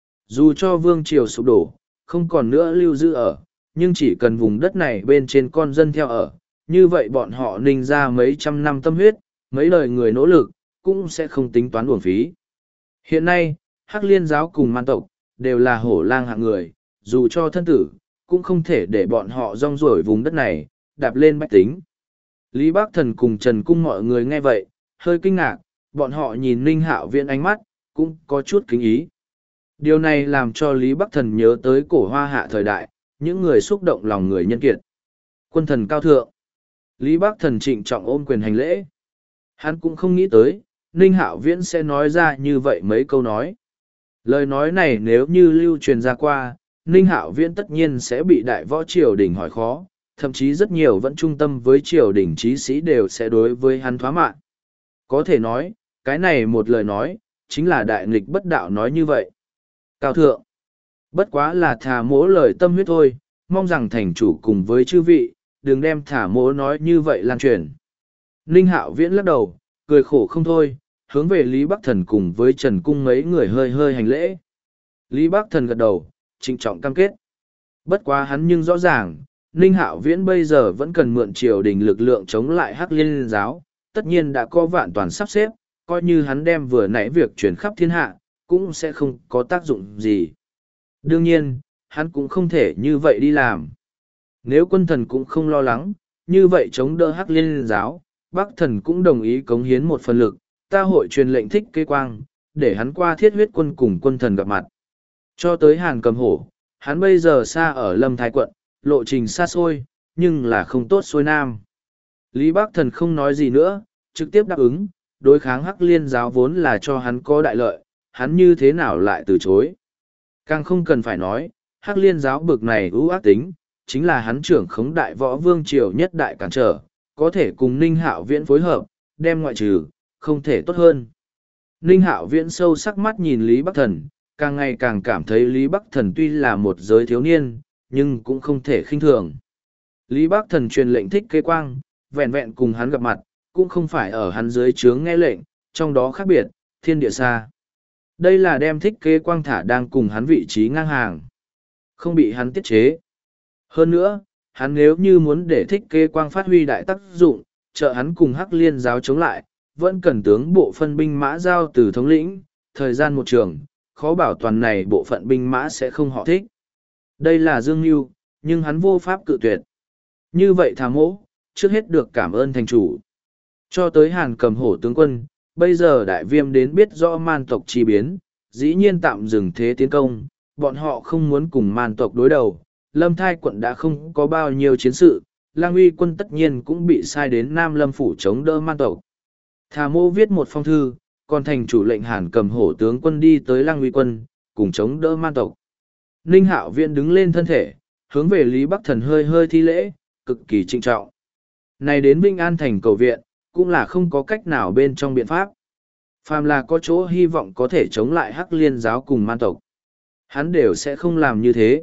Dù cho vương triều sụp đổ, không còn nữa lưu giữ ở, nhưng chỉ cần vùng đất này bên trên con dân theo ở, như vậy bọn họ ninh ra mấy trăm năm tâm huyết, mấy đời người nỗ lực, cũng sẽ không tính toán uổng phí. Hiện nay, Hắc Liên giáo cùng man tộc, đều là hổ lang hạng người, dù cho thân tử, cũng không thể để bọn họ rong ruổi vùng đất này, đạp lên bách tính. Lý Bác Thần cùng Trần Cung mọi người nghe vậy, hơi kinh ngạc, bọn họ nhìn Ninh Hạo Viễn ánh mắt, cũng có chút kính ý. Điều này làm cho Lý Bắc Thần nhớ tới cổ hoa hạ thời đại, những người xúc động lòng người nhân kiệt. Quân thần cao thượng. Lý Bắc Thần trịnh trọng ôm quyền hành lễ. Hắn cũng không nghĩ tới, Ninh Hạo Viễn sẽ nói ra như vậy mấy câu nói. Lời nói này nếu như lưu truyền ra qua, Ninh Hạo Viễn tất nhiên sẽ bị đại võ triều đình hỏi khó, thậm chí rất nhiều vẫn trung tâm với triều đình trí sĩ đều sẽ đối với hắn thoá mạ. Có thể nói, cái này một lời nói, chính là đại nghịch bất đạo nói như vậy. Cao thượng, bất quá là thả mỗ lời tâm huyết thôi, mong rằng thành chủ cùng với chư vị, đừng đem thả mỗ nói như vậy lan truyền. Ninh Hạo Viễn lắc đầu, cười khổ không thôi, hướng về Lý Bắc Thần cùng với Trần Cung mấy người hơi hơi hành lễ. Lý Bắc Thần gật đầu, trịnh trọng cam kết. Bất quá hắn nhưng rõ ràng, Ninh Hạo Viễn bây giờ vẫn cần mượn triều đình lực lượng chống lại Hắc Liên giáo, tất nhiên đã có vạn toàn sắp xếp, coi như hắn đem vừa nãy việc truyền khắp thiên hạ, cũng sẽ không có tác dụng gì. Đương nhiên, hắn cũng không thể như vậy đi làm. Nếu quân thần cũng không lo lắng, như vậy chống đỡ Hắc Liên giáo, Bắc Thần cũng đồng ý cống hiến một phần lực, ta hội truyền lệnh Thích Kế Quang, để hắn qua thiết huyết quân cùng quân thần gặp mặt. Cho tới Hàn Cầm Hổ, hắn bây giờ xa ở Lâm Thái quận, lộ trình xa xôi, nhưng là không tốt xuôi nam. Lý Bắc Thần không nói gì nữa, trực tiếp đáp ứng, đối kháng Hắc Liên giáo vốn là cho hắn có đại lợi, hắn như thế nào lại từ chối. Càng không cần phải nói, Hắc Liên giáo bực này ưu ác tính, chính là hắn trưởng khống đại võ vương triều nhất đại cản trở, có thể cùng Ninh Hạo Viễn phối hợp, đem ngoại trừ, không thể tốt hơn. Ninh Hạo Viễn sâu sắc mắt nhìn Lý Bắc Thần, càng ngày càng cảm thấy Lý Bắc Thần tuy là một giới thiếu niên, nhưng cũng không thể khinh thường. Lý Bắc Thần truyền lệnh Thích Kế Quang, vẹn vẹn cùng hắn gặp mặt, cũng không phải ở hắn dưới trướng nghe lệnh, trong đó khác biệt, thiên địa xa. Đây là đem Thích Kế Quang thả đang cùng hắn vị trí ngang hàng, không bị hắn tiết chế. Hơn nữa, hắn nếu như muốn để Thích Kế Quang phát huy đại tác dụng, trợ hắn cùng Hắc Liên giáo chống lại, vẫn cần tướng bộ phân binh mã giao từ thống lĩnh, thời gian một trường, khó bảo toàn này bộ phận binh mã sẽ không họ thích. Đây là Dương Nhu, nhưng hắn vô pháp cự tuyệt. Như vậy thà mỗ, trước hết được cảm ơn thành chủ. Cho tới Hàn Cầm Hổ tướng quân, bây giờ đại viêm đến biết rõ man tộc chi biến, dĩ nhiên tạm dừng thế tiến công, bọn họ không muốn cùng man tộc đối đầu. Lâm Thai quận đã không có bao nhiêu chiến sự, Lang Uy quân tất nhiên cũng bị sai đến Nam Lâm phủ chống đỡ man tộc. Thà mô viết một phong thư, còn thành chủ lệnh Hàn Cầm Hổ tướng quân đi tới Lang Uy quân, cùng chống đỡ man tộc. Ninh Hạo Viễn đứng lên thân thể, hướng về Lý Bắc Thần hơi hơi thi lễ, cực kỳ trinh trọng. Này đến Vĩnh An thành cầu viện, cũng là không có cách nào bên trong biện pháp. Phàm là có chỗ hy vọng có thể chống lại Hắc Liên giáo cùng man tộc, hắn đều sẽ không làm như thế.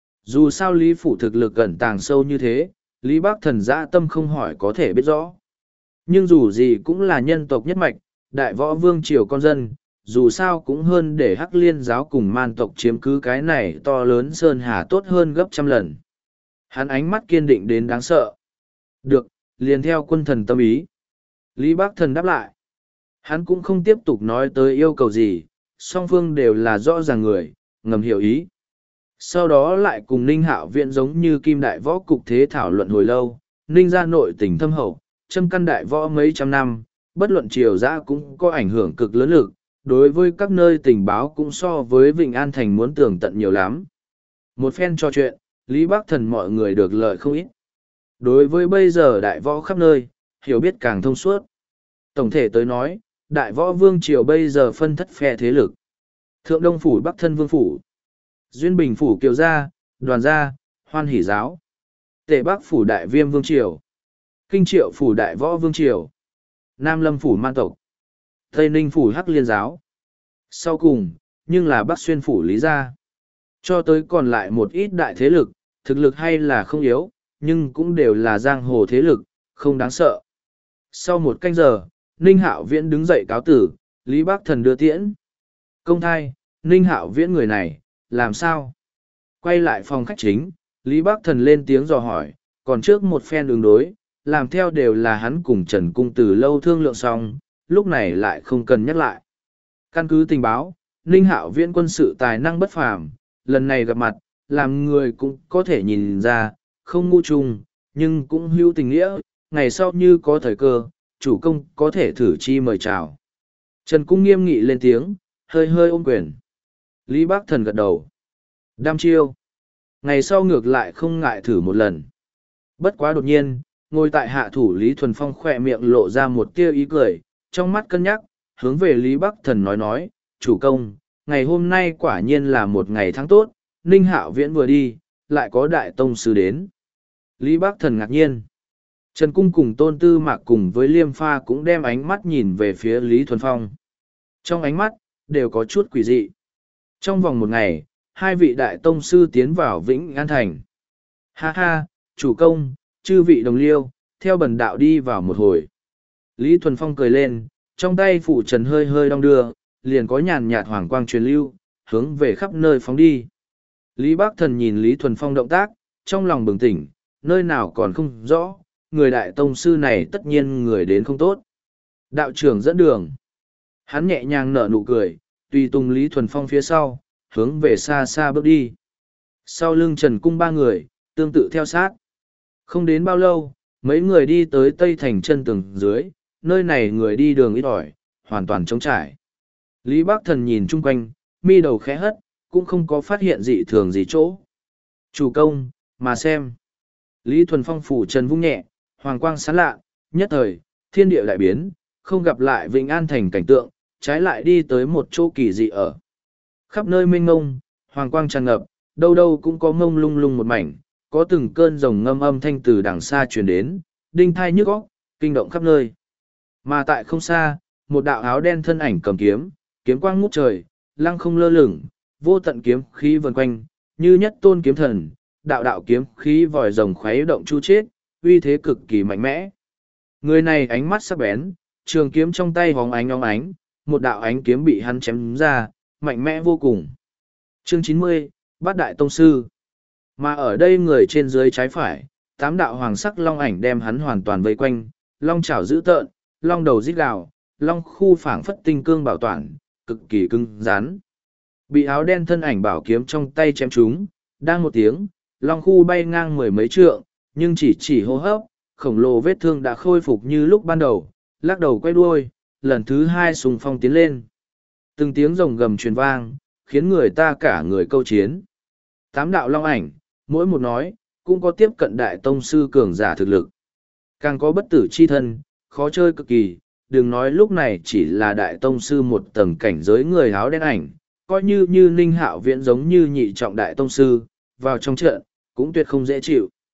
Dù sao Lý Phủ thực lực gần tàng sâu như thế, Lý Bắc Thần dã tâm không hỏi có thể biết rõ. Nhưng dù gì cũng là nhân tộc nhất mạch, đại võ vương triều con dân, dù sao cũng hơn để Hắc Liên giáo cùng man tộc chiếm cứ cái này to lớn sơn hà tốt hơn gấp trăm lần. Hắn ánh mắt kiên định đến đáng sợ. Được, liền theo quân thần tâm ý. Lý Bắc Thần đáp lại. Hắn cũng không tiếp tục nói tới yêu cầu gì, song phương đều là rõ ràng người, ngầm hiểu ý. Sau đó lại cùng Ninh Hạo Viễn giống như kim đại võ cục thế thảo luận hồi lâu, Ninh ra nội tình thâm hậu, châm căn đại võ mấy trăm năm, bất luận triều giã cũng có ảnh hưởng cực lớn lực, đối với các nơi tình báo cũng so với Vịnh An Thành muốn tường tận nhiều lắm. Một phen trò chuyện, Lý Bắc Thần mọi người được lợi không ít. Đối với bây giờ đại võ khắp nơi, hiểu biết càng thông suốt. Tổng thể tới nói, đại võ vương triều bây giờ phân thất phe thế lực. Thượng Đông Phủ Bắc Thân Vương Phủ, Duyên Bình Phủ Kiều Gia, Đoàn Gia, Hoan Hỷ Giáo, Tề Bắc Phủ Đại Viêm Vương Triều, Kinh Triệu Phủ Đại Võ Vương Triều, Nam Lâm Phủ Man Tộc, Tây Ninh Phủ Hắc Liên Giáo. Sau cùng, nhưng là Bắc Xuyên Phủ Lý Gia. Cho tới còn lại một ít đại thế lực, thực lực hay là không yếu, nhưng cũng đều là giang hồ thế lực, không đáng sợ. Sau một canh giờ, Ninh Hạo Viễn đứng dậy cáo tử, Lý Bắc Thần đưa tiễn. Công thai, Ninh Hạo Viễn người này, làm sao? Quay lại phòng khách chính, Lý Bắc Thần lên tiếng dò hỏi, còn trước một phen đường đối, làm theo đều là hắn cùng Trần Cung từ lâu thương lượng xong, lúc này lại không cần nhắc lại. Căn cứ tình báo, Ninh Hạo Viễn quân sự tài năng bất phàm, lần này gặp mặt, làm người cũng có thể nhìn ra, không ngu chung, nhưng cũng hữu tình nghĩa, ngày sau như có thời cơ, chủ công có thể thử chi mời chào. Trần Cung nghiêm nghị lên tiếng, hơi hơi ôm quyền. Lý Bắc Thần gật đầu. Đam chiêu. Ngày sau ngược lại không ngại thử một lần. Bất quá đột nhiên, ngồi tại hạ thủ Lý Thuần Phong khỏe miệng lộ ra một tia ý cười, trong mắt cân nhắc, hướng về Lý Bắc Thần nói nói, chủ công, ngày hôm nay quả nhiên là một ngày tháng tốt, Ninh Hạo Viễn vừa đi, lại có đại tông sư đến. Lý Bắc Thần ngạc nhiên. Trần Cung cùng Tôn Tư Mạc cùng với Liêm Pha cũng đem ánh mắt nhìn về phía Lý Thuần Phong. Trong ánh mắt, đều có chút quỷ dị. Trong vòng một ngày, hai vị đại tông sư tiến vào Vĩnh An Thành. Ha ha, chủ công, chư vị đồng liêu, theo bần đạo đi vào một hồi. Lý Thuần Phong cười lên, trong tay phủ trần hơi hơi đong đưa, liền có nhàn nhạt hoàng quang truyền lưu, hướng về khắp nơi phóng đi. Lý Bắc Thần nhìn Lý Thuần Phong động tác, trong lòng bừng tỉnh, nơi nào còn không rõ, người đại tông sư này tất nhiên người đến không tốt. Đạo trưởng dẫn đường. Hắn nhẹ nhàng nở nụ cười, tùy tùng Lý Thuần Phong phía sau, hướng về xa xa bước đi. Sau lưng Trần Cung ba người, tương tự theo sát. Không đến bao lâu, mấy người đi tới Tây Thành chân tường dưới, nơi này người đi đường ít ỏi, hoàn toàn trống trải. Lý Bắc Thần nhìn chung quanh, mi đầu khẽ hất, cũng không có phát hiện dị thường gì chỗ. Chủ công, mà xem. Lý Thuần Phong phủ trần vung nhẹ, hoàng quang sáng lạ, nhất thời, thiên địa lại biến, không gặp lại Vĩnh An Thành cảnh tượng, trái lại đi tới một chỗ kỳ dị ở. Khắp nơi mênh ngông, hoàng quang tràn ngập, đâu đâu cũng có ngông lung lung một mảnh, có từng cơn rồng ngâm âm thanh từ đằng xa truyền đến, đinh thai nhức óc, kinh động khắp nơi. Mà tại không xa, một đạo áo đen thân ảnh cầm kiếm, kiếm quang ngút trời, lăng không lơ lửng, vô tận kiếm khí vần quanh, như nhất tôn kiếm thần, đạo đạo kiếm khí vòi rồng khuấy động chu chết, uy thế cực kỳ mạnh mẽ. Người này ánh mắt sắc bén, trường kiếm trong tay hóng ánh óng ánh, một đạo ánh kiếm bị hắn chém ra, mạnh mẽ vô cùng. Chương chín mươi, Bát Đại Tông Sư. Mà ở đây người trên dưới trái phải, tám đạo hoàng sắc long ảnh đem hắn hoàn toàn vây quanh, long chảo dữ tợn, long đầu rít gào, long khu phảng phất tinh cương bảo toàn, cực kỳ cứng rắn. Bị áo đen thân ảnh bảo kiếm trong tay chém trúng, đang một tiếng, long khu bay ngang mười mấy trượng, nhưng chỉ chỉ hô hấp, khổng lồ vết thương đã khôi phục như lúc ban đầu, lắc đầu quay đuôi, lần thứ hai sùng phong tiến lên. Từng tiếng rồng gầm truyền vang, khiến người ta cả người câu chiến. Tám đạo long ảnh, mỗi một nói, cũng có tiếp cận đại tông sư cường giả thực lực. Càng có bất tử chi thân, khó chơi cực kỳ, đừng nói lúc này chỉ là đại tông sư một tầng cảnh giới người áo đen ảnh, coi như như Ninh Hạo Viễn giống như nhị trọng đại tông sư, vào trong trận, cũng tuyệt không dễ chịu.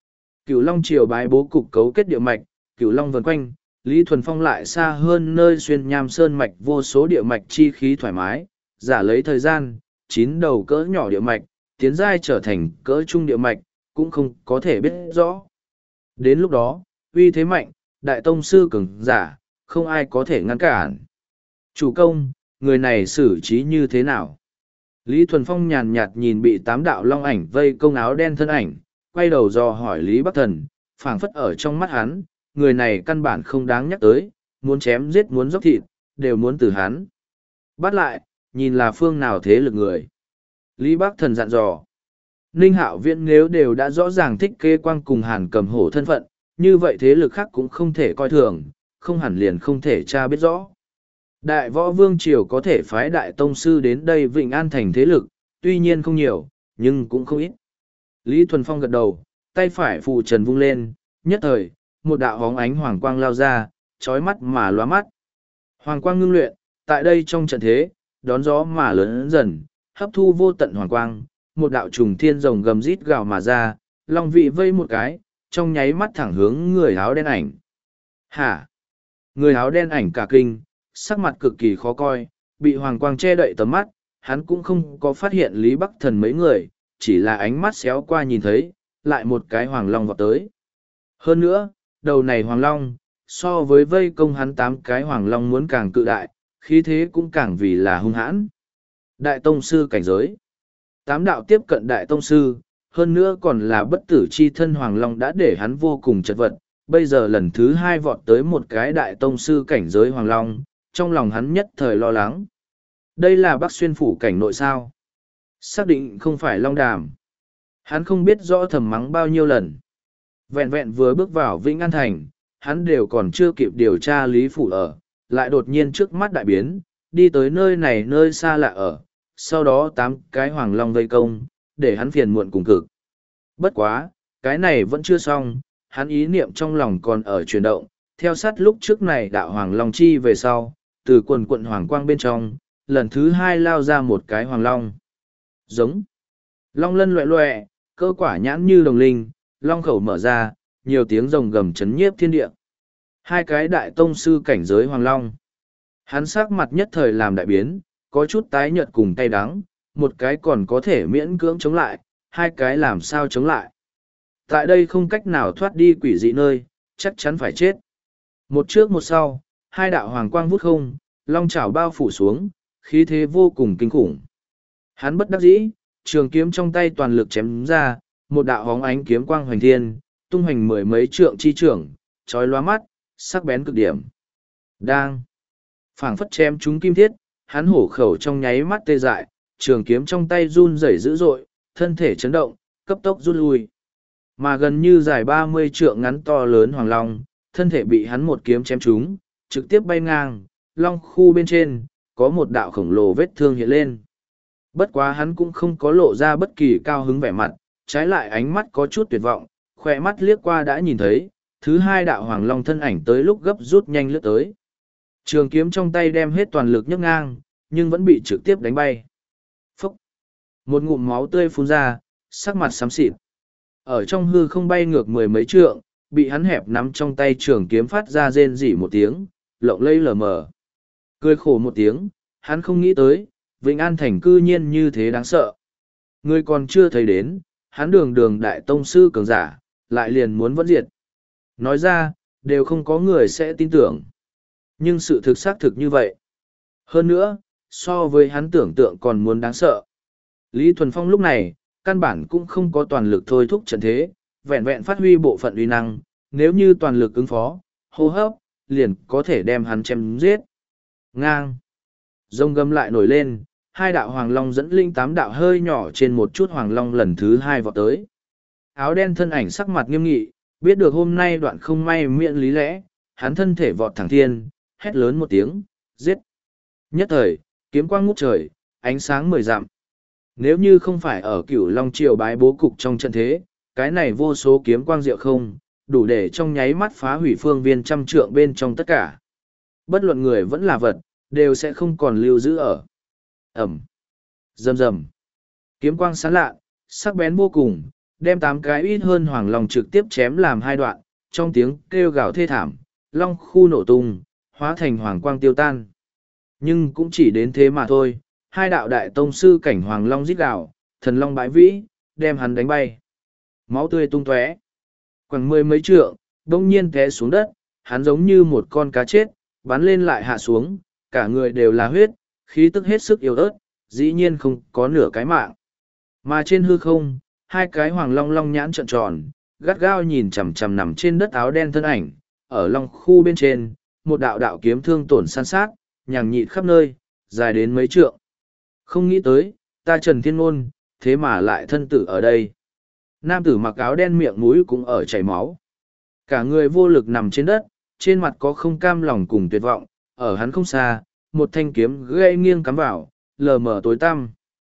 Cửu Long triều bái bố cục cấu kết địa mạch, Cửu Long vần quanh, Lý Thuần Phong lại xa hơn nơi xuyên nham sơn mạch vô số địa mạch chi khí thoải mái, giả lấy thời gian, chín đầu cỡ nhỏ địa mạch, tiến giai trở thành cỡ trung địa mạch, cũng không có thể biết rõ. Đến lúc đó, uy thế mạnh, đại tông sư cường giả, không ai có thể ngăn cản. Chủ công, người này xử trí như thế nào? Lý Thuần Phong nhàn nhạt nhìn bị tám đạo long ảnh vây công áo đen thân ảnh, quay đầu dò hỏi Lý Bắc Thần, phảng phất ở trong mắt hắn, người này căn bản không đáng nhắc tới, muốn chém giết muốn dốc thịt, đều muốn từ hắn. Bắt lại, nhìn là phương nào thế lực người. Lý Bắc Thần dặn dò. Ninh Hạo Viễn nếu đều đã rõ ràng thích kế quang cùng Hàn Cầm Hổ thân phận, như vậy thế lực khác cũng không thể coi thường, không hẳn liền không thể tra biết rõ. Đại võ vương triều có thể phái đại tông sư đến đây Vịnh An thành thế lực, tuy nhiên không nhiều, nhưng cũng không ít. Lý Thuần Phong gật đầu, tay phải phù trần vung lên, nhất thời, một đạo hóng ánh hoàng quang lao ra, trói mắt mà lóa mắt. Hoàng quang ngưng luyện, tại đây trong trận thế, đón gió mà lớn dần, hấp thu vô tận hoàng quang, một đạo trùng thiên rồng gầm rít gào mà ra, long vị vây một cái, trong nháy mắt thẳng hướng người áo đen ảnh. Hả? Người áo đen ảnh cả kinh, sắc mặt cực kỳ khó coi, bị hoàng quang che đậy tầm mắt, hắn cũng không có phát hiện Lý Bắc Thần mấy người, chỉ là ánh mắt xéo qua nhìn thấy, lại một cái hoàng long vọt tới. Hơn nữa, đầu này hoàng long, so với vây công hắn tám cái hoàng long muốn càng cự đại, khí thế cũng càng vì là hung hãn. Đại tông sư cảnh giới. Tám đạo tiếp cận đại tông sư, hơn nữa còn là bất tử chi thân hoàng long đã để hắn vô cùng chật vật. Bây giờ lần thứ hai vọt tới một cái đại tông sư cảnh giới hoàng long, trong lòng hắn nhất thời lo lắng. Đây là Bắc Xuyên phủ cảnh nội sao? Xác định không phải long đàm. Hắn không biết rõ thầm mắng bao nhiêu lần. Vẹn vẹn vừa bước vào Vĩnh An Thành, hắn đều còn chưa kịp điều tra Lý Phủ ở, lại đột nhiên trước mắt đại biến, đi tới nơi này nơi xa lạ ở, sau đó tám cái hoàng long vây công, để hắn phiền muộn cùng cực. Bất quá, cái này vẫn chưa xong, hắn ý niệm trong lòng còn ở chuyển động, theo sát lúc trước này đạo hoàng long chi về sau, từ quần quận hoàng quang bên trong, lần thứ hai lao ra một cái hoàng long. Giống. Long lân loẹ loẹ, cơ quả nhãn như đồng linh, long khẩu mở ra, nhiều tiếng rồng gầm chấn nhiếp thiên địa. Hai cái đại tông sư cảnh giới hoàng long. Hắn sắc mặt nhất thời làm đại biến, có chút tái nhợt cùng tay đắng, một cái còn có thể miễn cưỡng chống lại, hai cái làm sao chống lại. Tại đây không cách nào thoát đi quỷ dị nơi, chắc chắn phải chết. Một trước một sau, hai đạo hoàng quang vút không, long chảo bao phủ xuống, khí thế vô cùng kinh khủng. Hắn bất đắc dĩ, trường kiếm trong tay toàn lực chém ra, một đạo hóng ánh kiếm quang hoành thiên, tung hoành mười mấy trượng chi trưởng, trói lóa mắt, sắc bén cực điểm. Đang phảng phất chém chúng kim thiết, hắn hổ khẩu trong nháy mắt tê dại, trường kiếm trong tay run rẩy dữ dội, thân thể chấn động, cấp tốc rút lui. Mà gần như dài ba mươi trượng ngắn to lớn hoàng long, thân thể bị hắn một kiếm chém trúng, trực tiếp bay ngang, long khu bên trên, có một đạo khổng lồ vết thương hiện lên. Bất quá hắn cũng không có lộ ra bất kỳ cao hứng vẻ mặt, trái lại ánh mắt có chút tuyệt vọng, khỏe mắt liếc qua đã nhìn thấy, thứ hai đạo hoàng long thân ảnh tới lúc gấp rút nhanh lướt tới. Trường kiếm trong tay đem hết toàn lực nhấc ngang, nhưng vẫn bị trực tiếp đánh bay. Phúc! Một ngụm máu tươi phun ra, sắc mặt xám xịt. Ở trong hư không bay ngược mười mấy trượng, bị hắn hẹp nắm trong tay trường kiếm phát ra rên rỉ một tiếng, lộng lây lờ mờ. Cười khổ một tiếng, hắn không nghĩ tới, Vĩnh An Thành cư nhiên như thế đáng sợ. Người còn chưa thấy đến, hắn đường đường đại tông sư cường giả, lại liền muốn vẫn diệt. Nói ra, đều không có người sẽ tin tưởng. Nhưng sự thực xác thực như vậy. Hơn nữa, so với hắn tưởng tượng còn muốn đáng sợ. Lý Thuần Phong lúc này, căn bản cũng không có toàn lực thôi thúc trận thế, vẹn vẹn phát huy bộ phận uy năng, nếu như toàn lực ứng phó, hô hấp, liền có thể đem hắn chém giết. Ngang. Rông gầm lại nổi lên, hai đạo hoàng long dẫn linh tám đạo hơi nhỏ trên một chút hoàng long lần thứ hai vọt tới. Áo đen thân ảnh sắc mặt nghiêm nghị, biết được hôm nay đoạn không may miệng lý lẽ, hắn thân thể vọt thẳng thiên, hét lớn một tiếng, giết. Nhất thời, kiếm quang ngút trời, ánh sáng mười dặm. Nếu như không phải ở cửu long triều bái bố cục trong trận thế, cái này vô số kiếm quang diệu không, đủ để trong nháy mắt phá hủy phương viên trăm trượng bên trong tất cả. Bất luận người vẫn là vật, đều sẽ không còn lưu giữ ở. Ẩm. Rầm rầm. Kiếm quang sáng lạ, sắc bén vô cùng, đem tám cái ít hơn hoàng long trực tiếp chém làm hai đoạn, trong tiếng kêu gào thê thảm, long khu nổ tung, hóa thành hoàng quang tiêu tan. Nhưng cũng chỉ đến thế mà thôi, hai đạo đại tông sư cảnh hoàng long rít gào, thần long bãi vĩ, đem hắn đánh bay. Máu tươi tung tóe, khoảng mười mấy trượng, đông nhiên té xuống đất, hắn giống như một con cá chết, bắn lên lại hạ xuống, cả người đều là huyết, khí tức hết sức yếu ớt, dĩ nhiên không có nửa cái mạng. Mà trên hư không, hai cái hoàng long long nhãn trợn tròn, gắt gao nhìn chằm chằm nằm trên đất áo đen thân ảnh, ở long khu bên trên, một đạo đạo kiếm thương tổn san sát, nhằng nhịt khắp nơi, dài đến mấy trượng. Không nghĩ tới, ta Trần Thiên Ngôn, thế mà lại thân tử ở đây. Nam tử mặc áo đen miệng mũi cũng ở chảy máu. Cả người vô lực nằm trên đất, trên mặt có không cam lòng cùng tuyệt vọng, ở hắn không xa, một thanh kiếm gây nghiêng cắm vào, lờ mờ tối tăm.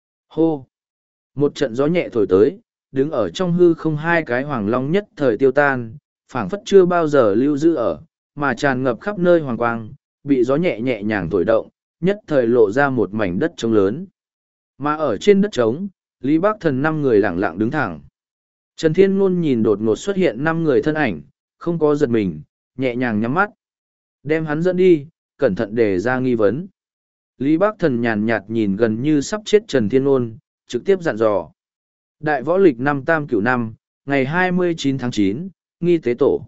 Hô! Một trận gió nhẹ thổi tới, đứng ở trong hư không hai cái hoàng long nhất thời tiêu tan, phảng phất chưa bao giờ lưu giữ ở, mà tràn ngập khắp nơi hoàng quang, bị gió nhẹ nhẹ nhàng thổi động, nhất thời lộ ra một mảnh đất trống lớn. Mà ở trên đất trống, Lý Bắc Thần năm người lặng lặng đứng thẳng. Trần Thiên Ngôn nhìn đột ngột xuất hiện năm người thân ảnh, không có giật mình, nhẹ nhàng nhắm mắt. Đem hắn dẫn đi, cẩn thận đề ra nghi vấn. Lý Bắc Thần nhàn nhạt nhìn gần như sắp chết Trần Thiên Ngôn, trực tiếp dặn dò. Đại võ lịch năm tam cửu năm, ngày hai mươi chín tháng chín, nghi tế tổ.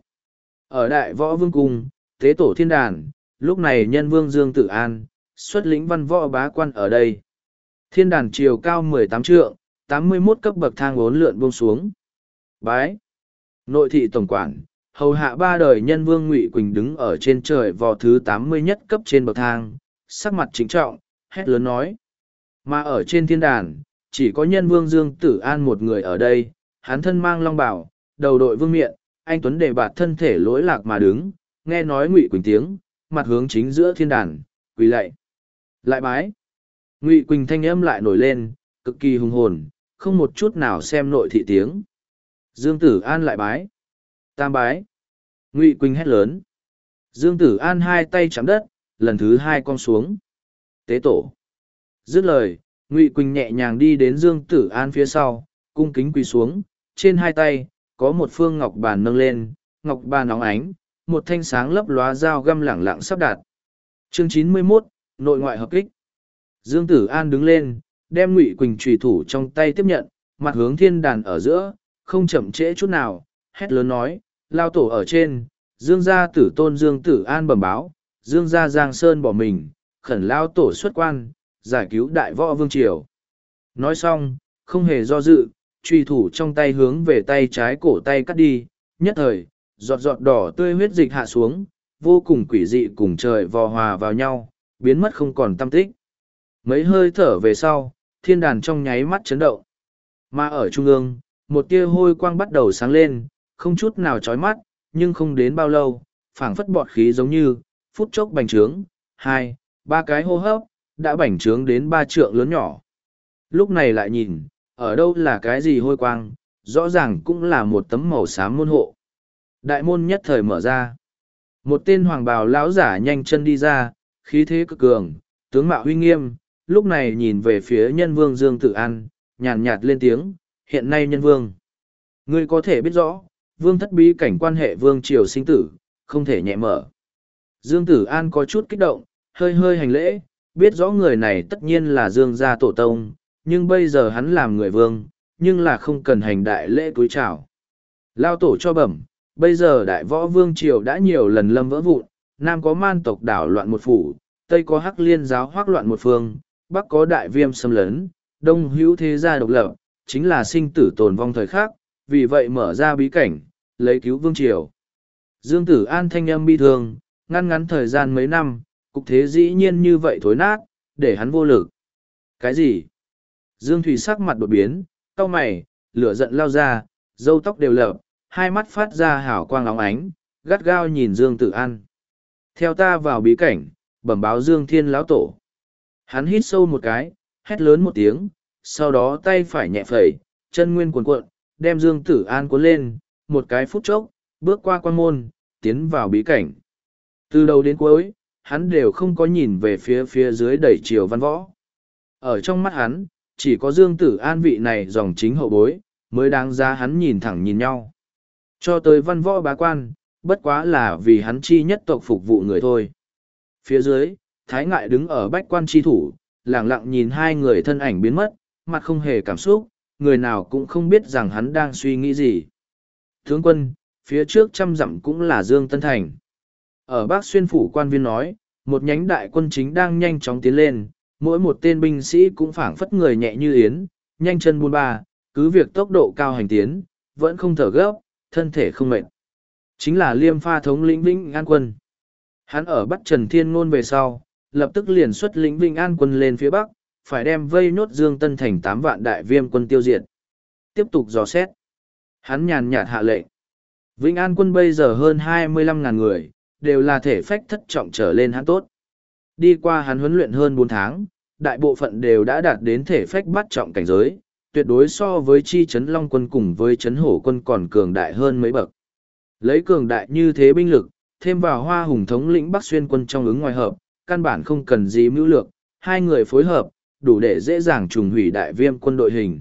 Ở Đại Võ Vương Cung, tế tổ thiên đàn, lúc này nhân vương Dương Tử An, xuất lĩnh văn võ bá quan ở đây. Thiên đàn chiều cao mười tám trượng, tám mươi mốt cấp bậc thang uốn lượn buông xuống. Bái. Nội thị tổng quản, hầu hạ ba đời nhân vương Ngụy Quỳnh đứng ở trên trời vò thứ tám mươi nhất cấp trên bậc thang, sắc mặt chính trọng, hét lớn nói. Mà ở trên thiên đàn, chỉ có nhân vương Dương Tử An một người ở đây, hắn thân mang long bào, đầu đội vương miện, anh Tuấn đề bạt thân thể lỗi lạc mà đứng, nghe nói Ngụy Quỳnh tiếng, mặt hướng chính giữa thiên đàn, quỳ lạy. Lại bái. Ngụy Quỳnh thanh âm lại nổi lên, cực kỳ hùng hồn, không một chút nào xem nội thị tiếng. Dương Tử An lại bái. Tam bái. Ngụy Quỳnh hét lớn. Dương Tử An hai tay chạm đất, lần thứ hai con xuống. Tế tổ. Dứt lời, Ngụy Quỳnh nhẹ nhàng đi đến Dương Tử An phía sau, cung kính quỳ xuống, trên hai tay, có một phương ngọc bàn nâng lên, ngọc bàn óng ánh, một thanh sáng lấp lóa dao găm lẳng lặng sắp đặt. Chương chín mươi mốt, nội ngoại hợp kích. Dương Tử An đứng lên, đem Ngụy Quỳnh trùy thủ trong tay tiếp nhận, mặt hướng thiên đàn ở giữa, không chậm trễ chút nào, hét lớn nói, lao tổ ở trên, Dương gia tử tôn Dương Tử An bẩm báo, Dương gia Giang Sơn bỏ mình, khẩn lao tổ xuất quan, giải cứu đại võ vương triều. Nói xong, không hề do dự, truy thủ trong tay hướng về tay trái cổ tay cắt đi, nhất thời, giọt giọt đỏ tươi huyết dịch hạ xuống, vô cùng quỷ dị cùng trời vò hòa vào nhau, biến mất không còn tâm tích. Mấy hơi thở về sau, thiên đàn trong nháy mắt chấn động. Mà ở trung ương, một tia hôi quang bắt đầu sáng lên, không chút nào chói mắt, nhưng không đến bao lâu, phảng phất bọt khí giống như, phút chốc bành trướng, hai, ba cái hô hấp, đã bành trướng đến ba trượng lớn nhỏ. Lúc này lại nhìn, ở đâu là cái gì hôi quang, rõ ràng cũng là một tấm màu xám môn hộ. Đại môn nhất thời mở ra. Một tên hoàng bào lão giả nhanh chân đi ra, khí thế cực cường, tướng mạo huy nghiêm, lúc này nhìn về phía nhân vương Dương Tử An, nhàn nhạt lên tiếng, hiện nay nhân vương. Ngươi có thể biết rõ, vương thất bí cảnh quan hệ vương triều sinh tử, không thể nhẹ mở. Dương Tử An có chút kích động, hơi hơi hành lễ, biết rõ người này tất nhiên là Dương gia tổ tông, nhưng bây giờ hắn làm người vương, nhưng là không cần hành đại lễ cúi chào. Lao tổ cho bẩm, bây giờ đại võ vương triều đã nhiều lần lâm vỡ vụn, nam có man tộc đảo loạn một phủ, tây có hắc liên giáo hoác loạn một phương, bắc có đại viêm xâm lấn, đông hữu thế gia độc lập, chính là sinh tử tồn vong thời khắc, vì vậy mở ra bí cảnh, lấy cứu vương triều. Dương Tử An thanh âm bi thương, ngăn ngắn thời gian mấy năm, cục thế dĩ nhiên như vậy thối nát, để hắn vô lực. Cái gì? Dương Thủy sắc mặt đột biến, cau mày, lửa giận lao ra, râu tóc đều lợp, hai mắt phát ra hào quang óng ánh, gắt gao nhìn Dương Tử An. Theo ta vào bí cảnh, bẩm báo Dương Thiên lão tổ. Hắn hít sâu một cái, hét lớn một tiếng, sau đó tay phải nhẹ phẩy, chân nguyên cuồn cuộn, đem Dương Tử An cuốn lên, một cái phút chốc, bước qua quan môn, tiến vào bí cảnh. Từ đầu đến cuối, hắn đều không có nhìn về phía phía dưới đầy triều văn võ. Ở trong mắt hắn, chỉ có Dương Tử An vị này dòng chính hậu bối, mới đáng giá hắn nhìn thẳng nhìn nhau. Cho tới văn võ bá quan, bất quá là vì hắn chi nhất tộc phục vụ người thôi. Phía dưới, Thái Ngại đứng ở bách quan chi thủ, lẳng lặng nhìn hai người thân ảnh biến mất, mặt không hề cảm xúc, người nào cũng không biết rằng hắn đang suy nghĩ gì. Tướng quân, phía trước trăm dặm cũng là Dương Tân Thành. Ở Bắc Xuyên phủ quan viên nói, một nhánh đại quân chính đang nhanh chóng tiến lên, mỗi một tên binh sĩ cũng phảng phất người nhẹ như yến, nhanh chân buôn ba, cứ việc tốc độ cao hành tiến, vẫn không thở gấp, thân thể không mệt. Chính là Liêm Pha thống lĩnh Vĩnh An quân. Hắn ở bắt Trần Thiên Ngôn về sau, lập tức liền xuất lĩnh Vĩnh An quân lên phía Bắc, phải đem vây nhốt Dương Tân Thành tám vạn đại viêm quân tiêu diệt. Tiếp tục dò xét. Hắn nhàn nhạt hạ lệnh. Vĩnh An quân bây giờ hơn hai mươi lăm ngàn người, đều là thể phách thất trọng trở lên hắn tốt. Đi qua hắn huấn luyện hơn bốn tháng, đại bộ phận đều đã đạt đến thể phách bắt trọng cảnh giới, tuyệt đối so với chi chấn Long quân cùng với chấn Hổ quân còn cường đại hơn mấy bậc. Lấy cường đại như thế binh lực, thêm vào Hoa Hùng thống lĩnh Bắc Xuyên quân trong ứng ngoài hợp, căn bản không cần gì mưu lược, hai người phối hợp, đủ để dễ dàng trùng hủy đại viêm quân đội hình.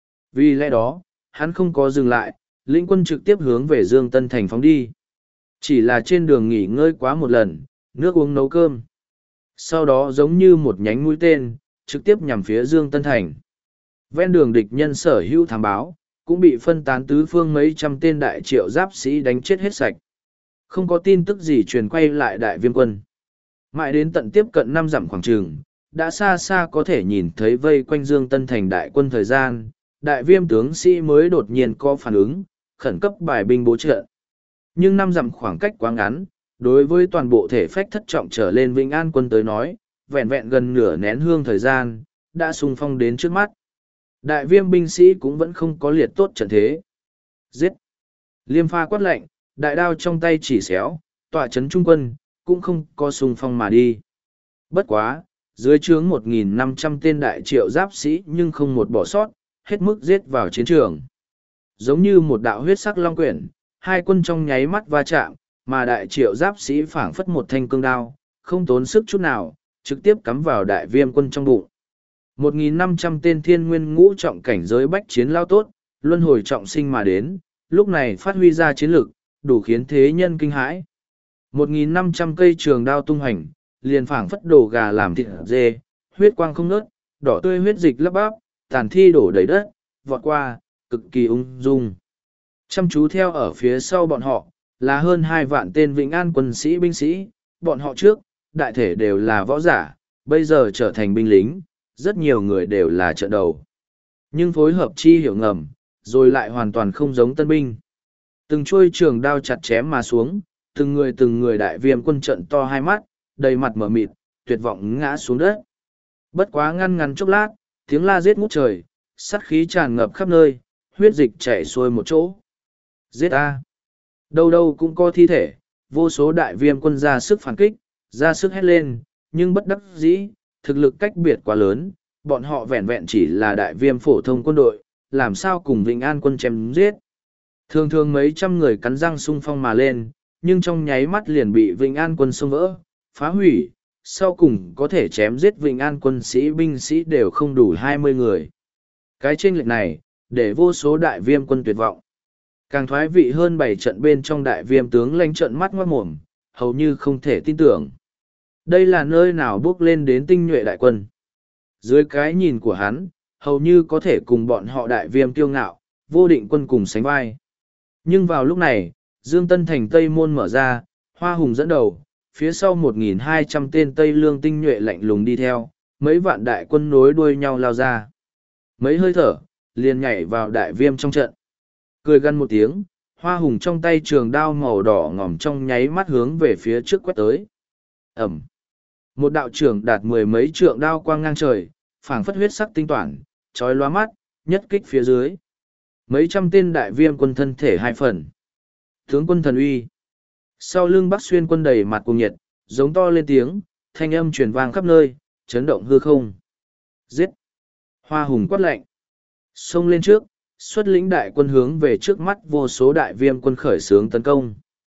Vì lẽ đó, hắn không có dừng lại, lĩnh quân trực tiếp hướng về Dương Tân Thành phóng đi. Chỉ là trên đường nghỉ ngơi quá một lần, nước uống nấu cơm. Sau đó giống như một nhánh mũi tên, trực tiếp nhằm phía Dương Tân Thành. Ven đường địch nhân sở hữu thám báo, cũng bị phân tán tứ phương mấy trăm tên đại triệu giáp sĩ đánh chết hết sạch. Không có tin tức gì truyền quay lại đại viêm quân. Mãi đến tận tiếp cận năm dặm khoảng trường, đã xa xa có thể nhìn thấy vây quanh Dương Tân Thành đại quân thời gian, đại viêm tướng sĩ mới đột nhiên có phản ứng, khẩn cấp bài binh bố trận. Nhưng năm dặm khoảng cách quá ngắn, đối với toàn bộ thể phách thất trọng trở lên Vĩnh An quân tới nói, vẹn vẹn gần nửa nén hương thời gian, đã xung phong đến trước mắt. Đại viêm binh sĩ cũng vẫn không có liệt tốt trận thế. Giết! Liêm Pha quát lệnh, đại đao trong tay chỉ xéo, tọa chấn trung quân, cũng không có xung phong mà đi. Bất quá, dưới trướng một nghìn năm trăm tên đại triệu giáp sĩ nhưng không một bỏ sót, hết mức giết vào chiến trường. Giống như một đạo huyết sắc long quyển, hai quân trong nháy mắt va chạm, mà đại triệu giáp sĩ phảng phất một thanh cương đao, không tốn sức chút nào, trực tiếp cắm vào đại viêm quân trong bụng. một nghìn năm trăm tên thiên nguyên ngũ trọng cảnh giới bách chiến lao tốt, luân hồi trọng sinh mà đến, lúc này phát huy ra chiến lực, đủ khiến thế nhân kinh hãi. một nghìn năm trăm cây trường đao tung hành, liền phảng phất đổ gà làm thịt dê, huyết quang không ngớt, đỏ tươi huyết dịch lấp bắp, tàn thi đổ đầy đất, vọt qua, cực kỳ ung dung. Chăm chú theo ở phía sau bọn họ, là hơn hai vạn tên Vĩnh An quân sĩ binh sĩ, bọn họ trước, đại thể đều là võ giả, bây giờ trở thành binh lính, rất nhiều người đều là trợ đầu. Nhưng phối hợp chi hiểu ngầm, rồi lại hoàn toàn không giống tân binh. Từng chuôi trường đao chặt chém mà xuống, từng người từng người đại viêm quân trận to hai mắt, đầy mặt mở mịt, tuyệt vọng ngã xuống đất. Bất quá ngăn ngắn chốc lát, tiếng la giết ngút trời, sát khí tràn ngập khắp nơi, huyết dịch chảy xuôi một chỗ. Giết a! Đâu đâu cũng có thi thể, vô số đại viêm quân ra sức phản kích, ra sức hét lên, nhưng bất đắc dĩ, thực lực cách biệt quá lớn, bọn họ vẹn vẹn chỉ là đại viêm phổ thông quân đội, làm sao cùng Vĩnh An quân chém giết. Thường thường mấy trăm người cắn răng xung phong mà lên, nhưng trong nháy mắt liền bị Vĩnh An quân xông vỡ, phá hủy, sau cùng có thể chém giết Vĩnh An quân sĩ binh sĩ đều không đủ hai mươi người. Cái chênh lệch này, để vô số đại viêm quân tuyệt vọng. Càng thoái vị hơn bảy trận bên trong đại viêm tướng lãnh trận mắt ngoát mồm, hầu như không thể tin tưởng. Đây là nơi nào bước lên đến tinh nhuệ đại quân. Dưới cái nhìn của hắn, hầu như có thể cùng bọn họ đại viêm tiêu ngạo, vô định quân cùng sánh vai. Nhưng vào lúc này, Dương Tân Thành Tây Môn mở ra, Hoa Hùng dẫn đầu, phía sau một nghìn hai trăm tên Tây Lương tinh nhuệ lạnh lùng đi theo, mấy vạn đại quân nối đuôi nhau lao ra. Mấy hơi thở, liền nhảy vào đại viêm trong trận. Cười gằn một tiếng, Hoa Hùng trong tay trường đao màu đỏ ngòm trong nháy mắt hướng về phía trước quét tới. Ẩm. Một đạo trưởng đạt mười mấy trượng đao quang ngang trời, phảng phất huyết sắc tinh toản, chói lóa mắt, nhất kích phía dưới. Mấy trăm tên đại viêm quân thân thể hai phần. Tướng quân thần uy. Sau lưng Bắc Xuyên quân đầy mặt cuồng nhiệt, giống to lên tiếng, thanh âm truyền vang khắp nơi, chấn động hư không. Giết! Hoa Hùng quát lệnh. Xông lên trước, xuất lĩnh đại quân hướng về trước mắt vô số đại viêm quân khởi xướng tấn công.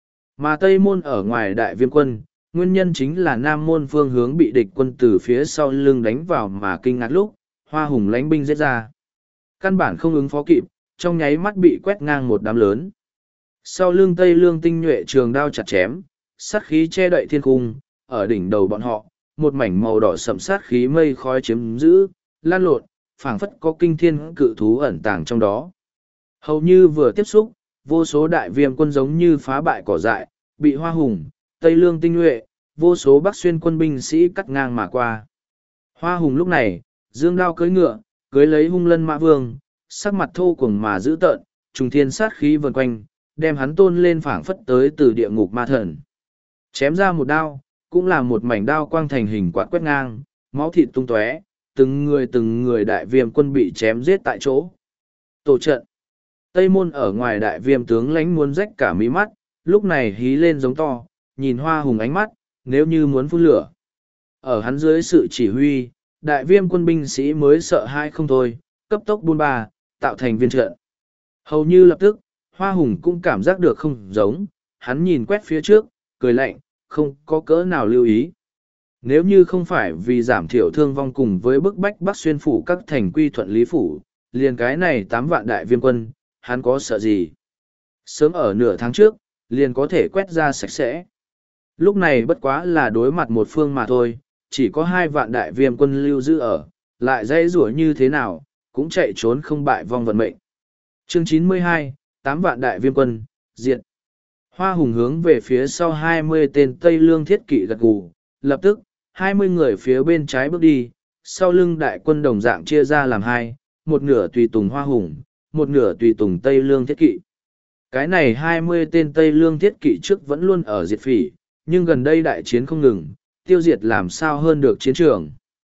Mà Tây Môn ở ngoài đại viêm quân, nguyên nhân chính là Nam Môn phương hướng bị địch quân từ phía sau lưng đánh vào mà kinh ngạc lúc, Hoa Hùng lánh binh giết ra. Căn bản không ứng phó kịp, trong nháy mắt bị quét ngang một đám lớn. Sau lưng Tây Lương tinh nhuệ trường đao chặt chém, sát khí che đậy thiên cung, ở đỉnh đầu bọn họ, một mảnh màu đỏ sậm sát khí mây khói chiếm giữ, lan lộn, phảng phất có kinh thiên cự thú ẩn tàng trong đó. Hầu như vừa tiếp xúc, vô số đại viêm quân giống như phá bại cỏ dại, bị Hoa Hùng, Tây Lương tinh nhuệ, vô số Bắc Xuyên quân binh sĩ cắt ngang mà qua. Hoa Hùng lúc này, dương đao cưỡi ngựa, cưới lấy hung lân mã vương, sắc mặt thô cuồng mà dữ tợn, trùng thiên sát khí vần quanh, đem hắn tôn lên phảng phất tới từ địa ngục ma thần. Chém ra một đao, cũng là một mảnh đao quang thành hình quạt quét ngang, máu thịt tung tóe, từng người từng người đại viêm quân bị chém giết tại chỗ. Tổ trận. Tây môn ở ngoài đại viêm tướng lãnh muốn rách cả mí mắt, lúc này hí lên giống to, nhìn Hoa Hùng ánh mắt, nếu như muốn phun lửa. Ở hắn dưới sự chỉ huy, đại viêm quân binh sĩ mới sợ hãi không thôi, cấp tốc buôn ba, tạo thành viên trận. Hầu như lập tức, Hoa Hùng cũng cảm giác được không giống, hắn nhìn quét phía trước, cười lạnh, không có cỡ nào lưu ý. Nếu như không phải vì giảm thiểu thương vong cùng với bức bách Bắc Xuyên phủ các thành quy thuận lý phủ, liền cái này tám vạn đại viêm quân, hắn có sợ gì? Sớm ở nửa tháng trước, liền có thể quét ra sạch sẽ. Lúc này bất quá là đối mặt một phương mà thôi, chỉ có hai vạn đại viêm quân lưu giữ ở, lại dây rủa như thế nào, cũng chạy trốn không bại vong vận mệnh. Chương chín mươi hai, tám vạn đại viêm quân, diệt. Hoa Hùng hướng về phía sau hai mươi tên Tây Lương thiết kỵ gật gù, lập tức, hai mươi người phía bên trái bước đi, sau lưng đại quân đồng dạng chia ra làm hai, một nửa tùy tùng Hoa Hùng, một nửa tùy tùng Tây Lương thiết kỵ. Cái này hai mươi tên Tây Lương thiết kỵ trước vẫn luôn ở diệt phỉ, nhưng gần đây đại chiến không ngừng, tiêu diệt làm sao hơn được chiến trường.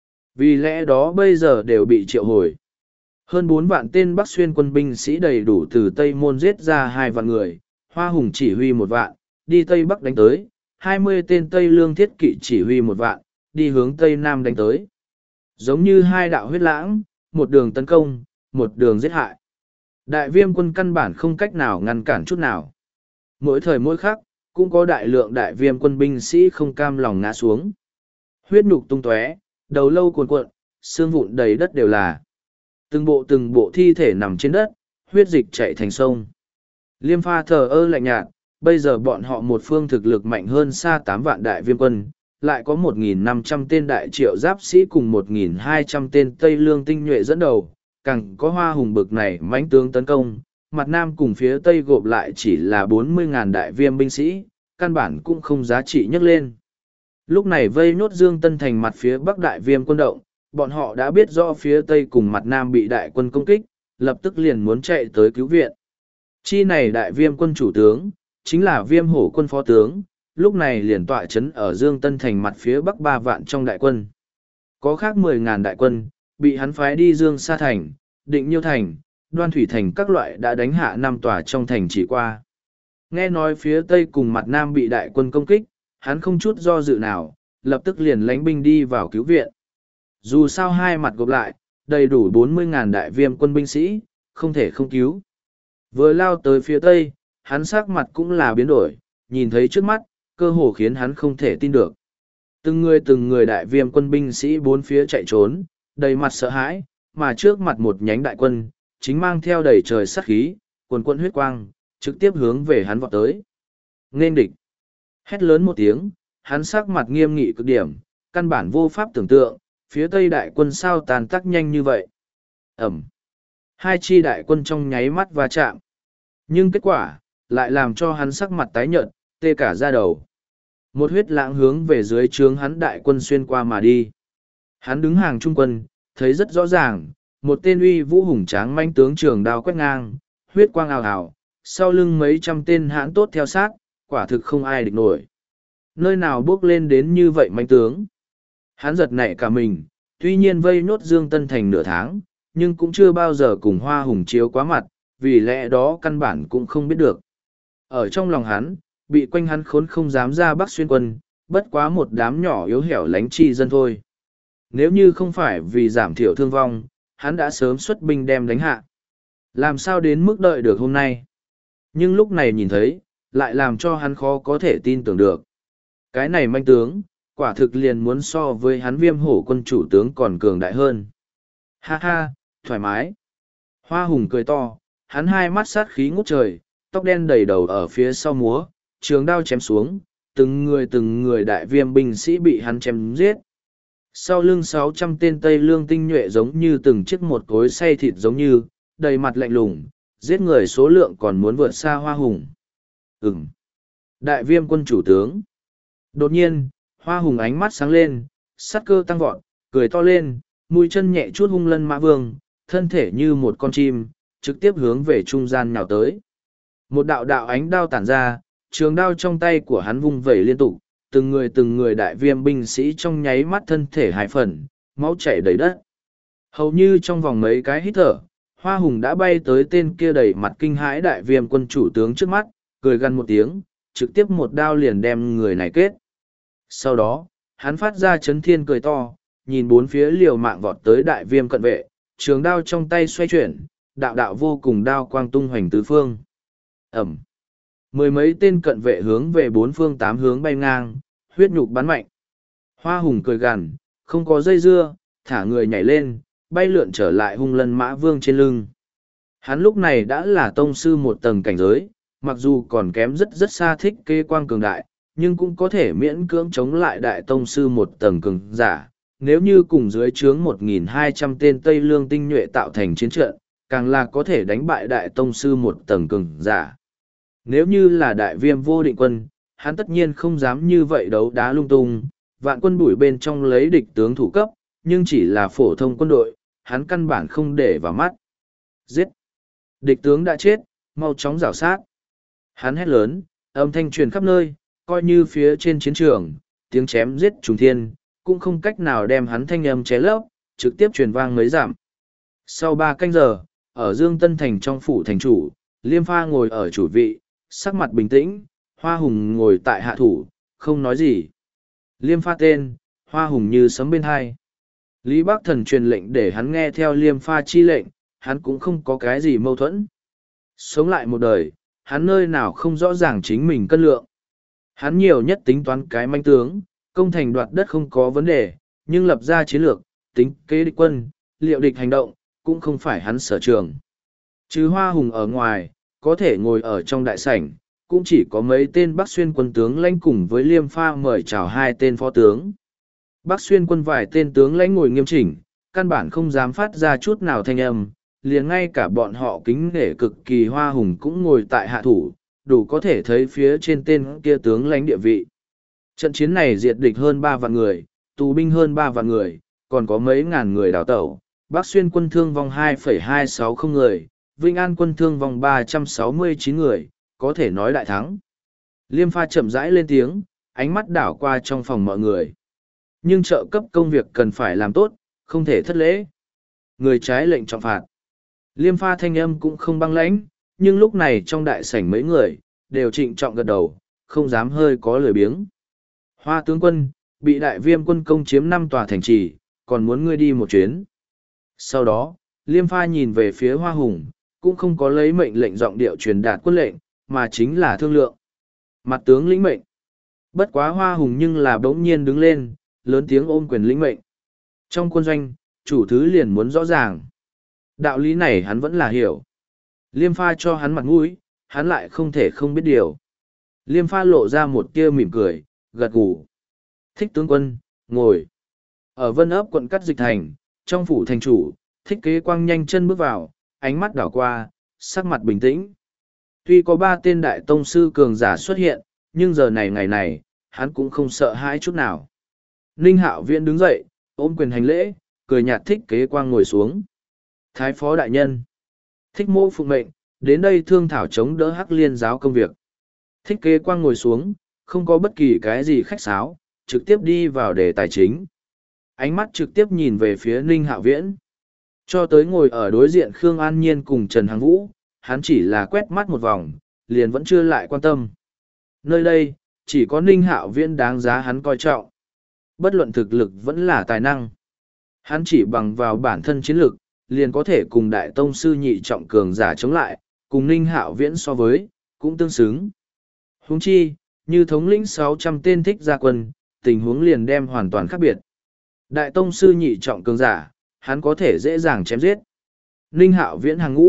Vì lẽ đó bây giờ đều bị triệu hồi. Hơn bốn vạn tên Bắc Xuyên quân binh sĩ đầy đủ từ Tây Môn giết ra hai vạn người, Hoa Hùng chỉ huy một vạn, đi Tây Bắc đánh tới, hai mươi tên Tây Lương thiết kỵ chỉ huy một vạn, đi hướng Tây Nam đánh tới. Giống như hai đạo huyết lãng, một đường tấn công, một đường giết hại. Đại viêm quân căn bản không cách nào ngăn cản chút nào. Mỗi thời mỗi khắc, cũng có đại lượng đại viêm quân binh sĩ không cam lòng ngã xuống. Huyết nhục tung tóe, đầu lâu cuồn cuộn, xương vụn đầy đất đều là. Từng bộ từng bộ thi thể nằm trên đất, huyết dịch chạy thành sông. Liêm Pha thờ ơ lạnh nhạt, bây giờ bọn họ một phương thực lực mạnh hơn xa tám vạn đại viêm quân, lại có một nghìn năm trăm tên đại triệu giáp sĩ cùng một nghìn hai trăm tên Tây Lương tinh nhuệ dẫn đầu, càng có Hoa Hùng bực này mãnh tướng tấn công, mặt Nam cùng phía Tây gộp lại chỉ là bốn mươi ngàn đại viêm binh sĩ, căn bản cũng không giá trị nhấc lên. Lúc này vây nhốt Dương Tân Thành mặt phía Bắc đại viêm quân động, bọn họ đã biết rõ phía Tây cùng mặt Nam bị đại quân công kích, lập tức liền muốn chạy tới cứu viện. Chi này đại viêm quân chủ tướng, chính là viêm hổ quân phó tướng, lúc này liền tọa chấn ở Dương Tân Thành mặt phía Bắc ba vạn trong đại quân. Có khác mười ngàn đại quân, bị hắn phái đi Dương Sa Thành, Định Nhiêu Thành, Đoan Thủy Thành các loại đã đánh hạ năm tòa trong thành chỉ qua. Nghe nói phía Tây cùng mặt Nam bị đại quân công kích, hắn không chút do dự nào, lập tức liền lánh binh đi vào cứu viện. Dù sao hai mặt gộp lại, đầy đủ bốn mươi ngàn đại viêm quân binh sĩ, không thể không cứu. Vừa lao tới phía Tây, hắn sắc mặt cũng là biến đổi, nhìn thấy trước mắt, cơ hồ khiến hắn không thể tin được. Từng người từng người đại viêm quân binh sĩ bốn phía chạy trốn, đầy mặt sợ hãi, mà trước mặt một nhánh đại quân, chính mang theo đầy trời sát khí, quần quân huyết quang, trực tiếp hướng về hắn vọt tới. Nên địch. Hét lớn một tiếng, hắn sắc mặt nghiêm nghị cực điểm, căn bản vô pháp tưởng tượng, phía Tây đại quân sao tàn tác nhanh như vậy. Ẩm. Hai chi đại quân trong nháy mắt va chạm. Nhưng kết quả, lại làm cho hắn sắc mặt tái nhợt, tê cả da đầu. Một huyết lãng hướng về dưới trướng hắn đại quân xuyên qua mà đi. Hắn đứng hàng trung quân, thấy rất rõ ràng, một tên uy vũ hùng tráng manh tướng trường đao quét ngang, huyết quang ào ào, sau lưng mấy trăm tên hãn tốt theo sát, quả thực không ai địch nổi. Nơi nào bước lên đến như vậy manh tướng. Hắn giật nảy cả mình, tuy nhiên vây nốt Dương Tân Thành nửa tháng, nhưng cũng chưa bao giờ cùng Hoa Hùng chiếu quá mặt, vì lẽ đó căn bản cũng không biết được. Ở trong lòng hắn, bị quanh hắn khốn không dám ra Bắc Xuyên quân, bất quá một đám nhỏ yếu hẻo lánh chi dân thôi. Nếu như không phải vì giảm thiểu thương vong, hắn đã sớm xuất binh đem đánh hạ. Làm sao đến mức đợi được hôm nay? Nhưng lúc này nhìn thấy, lại làm cho hắn khó có thể tin tưởng được. Cái này manh tướng, quả thực liền muốn so với hắn Viêm Hổ quân chủ tướng còn cường đại hơn. Ha ha, thoải mái. Hoa Hùng cười to, hắn hai mắt sát khí ngút trời, tóc đen đầy đầu ở phía sau múa, trường đao chém xuống, từng người từng người đại viêm binh sĩ bị hắn chém giết. Sau lưng sáu trăm tên Tây Lương tinh nhuệ giống như từng chiếc một cối xay thịt giống như, đầy mặt lạnh lùng, giết người số lượng còn muốn vượt xa Hoa Hùng. Ừm. Đại viêm quân chủ tướng. Đột nhiên, Hoa Hùng ánh mắt sáng lên, sát cơ tăng vọt, cười to lên, mũi chân nhẹ chút hung lân mã vương, thân thể như một con chim, trực tiếp hướng về trung gian nhào tới. Một đạo đạo ánh đao tản ra, trường đao trong tay của hắn vung vẩy liên tục, từng người từng người đại viêm binh sĩ trong nháy mắt thân thể hai phần, máu chảy đầy đất. Hầu như trong vòng mấy cái hít thở, Hoa Hùng đã bay tới tên kia đầy mặt kinh hãi đại viêm quân chủ tướng trước mắt, cười gằn một tiếng, trực tiếp một đao liền đem người này kết. Sau đó, hắn phát ra chấn thiên cười to, nhìn bốn phía liều mạng vọt tới đại viêm cận vệ, trường đao trong tay xoay chuyển, đạo đạo vô cùng đao quang tung hoành tứ phương. Ẩm. Mười mấy tên cận vệ hướng về bốn phương tám hướng bay ngang, huyết nhục bắn mạnh. Hoa Hùng cười gằn, không có dây dưa, thả người nhảy lên, bay lượn trở lại hung lân mã vương trên lưng. Hắn lúc này đã là tông sư một tầng cảnh giới, mặc dù còn kém rất rất xa thích kê quang cường đại, nhưng cũng có thể miễn cưỡng chống lại đại tông sư một tầng cường giả. Nếu như cùng dưới trướng một nghìn hai trăm tên Tây Lương tinh nhuệ tạo thành chiến trận, càng là có thể đánh bại đại tông sư một tầng cường giả. Nếu như là đại viêm vô định quân, hắn tất nhiên không dám như vậy đấu đá lung tung, vạn quân bùi bên trong lấy địch tướng thủ cấp, nhưng chỉ là phổ thông quân đội, hắn căn bản không để vào mắt. Giết! Địch tướng đã chết, mau chóng rảo sát. Hắn hét lớn, âm thanh truyền khắp nơi, coi như phía trên chiến trường, tiếng chém giết trùng thiên, cũng không cách nào đem hắn thanh âm ché lấp, trực tiếp truyền vang mấy giảm. Sau ba canh giờ, ở Dương Tân Thành trong phủ thành chủ, Liêm Pha ngồi ở chủ vị, sắc mặt bình tĩnh, Hoa Hùng ngồi tại hạ thủ, không nói gì. Liêm Pha tên, Hoa Hùng như sấm bên hai. Lý Bắc Thần truyền lệnh để hắn nghe theo Liêm Pha chi lệnh, hắn cũng không có cái gì mâu thuẫn. Sống lại một đời, hắn nơi nào không rõ ràng chính mình cân lượng. Hắn nhiều nhất tính toán cái manh tướng, công thành đoạt đất không có vấn đề, nhưng lập ra chiến lược, tính kế địch quân, liệu địch hành động, cũng không phải hắn sở trường. Chứ Hoa Hùng ở ngoài, có thể ngồi ở trong đại sảnh, cũng chỉ có mấy tên Bắc Xuyên quân tướng lãnh cùng với Liêm Pha mời chào hai tên phó tướng. Bắc Xuyên quân vài tên tướng lãnh ngồi nghiêm chỉnh, căn bản không dám phát ra chút nào thanh âm, liền ngay cả bọn họ kính nể cực kỳ Hoa Hùng cũng ngồi tại hạ thủ, đủ có thể thấy phía trên tên kia tướng lãnh địa vị. Trận chiến này diệt địch hơn ba vạn người, tù binh hơn ba vạn người, còn có mấy ngàn người đào tẩu. Bắc Xuyên quân thương vong hai phẩy hai sáu không người, Vinh An quân thương vong ba trăm sáu mươi chín người, có thể nói đại thắng. Liêm Pha chậm rãi lên tiếng, ánh mắt đảo qua trong phòng mọi người. Nhưng trợ cấp công việc cần phải làm tốt, không thể thất lễ. Người trái lệnh trọng phạt. Liêm Pha thanh âm cũng không băng lãnh, nhưng lúc này trong đại sảnh mấy người, đều trịnh trọng gật đầu, không dám hơi có lười biếng. Hoa tướng quân, bị đại viêm quân công chiếm năm tòa thành trì, còn muốn ngươi đi một chuyến. Sau đó, Liêm Pha nhìn về phía Hoa Hùng, cũng không có lấy mệnh lệnh giọng điệu truyền đạt quân lệnh, mà chính là thương lượng. Mặt tướng lĩnh mệnh. Bất quá Hoa Hùng nhưng là bỗng nhiên đứng lên, lớn tiếng ôm quyền lĩnh mệnh. Trong quân doanh, chủ thứ liền muốn rõ ràng. Đạo lý này hắn vẫn là hiểu. Liêm Pha cho hắn mặt mũi, hắn lại không thể không biết điều. Liêm Pha lộ ra một tia mỉm cười, gật gù. Thích tướng quân, ngồi. Ở Vân Ấp quận Cắt Dịch Thành, trong phủ thành chủ, Thích Kế Quang nhanh chân bước vào, ánh mắt đảo qua, sắc mặt bình tĩnh. Tuy có ba tên đại tông sư cường giả xuất hiện, nhưng giờ này ngày này, hắn cũng không sợ hãi chút nào. Ninh Hạo Viễn đứng dậy, ôm quyền hành lễ, cười nhạt Thích Kế Quang ngồi xuống. Thái phó đại nhân. Thích Mỗ phụng mệnh, đến đây thương thảo chống đỡ Hắc Liên giáo công việc. Thích Kế Quang ngồi xuống, không có bất kỳ cái gì khách sáo, trực tiếp đi vào đề tài chính. Ánh mắt trực tiếp nhìn về phía Ninh Hạo Viễn. Cho tới ngồi ở đối diện Khương An Nhiên cùng Trần Hằng Vũ, hắn chỉ là quét mắt một vòng, liền vẫn chưa lại quan tâm. Nơi đây, chỉ có Ninh Hạo Viễn đáng giá hắn coi trọng. Bất luận thực lực vẫn là tài năng. Hắn chỉ bằng vào bản thân chiến lực, liền có thể cùng đại tông sư nhị trọng cường giả chống lại, cùng Ninh Hạo Viễn so với, cũng tương xứng. Huống chi, như thống lĩnh sáu trăm tên thích gia quân, tình huống liền đem hoàn toàn khác biệt. Đại tông sư nhị trọng cường giả, hắn có thể dễ dàng chém giết. Ninh Hạo Viễn hàng ngũ,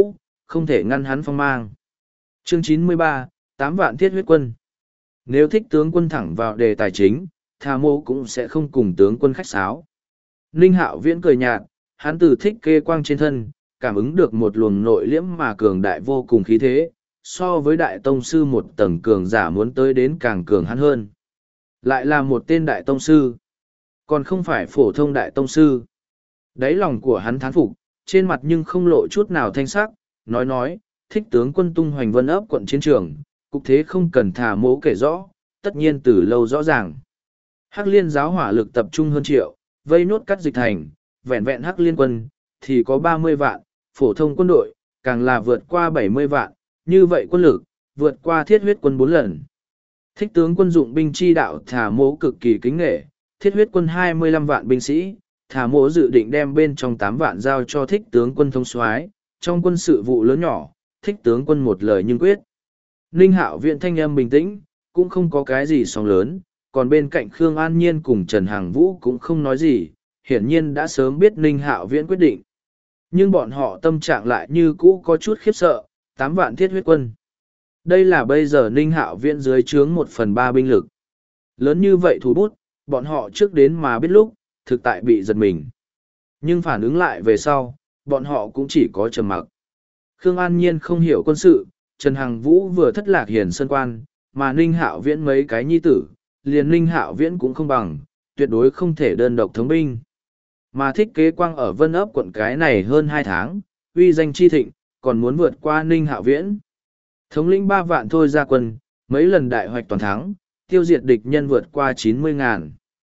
không thể ngăn hắn phong mang. Chương chín mươi ba, tám vạn thiết huyết quân. Nếu thích tướng quân thẳng vào đề tài chính, Thà Mỗ cũng sẽ không cùng tướng quân khách sáo. Ninh Hạo Viễn cười nhạt, hắn từ thích kê quang trên thân, cảm ứng được một luồng nội liễm mà cường đại vô cùng khí thế, so với đại tông sư một tầng cường giả muốn tới đến càng cường hắn hơn. Lại là một tên đại tông sư, còn không phải phổ thông đại tông sư. Đáy lòng của hắn thán phục, trên mặt nhưng không lộ chút nào thanh sắc, nói nói, thích tướng quân tung hoành vân ấp quận chiến trường, cục thế không cần Thà Mỗ kể rõ, tất nhiên từ lâu rõ ràng. Hắc liên giáo hỏa lực tập trung hơn triệu, vây nốt cắt dịch thành, vẹn vẹn Hắc liên quân, thì có ba mươi vạn, phổ thông quân đội, càng là vượt qua bảy mươi vạn, như vậy quân lực, vượt qua thiết huyết quân bốn lần. Thích tướng quân dụng binh chi đạo Thà Mỗ cực kỳ kính nghệ, thiết huyết quân hai mươi lăm vạn binh sĩ, Thà Mỗ dự định đem bên trong tám vạn giao cho thích tướng quân thống soái, trong quân sự vụ lớn nhỏ, thích tướng quân một lời nhưng quyết. Ninh Hạo Viễn thanh âm bình tĩnh, cũng không có cái gì sóng lớn, còn bên cạnh Khương An Nhiên cùng Trần Hằng Vũ cũng không nói gì, hiển nhiên đã sớm biết Ninh Hạo Viễn quyết định. Nhưng bọn họ tâm trạng lại như cũ có chút khiếp sợ, tám vạn thiết huyết quân. Đây là bây giờ Ninh Hạo Viễn dưới trướng một phần ba binh lực. Lớn như vậy thủ bút, bọn họ trước đến mà biết lúc, thực tại bị giật mình. Nhưng phản ứng lại về sau, bọn họ cũng chỉ có trầm mặc. Khương An Nhiên không hiểu quân sự, Trần Hằng Vũ vừa thất lạc hiển sơn quan, mà Ninh Hạo Viễn mấy cái nhi tử, liền Ninh Hạo Viễn cũng không bằng, tuyệt đối không thể đơn độc thống binh. Mà thích kế quang ở Vân ấp quận cái này hơn hai tháng, uy danh chi thịnh, còn muốn vượt qua Ninh Hạo Viễn. Thống lĩnh ba vạn thôi ra quân, mấy lần đại hoạch toàn thắng, tiêu diệt địch nhân vượt qua chín mươi ngàn.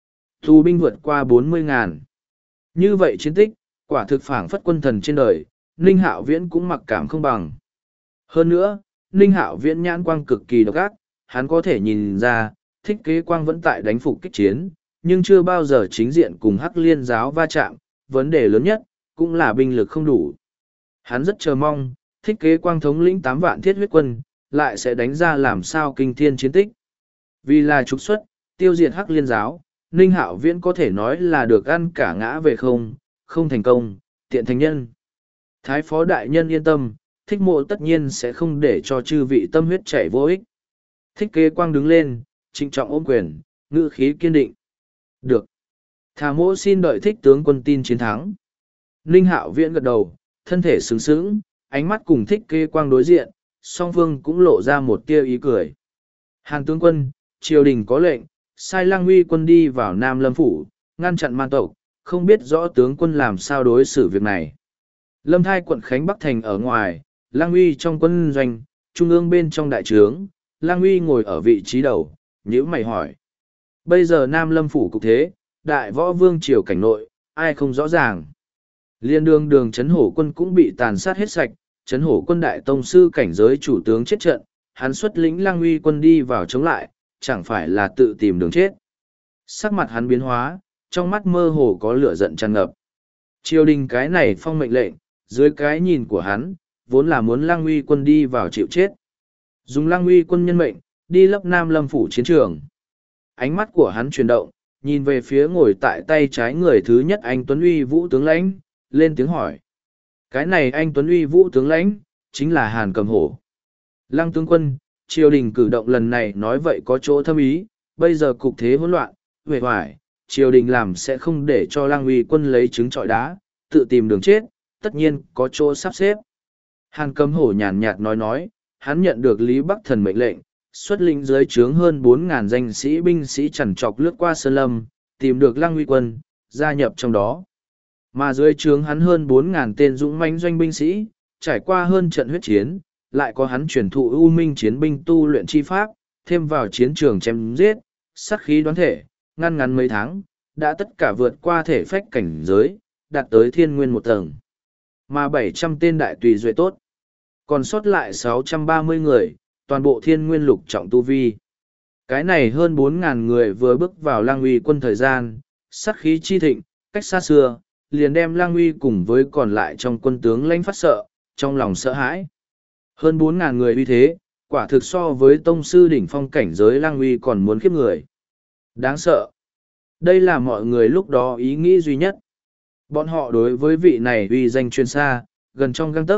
Tù binh vượt qua bốn mươi ngàn. Như vậy chiến tích, quả thực phảng phất quân thần trên đời, Ninh Hạo Viễn cũng mặc cảm không bằng. Hơn nữa, Ninh Hạo Viễn nhãn quang cực kỳ độc ác, hắn có thể nhìn ra, thích kế quang vẫn tại đánh phục kích chiến, nhưng chưa bao giờ chính diện cùng Hắc liên giáo va chạm, vấn đề lớn nhất, cũng là binh lực không đủ. Hắn rất chờ mong, thích kế quang thống lĩnh tám vạn thiết huyết quân, lại sẽ đánh ra làm sao kinh thiên chiến tích. Vì là trục xuất, tiêu diệt Hắc liên giáo, Ninh Hạo Viễn có thể nói là được ăn cả ngã về không, không thành công, tiện thành nhân. Thái phó đại nhân yên tâm, thích mộ tất nhiên sẽ không để cho chư vị tâm huyết chảy vô ích. Thích kế quang đứng lên, trịnh trọng ôm quyền, ngữ khí kiên định. Được. Thà Mỗ xin đợi thích tướng quân tin chiến thắng. Ninh Hạo Viễn gật đầu, thân thể sướng sướng, ánh mắt cùng thích kế quang đối diện, song phương cũng lộ ra một tia ý cười. Hàn tướng quân, triều đình có lệnh, sai Lăng Uy quân đi vào Nam Lâm Phủ, ngăn chặn man tộc, không biết rõ tướng quân làm sao đối xử việc này. Lâm Thai quận Khánh Bắc Thành ở ngoài, Lăng Uy trong quân doanh, trung ương bên trong đại trướng, Lăng Uy ngồi ở vị trí đầu, nhíu mày hỏi. Bây giờ Nam Lâm Phủ cục thế, đại võ vương triều cảnh nội, ai không rõ ràng. Liên đường đường chấn hổ quân cũng bị tàn sát hết sạch, chấn hổ quân đại tông sư cảnh giới chủ tướng chết trận, hắn xuất lĩnh Lăng Uy quân đi vào chống lại, chẳng phải là tự tìm đường chết. Sắc mặt hắn biến hóa, trong mắt mơ hồ có lửa giận tràn ngập. Triều đình cái này phong mệnh lệnh, dưới cái nhìn của hắn, vốn là muốn Lăng Uy quân đi vào chịu chết. Dùng Lăng Uy quân nhân mệnh, đi lấp Nam Lâm Phủ chiến trường. Ánh mắt của hắn chuyển động, nhìn về phía ngồi tại tay trái người thứ nhất anh Tuấn Uy Vũ tướng lãnh, lên tiếng hỏi. Cái này anh Tuấn Uy Vũ tướng lãnh, chính là Hàn Cầm Hổ. Lăng tướng quân, triều đình cử động lần này nói vậy có chỗ thâm ý, bây giờ cục thế hỗn loạn, huệ hoài, triều đình làm sẽ không để cho Lăng Uy quân lấy trứng trọi đá, tự tìm đường chết, tất nhiên có chỗ sắp xếp. Hàn Cầm Hổ nhàn nhạt nói nói, hắn nhận được Lý Bắc Thần mệnh lệnh, xuất lĩnh dưới trướng hơn bốn ngàn danh sĩ binh sĩ chằn trọc lướt qua sơn lâm, tìm được Lăng Uy quân, gia nhập trong đó. Mà dưới trướng hắn hơn bốn ngàn tên dũng mãnh doanh binh sĩ, trải qua hơn trận huyết chiến, lại có hắn truyền thụ ưu minh chiến binh tu luyện chi pháp, thêm vào chiến trường chém giết, sát khí đoán thể, ngăn ngắn mấy tháng, đã tất cả vượt qua thể phách cảnh giới, đạt tới thiên nguyên một tầng. Mà bảy trăm tên đại tùy duệ tốt, còn sót lại sáu trăm ba mươi người, toàn bộ thiên nguyên lục trọng tu vi. Cái này hơn bốn ngàn người vừa bước vào Lăng Uy quân thời gian, sát khí chi thịnh, cách xa xưa, liền đem Lăng Uy cùng với còn lại trong quân tướng lãnh phát sợ, trong lòng sợ hãi. Hơn bốn ngàn người uy thế, quả thực so với tông sư đỉnh phong cảnh giới Lăng Uy còn muốn khiếp người. Đáng sợ. Đây là mọi người lúc đó ý nghĩ duy nhất. Bọn họ đối với vị này uy danh truyền xa, gần trong gang tấc,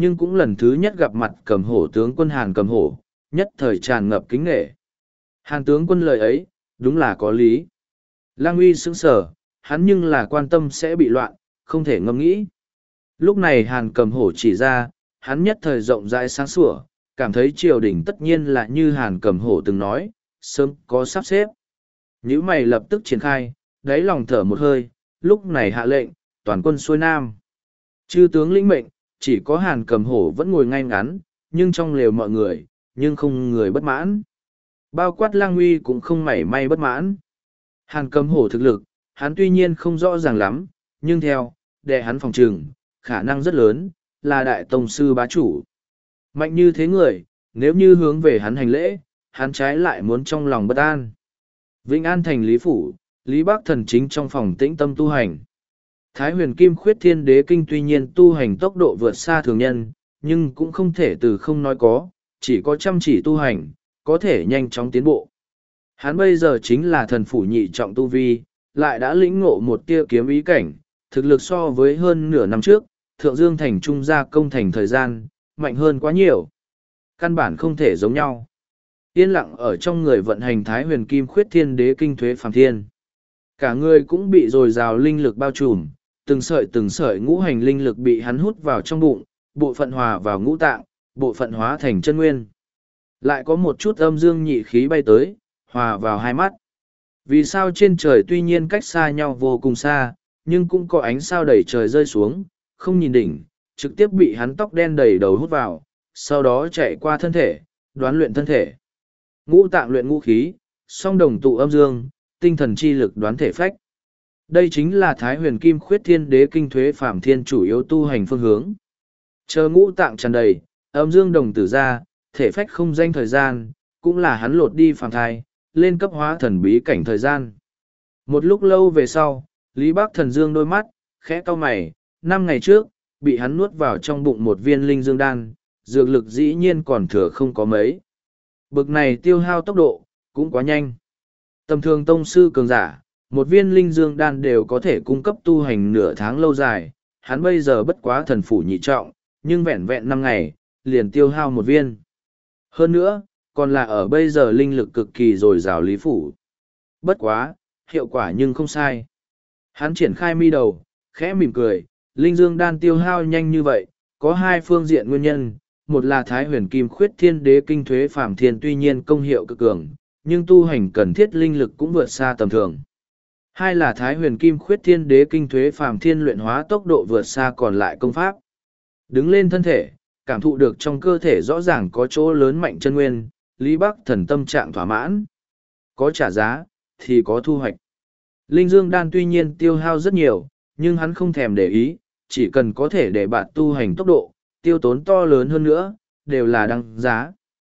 nhưng cũng lần thứ nhất gặp mặt Cầm Hổ tướng quân Hàn Cầm Hổ, nhất thời tràn ngập kính nghệ. Hàn tướng quân lời ấy, đúng là có lý. Lang Uy sững sờ, hắn nhưng là quan tâm sẽ bị loạn, không thể ngẫm nghĩ. Lúc này Hàn Cầm Hổ chỉ ra, hắn nhất thời rộng rãi sáng sủa, cảm thấy triều đình tất nhiên là như Hàn Cầm Hổ từng nói, sớm có sắp xếp. Nhữ mày lập tức triển khai, đáy lòng thở một hơi, lúc này hạ lệnh, toàn quân xuôi nam. Chư tướng lĩnh mệnh, chỉ có Hàn Cầm Hổ vẫn ngồi ngay ngắn, nhưng trong lều mọi người, nhưng không người bất mãn. Bao quát Lang Uy cũng không mảy may bất mãn. Hàn Cầm Hổ thực lực, hắn tuy nhiên không rõ ràng lắm, nhưng theo, đệ hắn phòng trừng, khả năng rất lớn, là đại tông sư bá chủ. Mạnh như thế người, nếu như hướng về hắn hành lễ, hắn trái lại muốn trong lòng bất an. Vĩnh An thành Lý Phủ, Lý Bắc Thần chính trong phòng tĩnh tâm tu hành. Thái huyền kim khuyết thiên đế kinh tuy nhiên tu hành tốc độ vượt xa thường nhân, nhưng cũng không thể từ không nói có, chỉ có chăm chỉ tu hành, có thể nhanh chóng tiến bộ. Hắn bây giờ chính là thần phủ nhị trọng tu vi, lại đã lĩnh ngộ một tia kiếm ý cảnh, thực lực so với hơn nửa năm trước, Thượng Dương thành trung gia công thành thời gian, mạnh hơn quá nhiều. Căn bản không thể giống nhau. Yên lặng ở trong người vận hành Thái huyền kim khuyết thiên đế kinh thuế phàm thiên. Cả người cũng bị dồi dào linh lực bao trùm, từng sợi từng sợi ngũ hành linh lực bị hắn hút vào trong bụng, bộ phận hòa vào ngũ tạng, bộ phận hóa thành chân nguyên. Lại có một chút âm dương nhị khí bay tới, hòa vào hai mắt. Vì sao trên trời tuy nhiên cách xa nhau vô cùng xa, nhưng cũng có ánh sao đầy trời rơi xuống, không nhìn đỉnh, trực tiếp bị hắn tóc đen đầy đầu hút vào, sau đó chạy qua thân thể, đoán luyện thân thể. Ngũ tạng luyện ngũ khí, song đồng tụ âm dương, tinh thần chi lực đoán thể phách. Đây chính là Thái huyền kim khuyết thiên đế kinh thuế phạm thiên chủ yếu tu hành phương hướng. Chờ ngũ tạng tràn đầy, âm dương đồng tử ra, thể phách không danh thời gian, cũng là hắn lột đi phàm thai, lên cấp hóa thần bí cảnh thời gian. Một lúc lâu về sau, Lý Bắc Thần dương đôi mắt, khẽ cau mày, năm ngày trước, bị hắn nuốt vào trong bụng một viên linh dương đan, dược lực dĩ nhiên còn thừa không có mấy. Bực này tiêu hao tốc độ, cũng quá nhanh. Tầm thường tông sư cường giả, một viên linh dương đan đều có thể cung cấp tu hành nửa tháng lâu dài, hắn bây giờ bất quá thần phủ nhị trọng, nhưng vẹn vẹn năm ngày, liền tiêu hao một viên. Hơn nữa, còn là ở bây giờ linh lực cực kỳ dồi dào Lý Phủ. Bất quá, hiệu quả nhưng không sai. Hắn triển khai mi đầu, khẽ mỉm cười, linh dương đan tiêu hao nhanh như vậy, có hai phương diện nguyên nhân. Một là Thái huyền kim khuyết thiên đế kinh thuế phàm thiên tuy nhiên công hiệu cực cường, nhưng tu hành cần thiết linh lực cũng vượt xa tầm thường. Hai là Thái huyền kim khuyết thiên đế kinh thuế phàm thiên luyện hóa tốc độ vượt xa còn lại công pháp. Đứng lên thân thể, cảm thụ được trong cơ thể rõ ràng có chỗ lớn mạnh chân nguyên, Lý Bắc Thần tâm trạng thỏa mãn. Có trả giá, thì có thu hoạch. Linh dương đan tuy nhiên tiêu hao rất nhiều, nhưng hắn không thèm để ý, chỉ cần có thể để bạn tu hành tốc độ, tiêu tốn to lớn hơn nữa, đều là đăng giá.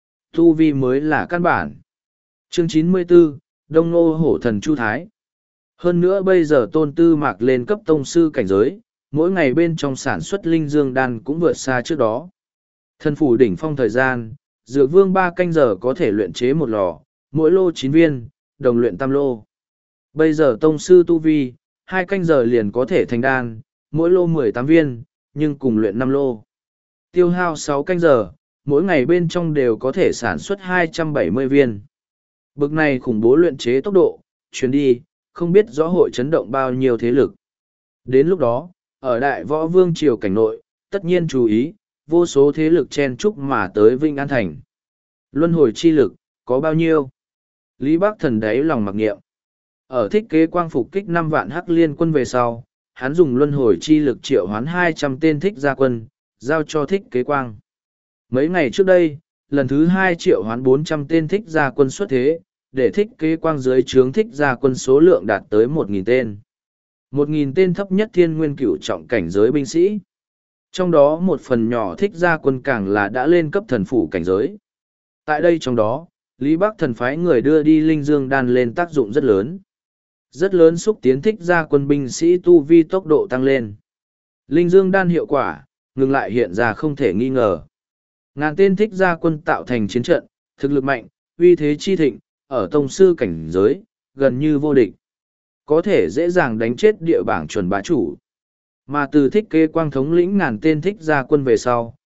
Tu vi mới là căn bản. Chương chín mươi tư, Đông Nô Hổ Thần Chu Thái. Hơn nữa bây giờ Tôn Tư Mạc lên cấp tông sư cảnh giới, mỗi ngày bên trong sản xuất linh dương đan cũng vượt xa trước đó. Thần phủ đỉnh phong thời gian, dược vương ba canh giờ có thể luyện chế một lò, mỗi lô chín viên, đồng luyện tam lô. Bây giờ tông sư tu vi, hai canh giờ liền có thể thành đan, mỗi lô mười tám viên, nhưng cùng luyện năm lô. Tiêu hao sáu canh giờ, mỗi ngày bên trong đều có thể sản xuất hai trăm bảy mươi viên. Bực này khủng bố luyện chế tốc độ, chuyến đi, không biết rõ hội chấn động bao nhiêu thế lực. Đến lúc đó, ở đại võ vương triều cảnh nội, tất nhiên chú ý, vô số thế lực chen chúc mà tới Vinh An Thành. Luân hồi chi lực, có bao nhiêu? Lý Bắc Thần đáy lòng mặc nghiệm. Ở thiết kế quang phục kích năm vạn hắc liên quân về sau, hắn dùng luân hồi chi lực triệu hoán hai trăm tên thích gia quân, giao cho thích kế quang. Mấy ngày trước đây, lần thứ hai triệu hoán bốn trăm tên thích gia quân xuất thế, để thích kế quang dưới trướng thích gia quân số lượng đạt tới một nghìn tên. một nghìn tên thấp nhất thiên nguyên cửu trọng cảnh giới binh sĩ. Trong đó một phần nhỏ thích gia quân càng là đã lên cấp thần phủ cảnh giới. Tại đây trong đó, Lý Bắc Thần phái người đưa đi linh dương đan lên tác dụng rất lớn. Rất lớn xúc tiến thích gia quân binh sĩ tu vi tốc độ tăng lên. Linh dương đan hiệu quả, ngừng lại hiện ra không thể nghi ngờ. Ngàn tên thích gia quân tạo thành chiến trận, thực lực mạnh, uy thế chi thịnh, ở tông sư cảnh giới, gần như vô địch. Có thể dễ dàng đánh chết địa bảng chuẩn bá chủ. Mà từ thích kế quang thống lĩnh ngàn tên thích gia quân về sau,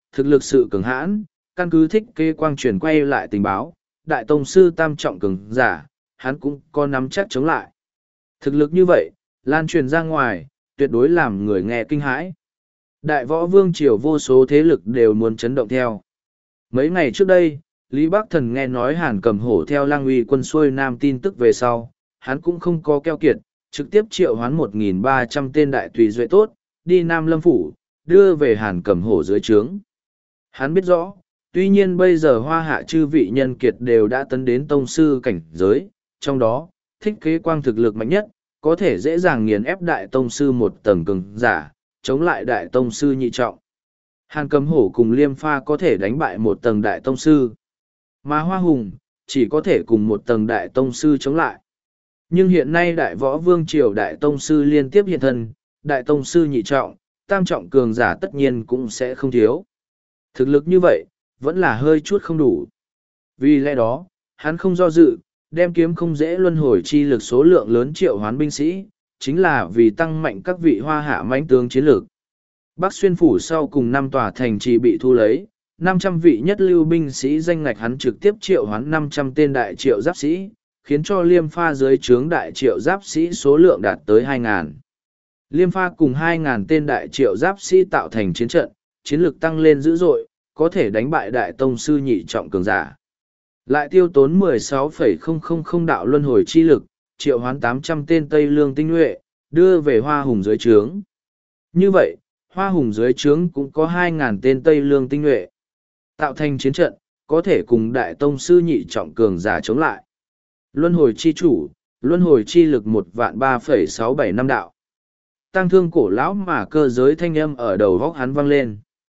thực lực sự cường hãn, căn cứ thích kê quang truyền quay lại tình báo, đại tông sư tam trọng cường giả, hắn cũng có nắm chắc chống lại. Thực lực như vậy, lan truyền ra ngoài, tuyệt đối làm người nghe kinh hãi. Đại võ vương triều vô số thế lực đều muốn chấn động theo. Mấy ngày trước đây, Lý Bắc Thần nghe nói Hàn Cầm Hổ theo Lang Uy quân xuôi nam tin tức về sau, hắn cũng không có keo kiệt, trực tiếp triệu hoán một nghìn ba trăm tên đại tùy duệ tốt, đi Nam Lâm Phủ, đưa về Hàn Cầm Hổ dưới trướng. Hắn biết rõ, tuy nhiên bây giờ hoa hạ chư vị nhân kiệt đều đã tấn đến tông sư cảnh giới, trong đó, thích kế quang thực lực mạnh nhất, có thể dễ dàng nghiền ép đại tông sư một tầng cường giả, chống lại đại tông sư nhị trọng. Hàn Cầm Hổ cùng Liêm Pha có thể đánh bại một tầng đại tông sư, mà Hoa Hùng chỉ có thể cùng một tầng đại tông sư chống lại. Nhưng hiện nay đại võ vương triều đại tông sư liên tiếp hiện thân, đại tông sư nhị trọng, tam trọng cường giả tất nhiên cũng sẽ không thiếu. Thực lực như vậy, vẫn là hơi chút không đủ. Vì lẽ đó, hắn không do dự, đem kiếm không dễ luân hồi chi lực số lượng lớn triệu hoán binh sĩ, chính là vì tăng mạnh các vị hoa hạ mãnh tướng chiến lược. Bắc Xuyên Phủ sau cùng năm tòa thành trì bị thu lấy, năm trăm vị nhất lưu binh sĩ danh ngạch hắn trực tiếp triệu hoán năm trăm tên đại triệu giáp sĩ, khiến cho Liêm Pha dưới trướng đại triệu giáp sĩ số lượng đạt tới hai nghìn. Liêm Pha cùng hai nghìn tên đại triệu giáp sĩ tạo thành chiến trận, chiến lược tăng lên dữ dội, có thể đánh bại đại tông sư nhị trọng cường giả. Lại tiêu tốn mười sáu phẩy không không không đạo luân hồi chi lực, triệu hoán tám trăm tên Tây Lương tinh nhuệ, đưa về Hoa Hùng dưới trướng. Như vậy, Hoa Hùng dưới trướng cũng có hai nghìn tên Tây Lương tinh nhuệ. Tạo thành chiến trận, có thể cùng đại tông sư nhị trọng cường giả chống lại. Luân hồi chi chủ, luân hồi chi lực một vạn ba phẩy sáu bảy năm đạo. Tăng thương cổ lão mà cơ giới thanh âm ở đầu góc hắn vang lên.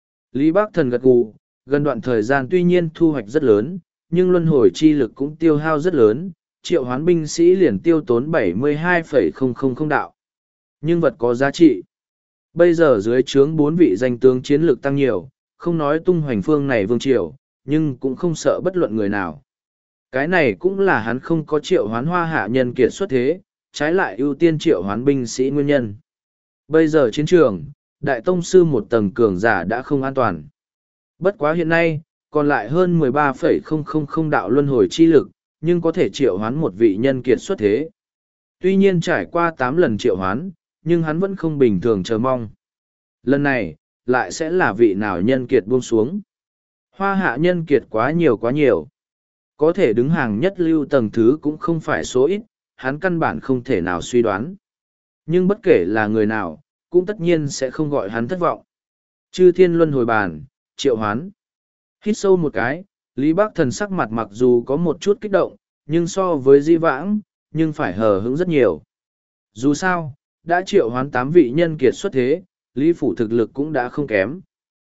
Lý Bắc Thần gật gù, gần đoạn thời gian tuy nhiên thu hoạch rất lớn, nhưng luân hồi chi lực cũng tiêu hao rất lớn, triệu hoán binh sĩ liền tiêu tốn bảy mươi hai phẩy không không không đạo. Nhưng vật có giá trị. Bây giờ dưới trướng bốn vị danh tướng chiến lược tăng nhiều, không nói tung hoành phương này vương triều, nhưng cũng không sợ bất luận người nào. Cái này cũng là hắn không có triệu hoán hoa hạ nhân kiệt xuất thế, trái lại ưu tiên triệu hoán binh sĩ nguyên nhân. Bây giờ chiến trường, đại tông sư một tầng cường giả đã không an toàn. Bất quá hiện nay, còn lại hơn mười ba phẩy không không không đạo luân hồi chi lực, nhưng có thể triệu hoán một vị nhân kiệt xuất thế. Tuy nhiên trải qua tám lần triệu hoán, nhưng hắn vẫn không bình thường chờ mong. Lần này, lại sẽ là vị nào nhân kiệt buông xuống. Hoa hạ nhân kiệt quá nhiều quá nhiều. Có thể đứng hàng nhất lưu tầng thứ cũng không phải số ít, hắn căn bản không thể nào suy đoán. Nhưng bất kể là người nào, cũng tất nhiên sẽ không gọi hắn thất vọng. Chư thiên luân hồi bàn, triệu hoán. Hít sâu một cái, Lý Bắc Thần sắc mặt mặc dù có một chút kích động, nhưng so với di vãng, nhưng phải hờ hững rất nhiều. Dù sao, đã triệu hoán tám vị nhân kiệt xuất thế, Lý Phủ thực lực cũng đã không kém.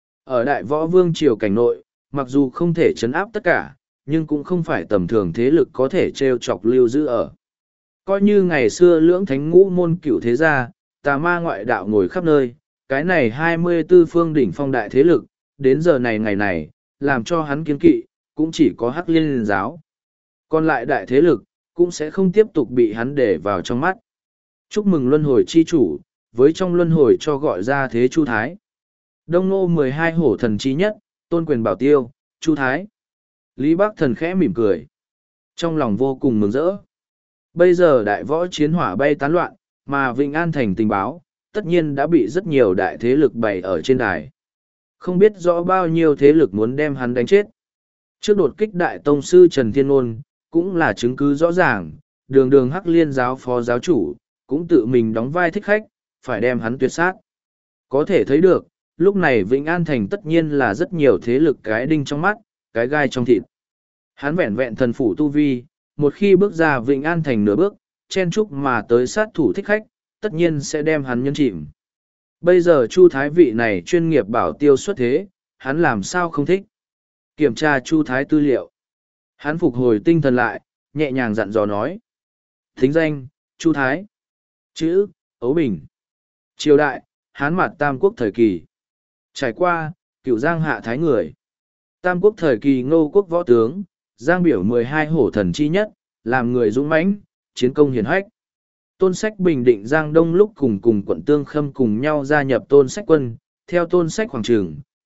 Ở đại võ vương triều cảnh nội, mặc dù không thể chấn áp tất cả, nhưng cũng không phải tầm thường thế lực có thể trêu chọc lưu giữ ở. Coi như ngày xưa lưỡng thánh ngũ môn cửu thế gia, tà ma ngoại đạo ngồi khắp nơi, cái này hai mươi tư phương đỉnh phong đại thế lực, đến giờ này ngày này, làm cho hắn kiên kỵ, cũng chỉ có Hắc Liên giáo. Còn lại đại thế lực, cũng sẽ không tiếp tục bị hắn để vào trong mắt. Chúc mừng luân hồi chi chủ, với trong luân hồi cho gọi ra thế Chu Thái. Đông Nô mười hai hổ thần chi nhất, tôn quyền bảo tiêu, Chu Thái. Lý Bắc Thần khẽ mỉm cười. Trong lòng vô cùng mừng rỡ. Bây giờ đại võ chiến hỏa bay tán loạn, mà Vịnh An thành tình báo, tất nhiên đã bị rất nhiều đại thế lực bày ở trên đài. Không biết rõ bao nhiêu thế lực muốn đem hắn đánh chết. Trước đột kích đại tông sư Trần Thiên Ôn, cũng là chứng cứ rõ ràng, đường đường Hắc Liên giáo phó giáo chủ, cũng tự mình đóng vai thích khách, phải đem hắn tuyệt sát. Có thể thấy được, lúc này Vịnh An thành tất nhiên là rất nhiều thế lực cái đinh trong mắt, cái gai trong thịt. Hắn vẹn vẹn thần phủ tu vi, một khi bước ra Vịnh An thành nửa bước, chen chúc mà tới sát thủ thích khách, tất nhiên sẽ đem hắn nhân chìm. Bây giờ Chu Thái vị này chuyên nghiệp bảo tiêu xuất thế, hắn làm sao không thích. Kiểm tra Chu Thái tư liệu. Hắn phục hồi tinh thần lại, nhẹ nhàng dặn dò nói. Thính danh, Chu Thái. Chữ, Ấu Bình. Triều đại, Hán Mạt Tam Quốc thời kỳ. Trải qua, Cửu Giang hạ thái người. Tam Quốc thời kỳ Ngô Quốc võ tướng, Giang biểu mười hai hổ thần chi nhất, làm người dũng mãnh, chiến công hiển hách. Tôn Sách bình định Giang Đông lúc cùng cùng quận Tương Khâm cùng nhau gia nhập Tôn Sách quân, theo Tôn Sách khoảng trường,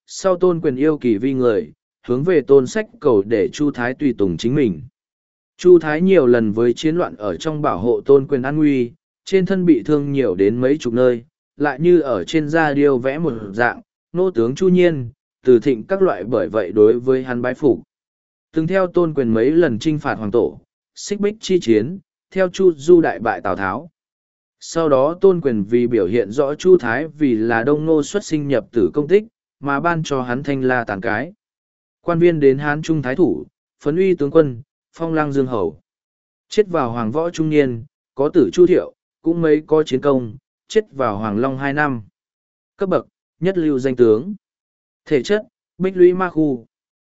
sau tôn quyền yêu kỳ vi người, hướng về tôn sách cầu để Chu Thái tùy tùng chính mình. Chu Thái nhiều lần với chiến loạn ở trong bảo hộ tôn quyền an nguy, trên thân bị thương nhiều đến mấy chục nơi, lại như ở trên da điêu vẽ một dạng, nô tướng Chu Nhiên, từ thịnh các loại bởi vậy đối với hắn bái phục. Từng theo tôn quyền mấy lần chinh phạt hoàng tổ, xích bích chi chiến, theo Chu Du đại bại Tào Tháo. Sau đó tôn quyền vì biểu hiện rõ Chu Thái vì là đông nô xuất sinh nhập tử công tích, mà ban cho hắn thanh la tàn cái. Quan viên đến Hán Trung Thái Thủ, phấn uy tướng quân, phong lang dương hầu. Chết vào hoàng võ trung niên, có tử Chu Thiệu, cũng mấy có chiến công, chết vào hoàng long hai năm. Cấp bậc, nhất lưu danh tướng. Thể chất, bích lũy ma khu.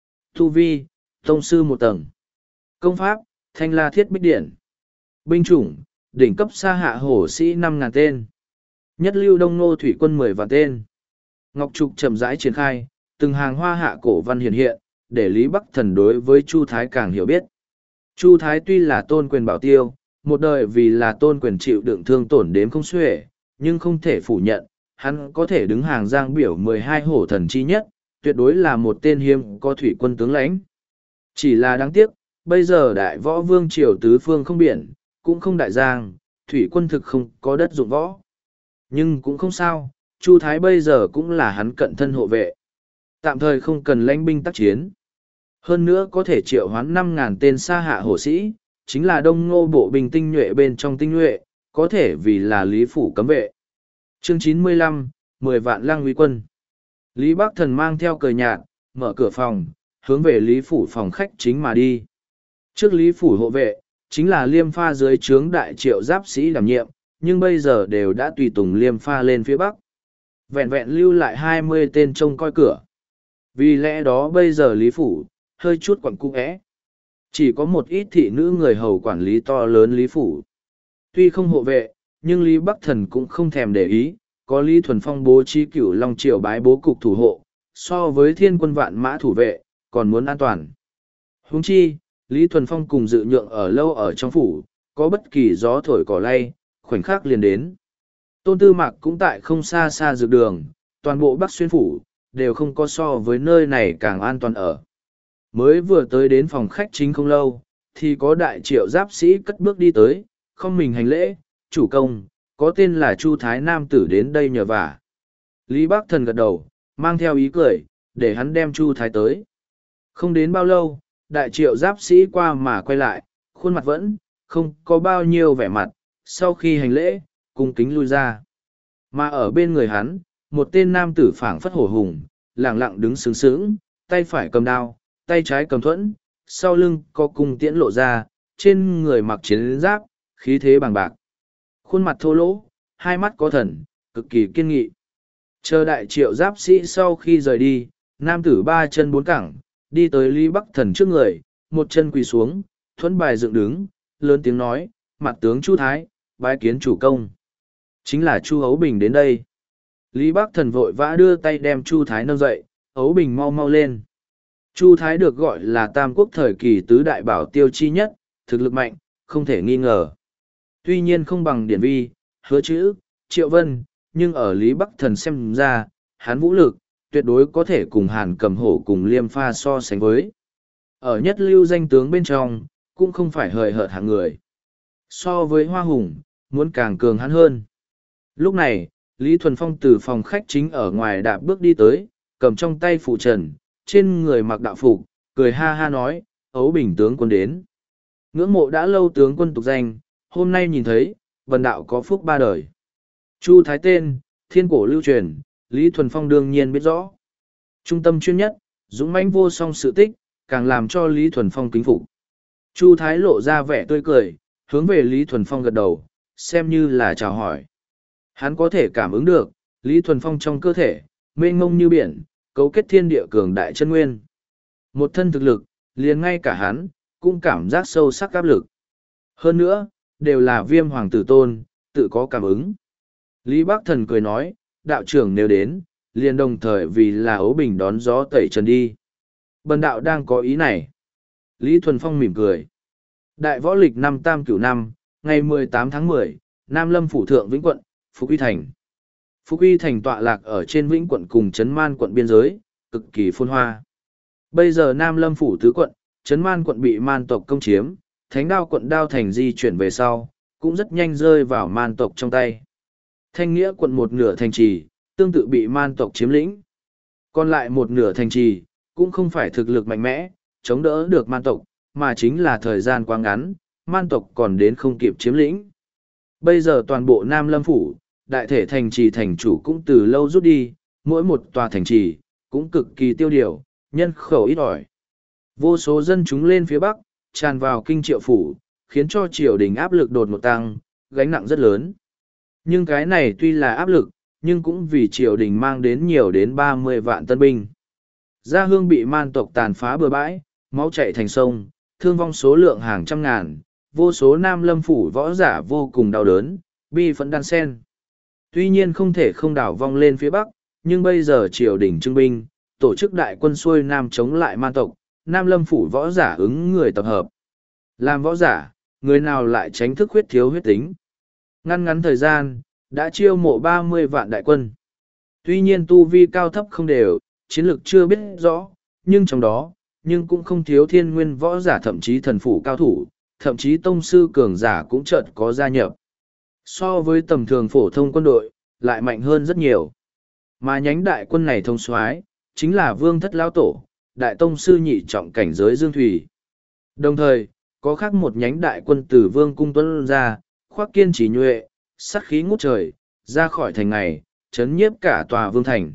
Tu vi, tông sư một tầng. Công pháp, thanh la thiết bích điện. Binh chủng, đỉnh cấp sa hạ hổ sĩ năm ngàn tên. Nhất lưu đông nô thủy quân mười vạn tên. Ngọc Trục chậm rãi triển khai, từng hàng hoa hạ cổ văn hiện hiện, để Lý Bắc Thần đối với Chu Thái càng hiểu biết. Chu Thái tuy là tôn quyền bảo tiêu, một đời vì là tôn quyền chịu đựng thương tổn đếm không xuể, nhưng không thể phủ nhận, hắn có thể đứng hàng giang biểu mười hai hổ thần chi nhất, tuyệt đối là một tên hiếm có thủy quân tướng lãnh. Chỉ là đáng tiếc, bây giờ đại võ vương triều tứ phương không biển, cũng không đại giang, thủy quân thực không có đất dụng võ. Nhưng cũng không sao, Chu Thái bây giờ cũng là hắn cận thân hộ vệ. Tạm thời không cần lãnh binh tác chiến. Hơn nữa có thể triệu hoán năm ngàn tên sa hạ hổ sĩ, chính là đông ngô bộ binh tinh nhuệ bên trong tinh nhuệ, có thể vì là Lý Phủ cấm vệ. Chương chín mươi lăm, mười vạn lang uy quân. Lý Bắc Thần mang theo cờ nhạt, mở cửa phòng, hướng về Lý Phủ phòng khách chính mà đi. Trước Lý Phủ hộ vệ, chính là Liêm Pha dưới trướng đại triệu giáp sĩ đảm nhiệm, nhưng bây giờ đều đã tùy tùng Liêm Pha lên phía Bắc. Vẹn vẹn lưu lại hai mươi tên trông coi cửa. Vì lẽ đó bây giờ Lý Phủ, hơi chút quẩn cung ẽ. Chỉ có một ít thị nữ người hầu quản lý to lớn Lý Phủ. Tuy không hộ vệ, nhưng Lý Bắc Thần cũng không thèm để ý, có Lý Thuần Phong bố trí cửu long triều bái bố cục thủ hộ, so với thiên quân vạn mã thủ vệ, còn muốn an toàn. Huống chi, Lý Thuần Phong cùng dự nhượng ở lâu ở trong phủ, có bất kỳ gió thổi cỏ lay, khoảnh khắc liền đến. Tôn Tư Mạc cũng tại không xa xa dược đường, toàn bộ Bắc Xuyên phủ, đều không có so với nơi này càng an toàn ở. Mới vừa tới đến phòng khách chính không lâu, thì có đại triệu giáp sĩ cất bước đi tới, không mình hành lễ, chủ công, có tên là Chu Thái Nam tử đến đây nhờ vả. Lý Bắc Thần gật đầu, mang theo ý cười, để hắn đem Chu Thái tới. Không đến bao lâu, đại triệu giáp sĩ qua mà quay lại, khuôn mặt vẫn, không có bao nhiêu vẻ mặt, sau khi hành lễ, cung kính lui ra. Mà ở bên người hắn, một tên nam tử phảng phất hổ hùng, lẳng lặng đứng sướng sướng, tay phải cầm đao, tay trái cầm thuẫn, sau lưng có cung tiễn lộ ra, trên người mặc chiến giáp, khí thế bằng bạc. Khuôn mặt thô lỗ, hai mắt có thần, cực kỳ kiên nghị. Chờ đại triệu giáp sĩ sau khi rời đi, nam tử ba chân bốn cẳng, đi tới Lý Bắc Thần trước người, một chân quỳ xuống, thuẫn bài dựng đứng, lớn tiếng nói, mặt tướng Chu Thái, bái kiến chủ công. Chính là Chu Ấu Bình đến đây. Lý Bắc Thần vội vã đưa tay đem Chu Thái nâng dậy, Ấu Bình mau mau lên. Chu Thái được gọi là Tam Quốc thời kỳ tứ đại bảo tiêu chi nhất, thực lực mạnh, không thể nghi ngờ. Tuy nhiên không bằng Điển Vi, Hứa Chữ, Triệu Vân, nhưng ở Lý Bắc Thần xem ra, hắn vũ lực, tuyệt đối có thể cùng Hàn Cầm Hổ cùng Liêm Pha so sánh với. Ở nhất lưu danh tướng bên trong, cũng không phải hời hợt hạng người. So với Hoa Hùng, muốn càng cường hắn hơn. Lúc này, Lý Thuần Phong từ phòng khách chính ở ngoài đạp bước đi tới, cầm trong tay phụ trần, trên người mặc đạo phục, cười ha ha nói, Ấu Bình tướng quân đến. Ngưỡng mộ đã lâu tướng quân tục danh, hôm nay nhìn thấy, vần đạo có phúc ba đời. Chu Thái tên, thiên cổ lưu truyền, Lý Thuần Phong đương nhiên biết rõ. Trung tâm chuyên nhất, dũng mãnh vô song sự tích, càng làm cho Lý Thuần Phong kính phục. Chu Thái lộ ra vẻ tươi cười, hướng về Lý Thuần Phong gật đầu, xem như là chào hỏi. Hắn có thể cảm ứng được, Lý Thuần Phong trong cơ thể, mênh mông như biển, cấu kết thiên địa cường đại chân nguyên. Một thân thực lực, liền ngay cả hắn, cũng cảm giác sâu sắc áp lực. Hơn nữa, đều là viêm hoàng tử tôn, tự có cảm ứng. Lý Bắc Thần cười nói, đạo trưởng nếu đến, liền đồng thời vì là Ấu Bình đón gió tẩy trần đi. Bần đạo đang có ý này. Lý Thuần Phong mỉm cười. Đại võ lịch năm tam cửu năm, ngày mười tám tháng mười, Nam Lâm phủ thượng Vĩnh quận, Phúc Uy thành. Phúc Uy thành tọa lạc ở trên Vĩnh quận cùng Trấn Man quận biên giới, cực kỳ phồn hoa. Bây giờ Nam Lâm phủ tứ quận, Trấn Man quận bị man tộc công chiếm, Thánh Đao quận Đao Thành di chuyển về sau, cũng rất nhanh rơi vào man tộc trong tay. Thanh Nghĩa quận một nửa thành trì, tương tự bị man tộc chiếm lĩnh. Còn lại một nửa thành trì, cũng không phải thực lực mạnh mẽ, chống đỡ được man tộc, mà chính là thời gian quá ngắn, man tộc còn đến không kịp chiếm lĩnh. Bây giờ toàn bộ Nam Lâm phủ, đại thể thành trì thành chủ cũng từ lâu rút đi, mỗi một tòa thành trì, cũng cực kỳ tiêu điều, nhân khẩu ít ỏi. Vô số dân chúng lên phía Bắc, tràn vào kinh triệu phủ, khiến cho triều đình áp lực đột ngột tăng, gánh nặng rất lớn. Nhưng cái này tuy là áp lực, nhưng cũng vì triều đình mang đến nhiều đến ba mươi vạn tân binh. Gia Hương bị man tộc tàn phá bừa bãi, máu chảy thành sông, thương vong số lượng hàng trăm ngàn, vô số Nam Lâm phủ võ giả vô cùng đau đớn, bi phẫn đan sen. Tuy nhiên không thể không đảo vong lên phía Bắc, nhưng bây giờ triều đình trưng binh, tổ chức đại quân xuôi Nam chống lại man tộc, Nam Lâm phủ võ giả ứng người tập hợp. Làm võ giả, người nào lại tránh thức huyết thiếu huyết tính. Ngăn ngắn thời gian, đã chiêu mộ ba mươi vạn đại quân. Tuy nhiên tu vi cao thấp không đều, chiến lược chưa biết rõ, nhưng trong đó, nhưng cũng không thiếu thiên nguyên võ giả thậm chí thần phủ cao thủ, thậm chí tông sư cường giả cũng chợt có gia nhập. So với tầm thường phổ thông quân đội, lại mạnh hơn rất nhiều. Mà nhánh đại quân này thông soái chính là Vương Thất Lão Tổ, đại tông sư nhị trọng cảnh giới Dương Thủy. Đồng thời, có khác một nhánh đại quân từ Vương Cung tuân ra, khoác kiên trí nhuệ, sát khí ngút trời, ra khỏi thành ngày, chấn nhiếp cả tòa vương thành.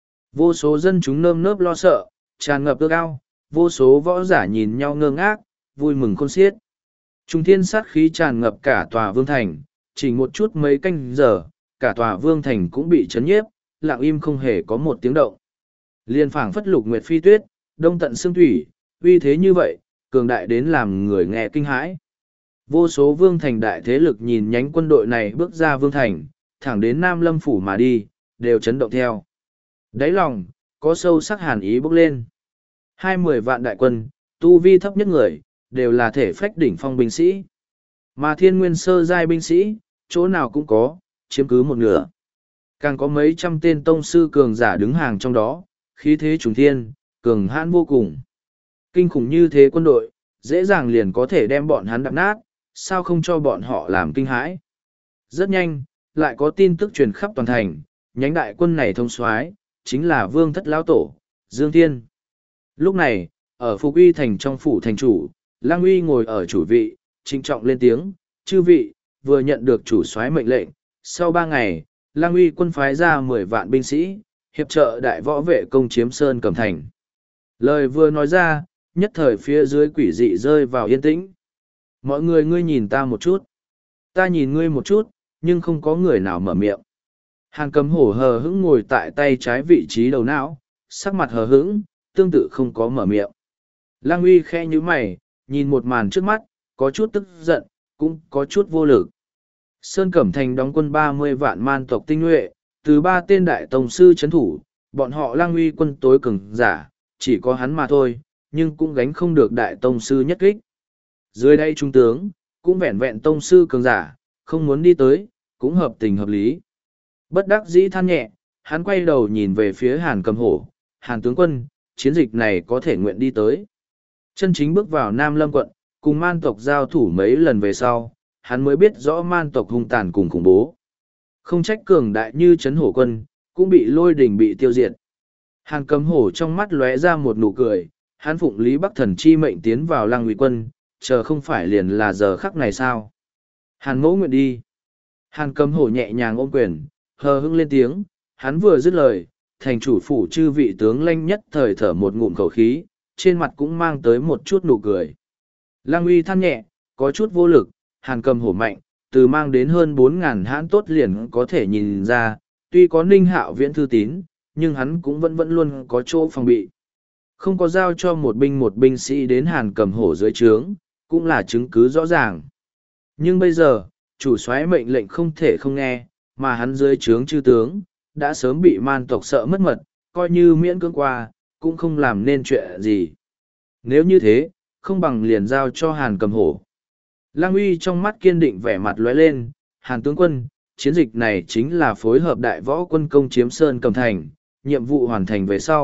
Vô số dân chúng nơm nớp lo sợ, tràn ngập ước ao, vô số võ giả nhìn nhau ngơ ngác, vui mừng khôn xiết. Trung thiên sát khí tràn ngập cả tòa vương thành, chỉ một chút mấy canh giờ, cả tòa vương thành cũng bị chấn nhiếp, lặng im không hề có một tiếng động. Liên phảng phất lục nguyệt phi tuyết, đông tận xương thủy, uy thế như vậy, cường đại đến làm người nghe kinh hãi. Vô số vương thành đại thế lực nhìn nhánh quân đội này bước ra vương thành, thẳng đến Nam Lâm phủ mà đi, đều chấn động theo. Đáy lòng, có sâu sắc hàn ý bốc lên. Hai mười vạn đại quân, tu vi thấp nhất người, đều là thể phách đỉnh phong binh sĩ. Mà thiên nguyên sơ giai binh sĩ, chỗ nào cũng có, chiếm cứ một nửa. Càng có mấy trăm tên tông sư cường giả đứng hàng trong đó, khí thế trùng thiên, cường hãn vô cùng. Kinh khủng như thế quân đội, dễ dàng liền có thể đem bọn hắn đập nát, sao không cho bọn họ làm kinh hãi. Rất nhanh, lại có tin tức truyền khắp toàn thành, nhánh đại quân này thông soái chính là Vương Thất Lão Tổ, Dương Thiên. Lúc này, ở Phục Uy thành trong phủ thành chủ, Lang Uy ngồi ở chủ vị, trịnh trọng lên tiếng, chư vị, vừa nhận được chủ soái mệnh lệnh, sau ba ngày, Lang Uy quân phái ra mười vạn binh sĩ, hiệp trợ đại võ vệ công chiếm Sơn Cẩm Thành. Lời vừa nói ra, nhất thời phía dưới quỷ dị rơi vào yên tĩnh. Mọi người ngươi nhìn ta một chút. Ta nhìn ngươi một chút, nhưng không có người nào mở miệng. Hàn Cầm Hổ hờ hững ngồi tại tay trái vị trí đầu não, sắc mặt hờ hững, tương tự không có mở miệng. Lang Uy khẽ nhíu mày, nhìn một màn trước mắt, có chút tức giận, cũng có chút vô lực. Sơn Cẩm Thành đóng quân ba mươi vạn man tộc tinh nhuệ, từ ba tên đại tông sư chấn thủ, bọn họ Lang Uy quân tối cường giả, chỉ có hắn mà thôi, nhưng cũng gánh không được đại tông sư nhất kích. Dưới đây trung tướng, cũng vẹn vẹn tông sư cường giả, không muốn đi tới, cũng hợp tình hợp lý. Bất đắc dĩ than nhẹ, hắn quay đầu nhìn về phía Hàn Cầm Hổ, Hàn tướng quân, chiến dịch này có thể nguyện đi tới. Chân chính bước vào Nam Lâm quận, cùng man tộc giao thủ mấy lần về sau, hắn mới biết rõ man tộc hung tàn cùng khủng bố. Không trách cường đại như Trấn Hổ quân, cũng bị lôi đỉnh bị tiêu diệt. Hàn Cầm Hổ trong mắt lóe ra một nụ cười, hắn phụng Lý Bắc Thần chi mệnh tiến vào Lang Uy quân, chờ không phải liền là giờ khắc này sao. Hàn Mỗ nguyện đi. Hàn Cầm Hổ nhẹ nhàng ôm quyền, hờ hững lên tiếng, hắn vừa dứt lời, thành chủ phủ chư vị tướng lãnh nhất thời thở một ngụm khẩu khí, trên mặt cũng mang tới một chút nụ cười. Lang Uy than nhẹ, có chút vô lực, Hàn Cầm Hổ mạnh, từ mang đến hơn bốn ngàn hãn tốt liền có thể nhìn ra, tuy có Ninh Hạo Viễn thư tín, nhưng hắn cũng vẫn vẫn luôn có chỗ phòng bị. Không có giao cho một binh một binh sĩ đến Hàn Cầm Hổ dưới trướng, cũng là chứng cứ rõ ràng. Nhưng bây giờ, chủ soái mệnh lệnh không thể không nghe, mà hắn dưới trướng chư tướng, đã sớm bị man tộc sợ mất mật, coi như miễn cưỡng qua, cũng không làm nên chuyện gì. Nếu như thế, không bằng liền giao cho Hàn Cầm Hổ. Lang Uy trong mắt kiên định vẻ mặt lóe lên, Hàn tướng quân, chiến dịch này chính là phối hợp đại võ quân công chiếm Sơn Cẩm Thành, nhiệm vụ hoàn thành về sau,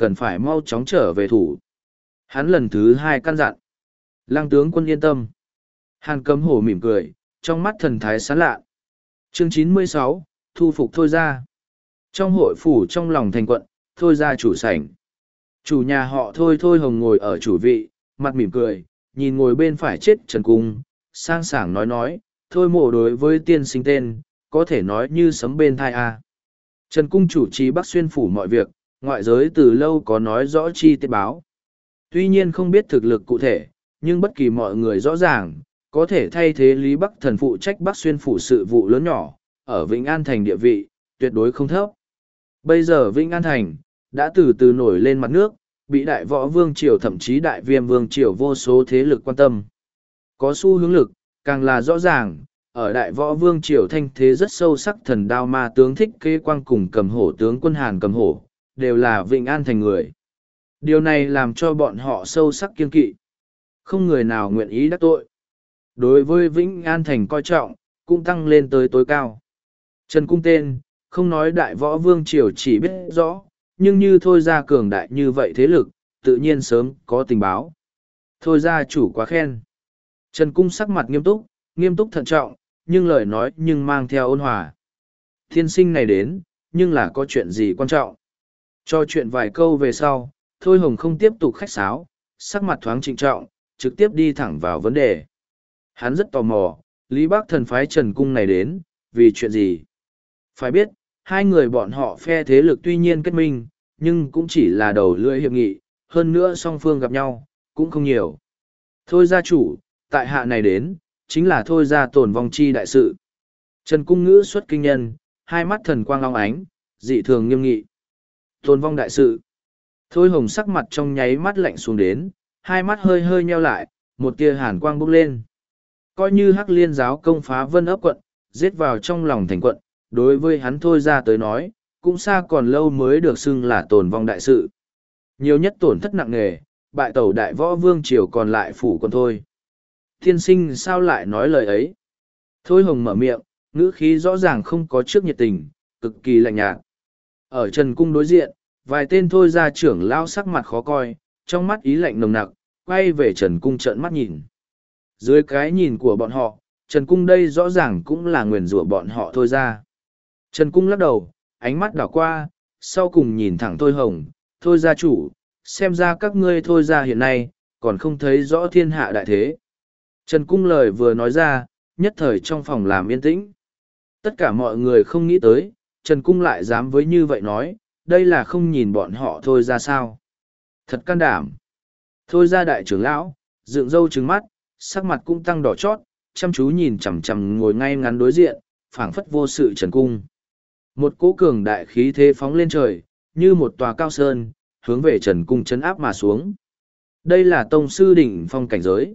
cần phải mau chóng trở về thủ. Hắn lần thứ hai căn dặn. Lăng tướng quân yên tâm. Hàn Cấm Hổ mỉm cười, trong mắt thần thái sáng lạ. Chương chín mươi sáu, thu phục Thôi Gia. Trong hội phủ trong lòng thành quận, Thôi Gia chủ sảnh. Chủ nhà họ Thôi Thôi Hồng ngồi ở chủ vị, mặt mỉm cười, nhìn ngồi bên phải chết Trần Cung, sang sảng nói nói, Thôi mộ đối với tiên sinh tên, có thể nói như sấm bên thai a. Trần Cung chủ trì Bắc Xuyên phủ mọi việc, ngoại giới từ lâu có nói rõ chi tiết báo. Tuy nhiên không biết thực lực cụ thể, nhưng bất kỳ mọi người rõ ràng, có thể thay thế Lý Bắc Thần phụ trách Bắc Xuyên phủ sự vụ lớn nhỏ, ở Vĩnh An Thành địa vị, tuyệt đối không thấp. Bây giờ Vĩnh An Thành, đã từ từ nổi lên mặt nước, bị đại võ vương triều thậm chí đại viêm vương triều vô số thế lực quan tâm. Có xu hướng lực, càng là rõ ràng, ở đại võ vương triều thanh thế rất sâu sắc thần đao ma tướng Thích Kế Quang cùng Cầm Hổ tướng quân Hàn Cầm Hổ, đều là Vĩnh An Thành người. Điều này làm cho bọn họ sâu sắc kiên kỵ. Không người nào nguyện ý đắc tội. Đối với Vĩnh An Thành coi trọng, cũng tăng lên tới tối cao. Trần Cung tên, không nói đại võ vương triều chỉ biết rõ, nhưng như Thôi Gia cường đại như vậy thế lực, tự nhiên sớm có tình báo. Thôi Gia chủ quá khen. Trần Cung sắc mặt nghiêm túc, nghiêm túc thận trọng, nhưng lời nói nhưng mang theo ôn hòa. Thiên sinh này đến, nhưng là có chuyện gì quan trọng. Cho chuyện vài câu về sau, Thôi Hồng không tiếp tục khách sáo, sắc mặt thoáng trịnh trọng, trực tiếp đi thẳng vào vấn đề. Hắn rất tò mò, Lý Bắc Thần phái Trần Cung này đến, vì chuyện gì? Phải biết, hai người bọn họ phe thế lực tuy nhiên kết minh, nhưng cũng chỉ là đầu lưỡi hiệp nghị, hơn nữa song phương gặp nhau, cũng không nhiều. Thôi gia chủ, tại hạ này đến, chính là Thôi gia tổn vong chi đại sự. Trần Cung ngữ xuất kinh nhân, hai mắt thần quang long ánh, dị thường nghiêm nghị. Tổn vong đại sự. Thôi Hồng sắc mặt trong nháy mắt lạnh xuống đến, hai mắt hơi hơi nheo lại, một tia hàn quang bốc lên. Coi như Hắc Liên giáo công phá Vân Ấp quận, giết vào trong lòng thành quận, đối với hắn Thôi ra tới nói, cũng xa còn lâu mới được xưng là tổn vong đại sự. Nhiều nhất tổn thất nặng nề, bại tẩu đại võ vương triều còn lại phủ quân thôi. Thiên sinh sao lại nói lời ấy? Thôi Hồng mở miệng, ngữ khí rõ ràng không có trước nhiệt tình, cực kỳ lạnh nhạt. Ở Trần Cung đối diện, vài tên Thôi ra trưởng lao sắc mặt khó coi, trong mắt ý lạnh nồng nặc, quay về Trần Cung trợn mắt nhìn. Dưới cái nhìn của bọn họ, Trần Cung đây rõ ràng cũng là nguyền rủa bọn họ Thôi ra. Trần Cung lắc đầu, ánh mắt đảo qua, sau cùng nhìn thẳng Thôi Hồng, Thôi gia chủ, xem ra các ngươi Thôi ra hiện nay, còn không thấy rõ thiên hạ đại thế. Trần Cung lời vừa nói ra, nhất thời trong phòng làm yên tĩnh. Tất cả mọi người không nghĩ tới, Trần Cung lại dám với như vậy nói, đây là không nhìn bọn họ Thôi ra sao. Thật can đảm. Thôi ra đại trưởng lão, dựng râu trừng mắt, sắc mặt cũng tăng đỏ chót, chăm chú nhìn chằm chằm ngồi ngay ngắn đối diện, phảng phất vô sự Trần Cung. Một cỗ cường đại khí thế phóng lên trời, như một tòa cao sơn, hướng về Trần Cung chấn áp mà xuống. Đây là tông sư đỉnh phong cảnh giới.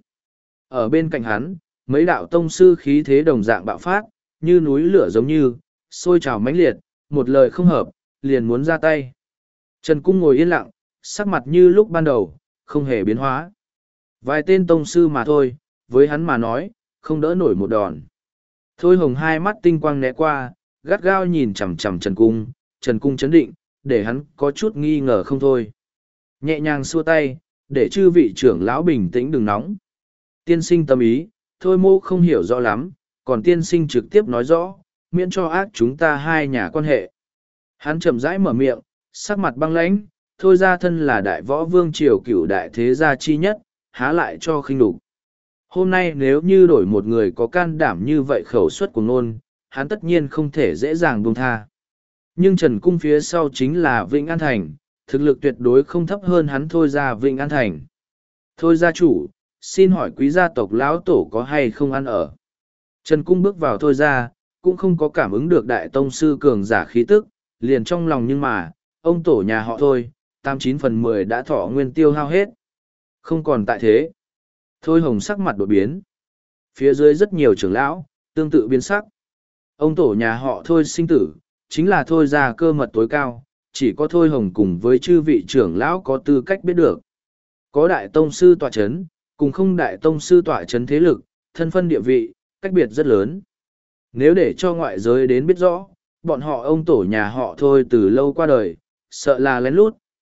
Ở bên cạnh hắn, mấy đạo tông sư khí thế đồng dạng bạo phát, như núi lửa giống như, sôi trào mãnh liệt, một lời không hợp, liền muốn ra tay. Trần Cung ngồi yên lặng, sắc mặt như lúc ban đầu, không hề biến hóa. Vài tên tông sư mà thôi, với hắn mà nói, không đỡ nổi một đòn. Thôi Hồng hai mắt tinh quang né qua, gắt gao nhìn chằm chằm Trần Cung, Trần Cung chấn định, để hắn có chút nghi ngờ không thôi. Nhẹ nhàng xua tay, để chư vị trưởng lão bình tĩnh đừng nóng. Tiên sinh tâm ý, thôi mô không hiểu rõ lắm, còn tiên sinh trực tiếp nói rõ, miễn cho ác chúng ta hai nhà quan hệ. Hắn chậm rãi mở miệng, sắc mặt băng lãnh, Thôi ra thân là đại võ vương triều cửu đại thế gia chi nhất, há lại cho khinh đục. Hôm nay nếu như đổi một người có can đảm như vậy khẩu suất của ngôn, hắn tất nhiên không thể dễ dàng buông tha. Nhưng Trần Cung phía sau chính là Vĩnh An Thành, thực lực tuyệt đối không thấp hơn hắn Thôi ra Vĩnh An Thành. Thôi gia chủ, xin hỏi quý gia tộc lão tổ có hay không ăn ở? Trần Cung bước vào Thôi ra, cũng không có cảm ứng được đại tông sư cường giả khí tức, liền trong lòng nhưng mà, ông tổ nhà họ Thôi, tám chín phần mười đã thọ nguyên tiêu hao hết. Không còn tại thế. Thôi Hồng sắc mặt đột biến. Phía dưới rất nhiều trưởng lão, tương tự biến sắc. Ông tổ nhà họ Thôi sinh tử, chính là Thôi ra cơ mật tối cao, chỉ có Thôi Hồng cùng với chư vị trưởng lão có tư cách biết được. Có đại tông sư tọa chấn, cùng không đại tông sư tọa chấn thế lực, thân phân địa vị, cách biệt rất lớn. Nếu để cho ngoại giới đến biết rõ, bọn họ ông tổ nhà họ Thôi từ lâu qua đời, sợ là lén lút,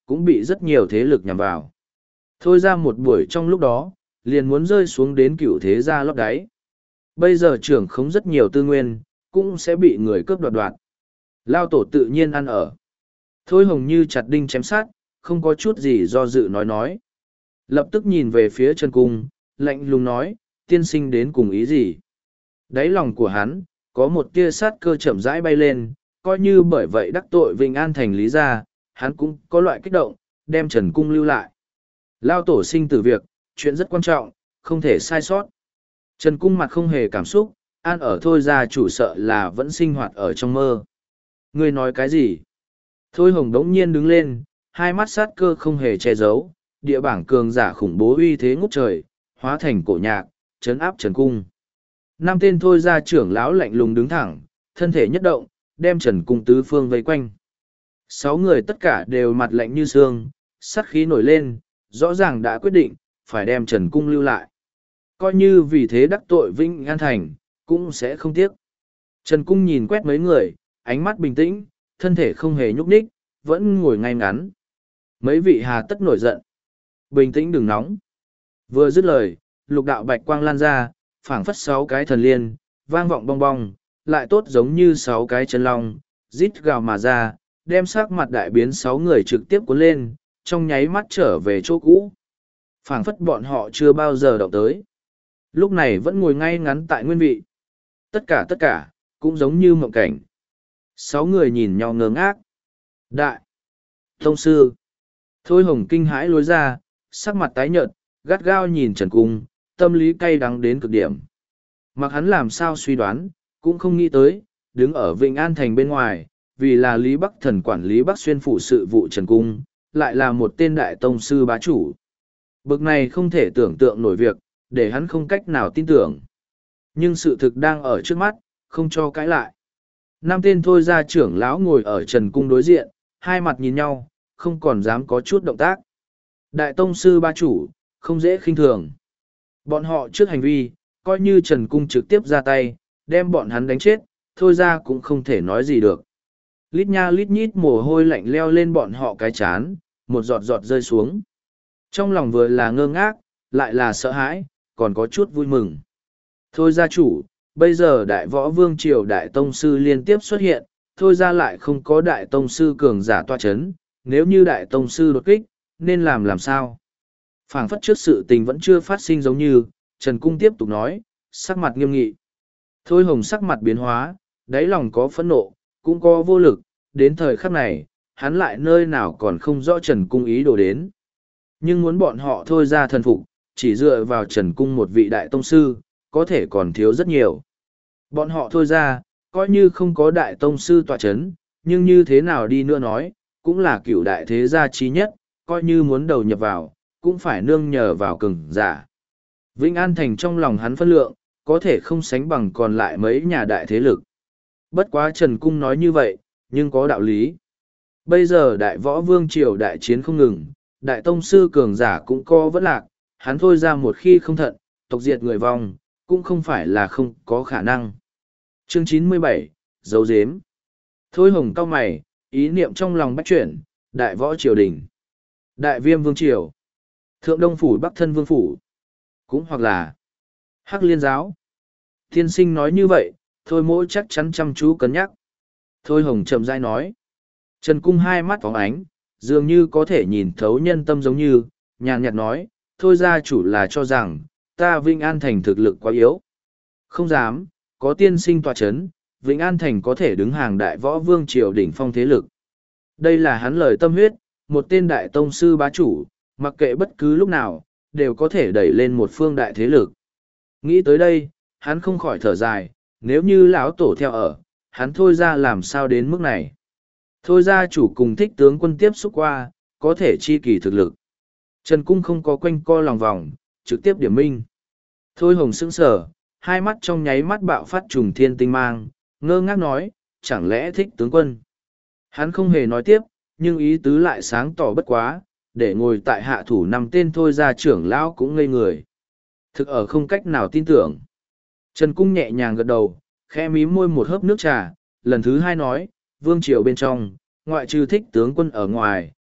cũng bị rất nhiều thế lực nhằm vào. Thôi ra một buổi trong lúc đó, liền muốn rơi xuống đến cựu thế gia lót đáy. Bây giờ trưởng không rất nhiều tư nguyên, cũng sẽ bị người cướp đoạt đoạt. Lao tổ tự nhiên ăn ở. Thôi Hồng như chặt đinh chém sát, không có chút gì do dự nói nói. Lập tức nhìn về phía Trần Cung, lạnh lùng nói, tiên sinh đến cùng ý gì? Đáy lòng của hắn, có một tia sát cơ chậm rãi bay lên, coi như bởi vậy đắc tội Vinh An thành lý ra, hắn cũng có loại kích động, đem Trần Cung lưu lại. Lao tổ sinh tử việc, chuyện rất quan trọng, không thể sai sót. Trần Cung mặt không hề cảm xúc, an ở thôi ra chủ sợ là vẫn sinh hoạt ở trong mơ. Ngươi nói cái gì? Thôi Hồng đống nhiên đứng lên, hai mắt sát cơ không hề che giấu, địa bảng cường giả khủng bố uy thế ngút trời, hóa thành cổ nhạc, chấn áp Trần Cung. Năm tên thôi ra trưởng lão lạnh lùng đứng thẳng, thân thể nhất động, đem Trần Cung tứ phương vây quanh. Sáu người tất cả đều mặt lạnh như xương, sát khí nổi lên, rõ ràng đã quyết định, phải đem Trần Cung lưu lại. Coi như vì thế đắc tội Vĩnh An Thành, cũng sẽ không tiếc. Trần Cung nhìn quét mấy người, ánh mắt bình tĩnh, thân thể không hề nhúc nhích, vẫn ngồi ngay ngắn. Mấy vị hà tất nổi giận. Bình tĩnh đừng nóng. Vừa dứt lời, lục đạo bạch quang lan ra, phảng phất sáu cái thần liên, vang vọng bong bong, lại tốt giống như sáu cái chân long, rít gào mà ra, đem sắc mặt đại biến sáu người trực tiếp cuốn lên, trong nháy mắt trở về chỗ cũ. Phảng phất bọn họ chưa bao giờ động tới. Lúc này vẫn ngồi ngay ngắn tại nguyên vị. Tất cả tất cả, cũng giống như mộng cảnh. Sáu người nhìn nhau ngơ ngác. Đại! Tông sư! Thôi Hồng kinh hãi lối ra, sắc mặt tái nhợt, gắt gao nhìn Trần Cung, tâm lý cay đắng đến cực điểm. Mặc hắn làm sao suy đoán, cũng không nghĩ tới, đứng ở Vịnh An Thành bên ngoài, vì là Lý Bắc Thần quản lý Bắc Xuyên phụ sự vụ Trần Cung, lại là một tên đại tông sư bá chủ. Bực này không thể tưởng tượng nổi việc, để hắn không cách nào tin tưởng. Nhưng sự thực đang ở trước mắt, không cho cãi lại. Năm tên thôi ra trưởng lão ngồi ở Trần Cung đối diện, hai mặt nhìn nhau, không còn dám có chút động tác. Đại tông sư ba chủ, không dễ khinh thường. Bọn họ trước hành vi, coi như Trần Cung trực tiếp ra tay, đem bọn hắn đánh chết, thôi ra cũng không thể nói gì được. Lít nha lít nhít mồ hôi lạnh leo lên bọn họ cái chán, một giọt giọt rơi xuống. Trong lòng vừa là ngơ ngác, lại là sợ hãi, còn có chút vui mừng. Thôi gia chủ, bây giờ đại võ vương triều đại tông sư liên tiếp xuất hiện, thôi ra lại không có đại tông sư cường giả toa chấn, nếu như đại tông sư đột kích, nên làm làm sao? Phảng phất trước sự tình vẫn chưa phát sinh giống như, Trần Cung tiếp tục nói, sắc mặt nghiêm nghị. Thôi Hồng sắc mặt biến hóa, đáy lòng có phẫn nộ, cũng có vô lực, đến thời khắc này, hắn lại nơi nào còn không rõ Trần Cung ý đồ đến. Nhưng muốn bọn họ thôi ra thần phục, chỉ dựa vào Trần Cung một vị đại tông sư, có thể còn thiếu rất nhiều. Bọn họ thôi ra, coi như không có đại tông sư tọa chấn, nhưng như thế nào đi nữa nói, cũng là cựu đại thế gia trí nhất, coi như muốn đầu nhập vào, cũng phải nương nhờ vào cường giả. Vĩnh An Thành trong lòng hắn phân lượng, có thể không sánh bằng còn lại mấy nhà đại thế lực. Bất quá Trần Cung nói như vậy, nhưng có đạo lý. Bây giờ đại võ vương triều đại chiến không ngừng, đại tông sư cường giả cũng có vẫn lạc, hắn thôi ra một khi không thận, tộc diệt người vong, cũng không phải là không có khả năng. Chương chín mươi bảy, dấu dếm. Thôi Hồng cao mày, ý niệm trong lòng bách chuyển, đại võ triều đình, đại viêm vương triều, thượng đông phủ bắc thân vương phủ, cũng hoặc là hắc liên giáo. Tiên sinh nói như vậy, thôi mỗi chắc chắn chăm chú cân nhắc. Thôi Hồng chậm rãi nói. Trần Cung hai mắt phóng ánh, dường như có thể nhìn thấu nhân tâm giống như, nhàn nhạt nói, thôi gia chủ là cho rằng, ta Vĩnh An Thành thực lực quá yếu. Không dám, có tiên sinh tọa chấn, Vĩnh An Thành có thể đứng hàng đại võ vương triều đỉnh phong thế lực. Đây là hắn lời tâm huyết, một tên đại tông sư bá chủ, mặc kệ bất cứ lúc nào, đều có thể đẩy lên một phương đại thế lực. Nghĩ tới đây, hắn không khỏi thở dài, nếu như lão tổ theo ở, hắn thôi ra làm sao đến mức này. Thôi ra chủ cùng thích tướng quân tiếp xúc qua, có thể chi kỳ thực lực. Trần Cung không có quanh co lòng vòng, trực tiếp điểm minh. Thôi Hồng sững sờ, hai mắt trong nháy mắt bạo phát trùng thiên tinh mang, ngơ ngác nói, chẳng lẽ thích tướng quân. Hắn không hề nói tiếp, nhưng ý tứ lại sáng tỏ bất quá, để ngồi tại hạ thủ năm tên thôi ra trưởng lão cũng ngây người. Thực ở không cách nào tin tưởng. Trần Cung nhẹ nhàng gật đầu, khẽ mím môi một hớp nước trà, lần thứ hai nói, vương triều bên trong, ngoại trừ thích tướng quân ở ngoài,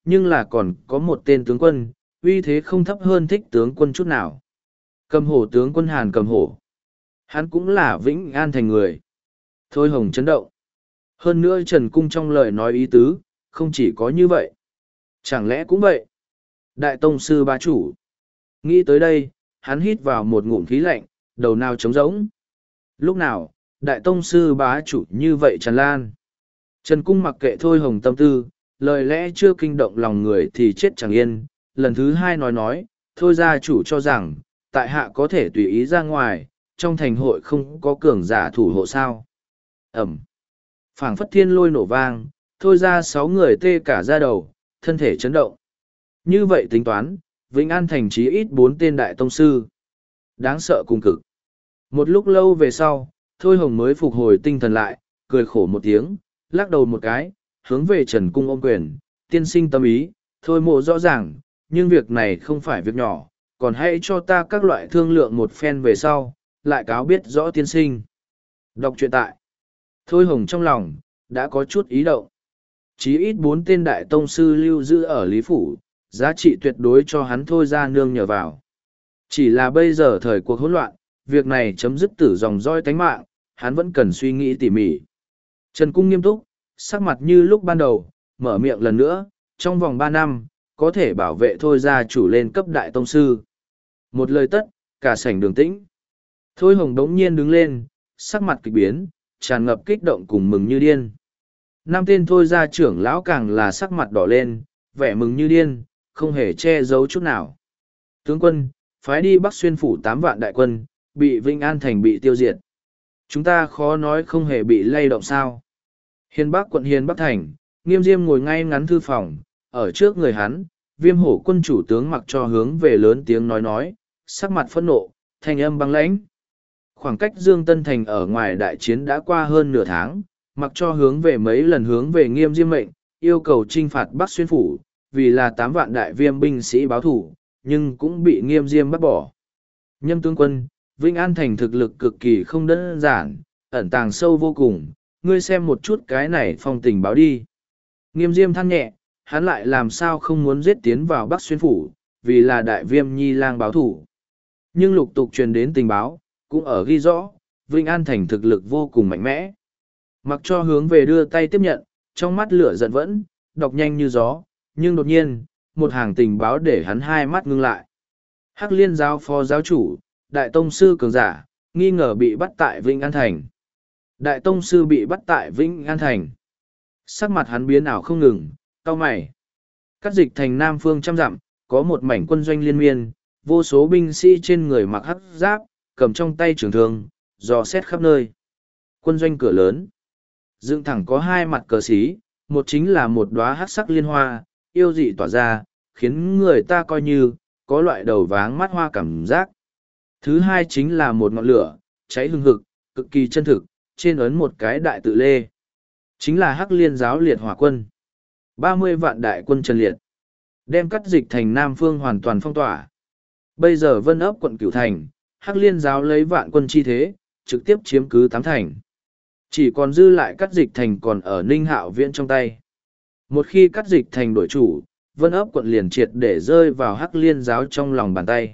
nhưng là còn có một tên tướng quân, uy thế không thấp hơn Thích tướng quân chút nào. Cầm hổ tướng quân Hàn Cầm Hổ. Hắn cũng là Vĩnh An thành người. Thôi Hồng chấn động. Hơn nữa Trần Cung trong lời nói ý tứ, không chỉ có như vậy. Chẳng lẽ cũng vậy? Đại tông sư bá chủ. Nghĩ tới đây, hắn hít vào một ngụm khí lạnh, đầu nào trống rỗng. Lúc nào, đại tông sư bá chủ như vậy tràn lan. Trần Cung mặc kệ Thôi Hồng tâm tư, lời lẽ chưa kinh động lòng người thì chết chẳng yên. Lần thứ hai nói nói, thôi gia chủ cho rằng, tại hạ có thể tùy ý ra ngoài, trong thành hội không có cường giả thủ hộ sao. Ẩm. Phảng phất thiên lôi nổ vang, thôi ra sáu người tê cả ra đầu, thân thể chấn động. Như vậy tính toán, Vĩnh An thành chí ít bốn tên đại tông sư. Đáng sợ cùng cực. Một lúc lâu về sau, Thôi Hồng mới phục hồi tinh thần lại, cười khổ một tiếng, lắc đầu một cái, hướng về Trần Cung ôm quyền, tiên sinh tâm ý, thôi mộ rõ ràng, nhưng việc này không phải việc nhỏ, còn hãy cho ta các loại thương lượng một phen về sau, lại cáo biết rõ tiên sinh. Đọc truyện tại. Thôi Hồng trong lòng, đã có chút ý động. Chí ít bốn tên đại tông sư lưu giữ ở Lý Phủ, giá trị tuyệt đối cho hắn thôi ra nương nhờ vào. Chỉ là bây giờ thời cuộc hỗn loạn, việc này chấm dứt tử dòng roi tánh mạng, hắn vẫn cần suy nghĩ tỉ mỉ. Trần Cung nghiêm túc, sắc mặt như lúc ban đầu, mở miệng lần nữa, trong vòng ba năm, có thể bảo vệ thôi ra chủ lên cấp đại tông sư. Một lời tất, cả sảnh đường tĩnh. Thôi Hồng đống nhiên đứng lên, sắc mặt kịch biến, tràn ngập kích động cùng mừng như điên. Năm tên thôi ra trưởng lão càng là sắc mặt đỏ lên, vẻ mừng như điên, không hề che giấu chút nào. Tướng quân, phái đi Bắc Xuyên phủ tám vạn đại quân, bị Vĩnh An thành bị tiêu diệt. Chúng ta khó nói không hề bị lay động sao. Hiền Bắc quận Hiền Bắc thành, Nghiêm Diêm ngồi ngay ngắn thư phòng, ở trước người hắn, Viêm Hổ quân chủ tướng mặc cho hướng về lớn tiếng nói nói, sắc mặt phẫn nộ, thanh âm băng lãnh. Khoảng cách Dương Tân Thành ở ngoài đại chiến đã qua hơn nửa tháng, mặc cho hướng về mấy lần hướng về Nghiêm Diêm mệnh, yêu cầu trinh phạt Bắc Xuyên phủ, vì là tám vạn đại viêm binh sĩ báo thủ, nhưng cũng bị Nghiêm Diêm bắt bỏ. Nhâm tướng quân, Vĩnh An thành thực lực cực kỳ không đơn giản, ẩn tàng sâu vô cùng, ngươi xem một chút cái này phong tình báo đi. Nghiêm Diêm than nhẹ, hắn lại làm sao không muốn giết tiến vào Bắc Xuyên phủ, vì là đại viêm nhi lang báo thủ. Nhưng lục tục truyền đến tình báo, cũng ở ghi rõ, Vĩnh An thành thực lực vô cùng mạnh mẽ. Mặc cho hướng về đưa tay tiếp nhận, trong mắt lửa giận vẫn, đọc nhanh như gió, nhưng đột nhiên, một hàng tình báo để hắn hai mắt ngưng lại. Hắc Liên giáo phó giáo chủ, đại tông sư cường giả, nghi ngờ bị bắt tại Vĩnh An thành. Đại tông sư bị bắt tại Vĩnh An thành. Sắc mặt hắn biến ảo không ngừng, cau mày. Cắt dịch thành Nam phương trăm dặm, có một mảnh quân doanh liên miên, vô số binh sĩ trên người mặc hắc giáp, cầm trong tay trường thương, dò xét khắp nơi. Quân doanh cửa lớn, dựng thẳng có hai mặt cờ xí, một chính là một đóa hắc sắc liên hoa, yêu dị tỏa ra, khiến người ta coi như, có loại đầu váng mắt hoa cảm giác. Thứ hai chính là một ngọn lửa, cháy hừng hực, cực kỳ chân thực, trên ấn một cái đại tự lê. Chính là Hắc Liên giáo liệt hỏa quân. ba mươi vạn đại quân trần liệt. Đem cắt dịch thành Nam Phương hoàn toàn phong tỏa. Bây giờ Vân ấp quận Cửu Thành, Hắc Liên giáo lấy vạn quân chi thế, trực tiếp chiếm cứ tám thành. Chỉ còn dư lại cắt dịch thành còn ở Ninh Hạo Viễn trong tay. Một khi cắt dịch thành đổi chủ, Vân ấp quận liền triệt để rơi vào Hắc Liên giáo trong lòng bàn tay.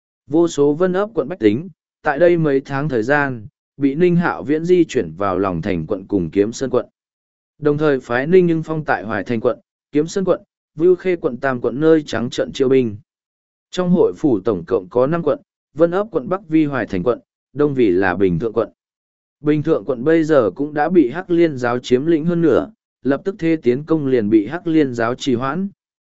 Vô số Vân ấp quận bách tính, tại đây mấy tháng thời gian, bị Ninh Hạo Viễn di chuyển vào lòng thành quận cùng Kiếm Sơn quận. Đồng thời phái Ninh Nhưng Phong tại Hoài Thành quận, Kiếm Sơn quận, Vưu Khê quận Tam quận nơi trắng trận chiêu binh. Trong hội phủ tổng cộng có năm quận, Vân ấp quận Bắc vi Hoài Thành quận, Đông vì là Bình Thượng quận. Bình Thượng quận bây giờ cũng đã bị Hắc Liên giáo chiếm lĩnh hơn nửa, lập tức thế tiến công liền bị Hắc Liên giáo trì hoãn.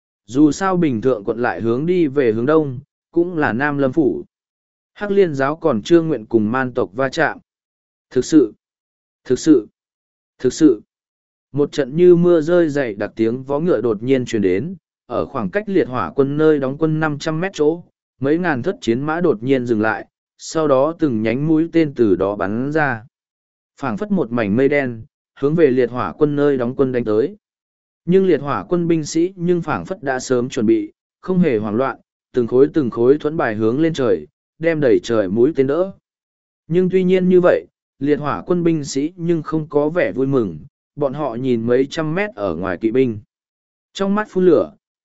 Dù sao Bình Thượng quận lại hướng đi về hướng đông, cũng là Nam Lâm phủ. Hắc Liên giáo còn chưa nguyện cùng man tộc va chạm. Thực sự, thực sự, thực sự. Một trận như mưa rơi dày đặc tiếng vó ngựa đột nhiên truyền đến, ở khoảng cách liệt hỏa quân nơi đóng quân năm trăm mét chỗ, mấy ngàn thất chiến mã đột nhiên dừng lại, sau đó từng nhánh mũi tên từ đó bắn ra. Phảng phất một mảnh mây đen, hướng về liệt hỏa quân nơi đóng quân đánh tới. Nhưng liệt hỏa quân binh sĩ nhưng phảng phất đã sớm chuẩn bị, không hề hoảng loạn, từng khối từng khối thuẫn bài hướng lên trời, đem đẩy trời mũi tên đỡ. Nhưng tuy nhiên như vậy, liệt hỏa quân binh sĩ nhưng không có vẻ vui mừng, bọn họ nhìn mấy trăm mét ở ngoài kỵ binh. Trong mắt phun lửa,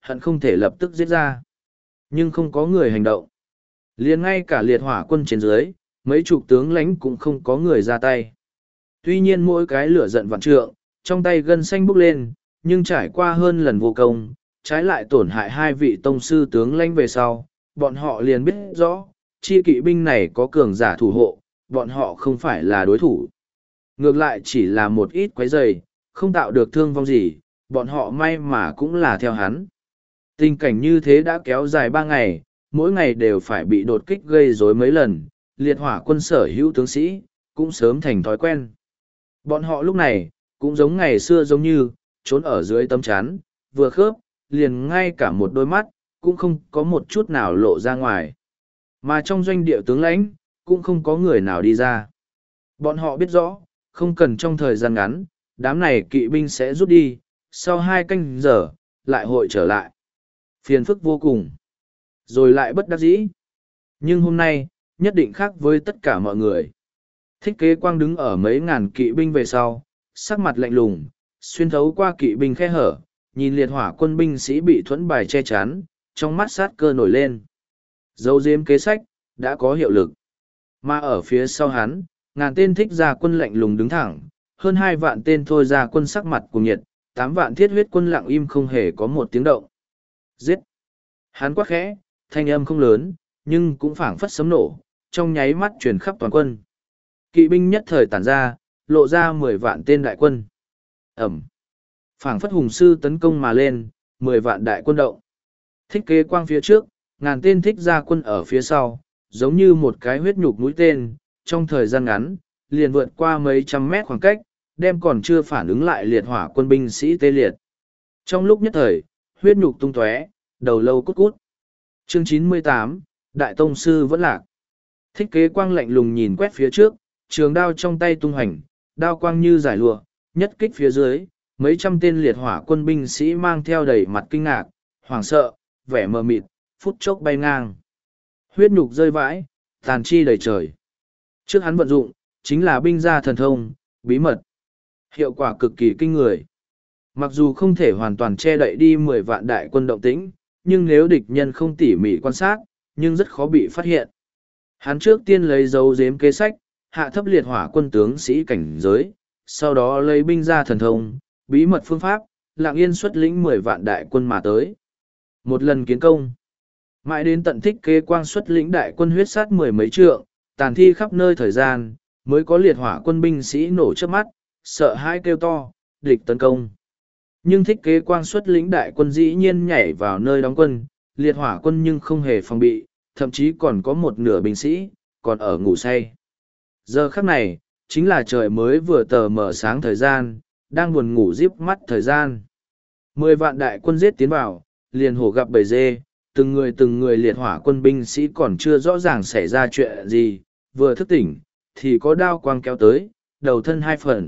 hận không thể lập tức giết ra. Nhưng không có người hành động. Liền ngay cả liệt hỏa quân trên dưới, mấy chục tướng lãnh cũng không có người ra tay. Tuy nhiên mỗi cái lửa giận vạn trượng, trong tay gân xanh bốc lên, nhưng trải qua hơn lần vô công, trái lại tổn hại hai vị tông sư tướng lãnh về sau, bọn họ liền biết rõ, chi kỵ binh này có cường giả thủ hộ, bọn họ không phải là đối thủ. Ngược lại chỉ là một ít quấy rầy, không tạo được thương vong gì, bọn họ may mà cũng là theo hắn. Tình cảnh như thế đã kéo dài ba ngày, mỗi ngày đều phải bị đột kích gây rối mấy lần, liệt hỏa quân sở hữu tướng sĩ, cũng sớm thành thói quen. Bọn họ lúc này, cũng giống ngày xưa giống như, trốn ở dưới tấm chắn, vừa khớp, liền ngay cả một đôi mắt, cũng không có một chút nào lộ ra ngoài. Mà trong doanh địa tướng lãnh, cũng không có người nào đi ra. Bọn họ biết rõ, không cần trong thời gian ngắn, đám này kỵ binh sẽ rút đi, sau hai canh giờ, lại hội trở lại. Phiền phức vô cùng. Rồi lại bất đắc dĩ. Nhưng hôm nay, nhất định khác với tất cả mọi người. Thích Kế Quang đứng ở mấy ngàn kỵ binh về sau, sắc mặt lạnh lùng, xuyên thấu qua kỵ binh khe hở, nhìn liệt hỏa quân binh sĩ bị thuẫn bài che chắn, trong mắt sát cơ nổi lên. Dấu diếm kế sách, đã có hiệu lực. Mà ở phía sau hắn, ngàn tên thích gia quân lạnh lùng đứng thẳng, hơn hai vạn tên thôi gia quân sắc mặt cuồng nhiệt, tám vạn thiết huyết quân lặng im không hề có một tiếng động. Giết! Hắn quát khẽ, thanh âm không lớn, nhưng cũng phảng phất sấm nổ, trong nháy mắt truyền khắp toàn quân. Kỵ binh nhất thời tản ra, lộ ra mười vạn tên đại quân. Ẩm! Phảng phất hùng sư tấn công mà lên, mười vạn đại quân động. Thích Kế Quang phía trước, ngàn tên thích gia quân ở phía sau, giống như một cái huyết nhục mũi tên, trong thời gian ngắn, liền vượt qua mấy trăm mét khoảng cách, đem còn chưa phản ứng lại liệt hỏa quân binh sĩ tê liệt. Trong lúc nhất thời, huyết nhục tung tóe, đầu lâu cút cút. Chương chín mươi tám, Đại Tông Sư vẫn lạc. Thích Kế Quang lạnh lùng nhìn quét phía trước, trường đao trong tay tung hành, đao quang như giải lụa, nhất kích phía dưới, mấy trăm tên liệt hỏa quân binh sĩ mang theo đầy mặt kinh ngạc, hoảng sợ, vẻ mờ mịt, phút chốc bay ngang. Huyết nhục rơi vãi, tàn chi đầy trời. Trước hắn vận dụng, chính là binh gia thần thông, bí mật. Hiệu quả cực kỳ kinh người. Mặc dù không thể hoàn toàn che đậy đi mười vạn đại quân động tĩnh, nhưng nếu địch nhân không tỉ mỉ quan sát, nhưng rất khó bị phát hiện. Hắn trước tiên lấy dấu giếm kế sách, hạ thấp liệt hỏa quân tướng sĩ cảnh giới, sau đó lấy binh gia thần thông, bí mật phương pháp, lặng yên xuất lĩnh mười vạn đại quân mà tới. Một lần kiến công, mãi đến tận Thích Kế Quang xuất lĩnh đại quân huyết sát mười mấy trượng, tàn thi khắp nơi thời gian, mới có liệt hỏa quân binh sĩ nổ trước mắt, sợ hãi kêu to, địch tấn công. Nhưng Thích Kế Quang xuất lĩnh đại quân dĩ nhiên nhảy vào nơi đóng quân, liệt hỏa quân nhưng không hề phòng bị, thậm chí còn có một nửa binh sĩ, còn ở ngủ say. Giờ khắc này, chính là trời mới vừa tờ mở sáng thời gian, đang buồn ngủ díp mắt thời gian. Mười vạn đại quân giết tiến vào, liền hổ gặp bầy dê, từng người từng người liệt hỏa quân binh sĩ còn chưa rõ ràng xảy ra chuyện gì, vừa thức tỉnh, thì có đao quang kéo tới, đầu thân hai phần.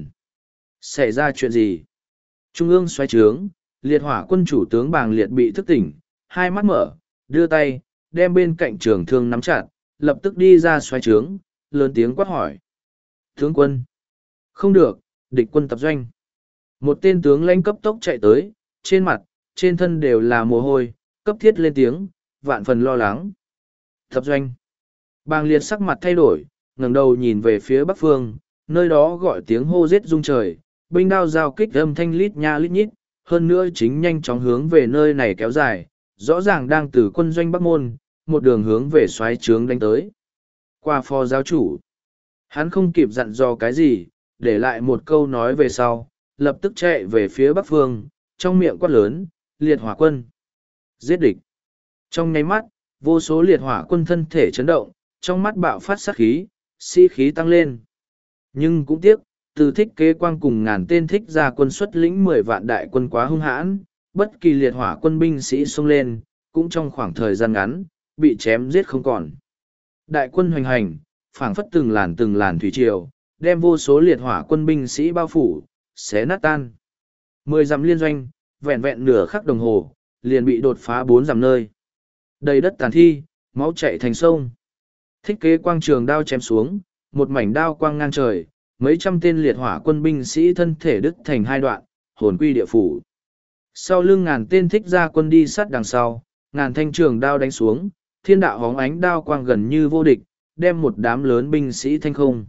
Xảy ra chuyện gì? Trung ương xoay trướng, liệt hỏa quân chủ tướng Bàng Liệt bị thức tỉnh, hai mắt mở, đưa tay, đem bên cạnh trường thương nắm chặt, lập tức đi ra xoay trướng, lớn tiếng quát hỏi. Tướng quân! Không được, địch quân tập doanh. Một tên tướng lãnh cấp tốc chạy tới, trên mặt, trên thân đều là mồ hôi, cấp thiết lên tiếng, vạn phần lo lắng. Tập doanh! Bàng Liệt sắc mặt thay đổi, ngẩng đầu nhìn về phía bắc phương, nơi đó gọi tiếng hô giết rung trời, binh đao giao kích âm thanh lít nha lít nhít, hơn nữa chính nhanh chóng hướng về nơi này kéo dài, rõ ràng đang từ quân doanh Bắc Môn, một đường hướng về xoáy trướng đánh tới. Qua phó giáo chủ, hắn không kịp dặn dò cái gì, để lại một câu nói về sau, lập tức chạy về phía bắc phương, trong miệng quát lớn, liệt hỏa quân. Giết địch. Trong nháy mắt, vô số liệt hỏa quân thân thể chấn động, trong mắt bạo phát sát khí, sĩ khí tăng lên. Nhưng cũng tiếc, từ Thích Kế Quang cùng ngàn tên thích gia quân xuất lĩnh mười vạn đại quân quá hung hãn, bất kỳ liệt hỏa quân binh sĩ xông lên, cũng trong khoảng thời gian ngắn, bị chém giết không còn. Đại quân hoành hành, phảng phất từng làn từng làn thủy triều, đem vô số liệt hỏa quân binh sĩ bao phủ, xé nát tan. Mười dặm liên doanh, vẹn vẹn nửa khắc đồng hồ, liền bị đột phá bốn dặm nơi. Đầy đất tàn thi, máu chảy thành sông. Thích Kế Quang trường đao chém xuống, một mảnh đao quang ngang trời, mấy trăm tên liệt hỏa quân binh sĩ thân thể đứt thành hai đoạn, hồn quy địa phủ. Sau lưng ngàn tên thích gia quân đi sát đằng sau, ngàn thanh trường đao đánh xuống, thiên đạo hóng ánh đao quang gần như vô địch, đem một đám lớn binh sĩ thanh không.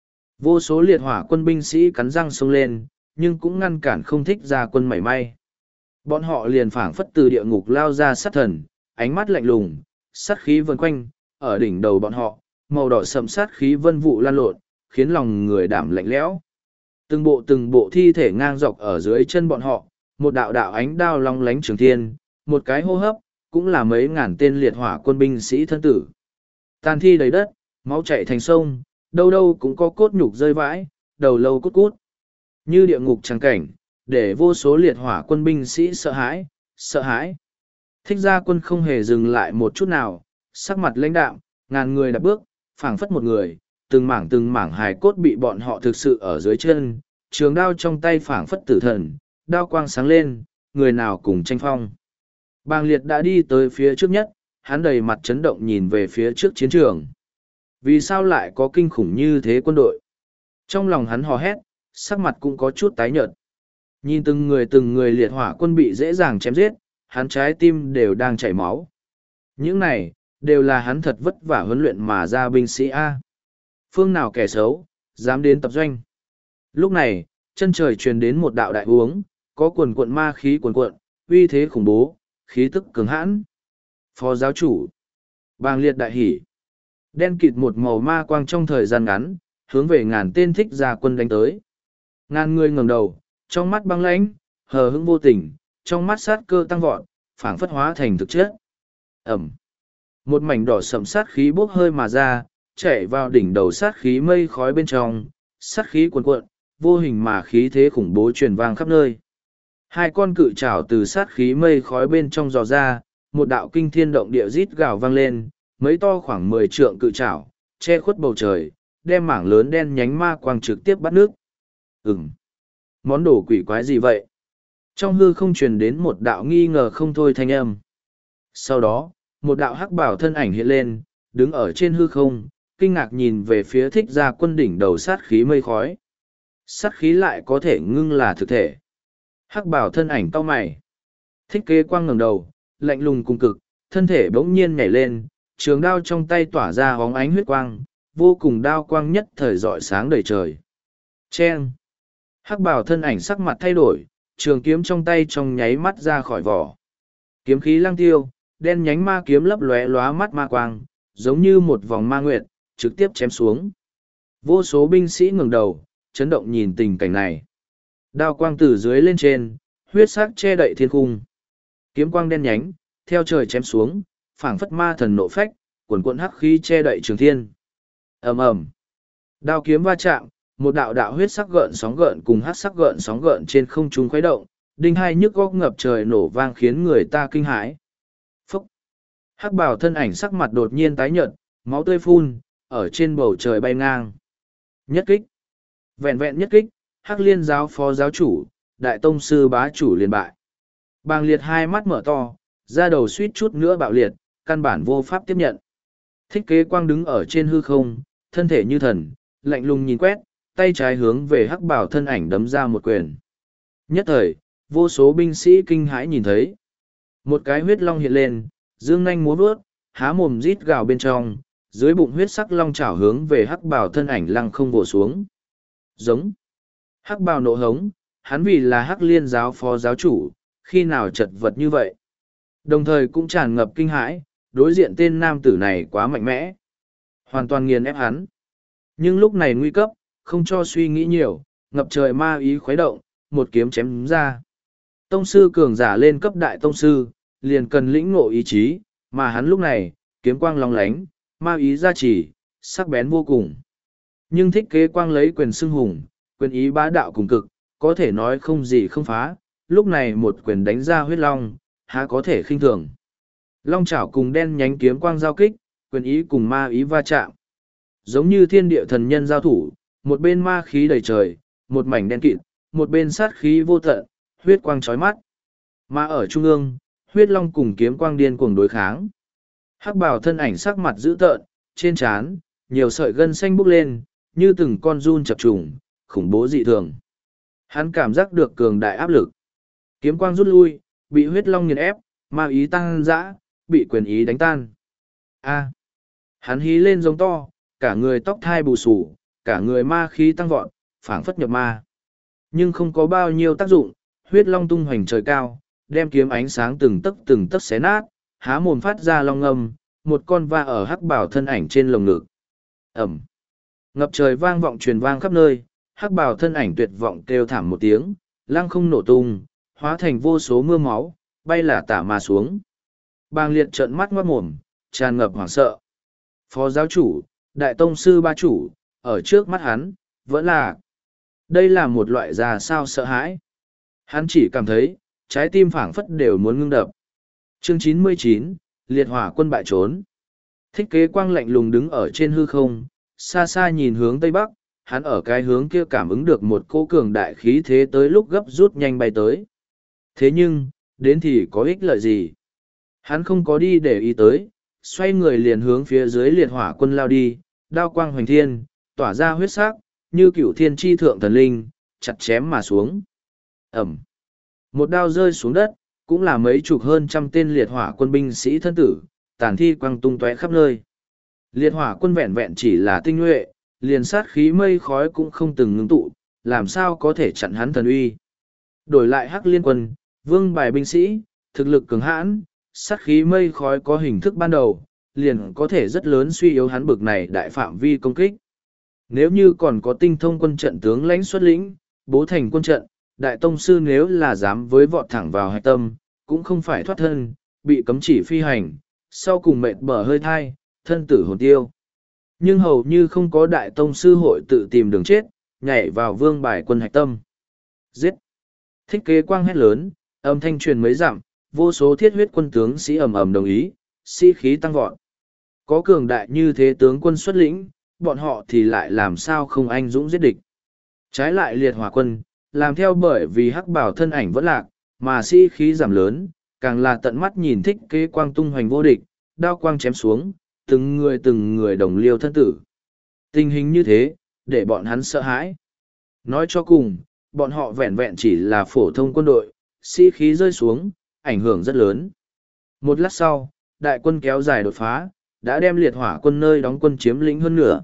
Vô số liệt hỏa quân binh sĩ cắn răng xông lên, nhưng cũng ngăn cản không thích gia quân mảy may. Bọn họ liền phảng phất từ địa ngục lao ra sát thần, ánh mắt lạnh lùng, sát khí vần quanh, ở đỉnh đầu bọn họ, màu đỏ sậm sát khí vân vụ lan lộn, khiến lòng người đảm lạnh lẽo. Từng bộ từng bộ thi thể ngang dọc ở dưới chân bọn họ, một đạo đạo ánh đao long lánh trường thiên, một cái hô hấp, cũng là mấy ngàn tên liệt hỏa quân binh sĩ thân tử. Tàn thi đầy đất, máu chảy thành sông, đâu đâu cũng có cốt nhục rơi vãi, đầu lâu cút cút. Như địa ngục trắng cảnh, để vô số liệt hỏa quân binh sĩ sợ hãi, sợ hãi. Thích gia quân không hề dừng lại một chút nào, sắc mặt lãnh đạm, ngàn người đạp bước, phảng phất một người, từng mảng từng mảng hài cốt bị bọn họ thực sự ở dưới chân, trường đao trong tay phảng phất tử thần, đao quang sáng lên, người nào cùng tranh phong. Bàng liệt đã đi tới phía trước nhất, hắn đầy mặt chấn động nhìn về phía trước chiến trường. Vì sao lại có kinh khủng như thế quân đội? Trong lòng hắn hò hét, sắc mặt cũng có chút tái nhợt. Nhìn từng người từng người liệt hỏa quân bị dễ dàng chém giết, hắn trái tim đều đang chảy máu. Những này, đều là hắn thật vất vả huấn luyện mà ra binh sĩ A. Phương nào kẻ xấu, dám đến tập doanh. Lúc này, chân trời truyền đến một đạo đại uống, có quần cuộn ma khí quần cuộn, uy thế khủng bố, khí tức cường hãn. Phó giáo chủ, Bàng liệt đại hỉ. Đen kịt một màu ma quang trong thời gian ngắn, hướng về ngàn tên thích gia quân đánh tới. Ngàn người ngẩng đầu, trong mắt băng lãnh, hờ hững vô tình, trong mắt sát cơ tăng vọt, phảng phất hóa thành thực chất. Ẩm. Một mảnh đỏ sậm sát khí bốc hơi mà ra, chạy vào đỉnh đầu sát khí mây khói bên trong, sát khí cuồn cuộn, vô hình mà khí thế khủng bố truyền vang khắp nơi. Hai con cự trảo từ sát khí mây khói bên trong dò ra, một đạo kinh thiên động địa rít gào vang lên, mấy to khoảng mười trượng cự trảo, che khuất bầu trời, đem mảng lớn đen nhánh ma quang trực tiếp bắt nước. Ừm. Món đồ quỷ quái gì vậy? Trong hư không truyền đến một đạo nghi ngờ không thôi thanh âm. Sau đó, một đạo hắc bảo thân ảnh hiện lên, đứng ở trên hư không, kinh ngạc nhìn về phía thích gia quân đỉnh đầu sát khí mây khói. Sát khí lại có thể ngưng là thực thể. Hắc bảo thân ảnh cau mày. Thích kế quang ngẩng đầu, lạnh lùng cùng cực, thân thể bỗng nhiên nhảy lên, trường đao trong tay tỏa ra hóng ánh huyết quang, vô cùng đao quang nhất thời rọi sáng đầy trời. Chen! Hắc bảo thân ảnh sắc mặt thay đổi, trường kiếm trong tay trong nháy mắt ra khỏi vỏ. Kiếm khí lăng tiêu, đen nhánh ma kiếm lấp lóe lóa mắt ma quang, giống như một vòng ma nguyệt, trực tiếp chém xuống. Vô số binh sĩ ngẩng đầu, chấn động nhìn tình cảnh này. Đao quang từ dưới lên trên, huyết sắc che đậy thiên cung. Kiếm quang đen nhánh, theo trời chém xuống, phảng phất ma thần nộ phách, cuồn cuộn hắc khí che đậy trường thiên. Ầm ầm. Đao kiếm va chạm, một đạo đạo huyết sắc gợn sóng gợn cùng hắc sắc gợn sóng gợn trên không trung khuấy động, đinh hai nhức góc ngập trời nổ vang khiến người ta kinh hãi. Phúc! Hắc bào thân ảnh sắc mặt đột nhiên tái nhợt, máu tươi phun, ở trên bầu trời bay ngang. Nhất kích! Vẹn vẹn nhất kích, Hắc Liên giáo phó giáo chủ, đại tông sư bá chủ liền bại. Bàng liệt hai mắt mở to, da đầu suýt chút nữa bạo liệt, căn bản vô pháp tiếp nhận. Thích kế quang đứng ở trên hư không, thân thể như thần, lạnh lùng nhìn quét, tay trái hướng về hắc bảo thân ảnh đấm ra một quyền. Nhất thời, vô số binh sĩ kinh hãi nhìn thấy. Một cái huyết long hiện lên, dương nanh múa vớt, há mồm rít gào bên trong, dưới bụng huyết sắc long chảo hướng về hắc bảo thân ảnh lăng không vồ xuống. Giống. Hắc bào nộ hống, hắn vì là hắc liên giáo phó giáo chủ, khi nào chật vật như vậy. Đồng thời cũng tràn ngập kinh hãi, đối diện tên nam tử này quá mạnh mẽ. Hoàn toàn nghiền ép hắn. Nhưng lúc này nguy cấp, không cho suy nghĩ nhiều, ngập trời ma ý khuấy động, một kiếm chém ra. Tông sư cường giả lên cấp đại tông sư, liền cần lĩnh ngộ ý chí, mà hắn lúc này, kiếm quang long lánh, ma ý gia trì, sắc bén vô cùng. Nhưng thích kế quang lấy quyền xưng hùng, quyền ý bá đạo cùng cực, có thể nói không gì không phá, lúc này một quyền đánh ra huyết long, há có thể khinh thường. Long chảo cùng đen nhánh kiếm quang giao kích, quyền ý cùng ma ý va chạm. Giống như thiên địa thần nhân giao thủ, một bên ma khí đầy trời, một mảnh đen kịt, một bên sát khí vô tận, huyết quang chói mắt. Mà ở trung ương, huyết long cùng kiếm quang điên cuồng đối kháng. Hắc bào thân ảnh sắc mặt dữ tợn, trên trán, nhiều sợi gân xanh bốc lên, như từng con giun chập trùng, khủng bố dị thường. Hắn cảm giác được cường đại áp lực. Kiếm quang rút lui, bị huyết long nghiền ép, ma ý tăng dã, bị quyền ý đánh tan. A. Hắn hí lên giống to, cả người tóc thai bù xù, cả người ma khí tăng vọt, phảng phất nhập ma. Nhưng không có bao nhiêu tác dụng, huyết long tung hoành trời cao, đem kiếm ánh sáng từng tấc từng tấc xé nát, há mồm phát ra long âm, một con va ở hắc bảo thân ảnh trên lồng ngực. Ẩm. Ngập trời vang vọng truyền vang khắp nơi, hắc bảo thân ảnh tuyệt vọng kêu thảm một tiếng, lăng không nổ tung, hóa thành vô số mưa máu, bay là tả mà xuống. Bàng liệt trợn mắt ngoát mồm, tràn ngập hoảng sợ. Phó giáo chủ, đại tông sư ba chủ, ở trước mắt hắn, vẫn là... Đây là một loại già sao sợ hãi. Hắn chỉ cảm thấy, trái tim phảng phất đều muốn ngưng đập. Chương chín mươi chín, liệt hỏa quân bại trốn. Thích Kế Quang lạnh lùng đứng ở trên hư không, xa xa nhìn hướng tây bắc, hắn ở cái hướng kia cảm ứng được một cỗ cường đại khí thế tới lúc gấp rút nhanh bay tới. Thế nhưng, đến thì có ích lợi gì? Hắn không có đi để ý tới, xoay người liền hướng phía dưới liệt hỏa quân lao đi, đao quang hoành thiên, tỏa ra huyết sắc, như cửu thiên tri thượng thần linh, chặt chém mà xuống. Ẩm. Một đao rơi xuống đất, cũng là mấy chục hơn trăm tên liệt hỏa quân binh sĩ thân tử, tàn thi quăng tung tóe khắp nơi. Liệt hỏa quân vẹn vẹn chỉ là tinh nhuệ, liền sát khí mây khói cũng không từng ngưng tụ, làm sao có thể chặn hắn thần uy. Đổi lại hắc liên quân, vương bài binh sĩ, thực lực cường hãn, sát khí mây khói có hình thức ban đầu, liền có thể rất lớn suy yếu hắn bực này đại phạm vi công kích. Nếu như còn có tinh thông quân trận tướng lãnh xuất lĩnh, bố thành quân trận, đại tông sư nếu là dám với vọt thẳng vào hạch tâm, cũng không phải thoát thân, bị cấm chỉ phi hành, sau cùng mệt bở hơi thai, thân tử hồn tiêu. Nhưng hầu như không có đại tông sư hội tự tìm đường chết, nhảy vào vương bài quân hạch tâm. Giết! Thích Kế Quang hét lớn, âm thanh truyền mấy dặm, vô số thiết huyết quân tướng sĩ ầm ầm đồng ý, sĩ khí tăng vọt. Có cường đại như thế tướng quân xuất lĩnh, bọn họ thì lại làm sao không anh dũng giết địch. Trái lại liệt hỏa quân, làm theo bởi vì hắc bảo thân ảnh vẫn lạc, mà sĩ khí giảm lớn, càng là tận mắt nhìn Thích Kế Quang tung hoành vô địch, đao quang chém xuống, từng người từng người đồng liêu thân tử. Tình hình như thế, để bọn hắn sợ hãi. Nói cho cùng, bọn họ vẹn vẹn chỉ là phổ thông quân đội, sĩ khí rơi xuống, ảnh hưởng rất lớn. Một lát sau, đại quân kéo dài đột phá, đã đem liệt hỏa quân nơi đóng quân chiếm lĩnh hơn nửa.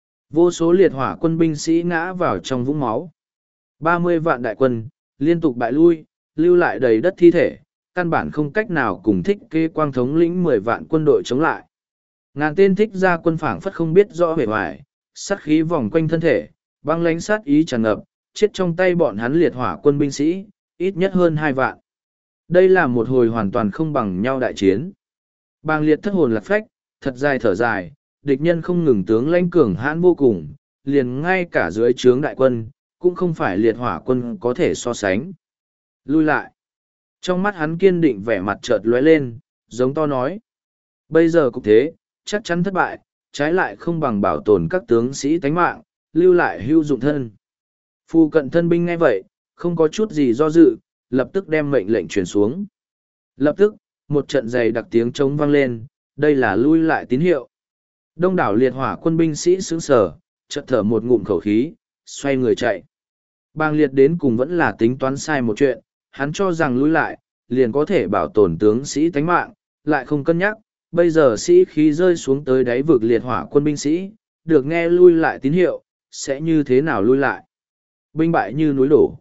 Vô số liệt hỏa quân binh sĩ ngã vào trong vũng máu. ba mươi vạn đại quân, liên tục bại lui, lưu lại đầy đất thi thể, căn bản không cách nào cùng Thích Kế Quang thống lĩnh mười vạn quân đội chống lại. Ngàn tên thích gia quân phảng phất không biết rõ vẻ ngoài, sát khí vòng quanh thân thể, băng lánh sát ý tràn ngập, chết trong tay bọn hắn liệt hỏa quân binh sĩ, ít nhất hơn hai vạn. Đây là một hồi hoàn toàn không bằng nhau đại chiến. Bàng liệt thất hồn lạc phách, thật dài thở dài, địch nhân không ngừng tướng lãnh cường hãn vô cùng, liền ngay cả dưới trướng đại quân, cũng không phải liệt hỏa quân có thể so sánh. Lui lại. Trong mắt hắn kiên định vẻ mặt chợt lóe lên, giống to nói. Bây giờ cục thế, chắc chắn thất bại, trái lại không bằng bảo tồn các tướng sĩ tánh mạng, lưu lại hữu dụng thân. Phu cận thân binh nghe vậy, không có chút gì do dự, lập tức đem mệnh lệnh truyền xuống. Lập tức, một trận dày đặc tiếng trống vang lên, đây là lui lại tín hiệu. Đông đảo liệt hỏa quân binh sĩ sững sờ, chợt thở một ngụm khẩu khí, xoay người chạy. Bàng liệt đến cùng vẫn là tính toán sai một chuyện, hắn cho rằng lui lại, liền có thể bảo tồn tướng sĩ tánh mạng, lại không cân nhắc, bây giờ sĩ khí rơi xuống tới đáy vực liệt hỏa quân binh sĩ, được nghe lui lại tín hiệu, sẽ như thế nào lui lại. Binh bại như núi đổ.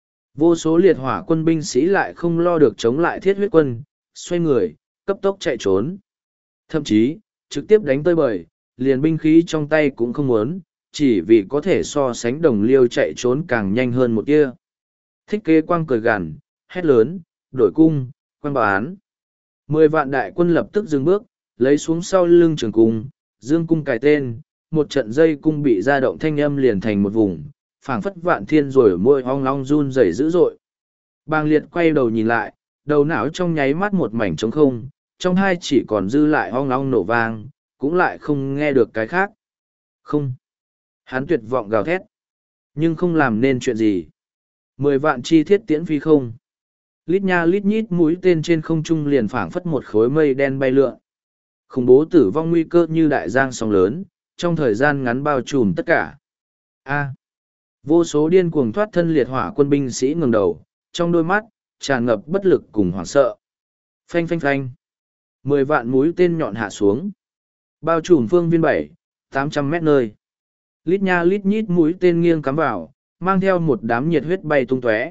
Vô số liệt hỏa quân binh sĩ lại không lo được chống lại thiết huyết quân, xoay người, cấp tốc chạy trốn. Thậm chí, trực tiếp đánh tơi bời, liền binh khí trong tay cũng không muốn, chỉ vì có thể so sánh đồng liêu chạy trốn càng nhanh hơn một tia. Thích Kế Quang cười gằn, hét lớn, đổi cung, quang bán. Mười vạn đại quân lập tức dừng bước, lấy xuống sau lưng trường cung, dương cung cài tên, một trận dây cung bị ra động thanh âm liền thành một vùng, phảng phất vạn thiên rồi môi ong long run rẩy dữ dội. Bàng liệt quay đầu nhìn lại, đầu não trong nháy mắt một mảnh trống không, trong hai chỉ còn dư lại ong long nổ vang, cũng lại không nghe được cái khác. Không. Hắn tuyệt vọng gào thét, nhưng không làm nên chuyện gì. Mười vạn chi thiết tiễn phi không. Lít nha lít nhít mũi tên trên không trung liền phảng phất một khối mây đen bay lượn. Khủng bố tử vong nguy cơ như đại giang sóng lớn, trong thời gian ngắn bao trùm tất cả. A. Vô số điên cuồng thoát thân liệt hỏa quân binh sĩ ngẩng đầu, trong đôi mắt, tràn ngập bất lực cùng hoảng sợ. Phanh phanh phanh. Mười vạn mũi tên nhọn hạ xuống. Bao trùm phương viên bảy, tám trăm mét nơi. Lít nha lít nhít mũi tên nghiêng cắm vào, mang theo một đám nhiệt huyết bay tung tóe.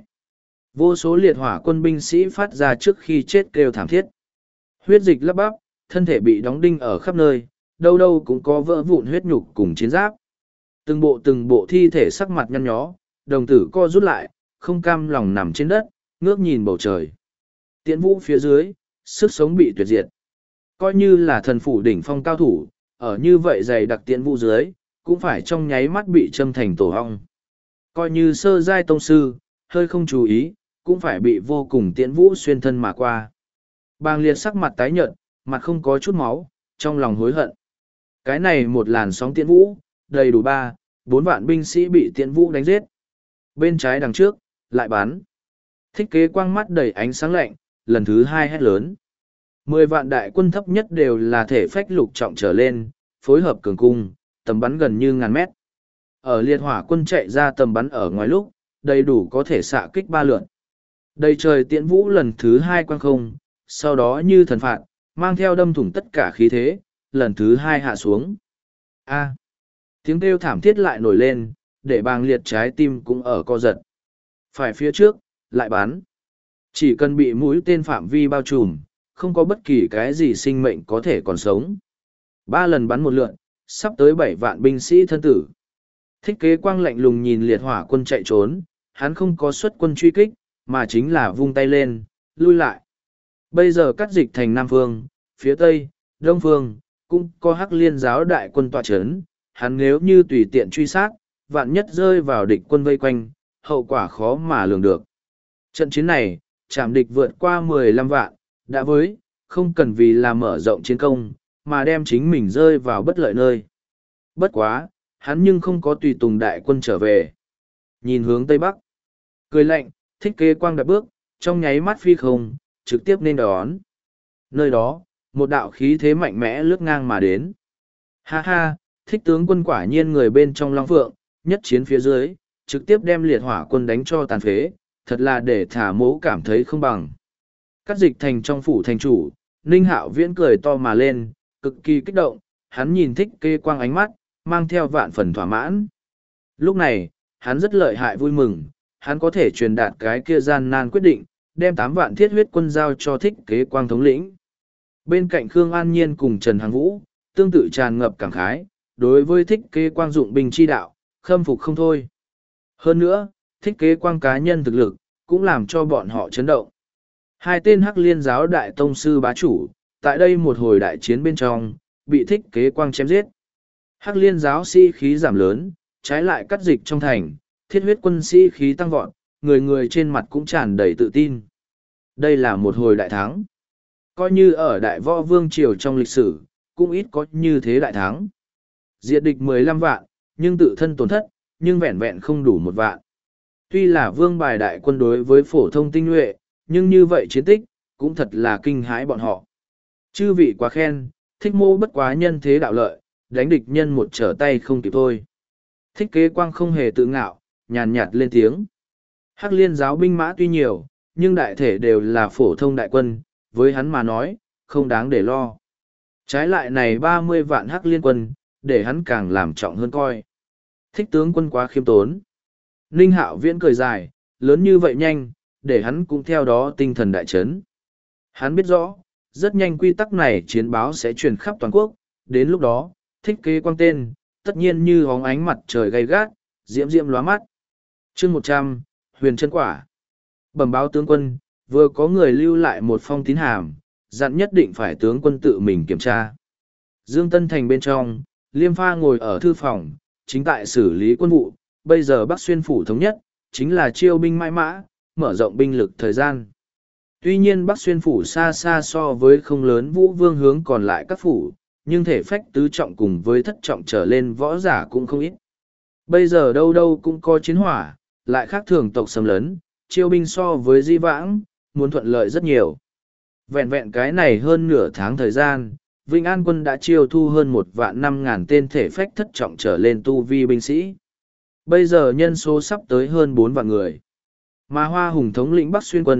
Vô số liệt hỏa quân binh sĩ phát ra trước khi chết kêu thảm thiết. Huyết dịch lấp bắp, thân thể bị đóng đinh ở khắp nơi, đâu đâu cũng có vỡ vụn huyết nhục cùng chiến giáp. Từng bộ từng bộ thi thể sắc mặt nhăn nhó, đồng tử co rút lại, không cam lòng nằm trên đất, ngước nhìn bầu trời. Tiễn vũ phía dưới, sức sống bị tuyệt diệt. Coi như là thần phủ đỉnh phong cao thủ, ở như vậy dày đặc tiễn vũ dưới, cũng phải trong nháy mắt bị châm thành tổ hong. Coi như sơ giai tông sư, hơi không chú ý, cũng phải bị vô cùng tiễn vũ xuyên thân mà qua. Bàng liệt sắc mặt tái nhợt, mặt không có chút máu, trong lòng hối hận. Cái này một làn sóng tiễn vũ, đầy đủ ba, bốn vạn binh sĩ bị tiễn vũ đánh giết. Bên trái đằng trước, lại bắn. Thích kế quang mắt đầy ánh sáng lạnh, lần thứ hai hét lớn. Mười vạn đại quân thấp nhất đều là thể phách lục trọng trở lên, phối hợp cường cung, tầm bắn gần như ngàn mét. Ở liệt hỏa quân chạy ra tầm bắn ở ngoài lúc, đầy đủ có thể xạ kích ba lượn. Đầy trời tiễn vũ lần thứ hai quang không, sau đó như thần phạt, mang theo đâm thủng tất cả khí thế, lần thứ hai hạ xuống. A. Tiếng kêu thảm thiết lại nổi lên, để bàng liệt trái tim cũng ở co giật. Phải phía trước, lại bắn. Chỉ cần bị mũi tên phạm vi bao trùm, không có bất kỳ cái gì sinh mệnh có thể còn sống. Ba lần bắn một lượn, sắp tới bảy vạn binh sĩ thân tử. Thích kế quang lạnh lùng nhìn liệt hỏa quân chạy trốn, hắn không có xuất quân truy kích, mà chính là vung tay lên, lui lại. Bây giờ cắt dịch thành Nam Phương, phía Tây, Đông Phương, cũng có hắc liên giáo đại quân tọa chấn, hắn nếu như tùy tiện truy sát, vạn nhất rơi vào địch quân vây quanh, hậu quả khó mà lường được. Trận chiến này, chạm địch vượt qua mười lăm vạn, đã với, không cần vì là mở rộng chiến công, mà đem chính mình rơi vào bất lợi nơi. Bất quá, hắn nhưng không có tùy tùng đại quân trở về. Nhìn hướng Tây Bắc, cười lạnh, thích kế quang đạp bước, trong nháy mắt phi không, trực tiếp nên đón. Nơi đó, một đạo khí thế mạnh mẽ lướt ngang mà đến. Ha ha, thích tướng quân quả nhiên người bên trong Long Phượng, nhất chiến phía dưới, trực tiếp đem liệt hỏa quân đánh cho tàn phế, thật là để thả mố cảm thấy không bằng. Cắt dịch thành trong phủ thành chủ, Ninh Hạo Viễn cười to mà lên, cực kỳ kích động, hắn nhìn thích kê quang ánh mắt, mang theo vạn phần thỏa mãn. Lúc này, hắn rất lợi hại vui mừng, hắn có thể truyền đạt cái kia gian nan quyết định, đem tám vạn thiết huyết quân giao cho thích kế quang thống lĩnh. Bên cạnh Khương An Nhiên cùng Trần Hằng Vũ, tương tự tràn ngập cảm khái, đối với thích kế quang dụng binh chi đạo, khâm phục không thôi. Hơn nữa, thích kế quang cá nhân thực lực, cũng làm cho bọn họ chấn động. Hai tên hắc liên giáo đại tông sư bá chủ, tại đây một hồi đại chiến bên trong, bị thích kế quang chém giết. Hắc liên giáo sĩ khí giảm lớn, trái lại cắt dịch trong thành, thiết huyết quân sĩ khí tăng vọt, người người trên mặt cũng tràn đầy tự tin. Đây là một hồi đại thắng. Coi như ở đại võ vương triều trong lịch sử, cũng ít có như thế đại thắng. Diệt địch mười lăm vạn, nhưng tự thân tổn thất, nhưng vẹn vẹn không đủ một vạn. Tuy là vương bài đại quân đối với phổ thông tinh nhuệ, nhưng như vậy chiến tích, cũng thật là kinh hãi bọn họ. Chư vị quá khen, thích mô bất quá nhân thế đạo lợi, đánh địch nhân một trở tay không kịp thôi. Thích kế quang không hề tự ngạo, nhàn nhạt lên tiếng. Hắc liên giáo binh mã tuy nhiều, nhưng đại thể đều là phổ thông đại quân, với hắn mà nói, không đáng để lo. Trái lại này ba mươi vạn hắc liên quân, để hắn càng làm trọng hơn coi. Thích tướng quân quá khiêm tốn. Ninh Hạo Viễn cười dài, lớn như vậy nhanh, để hắn cũng theo đó tinh thần đại chấn. Hắn biết rõ, rất nhanh quy tắc này chiến báo sẽ truyền khắp toàn quốc, đến lúc đó, thích kế quang tên, tất nhiên như hóng ánh mặt trời gay gắt, diễm diễm lóa mắt. Chương một trăm, Huyền Chân Quả. Bẩm báo tướng quân, vừa có người lưu lại một phong tín hàm, dặn nhất định phải tướng quân tự mình kiểm tra. Dương Tân Thành bên trong, Liêm Pha ngồi ở thư phòng, chính tại xử lý quân vụ, bây giờ Bắc Xuyên phủ thống nhất, chính là chiêu binh mãi mã, mở rộng binh lực thời gian. Tuy nhiên Bắc Xuyên phủ xa xa so với không lớn Vũ Vương hướng còn lại các phủ, nhưng thể phách tứ trọng cùng với thất trọng trở lên võ giả cũng không ít. Bây giờ đâu đâu cũng có chiến hỏa, lại khác thường tộc xâm lấn, chiêu binh so với di vãng, muốn thuận lợi rất nhiều. Vẹn vẹn cái này hơn nửa tháng thời gian, Vĩnh An quân đã chiêu thu hơn một vạn năm ngàn tên thể phách thất trọng trở lên tu vi binh sĩ. Bây giờ nhân số sắp tới hơn bốn vạn người. Mà Hoa Hùng thống lĩnh Bắc Xuyên quân,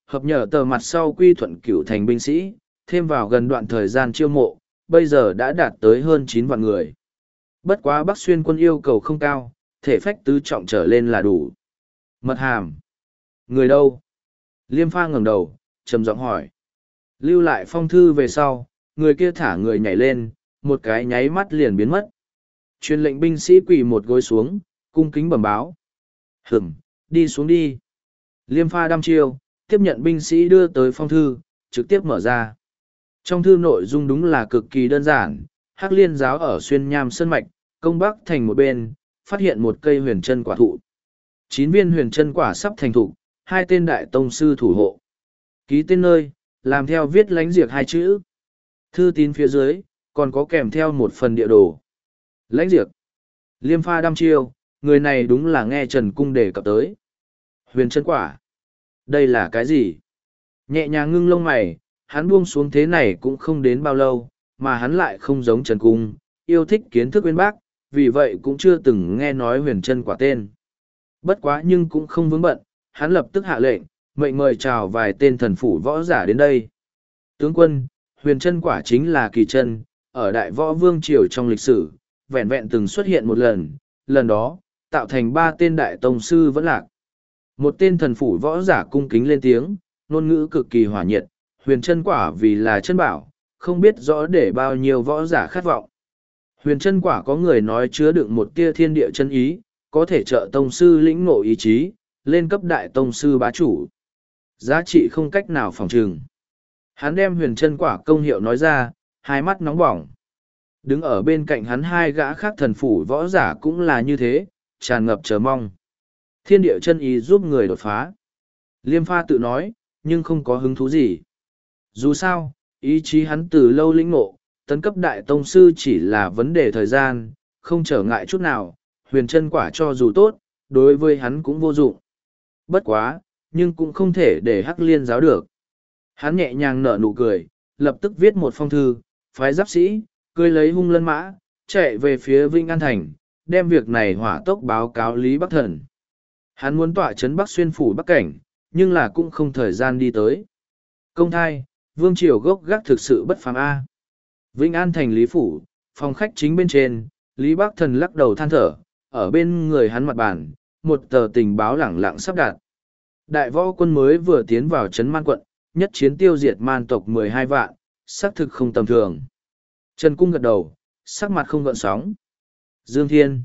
hợp nhờ tờ mặt sau quy thuận cửu thành binh sĩ, thêm vào gần đoạn thời gian chiêu mộ, bây giờ đã đạt tới hơn chín vạn người. Bất quá Bắc Xuyên quân yêu cầu không cao, thể phách tứ trọng trở lên là đủ. Mật hàm. Người đâu? Liêm Pha ngẩng đầu, trầm giọng hỏi. Lưu lại phong thư về sau, người kia thả người nhảy lên, một cái nháy mắt liền biến mất. Truyền lệnh binh sĩ quỳ một gối xuống, cung kính bẩm báo. Hửm, đi xuống đi. Liêm Pha đăm chiêu, tiếp nhận binh sĩ đưa tới phong thư, trực tiếp mở ra. Trong thư nội dung đúng là cực kỳ đơn giản, Hắc Liên giáo ở Xuyên Nham Sơn Mạch, công bắc thành một bên, phát hiện một cây huyền chân quả thụ. Chín viên huyền chân quả sắp thành thụ, hai tên đại tông sư thủ hộ. Ký tên nơi, làm theo viết lánh diệt hai chữ. Thư tín phía dưới, còn có kèm theo một phần địa đồ. Lãnh diệt. Liêm Pha đăm chiêu, người này đúng là nghe Trần Cung đề cập tới. Huyền chân quả. Đây là cái gì? Nhẹ nhàng ngưng lông mày, hắn buông xuống thế này cũng không đến bao lâu, mà hắn lại không giống Trần Cung, yêu thích kiến thức uyên bác, vì vậy cũng chưa từng nghe nói huyền chân quả tên. Bất quá nhưng cũng không vướng bận, hắn lập tức hạ lệnh, mệnh mời chào vài tên thần phủ võ giả đến đây. Tướng quân, huyền chân quả chính là kỳ chân, ở đại võ vương triều trong lịch sử, vẹn vẹn từng xuất hiện một lần, lần đó, tạo thành ba tên đại tông sư vẫn lạc. Một tên thần phủ võ giả cung kính lên tiếng, ngôn ngữ cực kỳ hỏa nhiệt, huyền chân quả vì là chân bảo, không biết rõ để bao nhiêu võ giả khát vọng. Huyền chân quả có người nói chứa đựng một tia thiên địa chân ý, có thể trợ tông sư lĩnh ngộ ý chí, lên cấp đại tông sư bá chủ. Giá trị không cách nào phòng trừng. Hắn đem huyền chân quả công hiệu nói ra, hai mắt nóng bỏng. Đứng ở bên cạnh hắn hai gã khác thần phủ võ giả cũng là như thế, tràn ngập chờ mong. Thiên địa chân ý giúp người đột phá. Liêm Pha tự nói, nhưng không có hứng thú gì. Dù sao, ý chí hắn từ lâu lĩnh ngộ, tấn cấp đại tông sư chỉ là vấn đề thời gian, không trở ngại chút nào, huyền chân quả cho dù tốt, đối với hắn cũng vô dụng. Bất quá, nhưng cũng không thể để Hắc Liên giáo được. Hắn nhẹ nhàng nở nụ cười, lập tức viết một phong thư, phái giáp sĩ, cưỡi lấy hung lân mã, chạy về phía Vinh An Thành, đem việc này hỏa tốc báo cáo Lý Bắc Thần. Hắn muốn tọa trấn Bắc Xuyên phủ Bắc Cảnh, nhưng là cũng không thời gian đi tới. Công thai, vương triều gốc gác thực sự bất phàm A. Vĩnh An Thành Lý Phủ, phòng khách chính bên trên, Lý Bắc Thần lắc đầu than thở, ở bên người hắn mặt bàn, một tờ tình báo lẳng lặng sắp đặt. Đại võ quân mới vừa tiến vào trấn Man quận, nhất chiến tiêu diệt man tộc mười hai vạn, xác thực không tầm thường. Trần Cung gật đầu, sắc mặt không gợn sóng. Dương Thiên,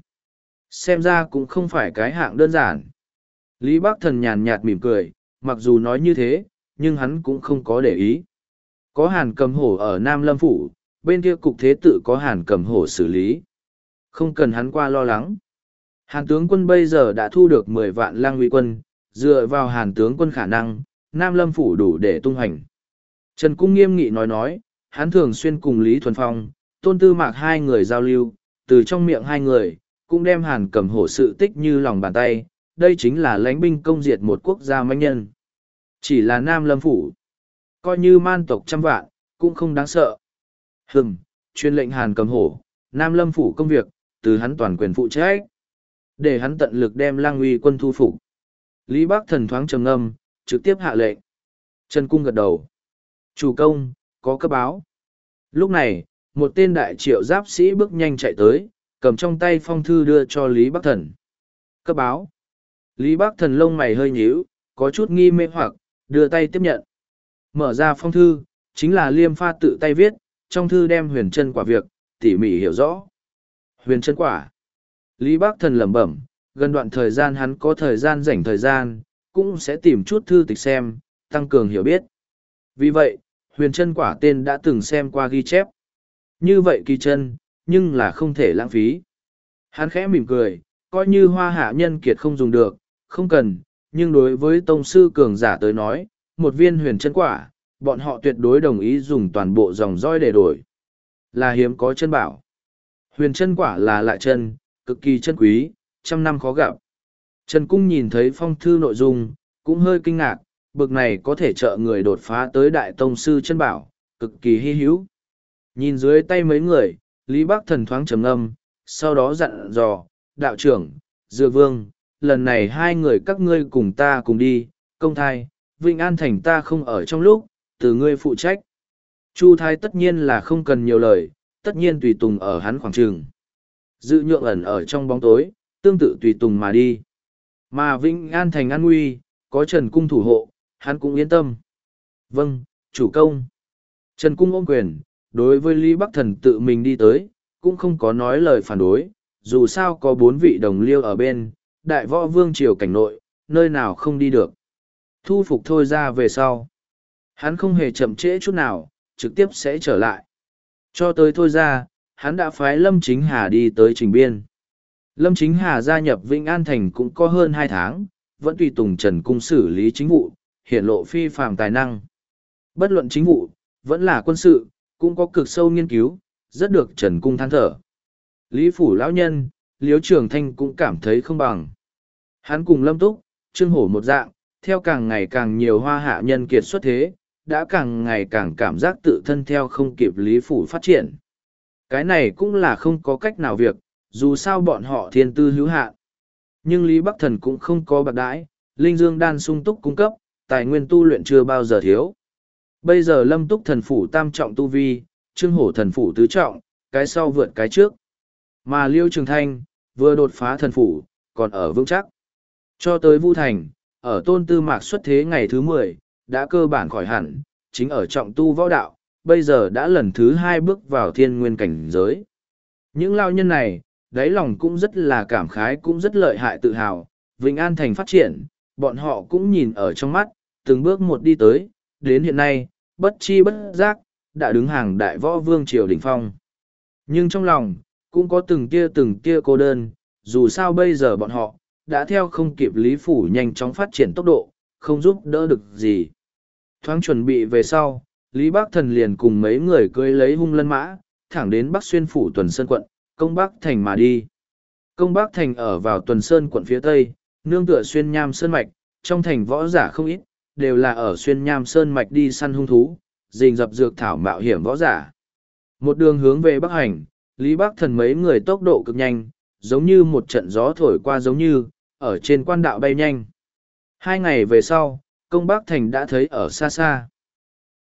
xem ra cũng không phải cái hạng đơn giản. Lý Bắc Thần nhàn nhạt mỉm cười, mặc dù nói như thế, nhưng hắn cũng không có để ý. Có Hàn Cầm Hổ ở Nam Lâm Phủ, bên kia cục thế tự có Hàn Cầm Hổ xử lý. Không cần hắn qua lo lắng. Hàn tướng quân bây giờ đã thu được mười vạn lang uy quân, dựa vào Hàn tướng quân khả năng, Nam Lâm Phủ đủ để tung hành. Trần Cung nghiêm nghị nói nói, hắn thường xuyên cùng Lý Thuần Phong, Tôn Tư Mạc hai người giao lưu, từ trong miệng hai người, cũng đem Hàn Cầm Hổ sự tích như lòng bàn tay, đây chính là lãnh binh công diệt một quốc gia mãnh nhân. Chỉ là Nam Lâm Phủ, coi như man tộc trăm vạn, cũng không đáng sợ. Hừm, truyền lệnh Hàn Cầm Hổ, Nam Lâm Phủ công việc, từ hắn toàn quyền phụ trách, để hắn tận lực đem Lang Uy quân thu phục. Lý Bắc Thần thoáng trầm ngâm, trực tiếp hạ lệnh. Trần Cung gật đầu. Chủ công, có cấp báo. Lúc này, một tên đại triệu giáp sĩ bước nhanh chạy tới, cầm trong tay phong thư đưa cho Lý Bắc Thần. Cấp báo. Lý Bắc Thần lông mày hơi nhíu, có chút nghi mê hoặc, đưa tay tiếp nhận. Mở ra phong thư, chính là Liêm Pha tự tay viết, trong thư đem huyền chân quả việc, tỉ mỉ hiểu rõ. Huyền chân quả. Lý Bắc Thần lẩm bẩm, gần đoạn thời gian hắn có thời gian rảnh thời gian, cũng sẽ tìm chút thư tịch xem, tăng cường hiểu biết. Vì vậy, huyền chân quả tên đã từng xem qua ghi chép. Như vậy kỳ chân, nhưng là không thể lãng phí. Hắn khẽ mỉm cười, coi như hoa hạ nhân kiệt không dùng được, không cần, nhưng đối với tông sư cường giả tới nói, một viên huyền chân quả, bọn họ tuyệt đối đồng ý dùng toàn bộ dòng roi để đổi. Là hiếm có chân bảo. Huyền chân quả là lại chân, cực kỳ chân quý, trăm năm khó gặp. Trần Cung nhìn thấy phong thư nội dung, cũng hơi kinh ngạc, bực này có thể trợ người đột phá tới đại tông sư chân bảo, cực kỳ hy hữu. Nhìn dưới tay mấy người, Lý Bắc Thần thoáng trầm ngâm, sau đó dặn dò, đạo trưởng, Dược Vương, lần này hai người các ngươi cùng ta cùng đi, công thai, Vịnh An Thành ta không ở trong lúc, từ ngươi phụ trách. Chu Thái tất nhiên là không cần nhiều lời, tất nhiên tùy tùng ở hắn khoảng trường. Dự nhượng ẩn ở trong bóng tối, tương tự tùy tùng mà đi. Mà Vĩnh An Thành an nguy, có Trần Cung thủ hộ, hắn cũng yên tâm. Vâng, chủ công. Trần Cung ôm quyền, đối với Lý Bắc Thần tự mình đi tới, cũng không có nói lời phản đối, dù sao có bốn vị đồng liêu ở bên, đại võ vương triều cảnh nội, nơi nào không đi được. Thu phục thôi ra về sau. Hắn không hề chậm trễ chút nào, trực tiếp sẽ trở lại. Cho tới thôi ra, hắn đã phái Lâm Chính Hà đi tới Trình Biên. Lâm Chính Hà gia nhập Vĩnh An Thành cũng có hơn hai tháng, vẫn tùy tùng Trần Cung xử lý chính vụ, hiển lộ phi phàm tài năng. Bất luận chính vụ, vẫn là quân sự, cũng có cực sâu nghiên cứu, rất được Trần Cung than thở. Lý Phủ lão nhân, Liếu Trường Thanh cũng cảm thấy không bằng. Hắn cùng Lâm Túc, Trương Hổ một dạng, theo càng ngày càng nhiều hoa hạ nhân kiệt xuất thế, đã càng ngày càng cảm giác tự thân theo không kịp Lý Phủ phát triển. Cái này cũng là không có cách nào việc, dù sao bọn họ thiên tư hữu hạn. Nhưng Lý Bắc Thần cũng không có bạc đãi, linh dương đan sung túc cung cấp, tài nguyên tu luyện chưa bao giờ thiếu. Bây giờ Lâm Túc thần phủ tam trọng tu vi, Trương Hổ thần phủ tứ trọng, cái sau vượt cái trước. Mà Liêu Trường Thanh, vừa đột phá thần phủ, còn ở vững chắc. Cho tới Vu Thành, ở tôn tư mạc xuất thế ngày thứ mười, đã cơ bản khỏi hẳn, chính ở trọng tu võ đạo, bây giờ đã lần thứ hai bước vào thiên nguyên cảnh giới. Những lao nhân này, đáy lòng cũng rất là cảm khái cũng rất lợi hại tự hào, Vĩnh An Thành phát triển, bọn họ cũng nhìn ở trong mắt, từng bước một đi tới, đến hiện nay, bất chi bất giác, đã đứng hàng đại võ vương triều đỉnh phong. Nhưng trong lòng, cũng có từng tia từng tia cô đơn, dù sao bây giờ bọn họ, đã theo không kịp Lý Phủ nhanh chóng phát triển tốc độ, không giúp đỡ được gì. Thoáng chuẩn bị về sau, Lý Bắc Thần liền cùng mấy người cưỡi lấy hung lân mã, thẳng đến Bắc Xuyên Phủ Tuần Sơn quận, công Bắc Thành mà đi. Công Bắc Thành ở vào Tuần Sơn quận phía Tây, nương tựa xuyên nham sơn mạch, trong thành võ giả không ít, đều là ở xuyên nham sơn mạch đi săn hung thú, rình rập dược thảo mạo hiểm võ giả. Một đường hướng về Bắc Hành, Lý Bắc Thần mấy người tốc độ cực nhanh, giống như một trận gió thổi qua giống như, ở trên quan đạo bay nhanh. Hai ngày về sau, công Bắc Thành đã thấy ở xa xa.